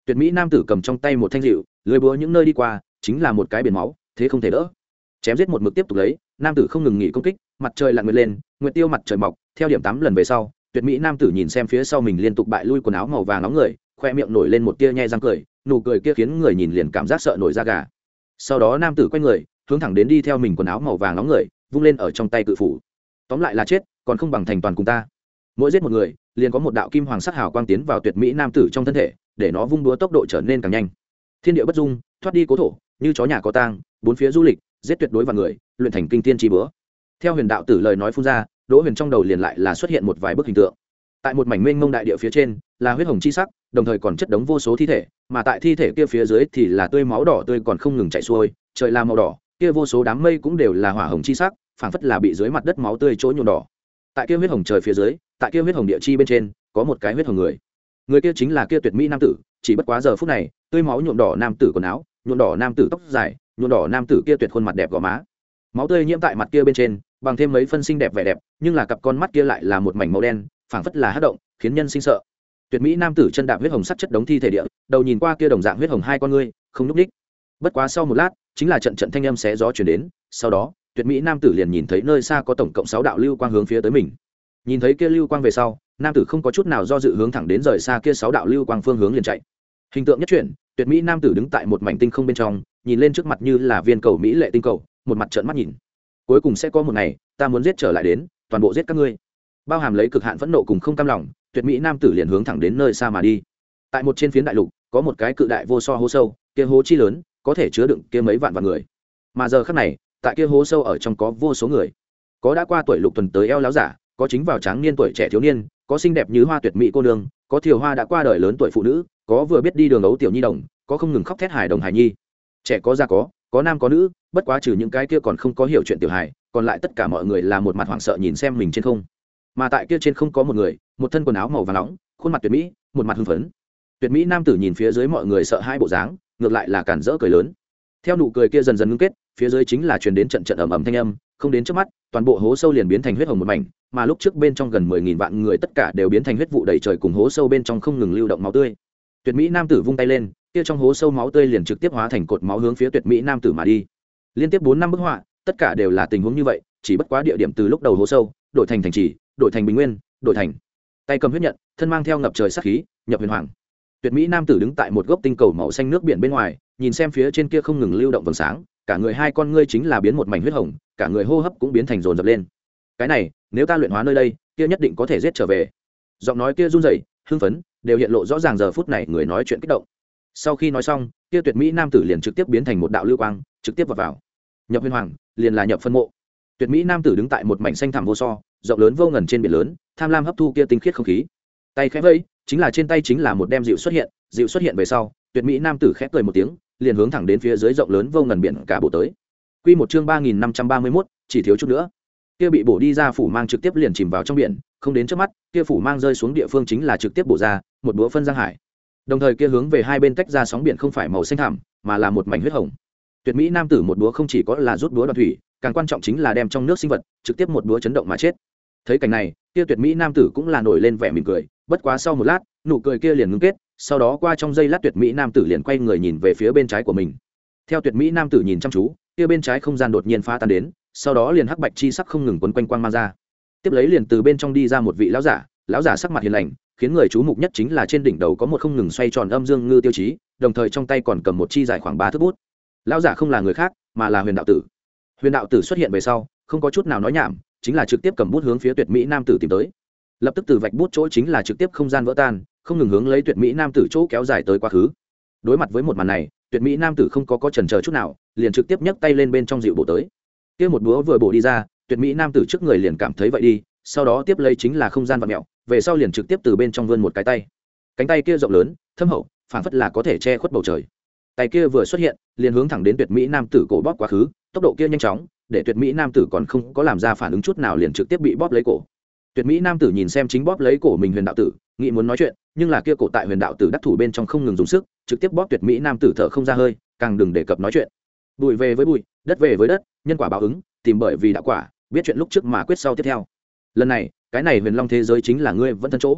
Tuyệt mỹ nam tử cầm trong tay một thanh dịu, lưỡi búa những nơi đi qua chính là một cái biển máu, thế không thể đỡ. Chém giết một mực tiếp tục lấy, nam tử không ngừng nghỉ công kích, mặt trời lặn nguyệt lên, nguyệt tiêu mặt trời mọc, theo điểm tám lần về sau, tuyệt mỹ nam tử nhìn xem phía sau mình liên tục bại lui quần áo màu vàng nóng người, khoe miệng nổi lên một tia nhe răng cười, nụ cười kia khiến người nhìn liền cảm giác sợ nổi da gà. Sau đó nam tử quay người, hướng thẳng đến đi theo mình quần áo màu vàng nóng người, vung lên ở trong tay cự phủ. Tóm lại là chết, còn không bằng thành toàn cùng ta. Mỗi giết một người, liền có một đạo kim hoàng sắc hào quang tiến vào tuyệt mỹ nam tử trong thân thể, để nó vung đúa tốc độ trở nên càng nhanh. Thiên địa bất dung, thoát đi cố thổ, như chó nhà có tang, bốn phía du lịch, giết tuyệt đối vào người, luyện thành kinh tiên chi búa. Theo huyền đạo tử lời nói phun ra, Đỗ Huyền trong đầu liền lại là xuất hiện một vài bức hình tượng. Tại một mảnh mênh mông đại địa phía trên là huyết hồng chi sắc, đồng thời còn chất đống vô số thi thể, mà tại thi thể kia phía dưới thì là tươi máu đỏ tươi còn không ngừng chảy xuôi, trời là màu đỏ, kia vô số đám mây cũng đều là hỏa hồng chi sắc, phảng phất là bị dưới mặt đất máu tươi chỗ nhuộm đỏ. Tại kia huyết hồng trời phía dưới, tại kia huyết hồng địa chi bên trên, có một cái huyết hồng người. Người kia chính là kia tuyệt mỹ nam tử, chỉ bất quá giờ phút này, tươi máu nhuộm đỏ nam tử quần áo, nhuộm đỏ nam tử tóc dài, nhuộm đỏ nam tử kia tuyệt khuôn mặt đẹp gò má. Máu tươi nhiễm tại mặt kia bên trên, bằng thêm mấy phân xinh đẹp vẻ đẹp, nhưng là cặp con mắt kia lại là một mảnh màu đen, phảng phất là hắc động, khiến nhân sinh sợ. Tuyệt mỹ nam tử chân đạp huyết hồng sắt chất đống thi thể địa, đầu nhìn qua kia đồng dạng huyết hồng hai con ngươi, không nhúc nhích. Bất quá sau một lát, chính là trận trận thanh âm xé gió truyền đến, sau đó, tuyệt mỹ nam tử liền nhìn thấy nơi xa có tổng cộng sáu đạo lưu quang hướng phía tới mình. Nhìn thấy kia lưu quang về sau, nam tử không có chút nào do dự hướng thẳng đến rời xa kia sáu đạo lưu quang phương hướng liền chạy. Hình tượng nhất chuyển, tuyệt mỹ nam tử đứng tại một mảnh tinh không bên trong, nhìn lên trước mặt như là viên cầu mỹ lệ tinh cầu, một mặt trợn mắt nhìn. Cuối cùng sẽ có một ngày, ta muốn giết trở lại đến, toàn bộ giết các ngươi. Bao hàm lấy cực hạn phẫn nộ cùng không cam lòng, tuyệt mỹ nam tử liền hướng thẳng đến nơi xa mà đi. Tại một trên phiến đại lục, có một cái cự đại vô so hố sâu, kia hố chi lớn, có thể chứa đựng kia mấy vạn vạn người. Mà giờ khắc này, tại kia hố sâu ở trong có vô số người. Có đã qua tuổi lục tuần tới eo láo giả, có chính vào tráng niên tuổi trẻ thiếu niên, có xinh đẹp như hoa tuyệt mỹ cô nương, có thiều hoa đã qua đời lớn tuổi phụ nữ, có vừa biết đi đường ấu tiểu nhi đồng, có không ngừng khóc thét hài đồng hài nhi. Trẻ có già có, có nam có nữ, bất quá trừ những cái kia còn không có hiểu chuyện tiểu hài, còn lại tất cả mọi người là một mặt hoảng sợ nhìn xem mình trên không. Mà tại kia trên không có một người, một thân quần áo màu vàng nóng, khuôn mặt tuyệt mỹ, một mặt hưng phấn. Tuyệt mỹ nam tử nhìn phía dưới mọi người sợ hãi bộ dáng, ngược lại là cản rỡ cười lớn. Theo nụ cười kia dần dần ngưng kết, phía dưới chính là truyền đến trận trận ầm ầm thanh âm, không đến trước mắt, toàn bộ hố sâu liền biến thành huyết hồng một mảnh, mà lúc trước bên trong gần mười nghìn vạn người tất cả đều biến thành huyết vụ đầy trời cùng hố sâu bên trong không ngừng lưu động máu tươi. Tuyệt mỹ nam tử vung tay lên, kia trong hố sâu máu tươi liền trực tiếp hóa thành cột máu hướng phía tuyệt mỹ nam tử mà đi. Liên tiếp bốn năm bức họa, tất cả đều là tình huống như vậy, chỉ bất quá địa điểm từ lúc đầu hố sâu, đổi thành thành trì, đổi thành bình nguyên, đổi thành. Tay cầm huyết nhận, thân mang theo ngập trời sát khí, nhập huyền hoàng. Tuyệt mỹ nam tử đứng tại một gốc tinh cầu màu xanh nước biển bên ngoài, nhìn xem phía trên kia không ngừng lưu động vầng sáng, cả người hai con ngươi chính là biến một mảnh huyết hồng, cả người hô hấp cũng biến thành dồn dập lên. Cái này, nếu ta luyện hóa nơi đây, kia nhất định có thể giết trở về. Giọng nói kia run rẩy, hưng phấn, đều hiện lộ rõ ràng giờ phút này người nói chuyện kích động. Sau khi nói xong, kia tuyệt mỹ nam tử liền trực tiếp biến thành một đạo lưu quang, trực tiếp vào vào. Nhập huyền hoàng, liền là nhập phân mộ. Tuyệt mỹ nam tử đứng tại một mảnh xanh thẳm vô so, rộng lớn vô ngần trên biển lớn, tham lam hấp thu kia tinh khiết không khí. Tay khẽ vẫy, chính là trên tay chính là một đem dịu xuất hiện, dịu xuất hiện về sau, tuyệt mỹ nam tử khẽ cười một tiếng, liền hướng thẳng đến phía dưới rộng lớn vô ngần biển cả bộ tới. Quy một chương ba nghìn năm trăm ba mươi mốt, chỉ thiếu chút nữa. Kia bị bổ đi ra phủ mang trực tiếp liền chìm vào trong biển, không đến trước mắt, kia phủ mang rơi xuống địa phương chính là trực tiếp bổ ra, một búa phân giang hải. Đồng thời kia hướng về hai bên tách ra sóng biển không phải màu xanh thẳm, mà là một mảnh huyết hồng. Tuyệt mỹ nam tử một búa không chỉ có là rút búa đoạn thủy, càng quan trọng chính là đem trong nước sinh vật trực tiếp một búa chấn động mà chết. Thấy cảnh này, kia tuyệt mỹ nam tử cũng là nổi lên vẻ mỉm cười, bất quá sau một lát, nụ cười kia liền ngưng kết, sau đó qua trong giây lát tuyệt mỹ nam tử liền quay người nhìn về phía bên trái của mình. Theo tuyệt mỹ nam tử nhìn chăm chú, kia bên trái không gian đột nhiên phá tan đến, sau đó liền hắc bạch chi sắc không ngừng quấn quanh quang mang ra. Tiếp lấy liền từ bên trong đi ra một vị lão giả, lão giả sắc mặt hiền lành, khiến người chú mục nhất chính là trên đỉnh đầu có một không ngừng xoay tròn âm dương ngư tiêu chí, đồng thời trong tay còn cầm một chi dài khoảng ba thước bút. Lão giả không là người khác, mà là Huyền đạo tử. Huyền đạo tử xuất hiện về sau, không có chút nào nói nhảm, chính là trực tiếp cầm bút hướng phía tuyệt mỹ nam tử tìm tới. Lập tức từ vạch bút chỗ chính là trực tiếp không gian vỡ tan, không ngừng hướng lấy tuyệt mỹ nam tử chỗ kéo dài tới quá khứ. Đối mặt với một màn này, tuyệt mỹ nam tử không có có chần chờ chút nào, liền trực tiếp nhấc tay lên bên trong dịu bổ tới. Kia một búa vừa bổ đi ra, tuyệt mỹ nam tử trước người liền cảm thấy vậy đi, sau đó tiếp lấy chính là không gian vặn mèo, về sau liền trực tiếp từ bên trong vươn một cái tay. Cánh tay kia rộng lớn, thâm hậu, phảng phất là có thể che khuất bầu trời. Tay kia vừa xuất hiện, liền hướng thẳng đến tuyệt mỹ nam tử cổ bóp quá khứ, tốc độ kia nhanh chóng, để tuyệt mỹ nam tử còn không có làm ra phản ứng chút nào liền trực tiếp bị bóp lấy cổ. Tuyệt mỹ nam tử nhìn xem chính bóp lấy cổ mình Huyền đạo tử, nghĩ muốn nói chuyện, nhưng là kia cổ tại Huyền đạo tử đắc thủ bên trong không ngừng dùng sức, trực tiếp bóp tuyệt mỹ nam tử thở không ra hơi, càng đừng đề cập nói chuyện. Bụi về với bụi, đất về với đất, nhân quả báo ứng, tìm bởi vì đạo quả, biết chuyện lúc trước mà quyết sau tiếp theo. Lần này, cái này Huyền Long thế giới chính là ngươi vẫn thân chỗ.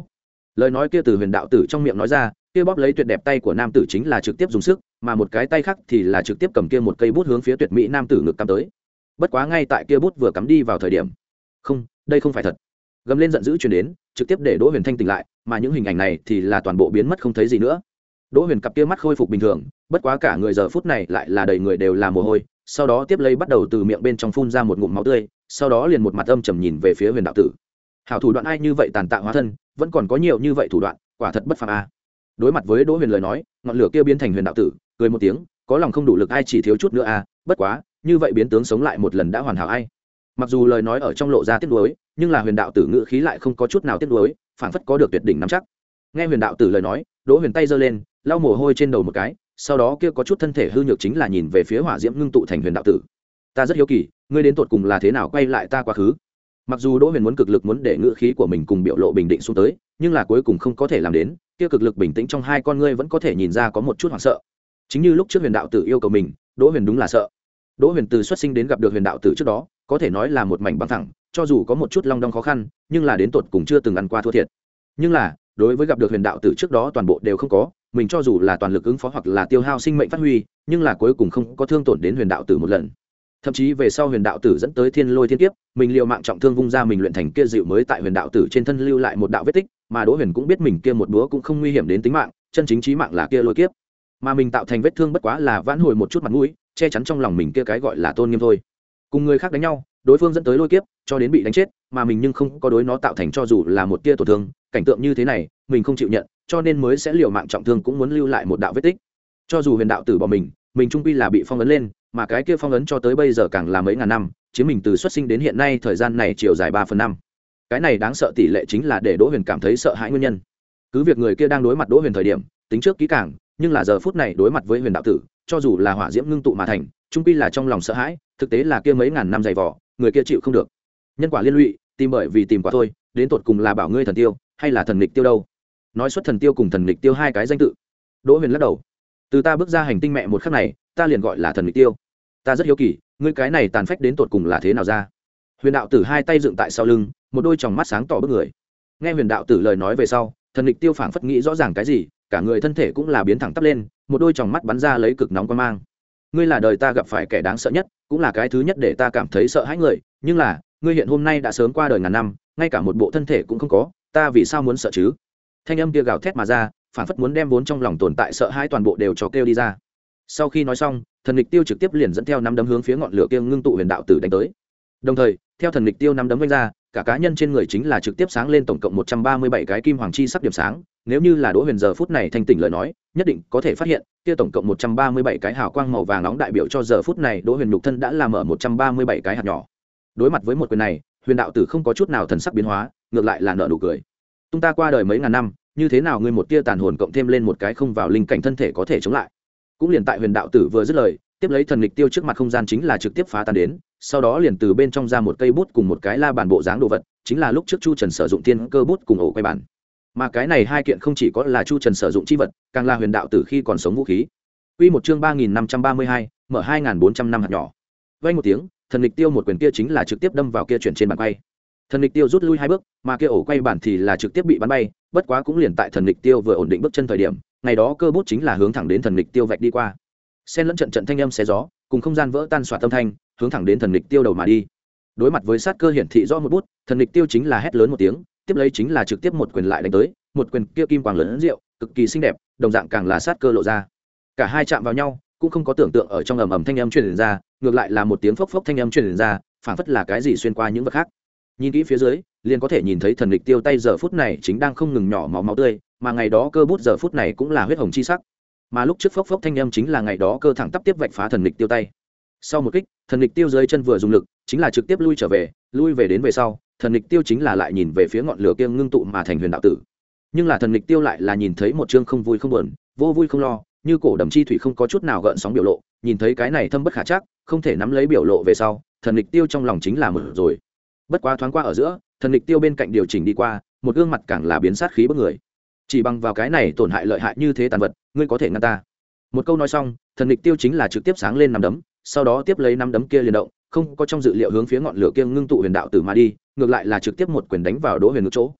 lời nói kia từ huyền đạo tử trong miệng nói ra, kia bóp lấy tuyệt đẹp tay của nam tử chính là trực tiếp dùng sức, mà một cái tay khác thì là trực tiếp cầm kia một cây bút hướng phía tuyệt mỹ nam tử ngực cắm tới. Bất quá ngay tại kia bút vừa cắm đi vào thời điểm, không, đây không phải thật. Gầm lên giận dữ truyền đến, trực tiếp để Đỗ Huyền thanh tỉnh lại, mà những hình ảnh này thì là toàn bộ biến mất không thấy gì nữa. Đỗ Huyền cặp kia mắt khôi phục bình thường, bất quá cả người giờ phút này lại là đầy người đều là mồ hôi, sau đó tiếp lấy bắt đầu từ miệng bên trong phun ra một ngụm máu tươi, sau đó liền một mặt âm trầm nhìn về phía Huyền đạo tử. Hảo thủ đoạn ai như vậy tàn tạ hóa thân, vẫn còn có nhiều như vậy thủ đoạn, quả thật bất phàm a. Đối mặt với Đỗ Huyền lời nói, ngọn lửa kia biến thành Huyền đạo tử, cười một tiếng, có lòng không đủ lực ai chỉ thiếu chút nữa a, bất quá, như vậy biến tướng sống lại một lần đã hoàn hảo ai. Mặc dù lời nói ở trong lộ ra tiếc nuối, nhưng là Huyền đạo tử ngữ khí lại không có chút nào tiếc nuối, phảng phất có được tuyệt đỉnh nắm chắc. Nghe Huyền đạo tử lời nói, Đỗ Huyền tay giơ lên, lau mồ hôi trên đầu một cái, sau đó kia có chút thân thể hư nhược chính là nhìn về phía hỏa diễm ngưng tụ thành Huyền đạo tử. Ta rất hiếu kỳ, ngươi đến tột cùng là thế nào quay lại ta quá khứ? Mặc dù Đỗ Huyền muốn cực lực muốn để ngữ khí của mình cùng biểu lộ bình định xuống tới, nhưng là cuối cùng không có thể làm đến, kia cực lực bình tĩnh trong hai con ngươi vẫn có thể nhìn ra có một chút hoảng sợ. Chính như lúc trước Huyền đạo tử yêu cầu mình, Đỗ Huyền đúng là sợ. Đỗ Huyền từ xuất sinh đến gặp được Huyền đạo tử trước đó, có thể nói là một mảnh bằng thẳng, cho dù có một chút long đong khó khăn, nhưng là đến tột cùng chưa từng ăn qua thua thiệt. Nhưng là, đối với gặp được Huyền đạo tử trước đó toàn bộ đều không có, mình cho dù là toàn lực ứng phó hoặc là tiêu hao sinh mệnh phát huy, nhưng là cuối cùng không có thương tổn đến Huyền đạo tử một lần. Thậm chí về sau Huyền đạo tử dẫn tới thiên lôi thiên kiếp, mình liều mạng trọng thương vung ra mình luyện thành kia dịu mới tại Huyền đạo tử trên thân lưu lại một đạo vết tích, mà Đỗ Huyền cũng biết mình kia một búa cũng không nguy hiểm đến tính mạng, chân chính chí mạng là kia lôi kiếp, mà mình tạo thành vết thương bất quá là vãn hồi một chút mặt mũi, che chắn trong lòng mình kia cái gọi là tôn nghiêm thôi. Cùng người khác đánh nhau, đối phương dẫn tới lôi kiếp, cho đến bị đánh chết, mà mình nhưng không có đối nó tạo thành cho dù là một tia tổn thương, cảnh tượng như thế này, mình không chịu nhận, cho nên mới sẽ liều mạng trọng thương cũng muốn lưu lại một đạo vết tích. Cho dù Huyền đạo tử bỏ mình, mình trung quy là bị phong ấn lên, mà cái kia phong ấn cho tới bây giờ càng là mấy ngàn năm, chiếm mình từ xuất sinh đến hiện nay thời gian này chiều dài ba phần năm. Cái này đáng sợ tỷ lệ chính là để Đỗ Huyền cảm thấy sợ hãi nguyên nhân. Cứ việc người kia đang đối mặt Đỗ Huyền thời điểm, tính trước kỹ càng, nhưng là giờ phút này đối mặt với Huyền đạo tử, cho dù là hỏa diễm ngưng tụ mà thành, trung quy là trong lòng sợ hãi, thực tế là kia mấy ngàn năm dày vò, người kia chịu không được. Nhân quả liên lụy, tìm bởi vì tìm quả thôi, đến tột cùng là bảo ngươi thần tiêu, hay là thần nghịch tiêu đâu? Nói xuất thần tiêu cùng thần nghịch tiêu hai cái danh tự. Đỗ Huyền lắc đầu. Từ ta bước ra hành tinh mẹ một khắc này, ta liền gọi là thần nghịch tiêu. Ta rất hiếu kỳ, ngươi cái này tàn phách đến tột cùng là thế nào ra? Huyền đạo tử hai tay dựng tại sau lưng, một đôi tròng mắt sáng tỏ bức người. Nghe Huyền đạo tử lời nói về sau, thần nghịch tiêu phảng phất nghĩ rõ ràng cái gì, cả người thân thể cũng là biến thẳng tắp lên, một đôi tròng mắt bắn ra lấy cực nóng quan mang. Ngươi là đời ta gặp phải kẻ đáng sợ nhất, cũng là cái thứ nhất để ta cảm thấy sợ hãi người, nhưng là, ngươi hiện hôm nay đã sớm qua đời ngàn năm, ngay cả một bộ thân thể cũng không có, ta vì sao muốn sợ chứ? Thanh âm kia gào thét mà ra, phảng phất muốn đem vốn trong lòng tồn tại sợ hãi toàn bộ đều cho kêu đi ra. Sau khi nói xong, thần nghịch tiêu trực tiếp liền dẫn theo năm đấm hướng phía ngọn lửa kia ngưng tụ Huyền đạo tử đánh tới. Đồng thời, theo thần nghịch tiêu năm đấm vung ra, cả cá nhân trên người chính là trực tiếp sáng lên tổng cộng một trăm ba mươi bảy cái kim hoàng chi sắc điểm sáng, nếu như là Đỗ Huyền giờ phút này thanh tỉnh lời nói, nhất định có thể phát hiện, kia tổng cộng một trăm ba mươi bảy cái hào quang màu vàng nóng đại biểu cho giờ phút này Đỗ Huyền nhục thân đã làm ở một trăm ba mươi bảy cái hạt nhỏ. Đối mặt với một quyền này, Huyền đạo tử không có chút nào thần sắc biến hóa, ngược lại là nở nụ cười. Tung ta qua đời mấy ngàn năm, như thế nào ngươi một tia tàn hồn cộng thêm lên một cái không vào linh cảnh thân thể có thể chống lại? Cũng liền tại Huyền đạo tử vừa dứt lời, tiếp lấy thần nghịch tiêu trước mặt không gian chính là trực tiếp phá tan đến, sau đó liền từ bên trong ra một cây bút cùng một cái la bàn bộ dáng đồ vật, chính là lúc trước Chu Trần sử dụng tiên cơ bút cùng ổ quay bản. Mà cái này hai kiện không chỉ có là Chu Trần sử dụng chi vật, càng là Huyền đạo tử khi còn sống vũ khí. Quy một chương ba nghìn năm trăm ba mươi hai, mở hai nghìn bốn trăm năm hạt nhỏ. Vang một tiếng, thần nghịch tiêu một quyền kia chính là trực tiếp đâm vào kia chuyển trên bàn quay. Thần nghịch tiêu rút lui hai bước, mà kia ổ quay bản thì là trực tiếp bị bắn bay, bất quá cũng liền tại thần nghịch tiêu vừa ổn định bước chân thời điểm, ngày đó cơ bút chính là hướng thẳng đến thần nghịch tiêu vạch đi qua. Xen lẫn trận trận thanh âm xé gió, cùng không gian vỡ tan xoạt âm thanh, hướng thẳng đến thần nghịch tiêu đầu mà đi. Đối mặt với sát cơ hiển thị rõ một bút, thần nghịch tiêu chính là hét lớn một tiếng, tiếp lấy chính là trực tiếp một quyền lại đánh tới, một quyền kia kim quang lớn rượu, cực kỳ xinh đẹp, đồng dạng càng là sát cơ lộ ra. Cả hai chạm vào nhau, cũng không có tưởng tượng ở trong ầm ầm thanh âm truyền ra, ngược lại là một tiếng phốc phốc thanh âm truyền ra, phảng phất là cái gì xuyên qua những vật khác. Nhìn kỹ phía dưới, liền có thể nhìn thấy thần nghịch tiêu tay giờ phút này chính đang không ngừng nhỏ máu máu tươi, mà ngày đó cơ bút giờ phút này cũng là huyết hồng chi sắc. Mà lúc trước phốc phốc thanh âm chính là ngày đó cơ thẳng tắp tiếp vạch phá thần nghịch tiêu tay. Sau một kích, thần nghịch tiêu dưới chân vừa dùng lực, chính là trực tiếp lui trở về, lui về đến về sau, thần nghịch tiêu chính là lại nhìn về phía ngọn lửa kia ngưng tụ mà thành Huyền đạo tử. Nhưng là thần nghịch tiêu lại là nhìn thấy một chương không vui không buồn, vô vui không lo, như cổ đầm chi thủy không có chút nào gợn sóng biểu lộ, nhìn thấy cái này thâm bất khả trắc, không thể nắm lấy biểu lộ về sau, thần nghịch tiêu trong lòng chính là mở rồi. Bất quá thoáng qua ở giữa, thần nghịch tiêu bên cạnh điều chỉnh đi qua, một gương mặt càng là biến sát khí bức người. Chỉ bằng vào cái này tổn hại lợi hại như thế tàn vật, ngươi có thể ngăn ta? Một câu nói xong, thần nghịch tiêu chính là trực tiếp sáng lên nắm đấm, sau đó tiếp lấy nắm đấm kia liền động, không có trong dự liệu hướng phía ngọn lửa kia ngưng tụ Huyền đạo tử mà đi, ngược lại là trực tiếp một quyền đánh vào Đỗ Huyền ngực chỗ.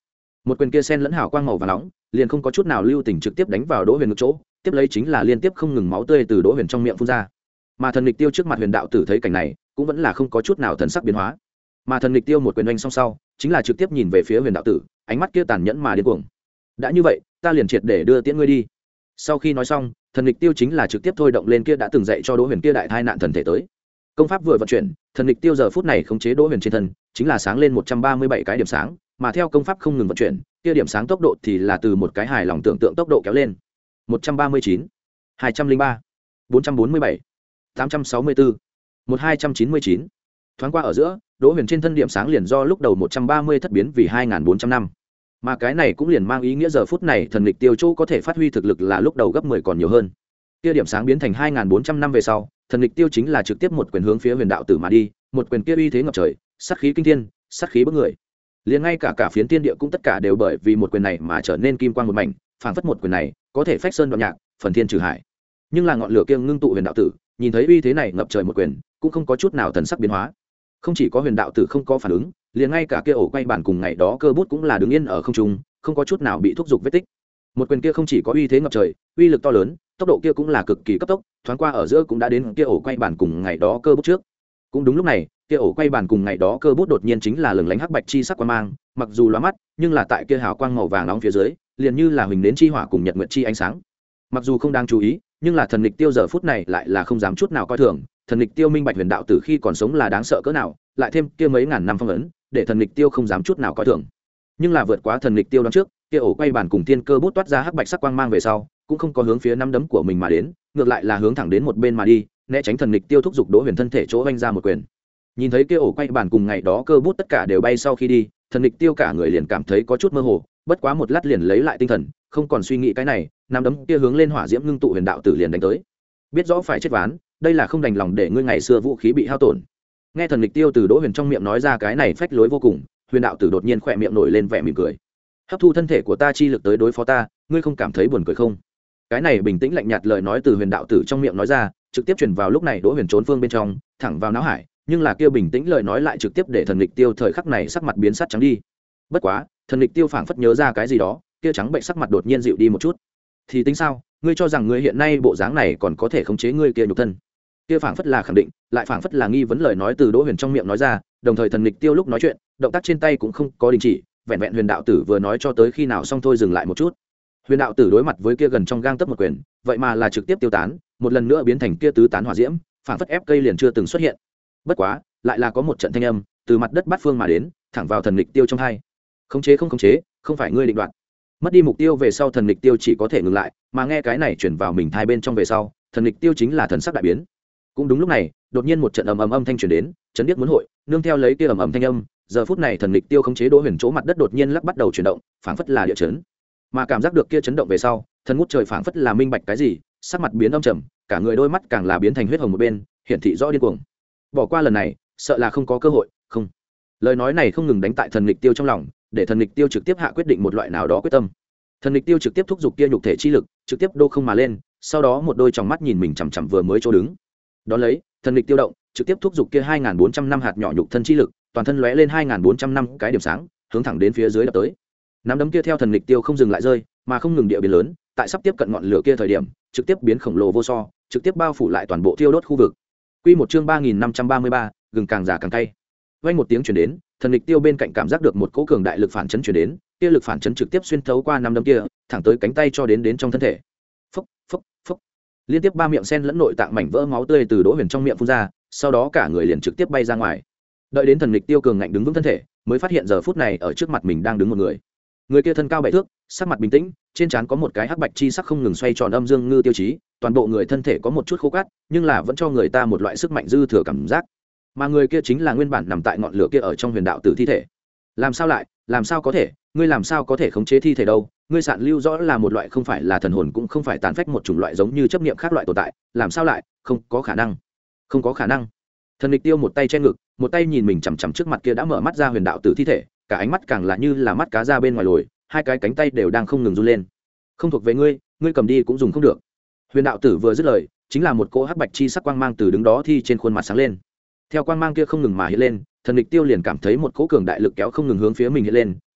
một quyền kia sen lẫn hào quang màu và nóng liền không có chút nào lưu tình trực tiếp đánh vào Đỗ Huyền ngực chỗ, tiếp lấy chính là liên tiếp không ngừng máu tươi từ Đỗ Huyền trong miệng phun ra. Mà thần nghịch tiêu trước mặt Huyền đạo tử thấy cảnh này cũng vẫn là không có chút nào thần sắc biến hóa, mà thần nghịch tiêu một quyền đánh xong sau chính là trực tiếp nhìn về phía Huyền đạo tử, ánh mắt kia tàn nhẫn mà điên cuồng. Đã như vậy ta liền triệt để đưa tiễn ngươi đi. Sau khi nói xong thần nghịch tiêu chính là trực tiếp thôi động lên kia đã từng dạy cho Đỗ Huyền kia đại thai nạn thần thể tới. Công pháp vừa vận chuyển, thần nghịch tiêu giờ phút này khống chế Đỗ Huyền trên thân chính là sáng lên một trăm ba mươi bảy cái điểm sáng, mà theo công pháp không ngừng vận chuyển, kia điểm sáng tốc độ thì là từ một cái hài lòng tưởng tượng tốc độ kéo lên. một trăm ba mươi chín, hai trăm linh ba, bốn trăm bốn mươi bảy, tám trăm sáu mươi tư, một hai trăm chín mươi chín. Thoáng qua ở giữa, Đỗ Huyền trên thân điểm sáng liền do lúc đầu một trăm ba mươi thất biến vì hai nghìn bốn trăm năm. Mà cái này cũng liền mang ý nghĩa giờ phút này thần nghịch tiêu chỗ có thể phát huy thực lực là lúc đầu gấp mười còn nhiều hơn. Kia điểm sáng biến thành hai nghìn bốn trăm năm về sau, thần nghịch tiêu chính là trực tiếp một quyền hướng phía Huyền đạo tử mà đi, một quyền kia uy thế ngập trời, sát khí kinh thiên, sát khí bức người. Liền ngay cả cả phiến thiên địa cũng tất cả đều bởi vì một quyền này mà trở nên kim quang một mảnh, phảng phất một quyền này có thể phách sơn đoạn nhạc, phần thiên trừ hải. Nhưng là ngọn lửa kia ngưng tụ Huyền đạo tử, nhìn thấy uy thế này ngập trời một quyền, cũng không có chút nào thần sắc biến hóa. Không chỉ có Huyền đạo tử không có phản ứng, liền ngay cả kia ổ quay bản cùng ngày đó cơ bút cũng là đứng yên ở không trung, không có chút nào bị thúc giục vết tích. Một quyền kia không chỉ có uy thế ngập trời, uy lực to lớn, tốc độ kia cũng là cực kỳ cấp tốc, thoáng qua ở giữa cũng đã đến kia ổ quay bản cùng ngày đó cơ bút trước. Cũng đúng lúc này, kia ổ quay bản cùng ngày đó cơ bút đột nhiên chính là lừng lánh hắc bạch chi sắc quang mang, mặc dù lóa mắt, nhưng là tại kia hào quang màu vàng nóng phía dưới, liền như là huỳnh đến chi hỏa cùng nhật nguyệt chi ánh sáng. Mặc dù không đáng chú ý, nhưng là thần nghịch tiêu giờ phút này lại là không dám chút nào coi thường, thần nghịch tiêu minh bạch Huyền đạo tử khi còn sống là đáng sợ cỡ nào, lại thêm kia mấy ngàn năm phong ấn, để thần nghịch tiêu không dám chút nào coi thường. Nhưng là vượt quá thần nghịch tiêu đón trước, kia ổ quay bản cùng tiên cơ bút toát ra hắc bạch sắc quang mang về sau, cũng không có hướng phía năm đấm của mình mà đến, ngược lại là hướng thẳng đến một bên mà đi, né tránh thần nghịch tiêu thúc giục Đỗ Huyền thân thể chỗ vanh ra một quyền. Nhìn thấy kia ổ quay bản cùng ngày đó cơ bút tất cả đều bay sau khi đi, thần nghịch tiêu cả người liền cảm thấy có chút mơ hồ, bất quá một lát liền lấy lại tinh thần, không còn suy nghĩ cái này, năm đấm kia hướng lên hỏa diễm ngưng tụ Huyền đạo tử liền đánh tới. Biết rõ phải chết ván, đây là không đành lòng để ngươi ngày xưa vũ khí bị hao tổn. Nghe thần nghịch tiêu từ Đỗ Huyền trong miệng nói ra cái này phách lối vô cùng, Huyền đạo tử đột nhiên khỏe miệng nổi lên vẻ mỉm cười. Hấp thu thân thể của ta chi lực tới đối phó ta, ngươi không cảm thấy buồn cười không? Cái này bình tĩnh lạnh nhạt lời nói từ Huyền đạo tử trong miệng nói ra, trực tiếp truyền vào lúc này Đỗ Huyền trốn phương bên trong, thẳng vào não hải, nhưng là kia bình tĩnh lời nói lại trực tiếp để thần nghịch tiêu thời khắc này sắc mặt biến sắc trắng đi. Bất quá, thần nghịch tiêu phảng phất nhớ ra cái gì đó, kia trắng bệnh sắc mặt đột nhiên dịu đi một chút. Thì tính sao, ngươi cho rằng ngươi hiện nay bộ dáng này còn có thể khống chế ngươi kia nhục thân? Kia phảng phất là khẳng định, lại phảng phất là nghi vấn lời nói từ Đỗ Huyền trong miệng nói ra, đồng thời thần nghịch tiêu lúc nói chuyện, động tác trên tay cũng không có đình chỉ, vẹn vẹn Huyền đạo tử vừa nói cho tới khi nào xong thôi dừng lại một chút. Huyền đạo tử đối mặt với kia gần trong gang tấc một quyền, vậy mà là trực tiếp tiêu tán, một lần nữa biến thành kia tứ tán hỏa diễm, phảng phất ép cây liền chưa từng xuất hiện. Bất quá, lại là có một trận thanh âm từ mặt đất bát phương mà đến, thẳng vào thần nghịch tiêu trong hai. Khống chế không khống chế, không phải ngươi định đoạt. Mất đi mục tiêu về sau thần nghịch tiêu chỉ có thể ngừng lại, mà nghe cái này chuyển vào mình thai bên trong về sau, thần nghịch tiêu chính là thần sắc đại biến. Cũng đúng lúc này, đột nhiên một trận ầm ầm âm thanh truyền đến, chấn điếc muốn hội, nương theo lấy kia ầm ầm thanh âm, giờ phút này thần nghịch tiêu khống chế Đỗ Huyền chỗ mặt đất đột nhiên lắc bắt đầu chuyển động, phảng phất là địa chấn. Mà cảm giác được kia chấn động về sau, thần ngút trời phảng phất là minh bạch cái gì, sắc mặt biến âm trầm, cả người đôi mắt càng là biến thành huyết hồng một bên, hiển thị rõ điên cuồng. Bỏ qua lần này, sợ là không có cơ hội, không. Lời nói này không ngừng đánh tại thần nghịch tiêu trong lòng, để thần nghịch tiêu trực tiếp hạ quyết định một loại nào đó quyết tâm. Thần nghịch tiêu trực tiếp thúc giục kia nhục thể chi lực, trực tiếp đô không mà lên, sau đó một đôi tròng mắt nhìn mình chằm chằm vừa mới chỗ đứng. Đó lấy, thần nghịch tiêu động, trực tiếp thúc giục kia hai nghìn bốn trăm năm hạt nhỏ nhục thân chi lực, toàn thân lóe lên hai nghìn bốn trăm năm cái điểm sáng, hướng thẳng đến phía dưới đập tới. Nắm đấm kia theo thần nghịch tiêu không dừng lại rơi, mà không ngừng địa biến lớn, tại sắp tiếp cận ngọn lửa kia thời điểm, trực tiếp biến khổng lồ vô so, trực tiếp bao phủ lại toàn bộ thiêu đốt khu vực. Quy một chương ba nghìn năm trăm ba mươi ba, gừng càng già càng cay. Vang một tiếng truyền đến, thần nghịch tiêu bên cạnh cảm giác được một cỗ cường đại lực phản chấn truyền đến, kia lực phản chấn trực tiếp xuyên thấu qua năm đấm kia, thẳng tới cánh tay cho đến đến trong thân thể. Phốc, phốc, phốc. Liên tiếp ba miệng sen lẫn nội tạng mảnh vỡ máu tươi từ Đỗ Huyền trong miệng phun ra, sau đó cả người liền trực tiếp bay ra ngoài. Đợi đến thần nghịch tiêu cường ngạnh đứng vững thân thể, mới phát hiện giờ phút này ở trước mặt mình đang đứng một người. Người kia thân cao bảy thước, sắc mặt bình tĩnh, trên trán có một cái hắc bạch chi sắc không ngừng xoay tròn âm dương ngư tiêu chí, toàn bộ người thân thể có một chút khô cát, nhưng là vẫn cho người ta một loại sức mạnh dư thừa cảm giác. Mà người kia chính là nguyên bản nằm tại ngọn lửa kia ở trong Huyền đạo tử thi thể. Làm sao lại, làm sao có thể, ngươi làm sao có thể khống chế thi thể đâu? Ngươi sạn lưu rõ là một loại không phải là thần hồn cũng không phải tàn phách một chủng loại giống như chấp niệm khác loại tồn tại, làm sao lại, không có khả năng. Không có khả năng. Thần nghịch tiêu một tay che ngực, một tay nhìn mình chằm chằm trước mặt kia đã mở mắt ra Huyền đạo tử thi thể, cả ánh mắt càng là như là mắt cá ra bên ngoài lồi, hai cái cánh tay đều đang không ngừng run lên. Không thuộc về ngươi, ngươi cầm đi cũng dùng không được. Huyền đạo tử vừa dứt lời, chính là một cỗ hắc bạch chi sắc quang mang từ đứng đó thi trên khuôn mặt sáng lên. Theo quang mang kia không ngừng mà hiện lên, thần nghịch tiêu liền cảm thấy một cỗ cường đại lực kéo không ngừng hướng phía mình hiện lên,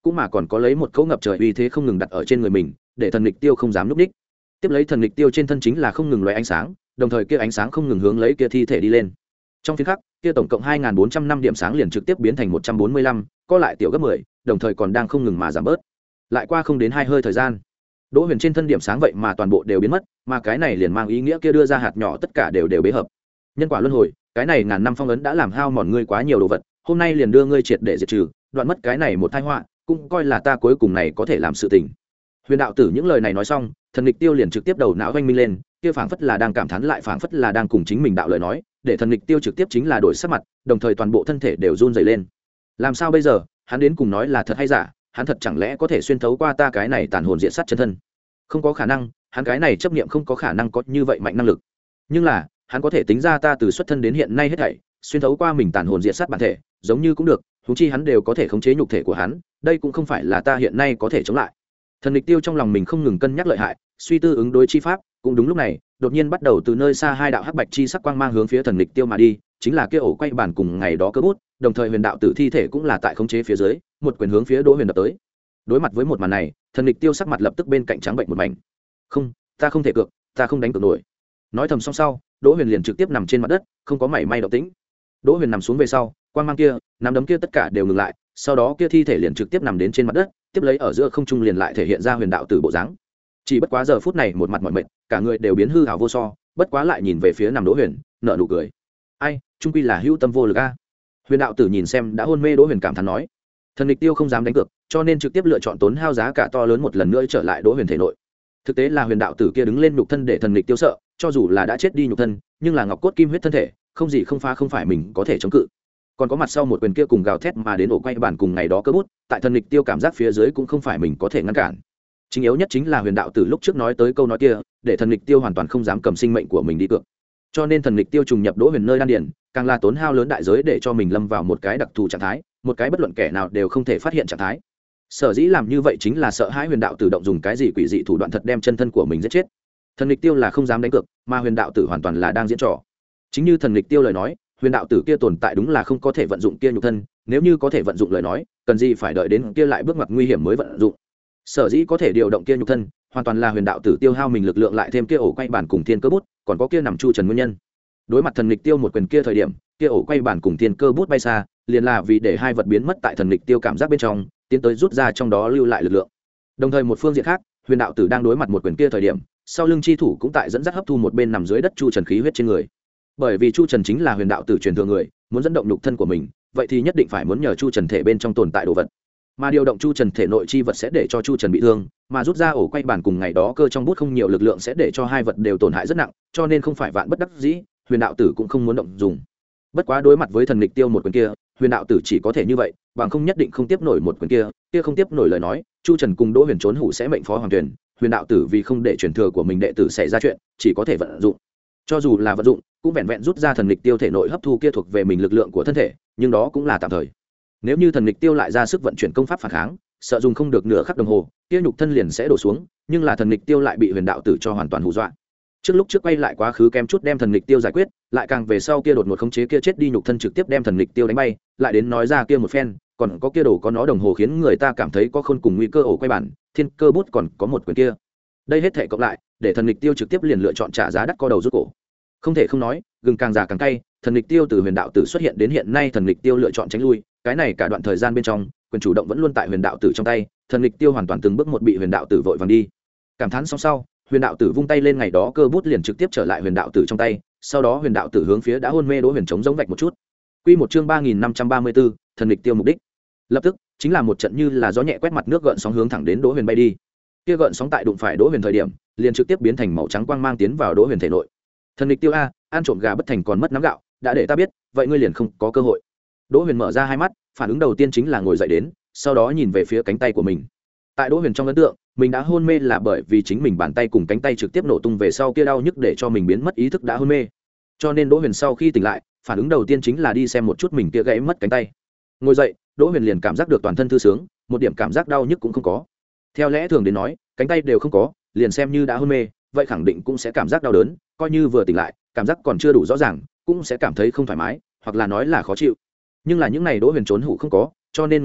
cũng mà còn có lấy một cỗ ngập trời uy thế không ngừng đặt ở trên người mình để thần lịch tiêu không dám núp đích. Tiếp lấy thần lịch tiêu trên thân chính là không ngừng loại ánh sáng, đồng thời kia ánh sáng không ngừng hướng lấy kia thi thể đi lên. Trong phiên khắc kia tổng cộng hai nghìn bốn trăm năm điểm sáng liền trực tiếp biến thành một trăm bốn mươi lăm, có lại tiểu gấp mười, đồng thời còn đang không ngừng mà giảm bớt. Lại qua không đến hai hơi thời gian, Đỗ Huyền trên thân điểm sáng vậy mà toàn bộ đều biến mất, mà cái này liền mang ý nghĩa kia đưa ra hạt nhỏ tất cả đều đều bế hợp. Nhân quả luân hồi, cái này ngàn năm phong ấn đã làm hao mòn ngươi quá nhiều đồ vật, hôm nay liền đưa ngươi triệt để diệt trừ, đoạn mất cái này một tai họa, cũng coi là ta cuối cùng này có thể làm sự tình. Huyền đạo tử những lời này nói xong, thần lịch tiêu liền trực tiếp đầu não oanh minh lên, kia phảng phất là đang cảm thán lại phảng phất là đang cùng chính mình đạo lời nói, để thần lịch tiêu trực tiếp chính là đổi sắc mặt, đồng thời toàn bộ thân thể đều run rẩy lên. Làm sao bây giờ, hắn đến cùng nói là thật hay giả, hắn thật chẳng lẽ có thể xuyên thấu qua ta cái này tàn hồn diện sát chân thân? Không có khả năng, hắn cái này chấp niệm không có khả năng có như vậy mạnh năng lực. Nhưng là, hắn có thể tính ra ta từ xuất thân đến hiện nay hết thảy, xuyên thấu qua mình tàn hồn diện sát bản thể, giống như cũng được, huống chi hắn đều có thể khống chế nhục thể của hắn, đây cũng không phải là ta hiện nay có thể chống lại. Thần lịch tiêu trong lòng mình không ngừng cân nhắc lợi hại, suy tư ứng đối chi pháp, cũng đúng lúc này, đột nhiên bắt đầu từ nơi xa hai đạo hắc bạch chi sắc quang mang hướng phía thần lịch tiêu mà đi, chính là kia ổ quay bản cùng ngày đó cơ bút, đồng thời huyền đạo tử thi thể cũng là tại khống chế phía dưới, một quyền hướng phía Đỗ Huyền đập tới. Đối mặt với một màn này, thần lịch tiêu sắc mặt lập tức bên cạnh trắng bệnh một mảnh. Không, ta không thể cược, ta không đánh cược nổi. Nói thầm xong sau, Đỗ Huyền liền trực tiếp nằm trên mặt đất, không có mảy may động tĩnh. Đỗ Huyền nằm xuống về sau, quang mang kia, nắm đấm kia tất cả đều ngừng lại, sau đó kia thi thể liền trực tiếp nằm đến trên mặt đất, tiếp lấy ở giữa không trung liền lại thể hiện ra huyền đạo tử bộ dáng. Chỉ bất quá giờ phút này một mặt mỏi mệt, cả người đều biến hư ảo vô so, bất quá lại nhìn về phía nằm Đỗ Huyền, nở nụ cười. Ai, trung quy là hữu tâm vô lực a. Huyền đạo tử nhìn xem đã hôn mê Đỗ Huyền cảm thán nói. Thần lịch tiêu không dám đánh cược, cho nên trực tiếp lựa chọn tốn hao giá cả to lớn một lần nữa trở lại Đỗ Huyền thể nội. Thực tế là huyền đạo tử kia đứng lên nhục thân để thần lịch tiêu sợ, cho dù là đã chết đi nhục thân, nhưng là ngọc cốt kim huyết thân thể, không gì không phá không phải mình có thể chống cự. Còn có mặt sau một quyền kia cùng gào thét mà đến ổ quay bản cùng ngày đó cơ bút, tại thần lịch tiêu cảm giác phía dưới cũng không phải mình có thể ngăn cản. Chính yếu nhất chính là huyền đạo tử lúc trước nói tới câu nói kia, để thần lịch tiêu hoàn toàn không dám cầm sinh mệnh của mình đi cược. Cho nên thần lịch tiêu trùng nhập Đỗ Huyền nơi đan điền, càng là tốn hao lớn đại giới để cho mình lâm vào một cái đặc thù trạng thái, một cái bất luận kẻ nào đều không thể phát hiện trạng thái. Sở dĩ làm như vậy chính là sợ hãi huyền đạo tử động dùng cái gì quỷ dị thủ đoạn thật đem chân thân của mình giết chết. Thần lịch tiêu là không dám đánh cược, mà huyền đạo tử hoàn toàn là đang diễn trò. Chính như thần lịch tiêu lời nói, huyền đạo tử kia tồn tại đúng là không có thể vận dụng kia nhục thân, nếu như có thể vận dụng lời nói, cần gì phải đợi đến kia lại bước ngoặt nguy hiểm mới vận dụng. Sở dĩ có thể điều động kia nhục thân, hoàn toàn là huyền đạo tử tiêu hao mình lực lượng lại thêm kia ổ quay bản cùng thiên cơ bút, còn có kia nằm chu trần nguyên nhân. Đối mặt thần lịch tiêu một quyền kia thời điểm, kia ổ quay bản cùng thiên cơ bút bay xa, liền là vì để hai vật biến mất tại thần lịch tiêu cảm giác bên trong, tiến tới rút ra trong đó lưu lại lực lượng. Đồng thời một phương diện khác, huyền đạo tử đang đối mặt một quyền kia thời điểm, sau lưng chi thủ cũng tại dẫn dắt hấp thu một bên nằm dưới đất chu trần khí huyết trên người. Bởi vì chu trần chính là huyền đạo tử truyền thừa người, muốn dẫn động nhục thân của mình, vậy thì nhất định phải muốn nhờ chu trần thể bên trong tồn tại đồ vật, mà điều động chu trần thể nội chi vật sẽ để cho chu trần bị thương, mà rút ra ổ quay bản cùng ngày đó cơ trong bút không nhiều lực lượng sẽ để cho hai vật đều tổn hại rất nặng, cho nên không phải vạn bất đắc dĩ, huyền đạo tử cũng không muốn động dùng. Bất quá đối mặt với thần lịch tiêu một quyền kia, huyền đạo tử chỉ có thể như vậy, bằng không nhất định không tiếp nổi một quyền kia, kia không tiếp nổi lời nói, chu trần cùng Đỗ Huyền trốn hủ sẽ mệnh phó hoàng tuyển, huyền đạo tử vì không để truyền thừa của mình đệ tử xảy ra chuyện, chỉ có thể vận dụng. Cho dù là vận dụng, cũng vẹn vẹn rút ra thần lịch tiêu thể nội hấp thu kia thuộc về mình lực lượng của thân thể, nhưng đó cũng là tạm thời. Nếu như thần lịch tiêu lại ra sức vận chuyển công pháp phản kháng, sợ dùng không được nửa khắc đồng hồ, kia nhục thân liền sẽ đổ xuống, nhưng là thần lịch tiêu lại bị huyền đạo tử cho hoàn toàn hù dọa. Trước lúc trước quay lại quá khứ kém chút đem thần lịch tiêu giải quyết, lại càng về sau kia đột ngột khống chế kia chết đi nhục thân trực tiếp đem thần lịch tiêu đánh bay, lại đến nói ra kia một phen, còn có kia đồ có nó đồng hồ khiến người ta cảm thấy có khôn cùng nguy cơ ổ quay bản, thiên cơ bút còn có một quyền kia. Đây hết thể cộng lại, để thần lịch tiêu trực tiếp liền lựa chọn trả giá đắt co đầu rút cổ. Không thể không nói, gừng càng già càng cay, thần lịch tiêu từ huyền đạo tử xuất hiện đến hiện nay thần lịch tiêu lựa chọn tránh lui, cái này cả đoạn thời gian bên trong, quyền chủ động vẫn luôn tại huyền đạo tử trong tay, thần lịch tiêu hoàn toàn từng bước một bị huyền đạo tử vội vàng đi. Cảm thán xong sau, huyền đạo tử vung tay lên ngày đó cơ bút liền trực tiếp trở lại huyền đạo tử trong tay, sau đó huyền đạo tử hướng phía đã hôn mê Đỗ Huyền chống giống vạch một chút. Quy một chương ba nghìn năm trăm ba mươi bốn, thần lịch tiêu mục đích. Lập tức, chính là một trận như là gió nhẹ quét mặt nước gợn sóng hướng thẳng đến Đỗ Huyền bay đi. Kia gợn sóng tại đụng phải Đỗ Huyền thời điểm, liền trực tiếp biến thành màu trắng quang mang tiến vào Đỗ Huyền thể nội. Thần lịch tiêu a, ăn trộm gà bất thành còn mất nắm gạo, đã để ta biết, vậy ngươi liền không có cơ hội. Đỗ Huyền mở ra hai mắt, phản ứng đầu tiên chính là ngồi dậy đến, sau đó nhìn về phía cánh tay của mình. Tại Đỗ Huyền trong ấn tượng, mình đã hôn mê là bởi vì chính mình bàn tay cùng cánh tay trực tiếp nổ tung về sau kia đau nhức để cho mình biến mất ý thức đã hôn mê. Cho nên Đỗ Huyền sau khi tỉnh lại, phản ứng đầu tiên chính là đi xem một chút mình kia gãy mất cánh tay. Ngồi dậy, Đỗ Huyền liền cảm giác được toàn thân thư sướng, một điểm cảm giác đau nhức cũng không có. Theo lẽ thường đến nói, cánh tay đều không có, liền xem như đã hôn mê, vậy khẳng định cũng sẽ cảm giác đau đớn, coi như vừa tỉnh lại, cảm giác còn chưa đủ rõ ràng, cũng sẽ cảm thấy không thoải mái, hoặc là nói là khó chịu. Nhưng là những này Đỗ Huyền trốn hủ không có, cho nên ngồi dậy,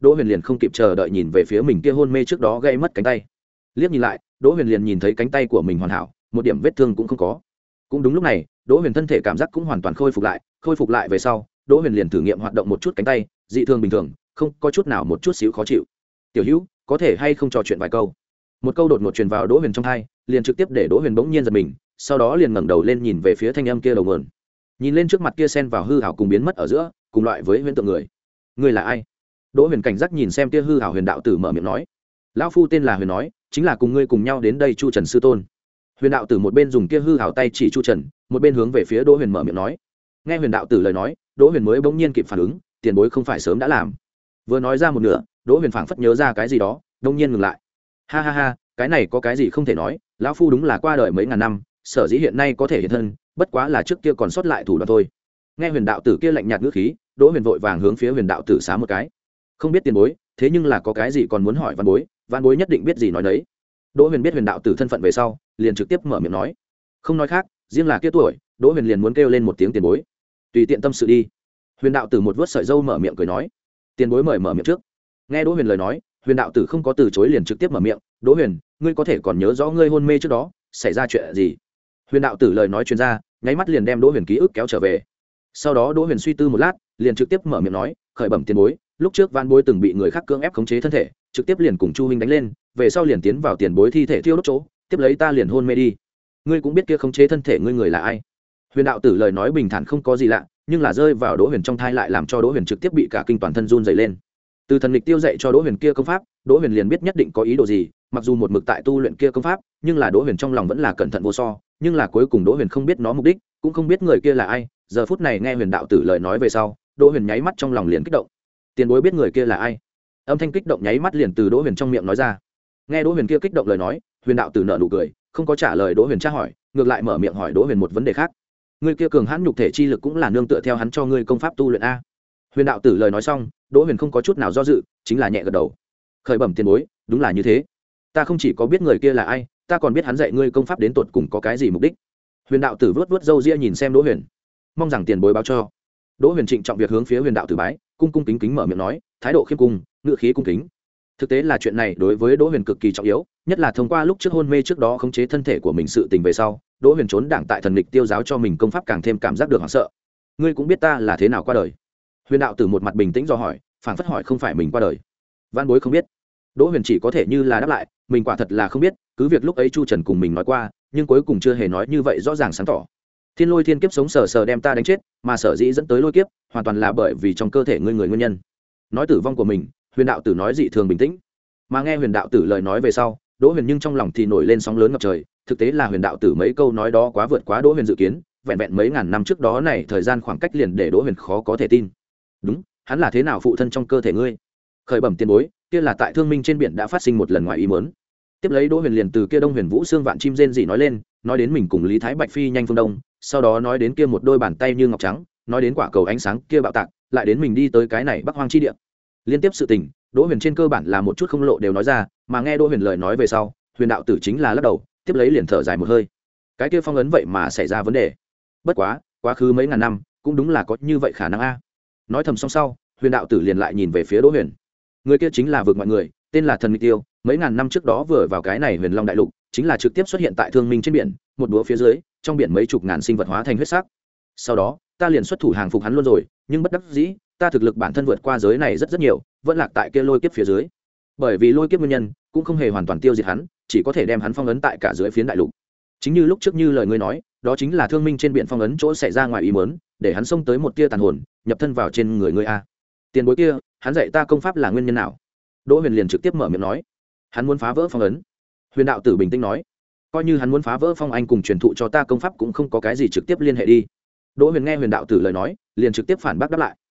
đỗ huyền liền không kịp chờ đợi nhìn về phía mình kia hôn mê trước đó gây mất cánh tay. Liếc nhìn lại, đỗ huyền liền nhìn thấy cánh tay của mình hoàn hảo, một điểm vết thương cũng không có. Cũng đúng lúc này, đỗ huyền thân thể cảm giác cũng hoàn toàn khôi phục lại. Khôi phục lại về sau, đỗ huyền liền thử nghiệm hoạt động một chút cánh tay, dị thường bình thường, không có chút nào một chút xíu khó chịu. Tiểu hữu, có thể hay không trò chuyện vài câu? Một câu đột ngột truyền vào đỗ huyền trong tai, liền trực tiếp để đỗ huyền bỗng nhiên giật mình, sau đó liền ngẩng đầu lên nhìn về phía thanh âm kia đầu nguồn. Nhìn lên trước mặt kia xen vào hư ảo cùng biến mất ở giữa, cùng loại với huyễn tượng người. Người là ai? Đỗ huyền cảnh giác nhìn xem kia hư ảo huyền đạo tử mở miệng nói. Lão phu tên là Huyền nói, chính là cùng ngươi cùng nhau đến đây Chu Trần sư tôn. Huyền đạo tử một bên dùng kia hư ảo tay chỉ Chu Trần, một bên hướng về phía Đỗ Huyền mở miệng nói. Nghe Huyền đạo tử lời nói, Đỗ Huyền mới bỗng nhiên kịp phản ứng, tiền bối không phải sớm đã làm. Vừa nói ra một nửa, Đỗ Huyền phảng phất nhớ ra cái gì đó, đông nhiên ngừng lại. Ha ha ha, cái này có cái gì không thể nói, lão phu đúng là qua đời mấy ngàn năm, sở dĩ hiện nay có thể hiện thân, bất quá là trước kia còn sót lại thủ đoạn thôi. Nghe Huyền đạo tử kia lạnh nhạt ngữ khí, Đỗ Huyền vội vàng hướng phía Huyền đạo tử xá một cái. Không biết tiền bối, thế nhưng là có cái gì còn muốn hỏi văn bối, văn bối nhất định biết gì nói đấy. Đỗ Huyền biết Huyền đạo tử thân phận về sau, liền trực tiếp mở miệng nói. Không nói khác, riêng là kia tuổi, Đỗ Huyền liền muốn kêu lên một tiếng tiền bối. Tùy tiện tâm sự đi. Huyền đạo tử một vớt sợi râu mở miệng cười nói. Tiền bối mời mở miệng trước. Nghe Đỗ Huyền lời nói, Huyền đạo tử không có từ chối liền trực tiếp mở miệng. Đỗ Huyền, ngươi có thể còn nhớ rõ ngươi hôn mê trước đó xảy ra chuyện gì? Huyền đạo tử lời nói truyền ra, nháy mắt liền đem Đỗ Huyền ký ức kéo trở về. Sau đó Đỗ Huyền suy tư một lát, liền trực tiếp mở miệng nói, khởi bẩm tiền bối, lúc trước Van Bối từng bị người khác cưỡng ép khống chế thân thể, trực tiếp liền cùng Chu huynh đánh lên, về sau liền tiến vào tiền bối thi thể thiêu đốt chỗ, tiếp lấy ta liền hôn mê đi. Ngươi cũng biết kia khống chế thân thể ngươi người là ai? Huyền đạo tử lời nói bình thản không có gì lạ, nhưng là rơi vào Đỗ Huyền trong thai lại làm cho Đỗ Huyền trực tiếp bị cả kinh toàn thân run rẩy lên. Từ thần lịch tiêu dạy cho Đỗ Huyền kia công pháp, Đỗ Huyền liền biết nhất định có ý đồ gì, mặc dù một mực tại tu luyện kia công pháp, nhưng là Đỗ Huyền trong lòng vẫn là cẩn thận vô so, nhưng là cuối cùng Đỗ Huyền không biết nó mục đích, cũng không biết người kia là ai. Giờ phút này nghe Huyền đạo tử lời nói về sau, Đỗ Huyền nháy mắt trong lòng liền kích động. Tiền bối biết người kia là ai? Âm thanh kích động nháy mắt liền từ Đỗ Huyền trong miệng nói ra. Nghe Đỗ Huyền kia kích động lời nói, Huyền đạo tử nở nụ cười, không có trả lời Đỗ Huyền tra hỏi, ngược lại mở miệng hỏi Đỗ Huyền một vấn đề khác. Người kia cường hãn nhục thể chi lực cũng là nương tựa theo hắn cho ngươi công pháp tu luyện a? Huyền đạo tử lời nói xong, Đỗ Huyền không có chút nào do dự, chính là nhẹ gật đầu. Khởi bẩm tiền bối, đúng là như thế. Ta không chỉ có biết người kia là ai, ta còn biết hắn dạy ngươi công pháp đến tột cùng có cái gì mục đích. Huyền đạo tử vớt vớt râu ria nhìn xem Đỗ Huyền, mong rằng tiền bối báo cho. Đỗ Huyền trịnh trọng việc hướng phía Huyền đạo tử bái, cung cung kính kính mở miệng nói, thái độ khiêm cung, ngữ khí cung kính. Thực tế là chuyện này đối với Đỗ Huyền cực kỳ trọng yếu, nhất là thông qua lúc trước hôn mê trước đó khống chế thân thể của mình sự tình về sau, Đỗ Huyền trốn đảng tại thần lịch tiêu giáo cho mình công pháp càng thêm cảm giác được hoảng sợ. Ngươi cũng biết ta là thế nào qua đời? Huyền đạo tử một mặt bình tĩnh do hỏi, phảng phất hỏi không phải mình qua đời. Văn bối không biết. Đỗ Huyền chỉ có thể như là đáp lại, mình quả thật là không biết, cứ việc lúc ấy Chu Trần cùng mình nói qua, nhưng cuối cùng chưa hề nói như vậy rõ ràng sáng tỏ. Thiên lôi thiên kiếp sống sờ sờ đem ta đánh chết, mà sở dĩ dẫn tới lôi kiếp, hoàn toàn là bởi vì trong cơ thể ngươi người nguyên nhân. Nói tử vong của mình, Huyền đạo tử nói dị thường bình tĩnh. Mà nghe Huyền đạo tử lời nói về sau, Đỗ Huyền nhưng trong lòng thì nổi lên sóng lớn ngập trời, thực tế là Huyền đạo tử mấy câu nói đó quá vượt quá Đỗ Huyền dự kiến, vẹn vẹn mấy ngàn năm trước đó này thời gian khoảng cách liền để Đỗ Huyền khó có thể tin. Đúng, hắn là thế nào phụ thân trong cơ thể ngươi? Khởi bẩm tiền bối, kia là tại Thương Minh trên biển đã phát sinh một lần ngoài ý muốn. Tiếp lấy Đỗ Huyền liền từ kia Đông Huyền Vũ xương vạn chim rên rỉ nói lên, nói đến mình cùng Lý Thái Bạch phi nhanh phương đông, sau đó nói đến kia một đôi bàn tay như ngọc trắng, nói đến quả cầu ánh sáng kia bạo tạc, lại đến mình đi tới cái này Bắc Hoang chi địa. Liên tiếp sự tình, Đỗ Huyền trên cơ bản là một chút không lộ đều nói ra, mà nghe Đỗ Huyền lời nói về sau, Huyền đạo tử chính là lắc đầu, tiếp lấy liền thở dài một hơi. Cái kia phong ấn vậy mà xảy ra vấn đề. Bất quá, quá khứ mấy ngàn năm, cũng đúng là có như vậy khả năng a. Nói thầm xong sau, Huyền đạo tử liền lại nhìn về phía Đỗ Huyền. Người kia chính là vượt mọi người, tên là Thần Nghịch Tiêu, mấy ngàn năm trước đó vừa vào cái này Huyền Long đại lục, chính là trực tiếp xuất hiện tại Thương Minh trên biển, một búa phía dưới, trong biển mấy chục ngàn sinh vật hóa thành huyết sắc. Sau đó, ta liền xuất thủ hàng phục hắn luôn rồi, nhưng bất đắc dĩ, ta thực lực bản thân vượt qua giới này rất rất nhiều, vẫn lạc tại kia lôi kiếp phía dưới. Bởi vì lôi kiếp nguyên nhân, cũng không hề hoàn toàn tiêu diệt hắn, chỉ có thể đem hắn phong ấn tại cả dưới phiến đại lục. Chính như lúc trước như lời ngươi nói, đó chính là Thương Minh trên biển phong ấn chỗ xảy ra ngoài ý muốn, để hắn xông tới một tia tàn hồn, nhập thân vào trên người ngươi a. Tiền bối kia, hắn dạy ta công pháp là nguyên nhân nào? Đỗ Huyền liền trực tiếp mở miệng nói, hắn muốn phá vỡ phong ấn. Huyền đạo tử bình tĩnh nói, coi như hắn muốn phá vỡ phong anh cùng truyền thụ cho ta công pháp cũng không có cái gì trực tiếp liên hệ đi. Đỗ Huyền nghe Huyền đạo tử lời nói, liền trực tiếp phản bác đáp lại,